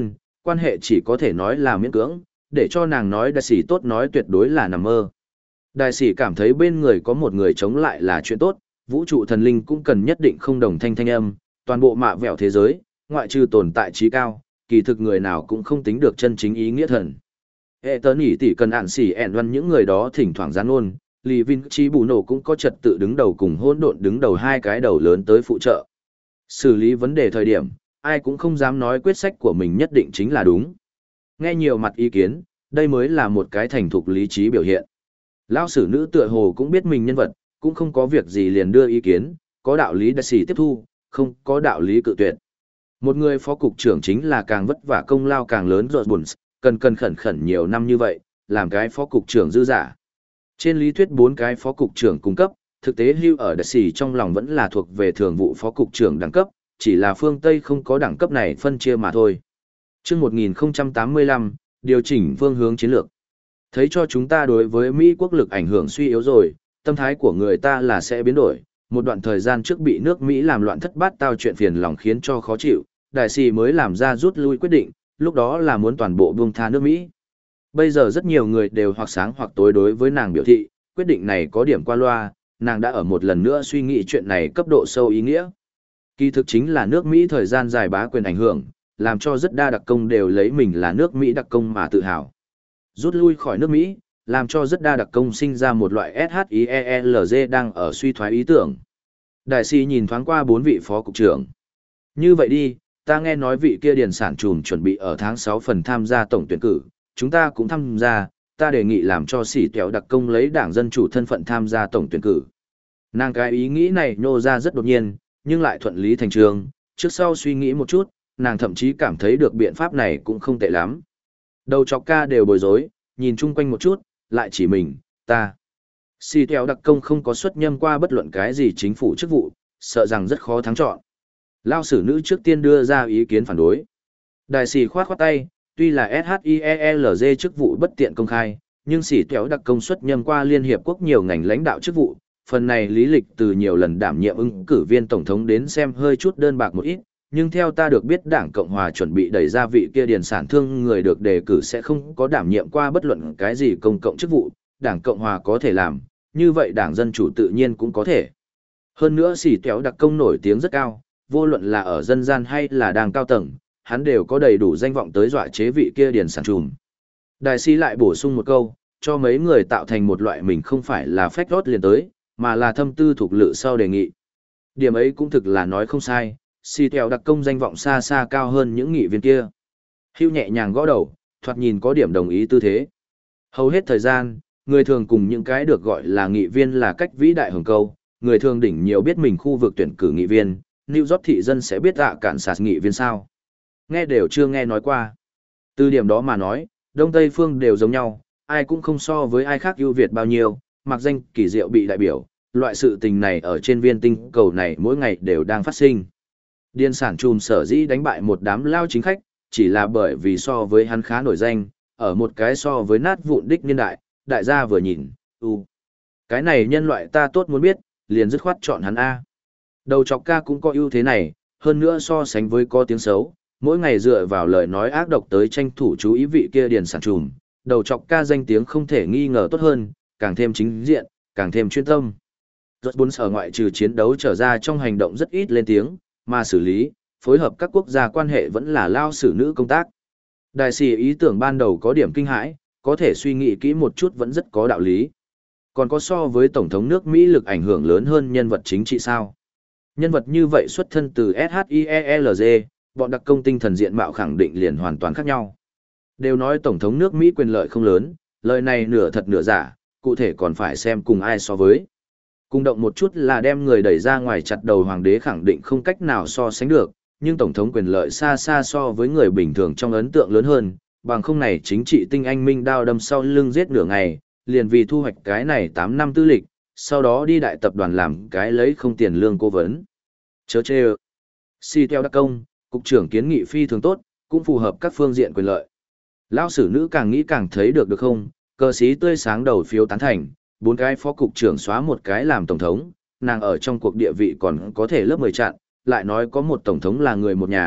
quan hệ chỉ có thể nói là miễn cưỡng, để cho nàng nói đại sĩ tốt nói tuyệt đối là nằm mơ. Đại sĩ cảm thấy bên người có một người chống lại là chuyện tốt, vũ trụ thần linh cũng cần nhất định không đồng thanh thanh âm, toàn bộ mạ vẹo thế giới, ngoại trừ tồn tại trí cao, kỳ thực người nào cũng không tính được chân chính ý nghĩa thần. Hệ tớ nỉ tỷ cần ản xỉ ẹn văn những người đó thỉnh thoảng gián ôn, Lý Vinh Chi Bù Nổ cũng có trật tự đứng đầu cùng hôn độn đứng đầu hai cái đầu lớn tới phụ trợ. Xử lý vấn đề thời điểm, ai cũng không dám nói quyết sách của mình nhất định chính là đúng. Nghe nhiều mặt ý kiến, đây mới là một cái thành thục lý trí biểu hiện. Lão sử nữ tựa hồ cũng biết mình nhân vật, cũng không có việc gì liền đưa ý kiến, có đạo lý đại sĩ tiếp thu, không có đạo lý cự tuyệt. Một người phó cục trưởng chính là càng vất vả công lao càng lớn rồi buồn, cần cần khẩn khẩn nhiều năm như vậy, làm cái phó cục trưởng dư giả. Trên lý thuyết bốn cái phó cục trưởng cung cấp, thực tế hưu ở đại sĩ trong lòng vẫn là thuộc về thường vụ phó cục trưởng đẳng cấp, chỉ là phương Tây không có đẳng cấp này phân chia mà thôi. Trước một nghìn không trăm tám mươi lăm, điều chỉnh phương hướng chiến lược. Thấy cho chúng ta đối với Mỹ quốc lực ảnh hưởng suy yếu rồi, tâm thái của người ta là sẽ biến đổi. Một đoạn thời gian trước bị nước Mỹ làm loạn thất bát tao chuyện phiền lòng khiến cho khó chịu, đại sĩ mới làm ra rút lui quyết định, lúc đó là muốn toàn bộ buông tha nước Mỹ. Bây giờ rất nhiều người đều hoặc sáng hoặc tối đối với nàng biểu thị, quyết định này có điểm qua loa, nàng đã ở một lần nữa suy nghĩ chuyện này cấp độ sâu ý nghĩa. Kỳ thực chính là nước Mỹ thời gian dài bá quyền ảnh hưởng, làm cho rất đa đặc công đều lấy mình là nước Mỹ đặc công mà tự hào. Rút lui khỏi nước Mỹ, làm cho rất đa đặc công sinh ra một loại ét hát i e lờ giê đang ở suy thoái ý tưởng. Đại sĩ nhìn thoáng qua bốn vị phó cục trưởng. Như vậy đi, ta nghe nói vị kia điền sản trùm chuẩn bị ở tháng sáu phần tham gia tổng tuyển cử, chúng ta cũng tham gia, ta đề nghị làm cho sỉ kẹo đặc công lấy đảng Dân Chủ thân phận tham gia tổng tuyển cử. Nàng cái ý nghĩ này nhô ra rất đột nhiên, nhưng lại thuận lý thành trường, trước sau suy nghĩ một chút, nàng thậm chí cảm thấy được biện pháp này cũng không tệ lắm. Đầu chọc ca đều bối rối, nhìn chung quanh một chút, lại chỉ mình, ta. Xì theo đặc công không có xuất nhâm qua bất luận cái gì chính phủ chức vụ, sợ rằng rất khó thắng chọn. Lao sử nữ trước tiên đưa ra ý kiến phản đối. Đại sĩ khoát khoát tay, tuy là ét hát i e lờ giê chức vụ bất tiện công khai, nhưng xì theo đặc công xuất nhâm qua Liên Hiệp Quốc nhiều ngành lãnh đạo chức vụ, phần này lý lịch từ nhiều lần đảm nhiệm ứng cử viên tổng thống đến xem hơi chút đơn bạc một ít, nhưng theo ta được biết Đảng Cộng Hòa chuẩn bị đẩy ra vị kia điền sản thương người được đề cử sẽ không có đảm nhiệm qua bất luận cái gì công cộng chức vụ, Đảng Cộng Hòa có thể làm, như vậy Đảng Dân Chủ tự nhiên cũng có thể. Hơn nữa xỉ kéo đặc công nổi tiếng rất cao, vô luận là ở dân gian hay là đảng cao tầng, hắn đều có đầy đủ danh vọng tới dọa chế vị kia điền sản trùm. Đại sĩ lại bổ sung một câu, cho mấy người tạo thành một loại mình không phải là phách lót liền tới, mà là thâm tư thuộc lự sau đề nghị. Điểm ấy cũng thực là nói không sai, xì theo đặc công danh vọng xa xa cao hơn những nghị viên kia. Hưu nhẹ nhàng gõ đầu, thoạt nhìn có điểm đồng ý tư thế. Hầu hết thời gian, người thường cùng những cái được gọi là nghị viên là cách vĩ đại hồng câu, người thường đỉnh nhiều biết mình khu vực tuyển cử nghị viên, New York thị dân sẽ biết ạ cản sạt nghị viên sao. Nghe đều chưa nghe nói qua. Từ điểm đó mà nói, Đông Tây phương đều giống nhau, ai cũng không so với ai khác ưu việt bao nhiêu, mặc danh kỳ diệu bị đại biểu, loại sự tình này ở trên viên tinh cầu này mỗi ngày đều đang phát sinh. Điền sản trùm sở dĩ đánh bại một đám lao chính khách, chỉ là bởi vì so với hắn khá nổi danh, ở một cái so với nát vụn đích niên đại, đại gia vừa nhìn, u, cái này nhân loại ta tốt muốn biết, liền dứt khoát chọn hắn A. Đầu chọc ca cũng có ưu thế này, hơn nữa so sánh với có tiếng xấu, mỗi ngày dựa vào lời nói ác độc tới tranh thủ chú ý vị kia điền sản trùm, đầu chọc ca danh tiếng không thể nghi ngờ tốt hơn, càng thêm chính diện, càng thêm chuyên tâm. Rất bốn sở ngoại trừ chiến đấu trở ra trong hành động rất ít lên tiếng, mà xử lý, phối hợp các quốc gia quan hệ vẫn là lao xử nữ công tác. Đại sĩ ý tưởng ban đầu có điểm kinh hãi, có thể suy nghĩ kỹ một chút vẫn rất có đạo lý. Còn có so với Tổng thống nước Mỹ lực ảnh hưởng lớn hơn nhân vật chính trị sao? Nhân vật như vậy xuất thân từ ét hát i e lờ giê, bọn đặc công tinh thần diện mạo khẳng định liền hoàn toàn khác nhau. Đều nói Tổng thống nước Mỹ quyền lợi không lớn, lời này nửa thật nửa giả, cụ thể còn phải xem cùng ai so với. Cùng động một chút là đem người đẩy ra ngoài chặt đầu hoàng đế khẳng định không cách nào so sánh được, nhưng tổng thống quyền lợi xa xa so với người bình thường trong ấn tượng lớn hơn, bằng không này chính trị tinh anh minh đao đâm sau lưng giết nửa ngày, liền vì thu hoạch cái này tám năm tư lịch, sau đó đi đại tập đoàn làm cái lấy không tiền lương cố vấn. Chớ chê ơ. Si theo đặc công, cục trưởng kiến nghị phi thường tốt, cũng phù hợp các phương diện quyền lợi. Lão sử nữ càng nghĩ càng thấy được được không, cờ sĩ tươi sáng đầu phiếu tán thành, bốn cái phó cục trưởng xóa một cái làm tổng thống, nàng ở trong cuộc địa vị còn có thể lớp mười chặn, lại nói có một tổng thống là người một nhà,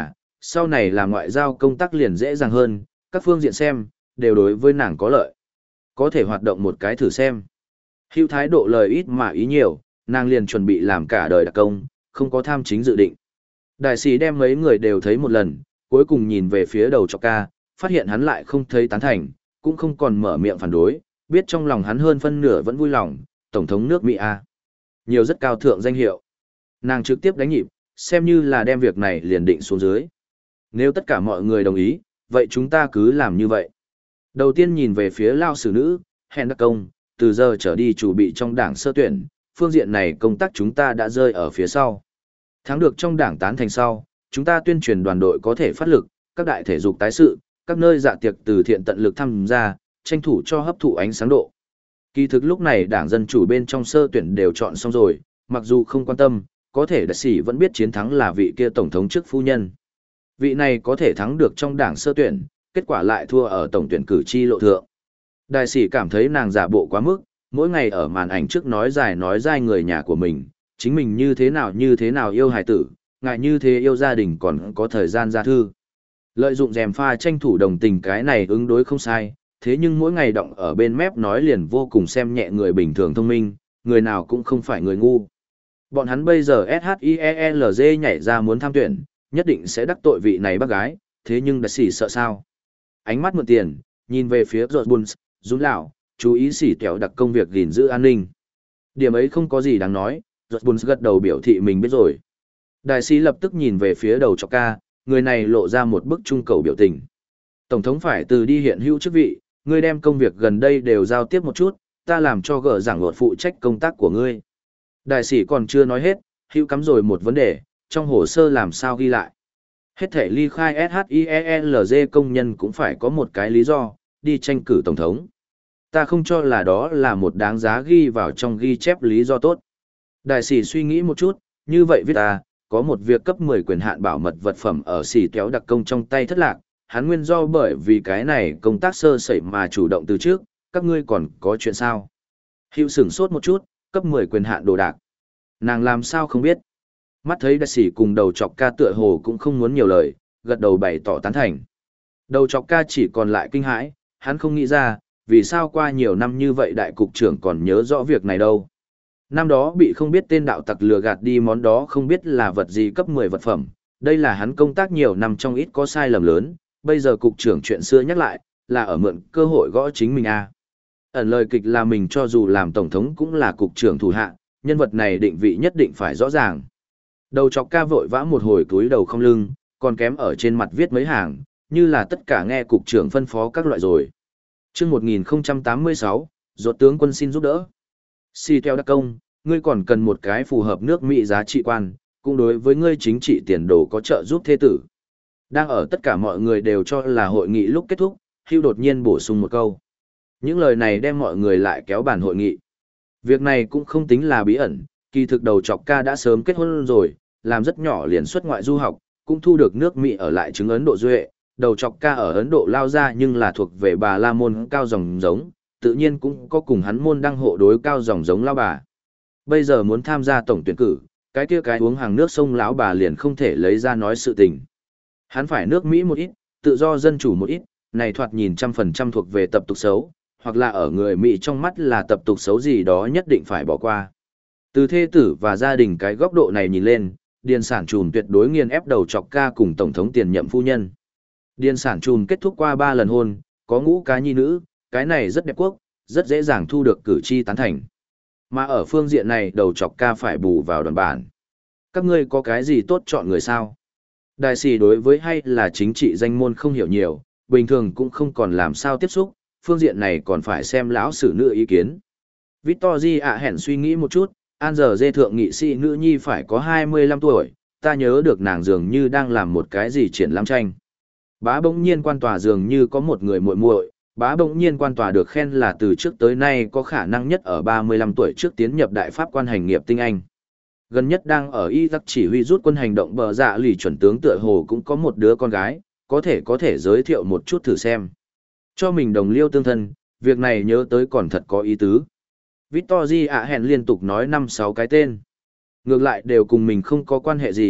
sau này làm ngoại giao công tác liền dễ dàng hơn, các phương diện xem, đều đối với nàng có lợi. Có thể hoạt động một cái thử xem. Hữu thái độ lời ít mà ý nhiều, nàng liền chuẩn bị làm cả đời đặc công, không có tham chính dự định. Đại sĩ đem mấy người đều thấy một lần, cuối cùng nhìn về phía đầu chọc ca, phát hiện hắn lại không thấy tán thành, cũng không còn mở miệng phản đối, biết trong lòng hắn hơn phân nửa vẫn vui lòng, tổng thống nước Mỹ A. Nhiều rất cao thượng danh hiệu. Nàng trực tiếp đánh nhịp, xem như là đem việc này liền định xuống dưới. Nếu tất cả mọi người đồng ý, vậy chúng ta cứ làm như vậy. Đầu tiên nhìn về phía lao sử nữ, hẹn đặc công, từ giờ trở đi chủ bị trong đảng sơ tuyển, phương diện này công tác chúng ta đã rơi ở phía sau. Thắng được trong đảng tán thành sau, chúng ta tuyên truyền đoàn đội có thể phát lực, các đại thể dục tái sự, các nơi dạ tiệc từ thiện tận lực tham gia, tranh thủ cho hấp thụ ánh sáng độ. Kỳ thực lúc này đảng Dân Chủ bên trong sơ tuyển đều chọn xong rồi, mặc dù không quan tâm, có thể đại sĩ vẫn biết chiến thắng là vị kia tổng thống trước phu nhân. Vị này có thể thắng được trong đảng sơ tuyển, kết quả lại thua ở tổng tuyển cử tri lộ thượng. Đại sĩ cảm thấy nàng giả bộ quá mức, mỗi ngày ở màn ảnh trước nói dài nói dai người nhà của mình, chính mình như thế nào như thế nào yêu hài tử, ngại như thế yêu gia đình còn có thời gian ra thư. Lợi dụng rèm pha tranh thủ đồng tình cái này ứng đối không sai, thế nhưng mỗi ngày động ở bên mép nói liền vô cùng xem nhẹ người bình thường thông minh, người nào cũng không phải người ngu. Bọn hắn bây giờ ét hát i e lờ giê nhảy ra muốn tham tuyển, nhất định sẽ đắc tội vị này bác gái, thế nhưng đã xỉ sợ sao. Ánh mắt mượn tiền, nhìn về phía George Buns, Dũng lão, chú ý xỉ kẹo đặc công việc gìn giữ an ninh. Điểm ấy không có gì đáng nói, George Buns gật đầu biểu thị mình biết rồi. Đại sĩ lập tức nhìn về phía đầu chọc ca, người này lộ ra một bức trung cầu biểu tình. Tổng thống phải từ đi hiện hữu chức vị, ngươi đem công việc gần đây đều giao tiếp một chút, ta làm cho gỡ giảng luật phụ trách công tác của ngươi. Đại sĩ còn chưa nói hết, hữu cắm rồi một vấn đề, trong hồ sơ làm sao ghi lại. Hết thể ly khai ét hát i e lờ giê công nhân cũng phải có một cái lý do, đi tranh cử tổng thống. Ta không cho là đó là một đáng giá ghi vào trong ghi chép lý do tốt. Đại sĩ suy nghĩ một chút, như vậy viết ta, có một việc cấp mười quyền hạn bảo mật vật phẩm ở xỉ kéo đặc công trong tay thất lạc, hắn nguyên do bởi vì cái này công tác sơ sẩy mà chủ động từ trước, các ngươi còn có chuyện sao? Hữu sửng sốt một chút, cấp mười quyền hạn đồ đạc. Nàng làm sao không biết? Mắt thấy đại sĩ cùng đầu chọc ca tựa hồ cũng không muốn nhiều lời, gật đầu bày tỏ tán thành. Đầu chọc ca chỉ còn lại kinh hãi, hắn không nghĩ ra, vì sao qua nhiều năm như vậy đại cục trưởng còn nhớ rõ việc này đâu. Năm đó bị không biết tên đạo tặc lừa gạt đi món đó không biết là vật gì cấp mười vật phẩm, đây là hắn công tác nhiều năm trong ít có sai lầm lớn, bây giờ cục trưởng chuyện xưa nhắc lại, là ở mượn cơ hội gõ chính mình a. Ẩn lời kịch là mình cho dù làm tổng thống cũng là cục trưởng thủ hạ, nhân vật này định vị nhất định phải rõ ràng. Đầu chọc ca vội vã một hồi túi đầu không lưng, còn kém ở trên mặt viết mấy hàng, như là tất cả nghe cục trưởng phân phó các loại rồi. Chương một nghìn không trăm tám mươi sáu, Rốt tướng quân xin giúp đỡ. Si theo đặc công, ngươi còn cần một cái phù hợp nước Mỹ giá trị quan, cũng đối với ngươi chính trị tiền đồ có trợ giúp thế tử. Đang ở tất cả mọi người đều cho là hội nghị lúc kết thúc, Hugh đột nhiên bổ sung một câu. Những lời này đem mọi người lại kéo bàn hội nghị. Việc này cũng không tính là bí ẩn, kỳ thực đầu chọc ca đã sớm kết hôn rồi, làm rất nhỏ liền xuất ngoại du học, cũng thu được nước Mỹ ở lại chứng Ấn Độ duệ. Đầu chọc ca ở Ấn Độ lao ra nhưng là thuộc về bà la môn cao dòng giống, tự nhiên cũng có cùng hắn môn đăng hộ đối cao dòng giống lao bà. Bây giờ muốn tham gia tổng tuyển cử, cái kia cái uống hàng nước sông lão bà liền không thể lấy ra nói sự tình. Hắn phải nước Mỹ một ít, tự do dân chủ một ít, này thoạt nhìn trăm phần trăm thuộc về tập tục xấu, hoặc là ở người Mỹ trong mắt là tập tục xấu gì đó nhất định phải bỏ qua. Từ thê tử và gia đình cái góc độ này nhìn lên, điền sản trùm tuyệt đối nghiền ép đầu chọc ca cùng tổng thống tiền nhậm phu nhân. Điền sản trùm kết thúc qua ba lần hôn, có ngũ cá nhi nữ, cái này rất đẹp quốc, rất dễ dàng thu được cử tri tán thành. Mà ở phương diện này đầu chọc ca phải bù vào đoàn bản. Các ngươi có cái gì tốt chọn người sao? Đại sĩ đối với hay là chính trị danh môn không hiểu nhiều, bình thường cũng không còn làm sao tiếp xúc, phương diện này còn phải xem lão sử nữ ý kiến. Victory ạ hẹn suy nghĩ một chút, an giờ dê thượng nghị sĩ nữ nhi phải có hai mươi lăm tuổi, ta nhớ được nàng dường như đang làm một cái gì triển lãm tranh. Bá bỗng nhiên quan tòa dường như có một người muội muội, bá bỗng nhiên quan tòa được khen là từ trước tới nay có khả năng nhất ở ba mươi lăm tuổi trước tiến nhập đại pháp quan hành nghiệp tinh anh. Gần nhất đang ở Iraq chỉ huy rút quân hành động bờ dạ lì chuẩn tướng tựa hồ cũng có một đứa con gái, có thể có thể giới thiệu một chút thử xem. Cho mình đồng liêu tương thân, việc này nhớ tới còn thật có ý tứ. Victory ạ hẹn liên tục nói năm sáu cái tên. Ngược lại đều cùng mình không có quan hệ gì,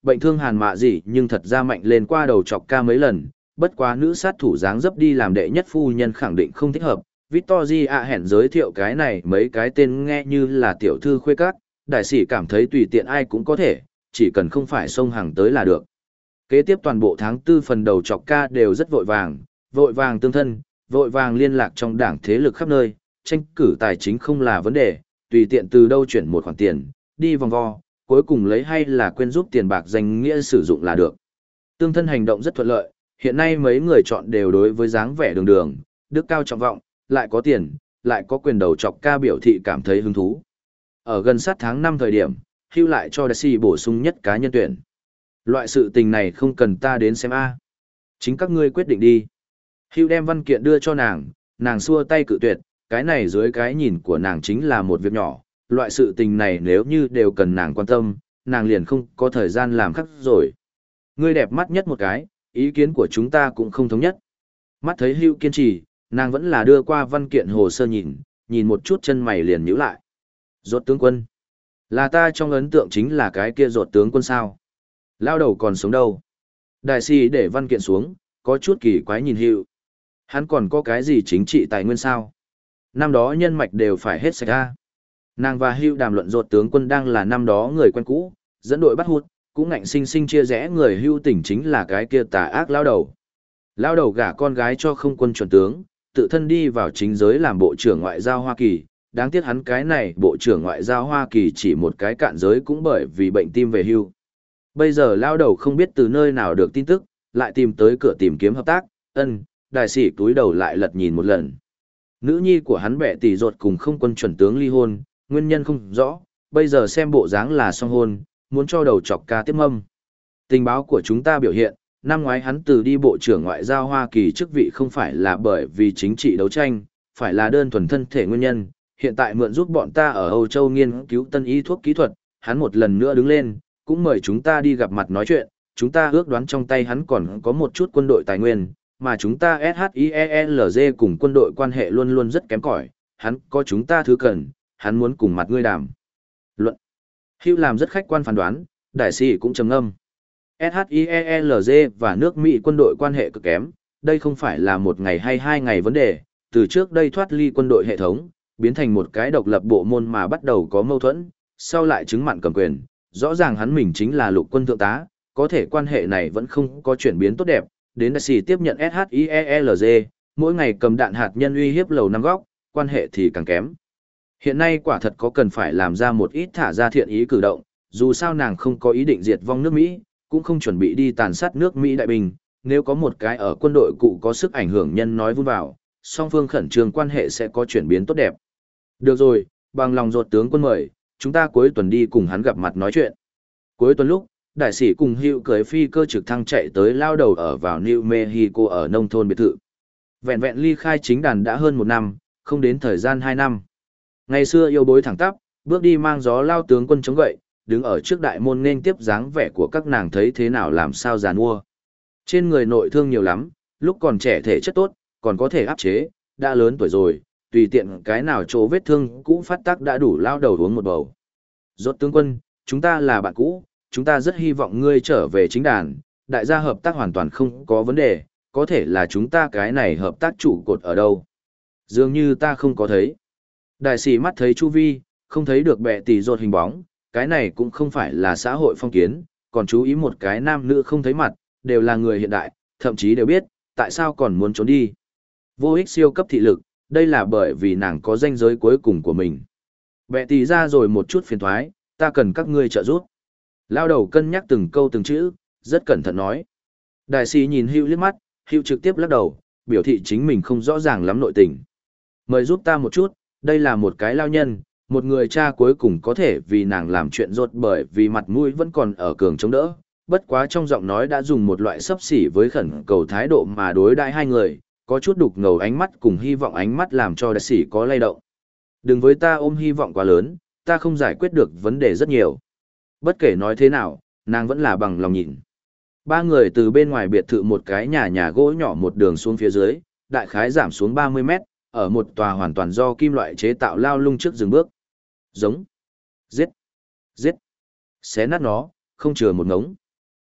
bệnh thương hàn mạ gì nhưng thật ra mạnh lên qua đầu chọc ca mấy lần, bất quá nữ sát thủ dáng dấp đi làm đệ nhất phu nhân khẳng định không thích hợp. Victory ạ hẹn giới thiệu cái này mấy cái tên nghe như là tiểu thư khuê các, đại sĩ cảm thấy tùy tiện ai cũng có thể, chỉ cần không phải xông hàng tới là được. Kế tiếp toàn bộ tháng tư phần đầu chọc ca đều rất vội vàng, vội vàng tương thân, vội vàng liên lạc trong đảng thế lực khắp nơi, tranh cử tài chính không là vấn đề, tùy tiện từ đâu chuyển một khoản tiền, đi vòng vo, cuối cùng lấy hay là quên giúp tiền bạc danh nghĩa sử dụng là được. Tương thân hành động rất thuận lợi, hiện nay mấy người chọn đều đối với dáng vẻ đường đường, đức cao trọng vọng, lại có tiền, lại có quyền đầu chọc ca biểu thị cảm thấy hứng thú. Ở gần sát tháng năm thời điểm, Hugh lại cho Daisy bổ sung nhất cá nhân tuyển. Loại sự tình này không cần ta đến xem a. Chính các ngươi quyết định đi. Hugh đem văn kiện đưa cho nàng, nàng xua tay cự tuyệt, cái này dưới cái nhìn của nàng chính là một việc nhỏ, loại sự tình này nếu như đều cần nàng quan tâm, nàng liền không có thời gian làm khác rồi. Ngươi đẹp mắt nhất một cái, ý kiến của chúng ta cũng không thống nhất. Mắt thấy Hugh kiên trì, nàng vẫn là đưa qua văn kiện hồ sơ nhìn, nhìn một chút chân mày liền nhíu lại. Rốt tướng quân. Là ta trong ấn tượng chính là cái kia rốt tướng quân sao. Lao đầu còn sống đâu. Đại sĩ để văn kiện xuống, có chút kỳ quái nhìn Hugh. Hắn còn có cái gì chính trị tài nguyên sao? Năm đó nhân mạch đều phải hết sạch ra. Nàng và Hugh đàm luận rốt tướng quân đang là năm đó người quen cũ, dẫn đội bắt hút, cũng ngạnh sinh sinh chia rẽ người Hugh tỉnh chính là cái kia tà ác lao đầu. Lao đầu gả con gái cho không quân chuẩn tướng, tự thân đi vào chính giới làm bộ trưởng ngoại giao Hoa Kỳ. Đáng tiếc hắn cái này bộ trưởng ngoại giao Hoa Kỳ chỉ một cái cạn giới cũng bởi vì bệnh tim về hưu. Bây giờ lao đầu không biết từ nơi nào được tin tức, lại tìm tới cửa tìm kiếm hợp tác, ân, đại sĩ túi đầu lại lật nhìn một lần. Nữ nhi của hắn bẻ tỷ ruột cùng không quân chuẩn tướng ly hôn, nguyên nhân không rõ, bây giờ xem bộ dáng là song hôn, muốn cho đầu chọc ca tiếp mâm. Tình báo của chúng ta biểu hiện, năm ngoái hắn từ đi bộ trưởng ngoại giao Hoa Kỳ chức vị không phải là bởi vì chính trị đấu tranh, phải là đơn thuần thân thể nguyên nhân. Hiện tại mượn giúp bọn ta ở Âu Châu nghiên cứu tân y thuốc kỹ thuật, hắn một lần nữa đứng lên, cũng mời chúng ta đi gặp mặt nói chuyện, chúng ta ước đoán trong tay hắn còn có một chút quân đội tài nguyên, mà chúng ta ét hát i e lờ giê cùng quân đội quan hệ luôn luôn rất kém cỏi, hắn có chúng ta thứ cần, hắn muốn cùng mặt ngươi đàm. Luận. Hugh làm rất khách quan phán đoán, đại sĩ cũng trầm ngâm. ét hát i e lờ giê và nước Mỹ quân đội quan hệ cực kém, đây không phải là một ngày hay hai ngày vấn đề, từ trước đây thoát ly quân đội hệ thống, biến thành một cái độc lập bộ môn mà bắt đầu có mâu thuẫn, sau lại chứng mặn cầm quyền, rõ ràng hắn mình chính là lục quân thượng tá, có thể quan hệ này vẫn không có chuyển biến tốt đẹp, đến đại sĩ tiếp nhận ét hát i e lờ giê, mỗi ngày cầm đạn hạt nhân uy hiếp lầu năm góc, quan hệ thì càng kém. Hiện nay quả thật có cần phải làm ra một ít thả ra thiện ý cử động, dù sao nàng không có ý định diệt vong nước Mỹ, cũng không chuẩn bị đi tàn sát nước Mỹ đại bình, nếu có một cái ở quân đội cụ có sức ảnh hưởng nhân nói vun vào, song phương khẩn trương quan hệ sẽ có chuyển biến tốt đẹp. Được rồi, bằng lòng rốt tướng quân mời, chúng ta cuối tuần đi cùng hắn gặp mặt nói chuyện. Cuối tuần lúc, đại sĩ cùng Hugh cưới phi cơ trực thăng chạy tới lao đầu ở vào New Mexico ở nông thôn biệt thự. Vẹn vẹn ly khai chính đàn đã hơn một năm, không đến thời gian hai năm. Ngày xưa yêu bối thẳng tắp, bước đi mang gió lao tướng quân chống gậy, đứng ở trước đại môn nên tiếp dáng vẻ của các nàng thấy thế nào làm sao giàn mua. Trên người nội thương nhiều lắm, lúc còn trẻ thể chất tốt, còn có thể áp chế, đã lớn tuổi rồi, tùy tiện cái nào chỗ vết thương cũ phát tác đã đủ lao đầu uống một bầu. Rốt tướng quân, chúng ta là bạn cũ, chúng ta rất hy vọng ngươi trở về chính đàn, đại gia hợp tác hoàn toàn không có vấn đề, có thể là chúng ta cái này hợp tác trụ cột ở đâu. Dường như ta không có thấy. Đại sĩ mắt thấy chu vi, không thấy được bệ tỷ rột hình bóng, cái này cũng không phải là xã hội phong kiến, còn chú ý một cái nam nữ không thấy mặt, đều là người hiện đại, thậm chí đều biết, tại sao còn muốn trốn đi. Vô ích siêu cấp thị lực, đây là bởi vì nàng có danh giới cuối cùng của mình. Bệ tỷ ra rồi một chút phiền thoái, ta cần các ngươi trợ giúp. Lao đầu cân nhắc từng câu từng chữ, rất cẩn thận nói. Đại sĩ nhìn Hugh liếc mắt, Hugh trực tiếp lắc đầu, biểu thị chính mình không rõ ràng lắm nội tình. Mời giúp ta một chút, đây là một cái lao nhân, một người cha cuối cùng có thể vì nàng làm chuyện rốt bởi vì mặt mũi vẫn còn ở cường chống đỡ, bất quá trong giọng nói đã dùng một loại sấp xỉ với khẩn cầu thái độ mà đối đãi hai người, có chút đục ngầu ánh mắt cùng hy vọng ánh mắt làm cho đại sĩ có lay động. Đừng với ta ôm hy vọng quá lớn, ta không giải quyết được vấn đề rất nhiều. Bất kể nói thế nào, nàng vẫn là bằng lòng nhìn. Ba người từ bên ngoài biệt thự một cái nhà nhà gỗ nhỏ một đường xuống phía dưới, đại khái giảm xuống ba mươi mét, ở một tòa hoàn toàn do kim loại chế tạo lao lung trước dừng bước. Giống. Giết. Giết. Xé nát nó, không chừa một ngống.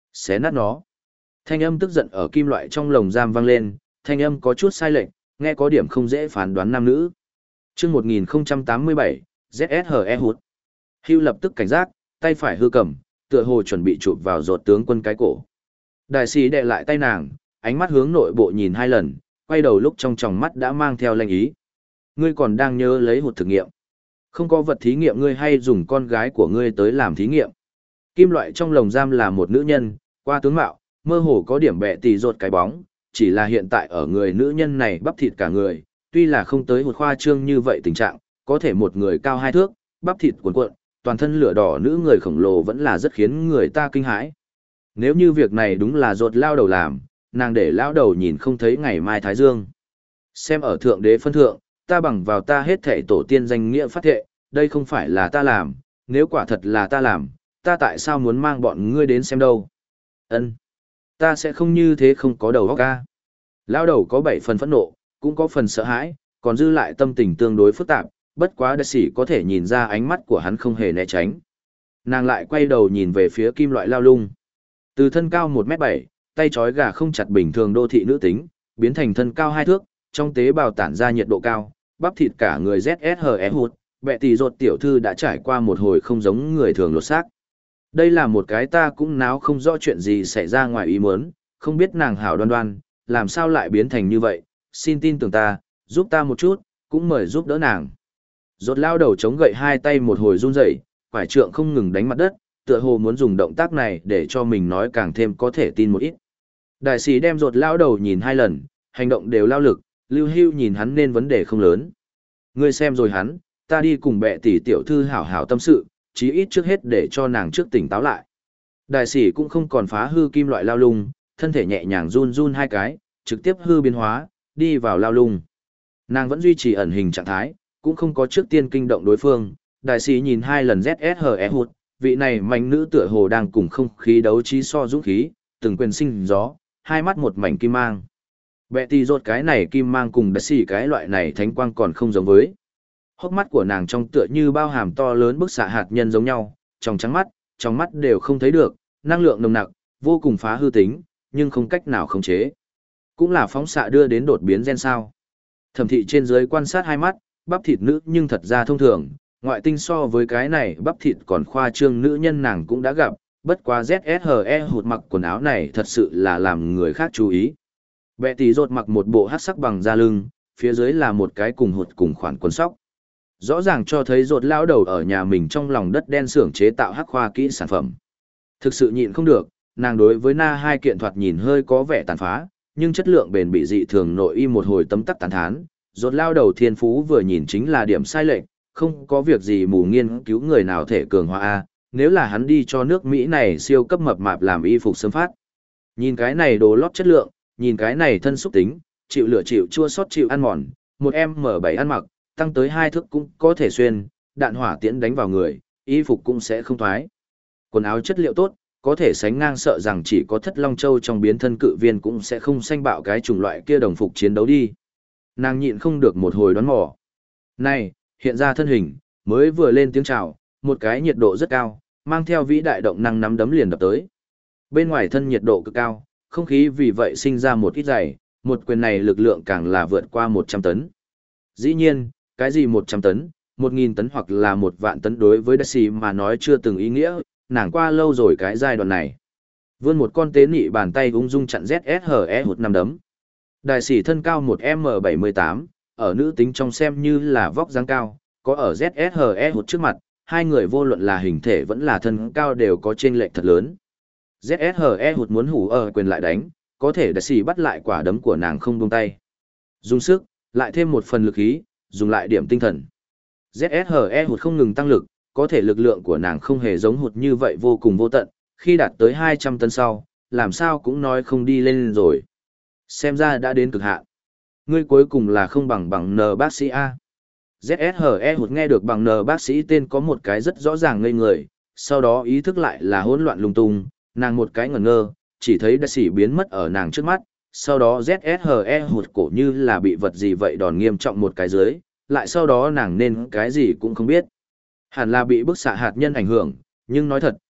Xé nát nó. Thanh âm tức giận ở kim loại trong lồng giam vang lên, thanh âm có chút sai lệch, nghe có điểm không dễ phán đoán nam nữ. Chương một nghìn không trăm tám mươi bảy, Z S H E hút. Hugh lập tức cảnh giác, tay phải hư cầm, tựa hồ chuẩn bị chụp vào rột tướng quân cái cổ. Đại sĩ đè lại tay nàng, ánh mắt hướng nội bộ nhìn hai lần, quay đầu lúc trong tròng mắt đã mang theo lanh ý. Ngươi còn đang nhớ lấy hụt thực nghiệm. Không có vật thí nghiệm ngươi hay dùng con gái của ngươi tới làm thí nghiệm. Kim loại trong lồng giam là một nữ nhân, qua tướng mạo, mơ hồ có điểm bẹ tì rột cái bóng, chỉ là hiện tại ở người nữ nhân này bắp thịt cả người, tuy là không tới hụt khoa trương như vậy tình trạng, có thể một người cao hai thước, bắp thịt cuồn cuộn, toàn thân lửa đỏ nữ người khổng lồ vẫn là rất khiến người ta kinh hãi. Nếu như việc này đúng là rột lao đầu làm, nàng để lao đầu nhìn không thấy ngày mai thái dương. Xem ở thượng đế phân thượng, ta bằng vào ta hết thảy tổ tiên danh nghĩa phát thệ, đây không phải là ta làm, nếu quả thật là ta làm, ta tại sao muốn mang bọn ngươi đến xem đâu? Ân, ta sẽ không như thế không có đầu óc ca. Lao đầu có bảy phần phẫn nộ, cũng có phần sợ hãi, còn dư lại tâm tình tương đối phức tạp, bất quá đại sĩ có thể nhìn ra ánh mắt của hắn không hề né tránh. Nàng lại quay đầu nhìn về phía kim loại lao lung. Từ thân cao một mét bảy, tay trói gà không chặt bình thường đô thị nữ tính, biến thành thân cao hai thước, trong tế bào tản ra nhiệt độ cao, bắp thịt cả người Z S H E hút, bẹ tỷ rột tiểu thư đã trải qua một hồi không giống người thường lột xác. Đây là một cái ta cũng náo không rõ chuyện gì xảy ra ngoài ý muốn, không biết nàng hảo đoan đoan, làm sao lại biến thành như vậy, xin tin tưởng ta, giúp ta một chút, cũng mời giúp đỡ nàng. Rột lao đầu chống gậy hai tay một hồi run rẩy, quải trượng không ngừng đánh mặt đất, tựa hồ muốn dùng động tác này để cho mình nói càng thêm có thể tin một ít. Đại sĩ đem rột lao đầu nhìn hai lần, hành động đều lao lực, Lưu Hưu nhìn hắn nên vấn đề không lớn. Ngươi xem rồi hắn, ta đi cùng bệ tỷ tiểu thư hảo hảo tâm sự, chí ít trước hết để cho nàng trước tỉnh táo lại. Đại sĩ cũng không còn phá hư kim loại lao lung, thân thể nhẹ nhàng run run hai cái, trực tiếp hư biến hóa, đi vào lao lung. Nàng vẫn duy trì ẩn hình trạng thái, cũng không có trước tiên kinh động đối phương. Đại sĩ nhìn hai lần Z S H E hụt, vị này mạnh nữ tựa hồ đang cùng không khí đấu trí so dũng khí, từng quyền sinh gió, hai mắt một mảnh kim mang. Bẹ tì rột cái này kim mang cùng đại sĩ cái loại này thánh quang còn không giống với. Hốc mắt của nàng trong tựa như bao hàm to lớn bức xạ hạt nhân giống nhau, trong trắng mắt, trong mắt đều không thấy được, năng lượng nồng nặc, vô cùng phá hư tính, nhưng không cách nào khống chế. Cũng là phóng xạ đưa đến đột biến gen sao. Thẩm thị trên dưới quan sát hai mắt, bắp thịt nữ nhưng thật ra thông thường, ngoại tinh so với cái này bắp thịt còn khoa trương nữ nhân nàng cũng đã gặp, bất quá Z S H E hụt mặc quần áo này thật sự là làm người khác chú ý. Bẹ tí rột mặc một bộ hát sắc bằng da lưng, phía dưới là một cái cùng hụt cùng khoản quần sóc. Rõ ràng cho thấy rột lao đầu ở nhà mình trong lòng đất đen xưởng chế tạo hắc khoa kỹ sản phẩm. Thực sự nhịn không được, nàng đối với na hai kiện thoạt nhìn hơi có vẻ tàn phá, nhưng chất lượng bền bị dị thường nội y một hồi tấm tắc tán thán. Rột lao đầu thiên phú vừa nhìn chính là điểm sai lệch, không có việc gì mù nghiên cứu người nào thể cường hóa A, nếu là hắn đi cho nước Mỹ này siêu cấp mập mạp làm y phục sớm phát. Nhìn cái này đồ lót chất lượng, nhìn cái này thân xúc tính, chịu lửa chịu chua xót chịu ăn mòn, một em M bảy ăn mặc, tăng tới hai thước cũng có thể xuyên, đạn hỏa tiễn đánh vào người, y phục cũng sẽ không thoái. Quần áo chất liệu tốt, có thể sánh ngang sợ rằng chỉ có thất long châu trong biến thân cự viên cũng sẽ không sanh bạo cái chủng loại kia đồng phục chiến đấu đi. Nàng nhịn không được một hồi đoán mò. Này, hiện ra thân hình, mới vừa lên tiếng chào, một cái nhiệt độ rất cao, mang theo vĩ đại động năng nắm đấm liền đập tới. Bên ngoài thân nhiệt độ cực cao, không khí vì vậy sinh ra một ít dày, một quyền này lực lượng càng là vượt qua một trăm tấn. Dĩ nhiên, cái gì một trăm tấn, một nghìn tấn hoặc là một vạn tấn đối với Daisy mà nói chưa từng ý nghĩa, nàng qua lâu rồi cái giai đoạn này. Vươn một con tế nị bàn tay ung dung chặn Z S H E hụt năm đấm. Đại sĩ thân cao một M bảy mươi tám, ở nữ tính trong xem như là vóc dáng cao, có ở Z S H E hụt trước mặt, hai người vô luận là hình thể vẫn là thân cao đều có chênh lệch thật lớn. Z S H E hụt muốn hủ ở quyền lại đánh, có thể đại sĩ bắt lại quả đấm của nàng không buông tay. Dùng sức, lại thêm một phần lực khí, dùng lại điểm tinh thần. Z S H E hụt không ngừng tăng lực, có thể lực lượng của nàng không hề giống hụt như vậy vô cùng vô tận, khi đạt tới hai trăm tấn sau, làm sao cũng nói không đi lên rồi. Xem ra đã đến cực hạn. Ngươi cuối cùng là không bằng bằng N bác sĩ A. Z S H E hụt nghe được bằng N bác sĩ tên có một cái rất rõ ràng ngây người, sau đó ý thức lại là hỗn loạn lung tung, nàng một cái ngẩn ngơ, chỉ thấy đại sĩ biến mất ở nàng trước mắt, sau đó Z S H E hụt cổ như là bị vật gì vậy đòn nghiêm trọng một cái dưới, lại sau đó nàng nên cái gì cũng không biết. Hẳn là bị bức xạ hạt nhân ảnh hưởng, nhưng nói thật,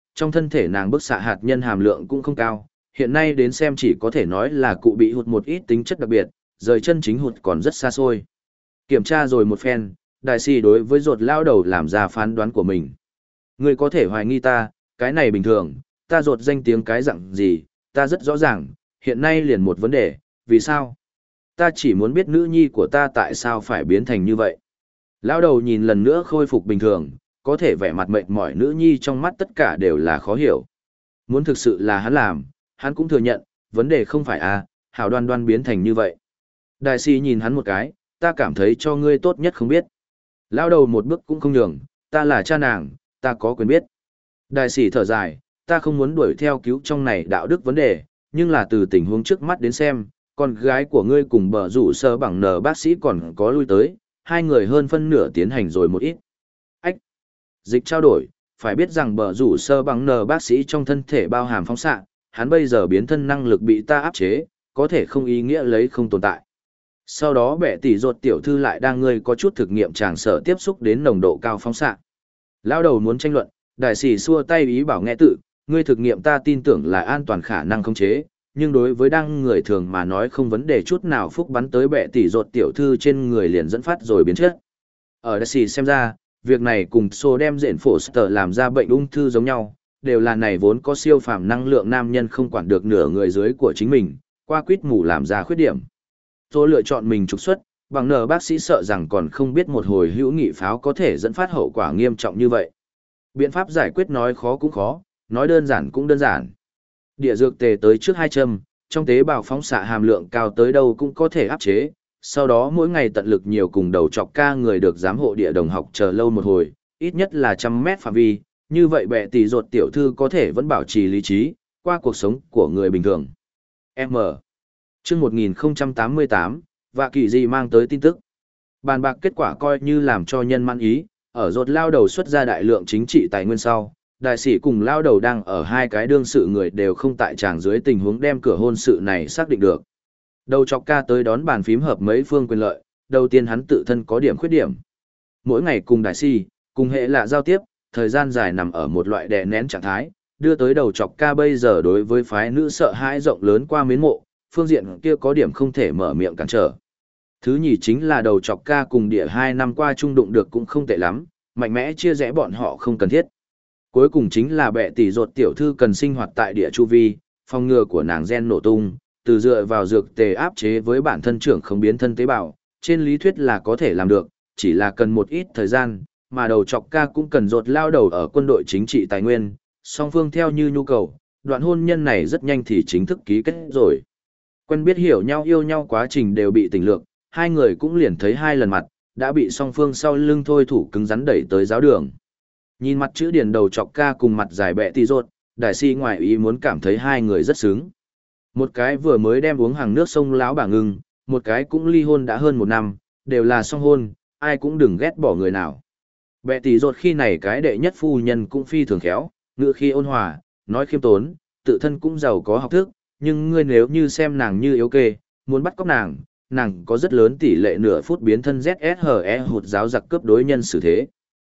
trong thân thể nàng bức xạ hạt nhân hàm lượng cũng không cao, hiện nay đến xem chỉ có thể nói là cụ bị hụt một ít tính chất đặc biệt, rời chân chính hụt còn rất xa xôi. Kiểm tra rồi một phen, đại sĩ đối với ruột lao đầu làm ra phán đoán của mình. Ngươi có thể hoài nghi ta, cái này bình thường, ta ruột danh tiếng cái dạng gì, ta rất rõ ràng, hiện nay liền một vấn đề, vì sao? Ta chỉ muốn biết nữ nhi của ta tại sao phải biến thành như vậy. Lao đầu nhìn lần nữa khôi phục bình thường, có thể vẻ mặt mệt mỏi nữ nhi trong mắt tất cả đều là khó hiểu. Muốn thực sự là hắn làm, hắn cũng thừa nhận, vấn đề không phải à, hảo đoan đoan biến thành như vậy. Đại sĩ nhìn hắn một cái, ta cảm thấy cho ngươi tốt nhất không biết. Lao đầu một bước cũng không nhường, ta là cha nàng, ta có quyền biết. Đại sĩ thở dài, ta không muốn đuổi theo cứu trong này đạo đức vấn đề, nhưng là từ tình huống trước mắt đến xem, con gái của ngươi cùng bờ rủ sơ bằng nờ bác sĩ còn có lui tới, hai người hơn phân nửa tiến hành rồi một ít. Ách! Dịch trao đổi, phải biết rằng bờ rủ sơ bằng nờ bác sĩ trong thân thể bao hàm phóng xạ, hắn bây giờ biến thân năng lực bị ta áp chế, có thể không ý nghĩa lấy không tồn tại. Sau đó bệ tỷ ruột tiểu thư lại đang ngươi có chút thực nghiệm tràng sở tiếp xúc đến nồng độ cao phóng xạ. Lao đầu muốn tranh luận, đại sĩ xua tay ý bảo nghe tự, ngươi thực nghiệm ta tin tưởng là an toàn khả năng khống chế, nhưng đối với đang người thường mà nói không vấn đề chút nào phúc bắn tới bệ tỷ ruột tiểu thư trên người liền dẫn phát rồi biến chất. Ở đại sĩ xem ra, việc này cùng xô đem dện phổ sở làm ra bệnh ung thư giống nhau, đều là này vốn có siêu phàm năng lượng nam nhân không quản được nửa người dưới của chính mình, qua quýt mù làm ra khuyết điểm. Tôi lựa chọn mình trục xuất, bằng nờ bác sĩ sợ rằng còn không biết một hồi hữu nghị pháo có thể dẫn phát hậu quả nghiêm trọng như vậy. Biện pháp giải quyết nói khó cũng khó, nói đơn giản cũng đơn giản. Địa dược tề tới trước hai châm, trong tế bào phóng xạ hàm lượng cao tới đâu cũng có thể áp chế, sau đó mỗi ngày tận lực nhiều cùng đầu chọc ca người được giám hộ địa đồng học chờ lâu một hồi, ít nhất là trăm mét phạm vi, như vậy bệ tỷ ruột tiểu thư có thể vẫn bảo trì lý trí, qua cuộc sống của người bình thường. M. Chương một nghìn không trăm tám mươi tám, và kỳ gì mang tới tin tức. Bàn bạc kết quả coi như làm cho nhân mãn ý, ở ruột lao đầu xuất ra đại lượng chính trị tài nguyên sau, đại sĩ cùng lao đầu đang ở hai cái đương sự người đều không tại tràng dưới tình huống đem cửa hôn sự này xác định được. Đầu chọc ca tới đón bàn phím hợp mấy phương quyền lợi, đầu tiên hắn tự thân có điểm khuyết điểm. Mỗi ngày cùng đại sĩ, cùng hệ lạ giao tiếp, thời gian dài nằm ở một loại đè nén trạng thái, đưa tới đầu chọc ca bây giờ đối với phái nữ sợ hãi rộng lớn qua mến mộ, phương diện kia có điểm không thể mở miệng cản trở. Thứ nhì chính là đầu chọc ca cùng địa hai năm qua trung đụng được cũng không tệ lắm, mạnh mẽ chia rẽ bọn họ không cần thiết. Cuối cùng chính là bệ tỷ ruột tiểu thư cần sinh hoạt tại địa chu vi, phòng ngừa của nàng gen nổ tung, từ dựa vào dược tề áp chế với bản thân trưởng không biến thân tế bào, trên lý thuyết là có thể làm được, chỉ là cần một ít thời gian, mà đầu chọc ca cũng cần rột lao đầu ở quân đội chính trị tài nguyên, song phương theo như nhu cầu, đoạn hôn nhân này rất nhanh thì chính thức ký kết rồi. Quen biết hiểu nhau yêu nhau quá trình đều bị tình lược, hai người cũng liền thấy hai lần mặt, đã bị song phương sau lưng thôi thủ cứng rắn đẩy tới giáo đường. Nhìn mặt chữ điển đầu chọc ca cùng mặt dài bẹ tì rột, đại si ngoài ý muốn cảm thấy hai người rất sướng. Một cái vừa mới đem uống hàng nước sông lão bà ngưng, một cái cũng ly hôn đã hơn một năm, đều là song hôn, ai cũng đừng ghét bỏ người nào. Bẹ tì rột khi này cái đệ nhất phu nhân cũng phi thường khéo, ngữ khi ôn hòa, nói khiêm tốn, tự thân cũng giàu có học thức, nhưng ngươi nếu như xem nàng như yếu kê, muốn bắt cóc nàng, nàng có rất lớn tỷ lệ nửa phút biến thân dét ét hờ e hụt giáo giặc cướp đối nhân xử thế.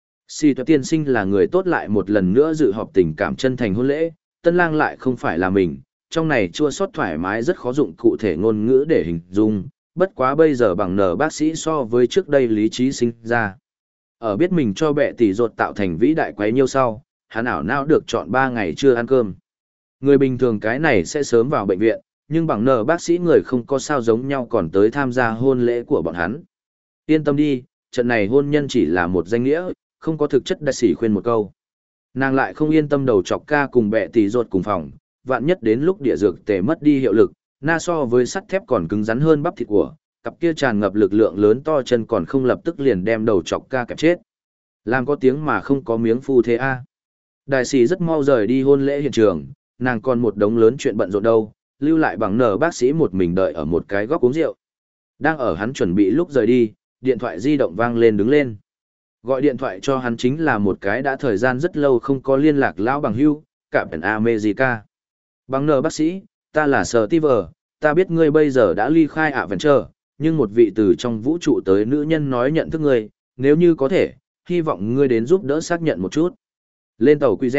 Si Tuệ tiên sinh là người tốt lại một lần nữa dự họp tình cảm chân thành hôn lễ, tân lang lại không phải là mình, trong này chua xót thoải mái rất khó dụng cụ thể ngôn ngữ để hình dung, bất quá bây giờ bằng nở bác sĩ so với trước đây lý trí sinh ra. Ở biết mình cho bệ tỷ ruột tạo thành vĩ đại quấy nhiêu sau, hắn ảo não được chọn ba ngày chưa ăn cơm. Người bình thường cái này sẽ sớm vào bệnh viện, nhưng bằng nở bác sĩ người không có sao giống nhau còn tới tham gia hôn lễ của bọn hắn. Yên tâm đi, trận này hôn nhân chỉ là một danh nghĩa, không có thực chất. Đại sĩ khuyên một câu. Nàng lại không yên tâm đầu chọc ca cùng bệ tỷ ruột cùng phòng, vạn nhất đến lúc địa dược tề mất đi hiệu lực, na so với sắt thép còn cứng rắn hơn bắp thịt của, cặp kia tràn ngập lực lượng lớn to chân còn không lập tức liền đem đầu chọc ca kẹp chết. Làm có tiếng mà không có miếng phu thế a. Đại sĩ rất mau rời đi hôn lễ hiện trường, nàng còn một đống lớn chuyện bận rộn đâu, lưu lại bằng nở bác sĩ một mình đợi ở một cái góc uống rượu. Đang ở hắn chuẩn bị lúc rời đi, điện thoại di động vang lên đứng lên. Gọi điện thoại cho hắn chính là một cái đã thời gian rất lâu không có liên lạc lão bằng hưu, Captain America. Bằng nở bác sĩ, ta là Steve, ta biết ngươi bây giờ đã ly khai Adventure, nhưng một vị từ trong vũ trụ tới nữ nhân nói nhận thức ngươi, nếu như có thể, hy vọng ngươi đến giúp đỡ xác nhận một chút. Lên tàu quy dét,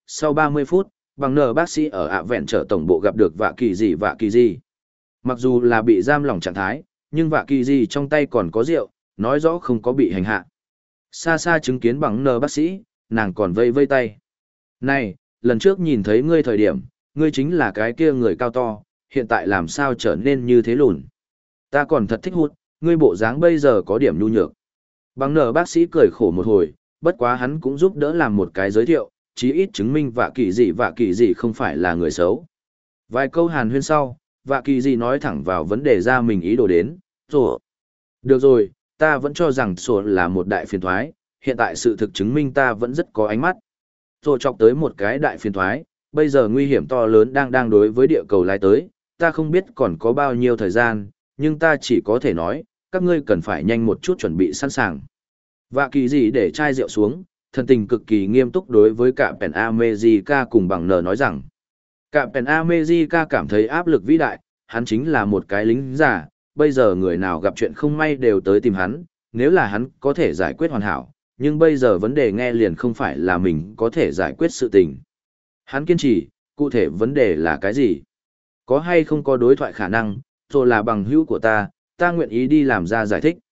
Sau ba mươi phút, bằng nờ bác sĩ ở ạ vẹn trở tổng bộ gặp được vạ kỳ gì vạ kỳ gì. Mặc dù là bị giam lỏng trạng thái, nhưng vạ kỳ gì trong tay còn có rượu, nói rõ không có bị hành hạ. Xa xa chứng kiến bằng nờ bác sĩ, nàng còn vây vây tay. Này, lần trước nhìn thấy ngươi thời điểm, ngươi chính là cái kia người cao to, hiện tại làm sao trở nên như thế lùn. Ta còn thật thích hút, ngươi bộ dáng bây giờ có điểm nhu nhược. Bằng nờ bác sĩ cười khổ một hồi, bất quá hắn cũng giúp đỡ làm một cái giới thiệu, chí ít chứng minh vạ kỳ dị vạ kỳ dị không phải là người xấu. Vài câu hàn huyên sau, vạ kỳ dị nói thẳng vào vấn đề ra mình ý đồ đến, rồi. Được rồi, ta vẫn cho rằng sổ là một đại phiền thoái, hiện tại sự thực chứng minh ta vẫn rất có ánh mắt. Rồi chọc tới một cái đại phiền thoái, bây giờ nguy hiểm to lớn đang đang đối với địa cầu lái tới, ta không biết còn có bao nhiêu thời gian, nhưng ta chỉ có thể nói, các ngươi cần phải nhanh một chút chuẩn bị sẵn sàng. Vạ kỳ dị để chai rượu xuống, thần tình cực kỳ nghiêm túc đối với cả Pen America cùng bằng nờ nói rằng. Cả Pen America cảm thấy áp lực vĩ đại, hắn chính là một cái lính giả, bây giờ người nào gặp chuyện không may đều tới tìm hắn, nếu là hắn có thể giải quyết hoàn hảo, nhưng bây giờ vấn đề nghe liền không phải là mình có thể giải quyết sự tình. Hắn kiên trì, cụ thể vấn đề là cái gì? Có hay không có đối thoại khả năng, rồi là bằng hữu của ta, ta nguyện ý đi làm ra giải thích.